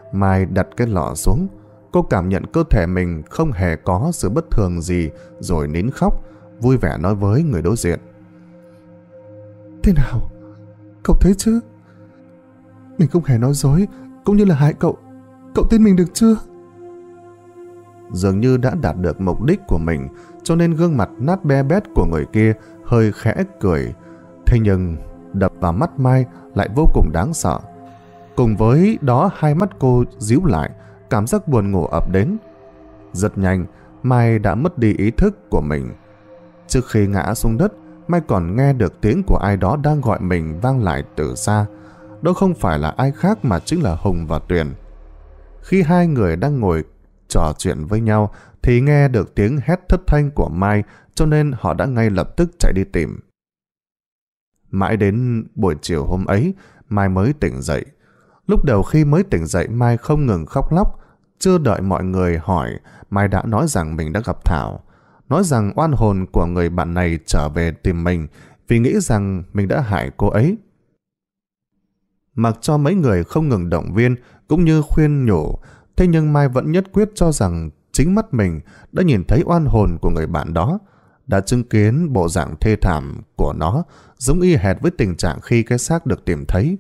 Mai đặt cái lọ xuống. Cô cảm nhận cơ thể mình không hề có sự bất thường gì rồi nín khóc, vui vẻ nói với người đối diện. Thế nào? Cậu thấy chứ? Mình không hề nói dối, cũng như là hại cậu. Cậu tin mình được chưa? Dường như đã đạt được mục đích của mình, cho nên gương mặt nát be bét của người kia hơi khẽ cười. Thế nhưng đập vào mắt Mai lại vô cùng đáng sợ. Cùng với đó hai mắt cô díu lại, cảm giác buồn ngủ ập đến. Rất nhanh, Mai đã mất đi ý thức của mình. Trước khi ngã xuống đất, Mai còn nghe được tiếng của ai đó đang gọi mình vang lại từ xa. Đó không phải là ai khác mà chính là Hùng và Tuyền. Khi hai người đang ngồi trò chuyện với nhau thì nghe được tiếng hét thất thanh của Mai, cho nên họ đã ngay lập tức chạy đi tìm. Mãi đến buổi chiều hôm ấy, Mai mới tỉnh dậy. Lúc đầu khi mới tỉnh dậy, Mai không ngừng khóc lóc. Chưa đợi mọi người hỏi, Mai đã nói rằng mình đã gặp Thảo. Nói rằng oan hồn của người bạn này trở về tìm mình vì nghĩ rằng mình đã hại cô ấy. Mặc cho mấy người không ngừng động viên cũng như khuyên nhủ, thế nhưng Mai vẫn nhất quyết cho rằng chính mắt mình đã nhìn thấy oan hồn của người bạn đó, đã chứng kiến bộ dạng thê thảm của nó, giống y hệt với tình trạng khi cái xác được tìm thấy.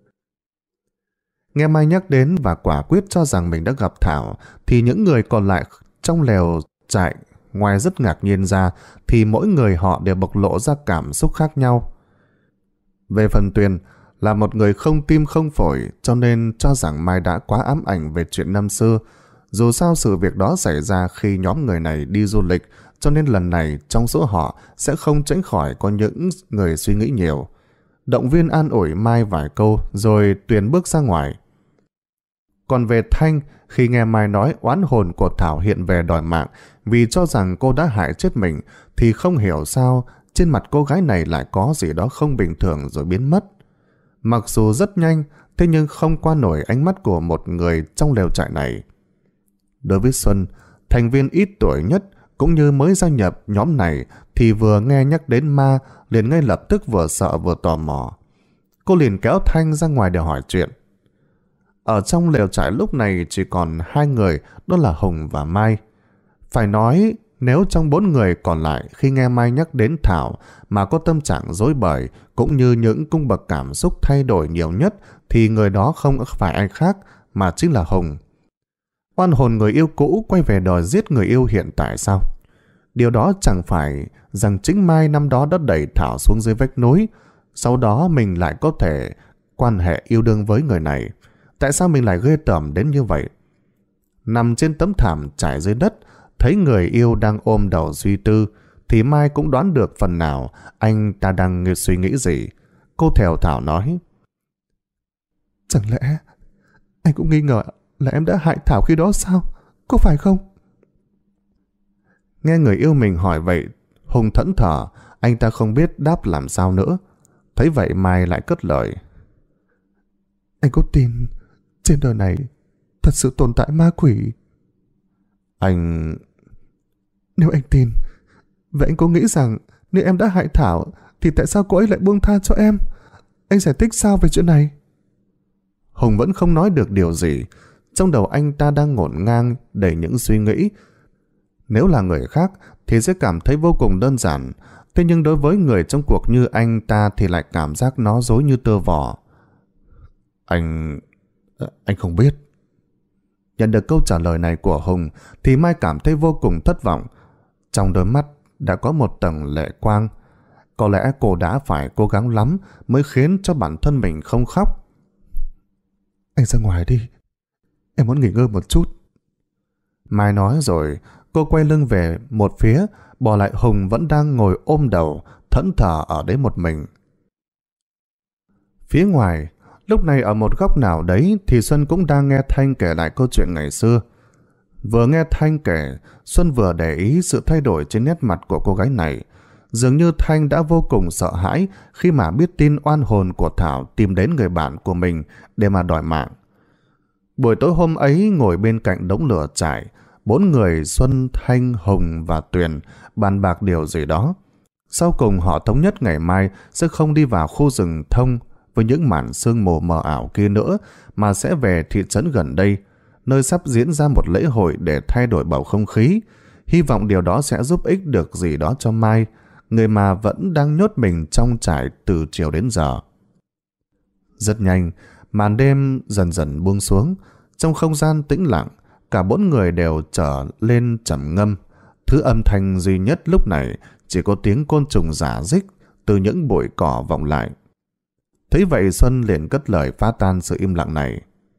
Nghe Mai nhắc đến và quả quyết cho rằng mình đã gặp Thảo, thì những người còn lại trong lều trại ngoài rất ngạc nhiên ra, thì mỗi người họ đều bộc lộ ra cảm xúc khác nhau. Về phần Tuyền, là một người không tim không phổi, cho nên cho rằng Mai đã quá ám ảnh về chuyện năm xưa. Dù sao sự việc đó xảy ra khi nhóm người này đi du lịch, cho nên lần này trong số họ sẽ không tránh khỏi có những người suy nghĩ nhiều. Động viên an ủi Mai vài câu rồi Tuyền bước ra ngoài. Còn về Thanh, khi nghe Mai nói oán hồn của Thảo hiện về đòi mạng vì cho rằng cô đã hại chết mình, thì không hiểu sao trên mặt cô gái này lại có gì đó không bình thường rồi biến mất. Mặc dù rất nhanh, thế nhưng không qua nổi ánh mắt của một người trong lều trại này. Đối với Xuân, thành viên ít tuổi nhất cũng như mới gia nhập nhóm này, thì vừa nghe nhắc đến ma liền ngay lập tức vừa sợ vừa tò mò. Cô liền kéo Thanh ra ngoài để hỏi chuyện. Ở trong lều trại lúc này chỉ còn hai người, đó là Hùng và Mai. Phải nói, nếu trong 4 người còn lại khi nghe Mai nhắc đến Thảo mà có tâm trạng rối bời cũng như những cung bậc cảm xúc thay đổi nhiều nhất, thì người đó không phải ai khác mà chính là Hùng. Oan hồn người yêu cũ quay về đòi giết người yêu hiện tại sao? Điều đó chẳng phải rằng chính Mai năm đó đã đẩy Thảo xuống dưới vách núi, sau đó mình lại có thể quan hệ yêu đương với người này. Tại sao mình lại ghê tởm đến như vậy? Nằm trên tấm thảm trải dưới đất, thấy người yêu đang ôm đầu suy tư, thì Mai cũng đoán được phần nào anh ta đang suy nghĩ gì. Cô thều thào nói: Chẳng lẽ anh cũng nghi ngờ là em đã hại Thảo khi đó sao? Có phải không? Nghe người yêu mình hỏi vậy, Hùng thẫn thờ, anh ta không biết đáp làm sao nữa. Thấy vậy Mai lại cất lời: Anh có tin trên đời này thật sự tồn tại ma quỷ? Nếu anh tin, vậy anh có nghĩ rằng nếu em đã hại Thảo thì tại sao cô ấy lại buông tha cho em? Anh giải thích sao về chuyện này? Hùng vẫn không nói được điều gì. Trong đầu anh ta đang ngổn ngang đầy những suy nghĩ. Nếu là người khác thì sẽ cảm thấy vô cùng đơn giản, thế nhưng đối với người trong cuộc như anh ta thì lại cảm giác nó rối như tơ vò. Anh không biết. Nhận được câu trả lời này của Hùng thì Mai cảm thấy vô cùng thất vọng. Trong đôi mắt đã có một tầng lệ quang. Có lẽ cô đã phải cố gắng lắm mới khiến cho bản thân mình không khóc. Anh ra ngoài đi, em muốn nghỉ ngơi một chút. Mai nói rồi cô quay lưng về một phía, bỏ lại Hùng vẫn đang ngồi ôm đầu thẫn thờ ở đấy một mình. Phía ngoài, lúc này ở một góc nào đấy thì Xuân cũng đang nghe Thanh kể lại câu chuyện ngày xưa. Vừa nghe Thanh kể, Xuân vừa để ý sự thay đổi trên nét mặt của cô gái này. Dường như Thanh đã vô cùng sợ hãi khi mà biết tin oan hồn của Thảo tìm đến người bạn của mình để mà đòi mạng. Buổi tối hôm ấy ngồi bên cạnh đống lửa trại, 4 người Xuân, Thanh, Hùng và Tuyền bàn bạc điều gì đó. Sau cùng họ thống nhất ngày mai sẽ không đi vào khu rừng thông với những màn sương mù mờ ảo kia nữa mà sẽ về thị trấn gần đây, nơi sắp diễn ra một lễ hội để thay đổi bầu không khí. Hy vọng điều đó sẽ giúp ích được gì đó cho Mai, người mà vẫn đang nhốt mình trong trại từ chiều đến giờ. Rất nhanh, màn đêm dần dần buông xuống. Trong không gian tĩnh lặng, cả bốn người đều trở lên trầm ngâm. Thứ âm thanh duy nhất lúc này chỉ có tiếng côn trùng rả rích từ những bụi cỏ vọng lại. Thấy vậy, Xuân liền cất lời phá tan sự im lặng này.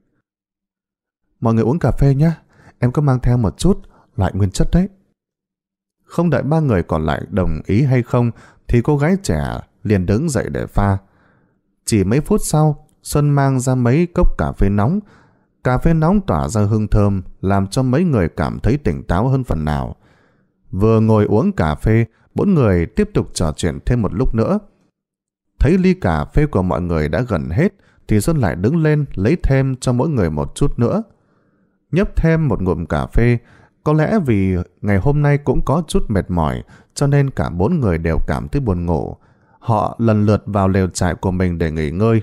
Mọi người uống cà phê nhé, em có mang theo một chút loại nguyên chất đấy. Không đợi ba người còn lại đồng ý hay không thì cô gái trẻ liền đứng dậy để pha. Chỉ mấy phút sau, Xuân mang ra mấy cốc cà phê nóng. Cà phê nóng tỏa ra hương thơm làm cho mấy người cảm thấy tỉnh táo hơn phần nào. Vừa ngồi uống cà phê, bốn người tiếp tục trò chuyện thêm một lúc nữa. Thấy ly cà phê của mọi người đã gần hết thì Xuân lại đứng lên lấy thêm cho mỗi người một chút nữa. Nhấp thêm một ngụm cà phê. Có lẽ vì ngày hôm nay cũng có chút mệt mỏi cho nên cả bốn người đều cảm thấy buồn ngủ. Họ lần lượt vào lều trại của mình để nghỉ ngơi.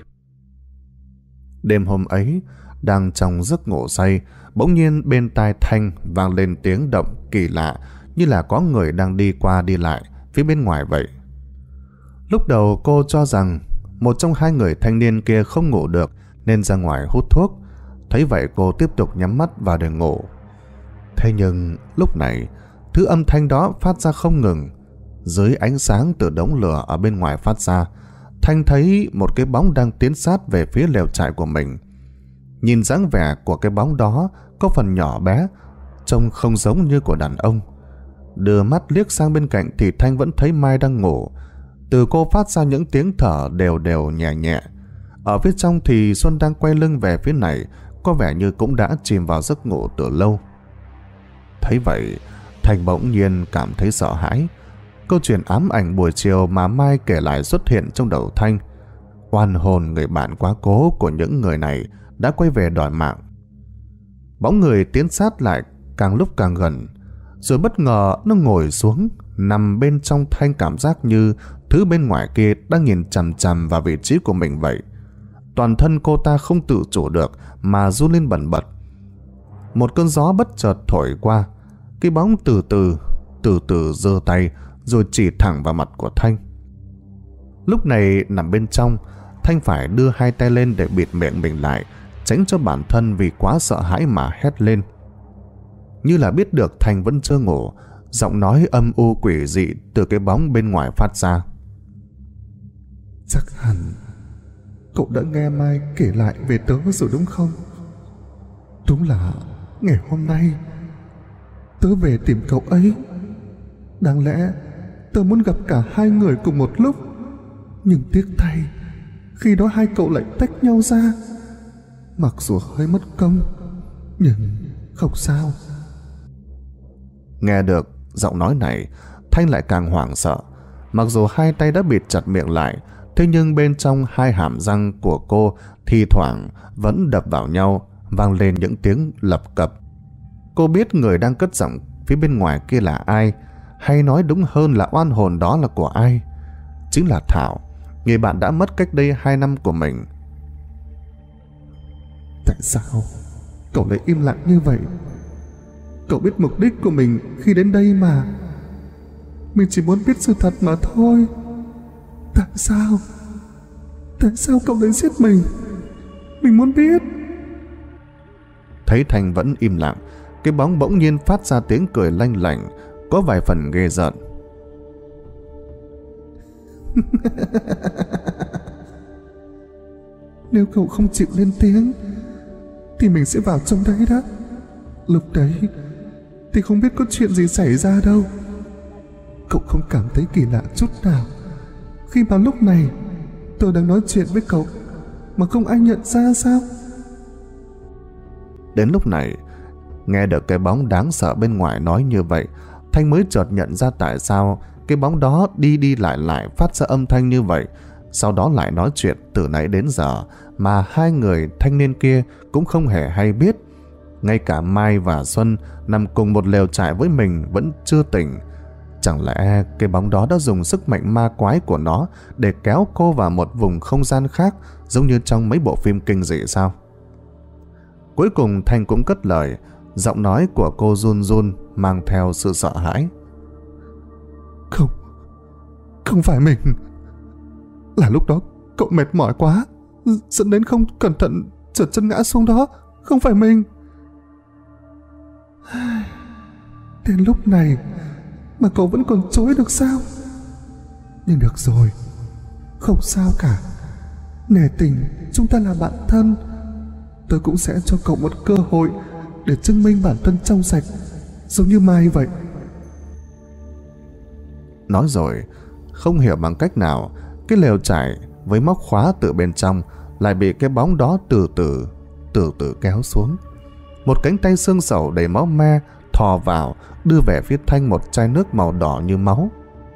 Đêm hôm ấy, đang trong giấc ngủ say, bỗng nhiên bên tai Thanh vang lên tiếng động kỳ lạ, như là có người đang đi qua đi lại phía bên ngoài vậy. Lúc đầu cô cho rằng một trong hai người thanh niên kia không ngủ được nên ra ngoài hút thuốc. Thấy vậy cô tiếp tục nhắm mắt vào để ngủ. Thế nhưng lúc này, thứ âm thanh đó phát ra không ngừng. Dưới ánh sáng từ đống lửa ở bên ngoài phát ra, Thanh thấy một cái bóng đang tiến sát về phía lều trại của mình. Nhìn dáng vẻ của cái bóng đó có phần nhỏ bé, trông không giống như của đàn ông. Đưa mắt liếc sang bên cạnh thì Thanh vẫn thấy Mai đang ngủ. Từ cô phát ra những tiếng thở đều đều nhẹ nhẹ. Ở phía trong thì Xuân đang quay lưng về phía này, có vẻ như cũng đã chìm vào giấc ngủ từ lâu. Thấy vậy, Thanh bỗng nhiên cảm thấy sợ hãi. Câu chuyện ám ảnh buổi chiều mà Mai kể lại xuất hiện trong đầu Thanh. Oan hồn người bạn quá cố của những người này đã quay về đòi mạng. Bóng người tiến sát lại càng lúc càng gần, rồi bất ngờ nó ngồi xuống, nằm bên trong Thanh, cảm giác như thứ bên ngoài kia đang nhìn chằm chằm vào vị trí của mình vậy. Toàn thân cô ta không tự chủ được mà run lên bần bật. Một cơn gió bất chợt thổi qua, cái bóng từ từ giơ tay rồi chỉ thẳng vào mặt của Thanh. Lúc này nằm bên trong, Thanh phải đưa hai tay lên để bịt miệng mình lại, tránh cho bản thân vì quá sợ hãi mà hét lên. Như là biết được Thanh vẫn chưa ngủ, giọng nói âm u quỷ dị từ cái bóng bên ngoài phát ra. Chắc hẳn cậu đã nghe Mai kể lại về tớ rồi đúng không? Đúng là ngày hôm nay tớ về tìm cậu ấy. Đáng lẽ tớ muốn gặp cả hai người cùng một lúc, nhưng tiếc thay khi đó hai cậu lại tách nhau ra. Mặc dù hơi mất công, nhưng không sao. Nghe được giọng nói này, Thanh lại càng hoảng sợ. Mặc dù hai tay đã bịt chặt miệng lại, thế nhưng bên trong hai hàm răng của cô thi thoảng vẫn đập vào nhau, vang lên những tiếng lập cập. Cô biết người đang cất giọng phía bên ngoài kia là ai, hay nói đúng hơn là oan hồn đó là của ai. Chính là Thảo, người bạn đã mất cách đây 2 năm của mình. Tại sao cậu lại im lặng như vậy? Cậu biết mục đích của mình khi đến đây mà. Mình chỉ muốn biết sự thật mà thôi. Tại sao cậu lại giết mình? Mình muốn biết. Thấy Thanh vẫn im lặng, cái bóng bỗng nhiên phát ra tiếng cười lanh lảnh, có vài phần ghê rợn. Nếu cậu không chịu lên tiếng thì mình sẽ vào trong đấy đó. Lúc đấy thì không biết có chuyện gì xảy ra đâu. Cậu không cảm thấy kỳ lạ chút nào khi mà lúc này tôi đang nói chuyện với cậu mà không ai nhận ra sao? Đến lúc này, nghe được cái bóng đáng sợ bên ngoài nói như vậy, Thanh mới chợt nhận ra tại sao cái bóng đó đi lại phát ra âm thanh như vậy, sau đó lại nói chuyện từ nãy đến giờ mà hai người thanh niên kia cũng không hề hay biết. Ngay cả Mai và Xuân nằm cùng một lều trại với mình vẫn chưa tỉnh. Chẳng lẽ cái bóng đó đã dùng sức mạnh ma quái của nó để kéo cô vào một vùng không gian khác, giống như trong mấy bộ phim kinh dị sao? Cuối cùng Thanh cũng cất lời, giọng nói của cô run run mang theo sự sợ hãi. Không phải mình. Là lúc đó cậu mệt mỏi quá, dẫn đến không cẩn thận trượt chân ngã xuống đó. Không phải mình. Đến lúc này mà cậu vẫn còn chối được sao? Nhưng được rồi, không sao cả. Nể tình chúng ta là bạn thân. Tôi cũng sẽ cho cậu một cơ hội để chứng minh bản thân trong sạch, giống như Mai vậy. Nói rồi, không hiểu bằng cách nào, cái lều trải với móc khóa từ bên trong lại bị cái bóng đó từ từ kéo xuống. Một cánh tay xương sầu đầy máu me thò vào, đưa về phía Thanh một chai nước màu đỏ như máu.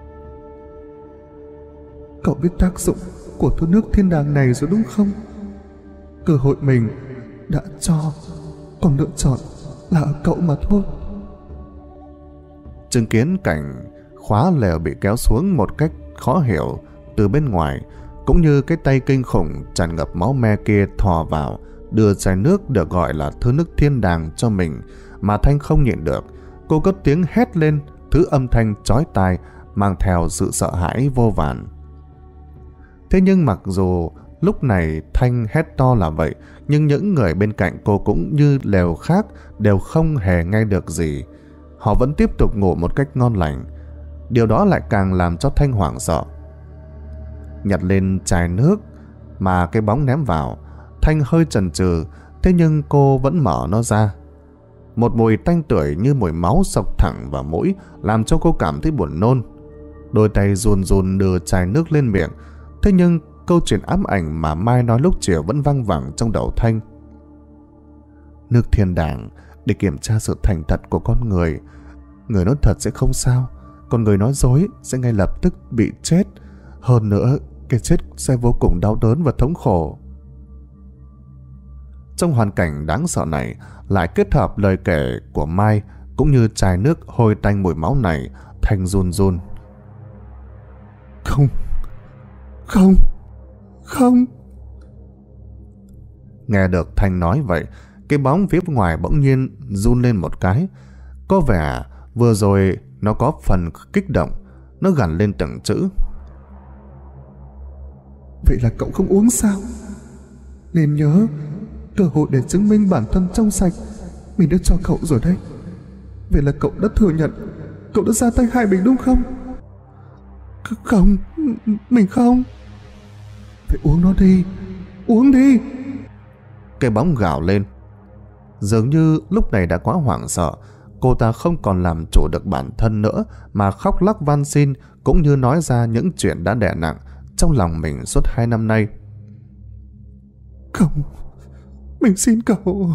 Cậu biết tác dụng của thứ nước thiên đàng này rồi đúng không? Cơ hội mình đã cho, còn lựa chọn là ở cậu mà thôi. Chứng kiến cảnh khóa lều bị kéo xuống một cách khó hiểu từ bên ngoài, cũng như cái tay kinh khủng tràn ngập máu me kia thò vào, đưa chai nước được gọi là thứ nước thiên đàng cho mình, mà Thanh không nhịn được. Cô cất tiếng hét lên, thứ âm thanh chói tai mang theo sự sợ hãi vô vàn. Thế nhưng mặc dù lúc này Thanh hét to là vậy, nhưng những người bên cạnh cô cũng như lều khác đều không hề nghe được gì. Họ vẫn tiếp tục ngủ một cách ngon lành. Điều đó lại càng làm cho Thanh hoảng sợ. Nhặt lên chai nước mà cái bóng ném vào, Thanh hơi chần chừ, thế nhưng cô vẫn mở nó ra. Một mùi tanh tưởi như mùi máu xộc thẳng vào mũi, làm cho cô cảm thấy buồn nôn. Đôi tay run run đưa chai nước lên miệng, thế nhưng câu chuyện ám ảnh mà Mai nói lúc chiều vẫn văng vẳng trong đầu Thanh. Nước thiên đàng để kiểm tra sự thành thật của con người. Người nói thật sẽ không sao, còn người nói dối sẽ ngay lập tức bị chết. Hơn nữa, cái chết sẽ vô cùng đau đớn và thống khổ. Trong hoàn cảnh đáng sợ này, lại kết hợp lời kể của Mai cũng như chai nước hôi tanh mùi máu này, Thanh run run. Không. Nghe được Thanh nói vậy, cái bóng phía ngoài bỗng nhiên run lên một cái. Có vẻ vừa rồi nó có phần kích động, nó gằn lên từng chữ. Vậy là cậu không uống sao? Nên nhớ, cơ hội để chứng minh bản thân trong sạch mình đã cho cậu rồi đấy. Vậy là cậu đã thừa nhận cậu đã ra tay hại mình đúng không? Không, mình không. Phải uống nó đi, uống đi. Cái bóng gào lên. Dường như lúc này đã quá hoảng sợ, cô ta không còn làm chủ được bản thân nữa, mà khóc lóc van xin, cũng như nói ra những chuyện đã đè nặng trong lòng mình suốt 2 năm nay. Không, mình xin cậu,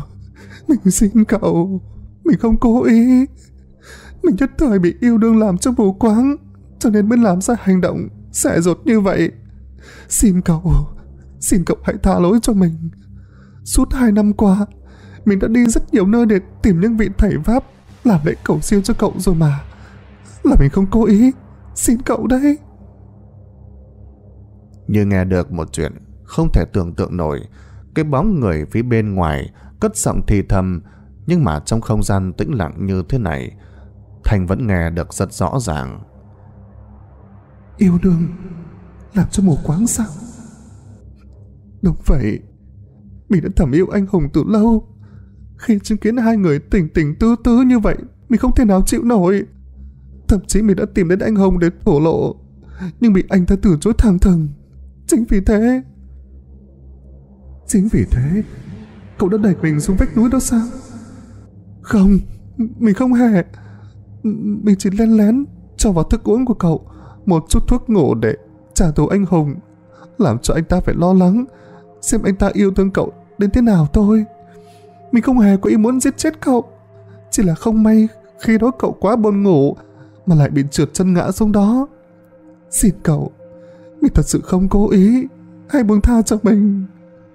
mình không cố ý. Mình nhất thời bị yêu đương làm cho mù quáng, cho nên mới làm ra hành động xẻ dột như vậy. Xin cậu hãy tha lỗi cho mình. Suốt 2 năm qua, mình đã đi rất nhiều nơi để tìm những vị thầy pháp làm lễ cầu siêu cho cậu rồi mà. Là mình không cố ý, xin cậu đấy. Như nghe được một chuyện không thể tưởng tượng nổi, cái bóng người phía bên ngoài cất giọng thì thầm, nhưng mà trong không gian tĩnh lặng như thế này, Thanh vẫn nghe được rất rõ ràng. Yêu đương làm cho mù quáng sao? Đúng vậy, mình đã thầm yêu anh Hùng từ lâu. Khi chứng kiến hai người tình tình tứ tứ như vậy, mình không thể nào chịu nổi. Thậm chí mình đã tìm đến anh Hùng để thổ lộ, nhưng bị anh ta từ chối thẳng thừng. Chính vì thế cậu đã đẩy mình xuống vách núi đó sao? Không, mình không hề. Mình chỉ lén lén cho vào thức uống của cậu một chút thuốc ngủ để trả thù anh Hùng, làm cho anh ta phải lo lắng xem anh ta yêu thương cậu đến thế nào thôi. Mình không hề có ý muốn giết chết cậu, chỉ là không may khi đó cậu quá buồn ngủ mà lại bị trượt chân ngã xuống đó. Xin cậu, mình thật sự không cố ý, hãy buông tha cho mình.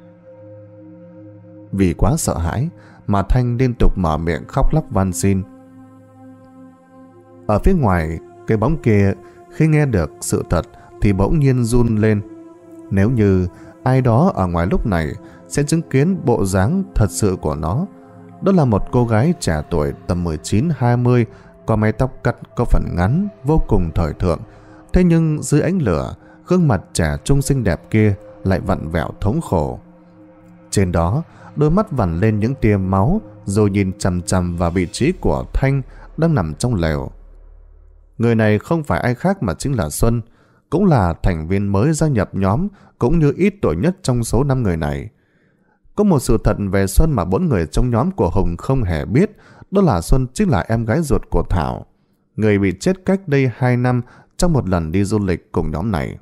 Vì quá sợ hãi mà Thanh liên tục mở miệng khóc lóc van xin. Ở phía ngoài, Cái bóng kia khi nghe được sự thật thì bỗng nhiên run lên. Nếu như ai đó ở ngoài lúc này sẽ chứng kiến bộ dáng thật sự của nó. Đó là một cô gái trẻ tuổi tầm 19-20, có mái tóc cắt có phần ngắn, vô cùng thời thượng. Thế nhưng dưới ánh lửa, gương mặt trẻ trung xinh đẹp kia lại vặn vẹo thống khổ. Trên đó, đôi mắt vằn lên những tia máu, rồi nhìn chằm chằm vào vị trí của Thanh đang nằm trong lều. Người này không phải ai khác mà chính là Xuân, cũng là thành viên mới gia nhập nhóm, cũng như ít tuổi nhất trong số 5 người này. Có một sự thật về Xuân mà 4 người trong nhóm của Hùng không hề biết, đó là Xuân chính là em gái ruột của Thảo, người bị chết cách đây 2 năm trong một lần đi du lịch cùng nhóm này.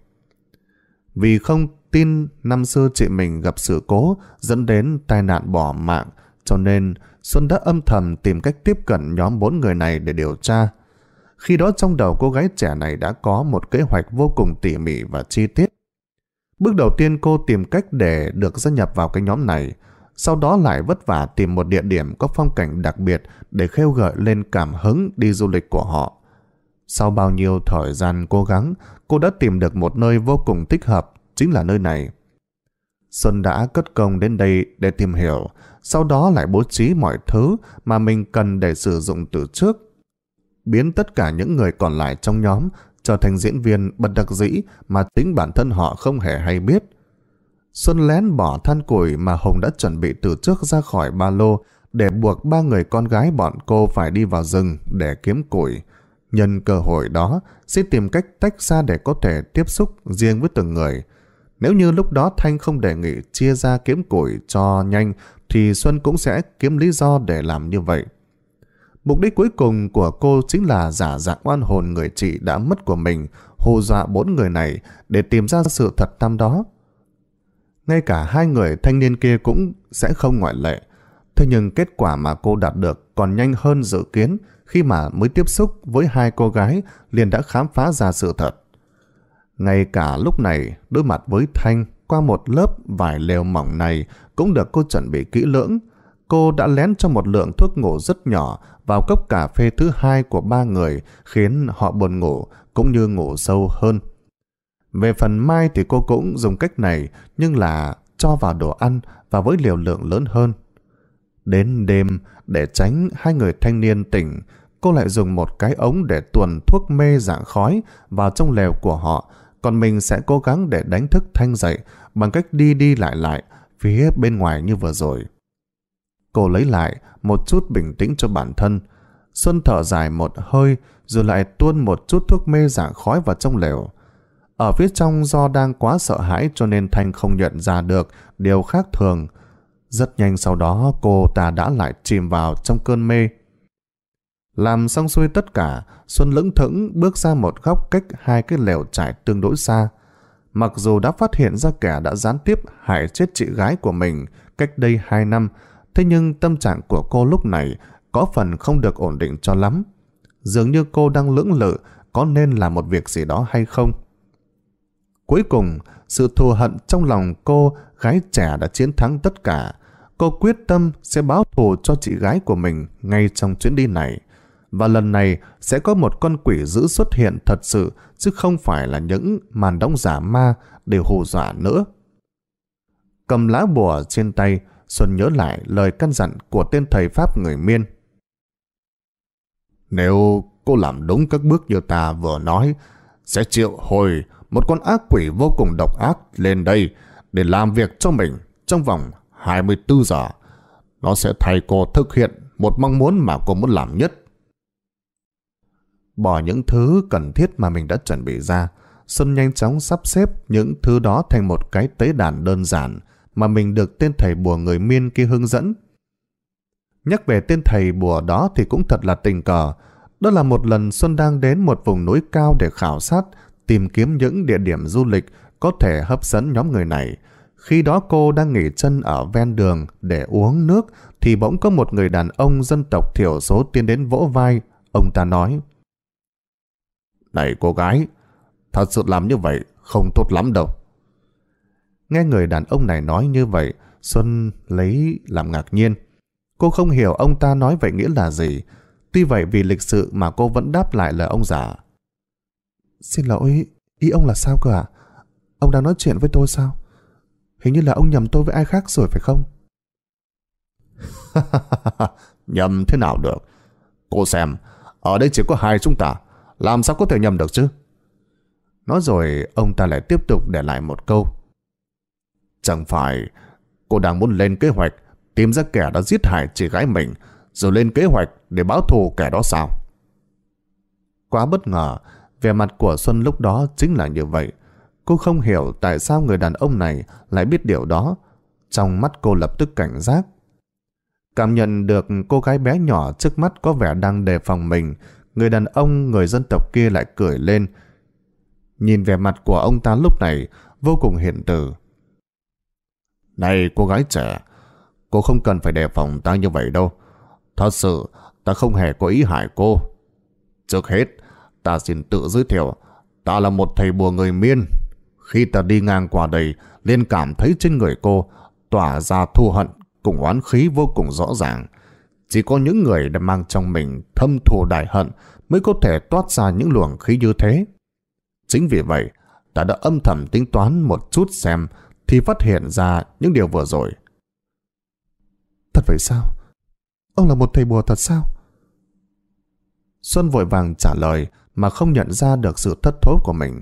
Vì không tin năm xưa chị mình gặp sự cố dẫn đến tai nạn bỏ mạng, cho nên Xuân đã âm thầm tìm cách tiếp cận nhóm 4 người này để điều tra. Khi đó trong đầu cô gái trẻ này đã có một kế hoạch vô cùng tỉ mỉ và chi tiết. Bước đầu tiên cô tìm cách để được gia nhập vào cái nhóm này, sau đó lại vất vả tìm một địa điểm có phong cảnh đặc biệt để khêu gợi lên cảm hứng đi du lịch của họ. Sau bao nhiêu thời gian cố gắng, cô đã tìm được một nơi vô cùng thích hợp, chính là nơi này. Xuân đã cất công đến đây để tìm hiểu, sau đó lại bố trí mọi thứ mà mình cần để sử dụng từ trước, biến tất cả những người còn lại trong nhóm trở thành diễn viên bất đắc dĩ mà chính bản thân họ không hề hay biết. Xuân lén bỏ than củi mà Hùng đã chuẩn bị từ trước ra khỏi ba lô để buộc 3 người con gái bọn cô phải đi vào rừng để kiếm củi. Nhân cơ hội đó sẽ tìm cách tách ra để có thể tiếp xúc riêng với từng người. Nếu như lúc đó Thanh không đề nghị chia ra kiếm củi cho nhanh thì Xuân cũng sẽ kiếm lý do để làm như vậy. Mục đích cuối cùng của cô chính là giả dạng oan hồn người chị đã mất của mình, hù dọa 4 người này để tìm ra sự thật năm đó. Ngay cả 2 người thanh niên kia cũng sẽ không ngoại lệ. Thế nhưng kết quả mà cô đạt được còn nhanh hơn dự kiến, khi mà mới tiếp xúc với 2 cô gái liền đã khám phá ra sự thật. Ngay cả lúc này, đối mặt với Thanh qua một lớp vải lều mỏng này cũng được cô chuẩn bị kỹ lưỡng. Cô đã lén cho một lượng thuốc ngủ rất nhỏ vào cốc cà phê thứ 2 của 3 người, khiến họ buồn ngủ cũng như ngủ sâu hơn. Về phần Mai thì cô cũng dùng cách này, nhưng là cho vào đồ ăn và với liều lượng lớn hơn. Đến đêm, để tránh 2 người thanh niên tỉnh, cô lại dùng một cái ống để tuồn thuốc mê dạng khói vào trong lều của họ, còn mình sẽ cố gắng để đánh thức Thanh dậy bằng cách đi đi lại phía bên ngoài như vừa rồi. Cô lấy lại một chút bình tĩnh cho bản thân. Xuân thở dài một hơi rồi lại tuôn một chút thuốc mê dạng khói vào trong lều. Ở phía trong do đang quá sợ hãi cho nên Thanh không nhận ra được điều khác thường. Rất nhanh sau đó cô ta đã lại chìm vào trong cơn mê. Làm xong xuôi tất cả, Xuân lững thững bước ra một góc cách 2 cái lều trải tương đối xa. Mặc dù đã phát hiện ra kẻ đã gián tiếp hại chết chị gái của mình cách đây 2 năm, thế nhưng tâm trạng của cô lúc này có phần không được ổn định cho lắm. Dường như cô đang lưỡng lự có nên làm một việc gì đó hay không. Cuối cùng, sự thù hận trong lòng cô gái trẻ đã chiến thắng tất cả. Cô quyết tâm sẽ báo thù cho chị gái của mình ngay trong chuyến đi này. Và lần này sẽ có một con quỷ dữ xuất hiện thật sự, chứ không phải là những màn đóng giả ma để hù dọa nữa. Cầm lá bùa trên tay, Xuân nhớ lại lời căn dặn của tên thầy Pháp người Miên. Nếu cô làm đúng các bước như ta vừa nói, sẽ triệu hồi một con ác quỷ vô cùng độc ác lên đây để làm việc cho mình trong vòng 24 giờ. Nó sẽ thay cô thực hiện một mong muốn mà cô muốn làm nhất. Bỏ những thứ cần thiết mà mình đã chuẩn bị ra, Xuân nhanh chóng sắp xếp những thứ đó thành một cái tế đàn đơn giản mà mình được tên thầy bùa người Miên kia hướng dẫn. Nhắc về tên thầy bùa đó thì cũng thật là tình cờ. Đó là một lần Xuân đang đến một vùng núi cao để khảo sát, tìm kiếm những địa điểm du lịch có thể hấp dẫn nhóm người này. Khi đó cô đang nghỉ chân ở ven đường để uống nước thì bỗng có một người đàn ông dân tộc thiểu số tiến đến vỗ vai. Ông ta nói: Này cô gái, thật sự làm như vậy không tốt lắm đâu. Nghe người đàn ông này nói như vậy, Xuân lấy làm ngạc nhiên. Cô không hiểu ông ta nói vậy nghĩa là gì. Tuy vậy vì lịch sự mà cô vẫn đáp lại lời ông già: Xin lỗi, ý ông là sao cơ ạ? Ông đang nói chuyện với tôi sao? Hình như là ông nhầm tôi với ai khác rồi phải không? Nhầm thế nào được? Cô xem, ở đây chỉ có hai chúng ta, làm sao có thể nhầm được chứ? Nói rồi ông ta lại tiếp tục để lại một câu. Chẳng phải cô đang muốn lên kế hoạch tìm ra kẻ đã giết hại chị gái mình, rồi lên kế hoạch để báo thù kẻ đó sao? Quá bất ngờ, vẻ mặt của Xuân lúc đó chính là như vậy. Cô không hiểu tại sao người đàn ông này lại biết điều đó. Trong mắt cô lập tức cảnh giác. Cảm nhận được cô gái bé nhỏ trước mắt có vẻ đang đề phòng mình, người đàn ông người dân tộc kia lại cười lên. Nhìn vẻ mặt của ông ta lúc này vô cùng hiền từ. Này cô gái trẻ, cô không cần phải đề phòng ta như vậy đâu. Thật sự ta không hề có ý hại cô. Trước hết, ta xin tự giới thiệu, ta là một thầy bùa người Miên. Khi ta đi ngang qua đây, liền cảm thấy trên người cô tỏa ra thù hận cùng oán khí vô cùng rõ ràng. Chỉ có những người đã mang trong mình thâm thù đại hận mới có thể toát ra những luồng khí như thế. Chính vì vậy, ta đã âm thầm tính toán một chút xem, thì phát hiện ra những điều vừa rồi. Thật vậy sao? Ông là một thầy bùa thật sao? Xuân vội vàng trả lời mà không nhận ra được sự thất thố của mình.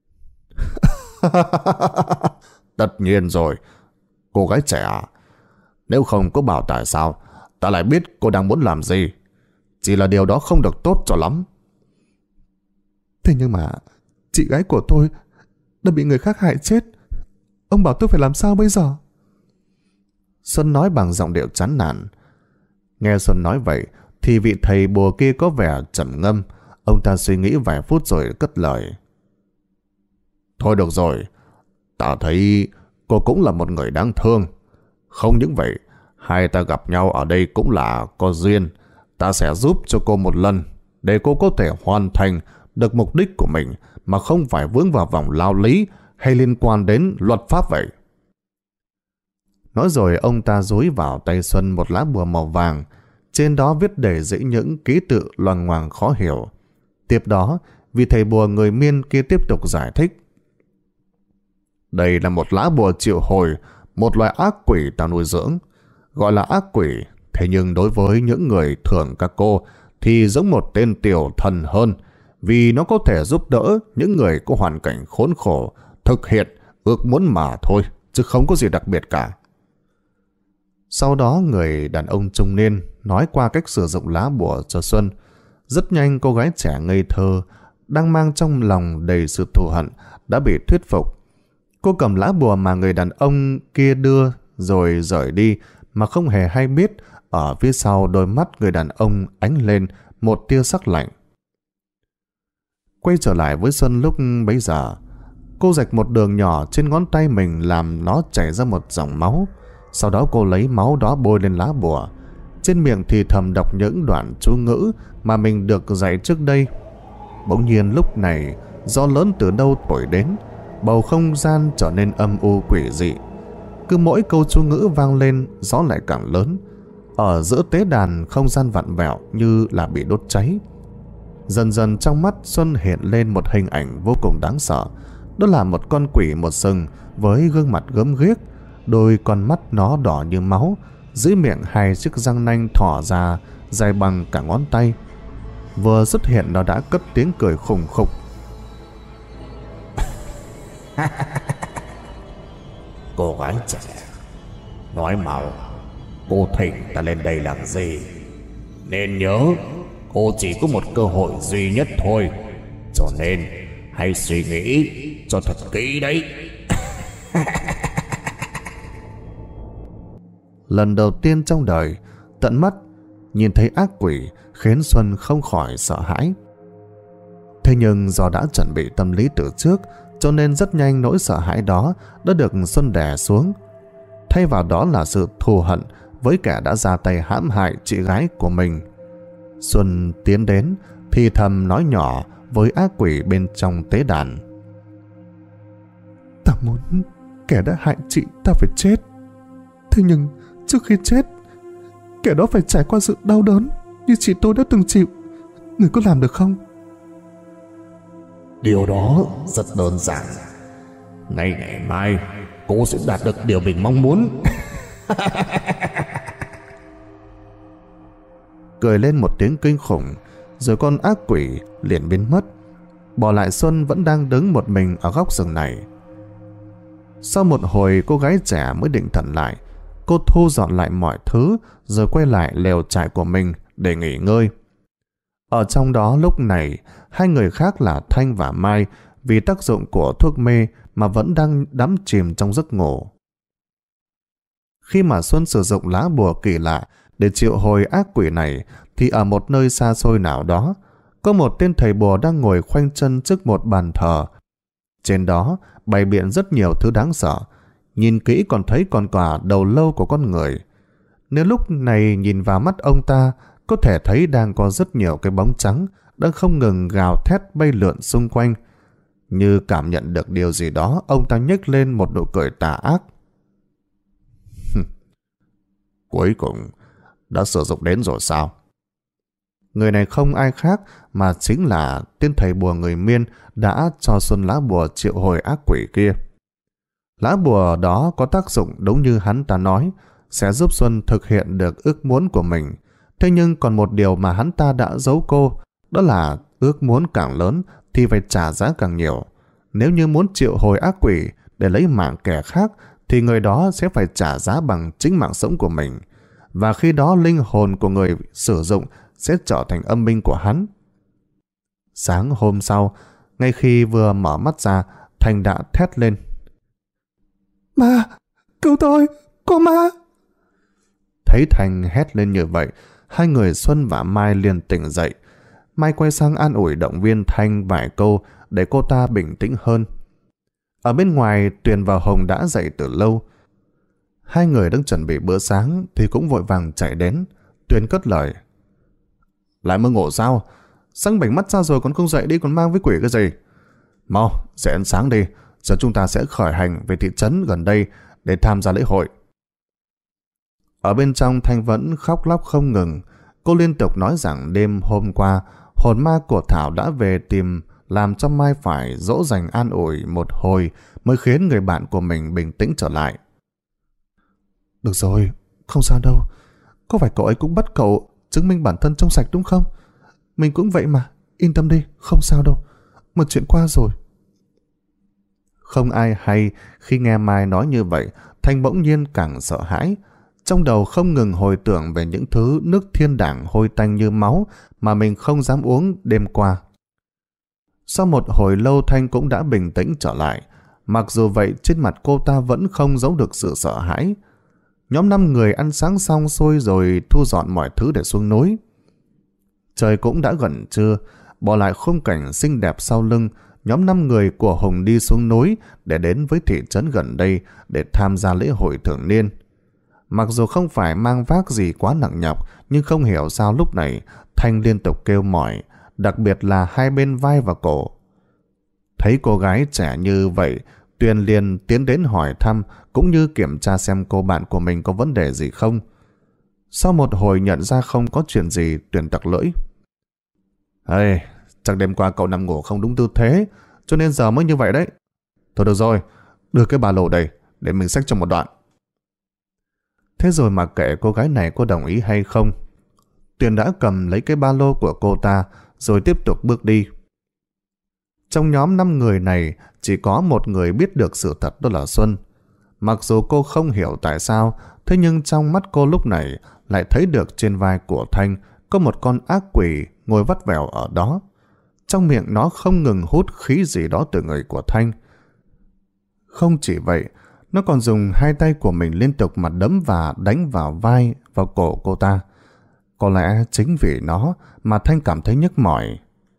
Tất nhiên rồi, cô gái trẻ, nếu không có bảo tại sao, ta lại biết cô đang muốn làm gì. Chỉ là điều đó không được tốt cho lắm. Thế nhưng mà chị gái của tôi đã bị người khác hại chết. Ông bảo tôi phải làm sao bây giờ? Xuân nói bằng giọng điệu chán nản. Nghe Xuân nói vậy thì vị thầy bùa kia có vẻ trầm ngâm. Ông ta suy nghĩ vài phút rồi cất lời. Thôi được rồi, ta thấy cô cũng là một người đáng thương. Không những vậy, hai ta gặp nhau ở đây cũng là có duyên. Ta sẽ giúp cho cô một lần để cô có thể hoàn thành được mục đích của mình mà không phải vướng vào vòng lao lý hay liên quan đến luật pháp vậy. Nói rồi ông ta dúi vào tay Xuân một lá bùa màu vàng. Trên đó viết đầy dãy những ký tự loằng ngoằng khó hiểu. Tiếp đó, vị thầy bùa người Miên kia tiếp tục giải thích. Đây là một lá bùa triệu hồi một loài ác quỷ ta nuôi dưỡng. Gọi là ác quỷ, thế nhưng đối với những người thường các cô thì giống một tên tiểu thần hơn, vì nó có thể giúp đỡ những người có hoàn cảnh khốn khổ thực hiện ước muốn mà thôi, chứ không có gì đặc biệt cả. Sau đó người đàn ông trung niên nói qua cách sử dụng lá bùa cho Xuân. Rất nhanh cô gái trẻ ngây thơ đang mang trong lòng đầy sự thù hận đã bị thuyết phục. Cô cầm lá bùa mà người đàn ông kia đưa rồi rời đi mà không hề hay biết ở phía sau đôi mắt người đàn ông ánh lên một tia sắc lạnh. Quay trở lại với Xuân lúc bấy giờ, cô rạch một đường nhỏ trên ngón tay mình làm nó chảy ra một dòng máu. Sau đó cô lấy máu đó bôi lên lá bùa. Trên miệng thì thầm đọc những đoạn chú ngữ mà mình được dạy trước đây. Bỗng nhiên lúc này, gió lớn từ đâu thổi đến, bầu không gian trở nên âm u quỷ dị. Cứ mỗi câu chú ngữ vang lên, gió lại càng lớn. Ở giữa tế đàn, không gian vặn vẹo như là bị đốt cháy. Dần dần trong mắt Xuân hiện lên một hình ảnh vô cùng đáng sợ. Đó là một con quỷ một sừng với gương mặt gớm ghiếc, đôi con mắt nó đỏ như máu, dưới miệng hai chiếc răng nanh thỏ ra dài bằng cả ngón tay. Vừa xuất hiện nó đã cất tiếng cười khủng khục. Cô gái trẻ, nói mau, cô thỉnh ta lên đây làm gì? Nên nhớ, cô chỉ có một cơ hội duy nhất thôi, cho nên hãy suy nghĩ cho thật kỹ đấy. Lần đầu tiên trong đời, tận mắt nhìn thấy ác quỷ khiến Xuân không khỏi sợ hãi. Thế nhưng do đã chuẩn bị tâm lý từ trước, cho nên rất nhanh nỗi sợ hãi đó đã được Xuân đè xuống. Thay vào đó là sự thù hận với kẻ đã ra tay hãm hại chị gái của mình. Xuân tiến đến thì thầm nói nhỏ với ác quỷ bên trong tế đàn. Ta muốn kẻ đã hại chị ta phải chết. Thế nhưng trước khi chết, kẻ đó phải trải qua sự đau đớn như chị tôi đã từng chịu. Người có làm được không? Điều đó rất đơn giản. Ngay ngày mai cô sẽ đạt được điều mình mong muốn. Cười lên một tiếng kinh khủng, rồi con ác quỷ liền biến mất, bỏ lại Xuân vẫn đang đứng một mình ở góc rừng này. Sau một hồi cô gái trẻ mới định thần lại. Cô thu dọn lại mọi thứ rồi quay lại lều trại của mình để nghỉ ngơi. Ở trong đó lúc này, hai người khác là Thanh và Mai vì tác dụng của thuốc mê mà vẫn đang đắm chìm trong giấc ngủ. Khi mà Xuân sử dụng lá bùa kỳ lạ để triệu hồi ác quỷ này, thì ở một nơi xa xôi nào đó, có một tên thầy bùa đang ngồi khoanh chân trước một bàn thờ. Trên đó bày biện rất nhiều thứ đáng sợ, nhìn kỹ còn thấy còn cả đầu lâu của con người. Nếu lúc này nhìn vào mắt ông ta, có thể thấy đang có rất nhiều cái bóng trắng đang không ngừng gào thét bay lượn xung quanh. Như cảm nhận được điều gì đó, ông ta nhếch lên một nụ cười tà ác. Cuối cùng đã sử dụng đến rồi sao? Người này không ai khác mà chính là tên thầy bùa người Miên đã cho Xuân lá bùa triệu hồi ác quỷ kia. Lá bùa đó có tác dụng đúng như hắn ta nói, sẽ giúp Xuân thực hiện được ước muốn của mình. Thế nhưng còn một điều mà hắn ta đã giấu cô, đó là ước muốn càng lớn thì phải trả giá càng nhiều. Nếu như muốn triệu hồi ác quỷ để lấy mạng kẻ khác, thì người đó sẽ phải trả giá bằng chính mạng sống của mình. Và khi đó linh hồn của người sử dụng sẽ trở thành âm binh của hắn. Sáng hôm sau, ngay khi vừa mở mắt ra, Thành đã thét lên. Ma! Cứu tôi! Có ma! Thấy Thành hét lên như vậy, hai người Xuân và Mai liền tỉnh dậy. Mai quay sang an ủi động viên Thanh vài câu để cô ta bình tĩnh hơn. Ở bên ngoài, Tuyền và Hồng đã dậy từ lâu. Hai người đang chuẩn bị bữa sáng thì cũng vội vàng chạy đến. Tuyền cất lời. Lại mơ ngủ sao? Sáng bảnh mắt ra rồi còn không dậy đi, còn mang với quỷ cái gì? Mau, dậy ăn sáng đi, giờ chúng ta sẽ khởi hành về thị trấn gần đây để tham gia lễ hội. Ở bên trong, Thanh vẫn khóc lóc không ngừng. Cô liên tục nói rằng đêm hôm qua, hồn ma của Thảo đã về tìm, làm cho Mai phải dỗ dành an ủi một hồi mới khiến người bạn của mình bình tĩnh trở lại. Được rồi, không sao đâu. Có phải cậu ấy cũng bắt cậu chứng minh bản thân trong sạch đúng không? Mình cũng vậy mà, yên tâm đi, không sao đâu. Một chuyện qua rồi. Không ai hay khi nghe Mai nói như vậy, Thanh bỗng nhiên càng sợ hãi. Trong đầu không ngừng hồi tưởng về những thứ nước thiên đảng hôi tanh như máu mà mình không dám uống đêm qua. Sau một hồi lâu, Thanh cũng đã bình tĩnh trở lại. Mặc dù vậy, trên mặt cô ta vẫn không giấu được sự sợ hãi. Nhóm 5 người ăn sáng xong xuôi rồi thu dọn mọi thứ để xuống núi. Trời cũng đã gần trưa, bỏ lại khung cảnh xinh đẹp sau lưng, nhóm 5 người của Hùng đi xuống núi để đến với thị trấn gần đây để tham gia lễ hội thường niên. Mặc dù không phải mang vác gì quá nặng nhọc, nhưng không hiểu sao lúc này Thanh liên tục kêu mỏi, đặc biệt là hai bên vai và cổ. Thấy cô gái trẻ như vậy, Tuyền liền tiến đến hỏi thăm cũng như kiểm tra xem cô bạn của mình có vấn đề gì không. Sau một hồi nhận ra không có chuyện gì, Tuyền tặc lưỡi. Hey, chắc đêm qua cậu nằm ngủ không đúng tư thế, cho nên giờ mới như vậy đấy. Thôi được rồi, đưa cái ba lô đây để mình xách trong một đoạn. Thế rồi mà kệ cô gái này có đồng ý hay không, Tuyền đã cầm lấy cái ba lô của cô ta rồi tiếp tục bước đi. Trong nhóm 5 người này, chỉ có một người biết được sự thật, đó là Xuân. Mặc dù cô không hiểu tại sao, thế nhưng trong mắt cô lúc này lại thấy được trên vai của Thanh có một con ác quỷ ngồi vắt vẻo ở đó. Trong miệng nó không ngừng hút khí gì đó từ người của Thanh. Không chỉ vậy, nó còn dùng hai tay của mình liên tục mà đấm và đánh vào vai, vào cổ cô ta. Có lẽ chính vì nó mà Thanh cảm thấy nhức mỏi.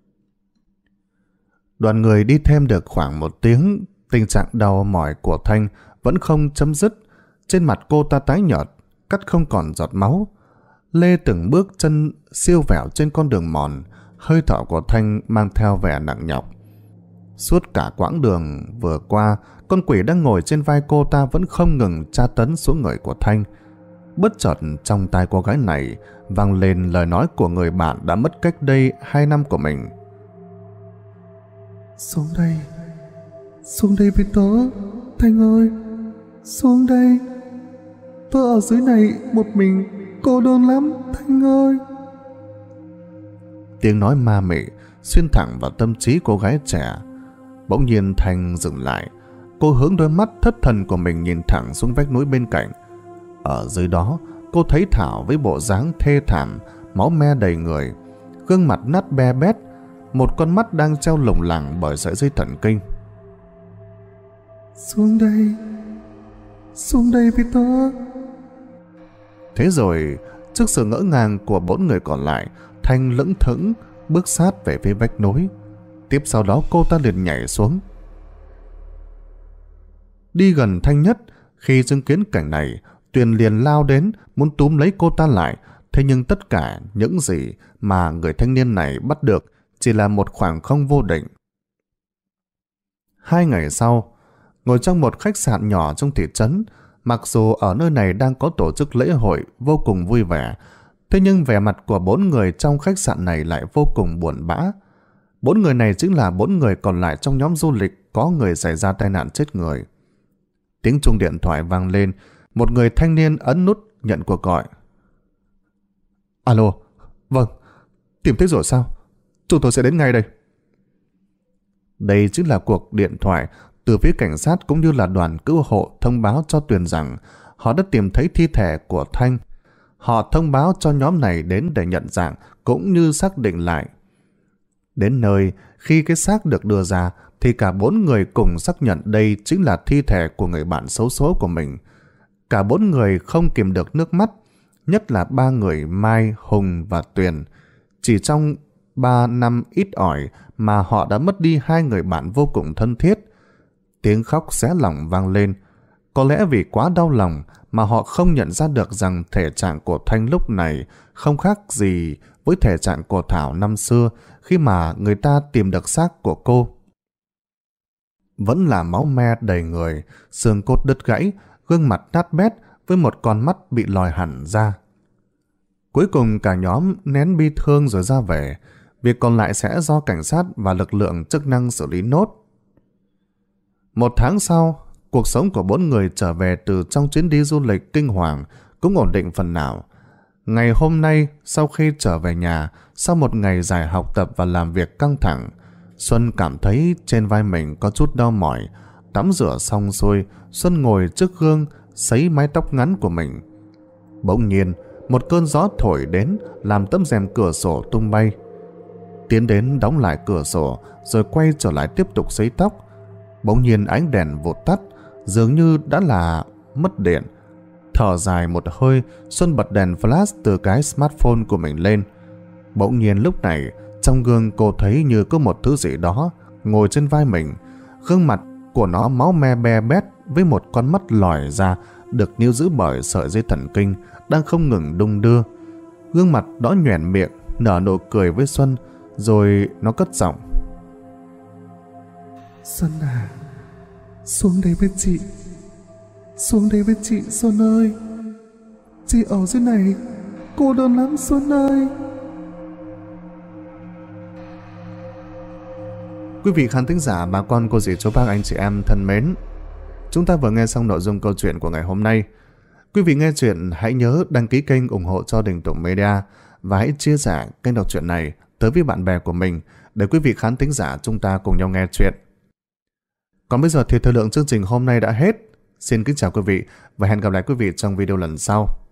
Đoàn người đi thêm được khoảng 1 tiếng, tình trạng đau mỏi của Thanh vẫn không chấm dứt. Trên mặt cô ta tái nhợt, cắt không còn giọt máu. Lê từng bước chân siêu vẹo trên con đường mòn, hơi thở của Thanh mang theo vẻ nặng nhọc. Suốt cả quãng đường vừa qua, con quỷ đang ngồi trên vai cô ta vẫn không ngừng tra tấn xuống người của Thanh. Bất chợt trong tai cô gái này vang lên lời nói của người bạn đã mất cách đây 2 năm của mình. Xuống đây với tớ, Thanh ơi, xuống đây. Tớ ở dưới này một mình, cô đơn lắm, Thanh ơi. Tiếng nói ma mị xuyên thẳng vào tâm trí cô gái trẻ. Bỗng nhiên Thanh dừng lại. Cô hướng đôi mắt thất thần của mình nhìn thẳng xuống vách núi bên cạnh. Ở dưới đó, cô thấy Thảo với bộ dáng thê thảm, máu me đầy người, gương mặt nát be bét, một con mắt đang treo lủng lẳng bởi sợi dây thần kinh. Xuống đây với tớ. Thế rồi, trước sự ngỡ ngàng của 4 người còn lại, Thanh lững thững bước sát về phía vách núi. Tiếp sau đó cô ta liền nhảy xuống. Đi gần Thanh nhất, khi chứng kiến cảnh này, Tuyền liền lao đến muốn túm lấy cô ta lại. Thế nhưng tất cả những gì mà người thanh niên này bắt được chỉ là một khoảng không vô định. 2 ngày sau, ngồi trong một khách sạn nhỏ trong thị trấn, mặc dù ở nơi này đang có tổ chức lễ hội vô cùng vui vẻ, thế nhưng vẻ mặt của 4 người trong khách sạn này lại vô cùng buồn bã. 4 người này chính là 4 người còn lại trong nhóm du lịch có người xảy ra tai nạn chết người. Tiếng chuông điện thoại vang lên, một người thanh niên ấn nút nhận cuộc gọi. Alo, vâng, tìm thấy rồi sao? Chúng tôi sẽ đến ngay đây. Đây chính là cuộc điện thoại từ phía cảnh sát cũng như là đoàn cứu hộ thông báo cho Tuyền rằng họ đã tìm thấy thi thể của Thanh. Họ thông báo cho nhóm này đến để nhận dạng cũng như xác định lại. Đến nơi, khi cái xác được đưa ra thì cả 4 người cùng xác nhận đây chính là thi thể của người bạn xấu số của mình. Cả 4 người không kìm được nước mắt, nhất là 3 người Mai, Hùng và Tuyền. Chỉ trong 3 năm ít ỏi mà họ đã mất đi 2 người bạn vô cùng thân thiết. Tiếng khóc xé lòng vang lên. Có lẽ vì quá đau lòng mà họ không nhận ra được rằng thể trạng của Thanh lúc này không khác gì với thể trạng của Thảo năm xưa khi mà người ta tìm được xác của cô. Vẫn là máu me đầy người, xương cốt đứt gãy, gương mặt nát bét với một con mắt bị lòi hẳn ra. Cuối cùng cả nhóm nén bi thương rồi ra về. Việc còn lại sẽ do cảnh sát và lực lượng chức năng xử lý nốt. 1 tháng sau, cuộc sống của 4 người trở về từ trong chuyến đi du lịch kinh hoàng cũng ổn định phần nào. Ngày hôm nay, sau khi trở về nhà, sau một ngày dài học tập và làm việc căng thẳng, Xuân cảm thấy trên vai mình có chút đau mỏi. Tắm rửa xong xuôi, Xuân ngồi trước gương, sấy mái tóc ngắn của mình. Bỗng nhiên, một cơn gió thổi đến làm tấm rèm cửa sổ tung bay. Tiến đến đóng lại cửa sổ rồi quay trở lại tiếp tục sấy tóc. Bỗng nhiên ánh đèn vụt tắt, dường như đã là mất điện. Thở dài một hơi, Xuân bật đèn flash từ cái smartphone của mình lên. Bỗng nhiên lúc này, trong gương cô thấy như có một thứ gì đó ngồi trên vai mình. Gương mặt của nó máu me be bét với một con mắt lòi ra được níu giữ bởi sợi dây thần kinh đang không ngừng đung đưa. Gương mặt đó nhoẻn miệng, nở nụ cười với Xuân, rồi nó cất giọng. Xuân à, xuống đây với chị. Xuống đây với chị, Xuân ơi. Chị ở dưới này cô đơn lắm, Xuân ơi. Quý vị khán thính giả, bà con cô dì chú bác anh chị em thân mến, chúng ta vừa nghe xong nội dung câu chuyện của ngày hôm nay. Quý vị nghe chuyện hãy nhớ đăng ký kênh ủng hộ cho Đình Tùng Media và hãy chia sẻ kênh đọc truyện này tới với bạn bè của mình để quý vị khán thính giả chúng ta cùng nhau nghe chuyện. Còn bây giờ thì thời lượng chương trình hôm nay đã hết. Xin kính chào quý vị và hẹn gặp lại quý vị trong video lần sau.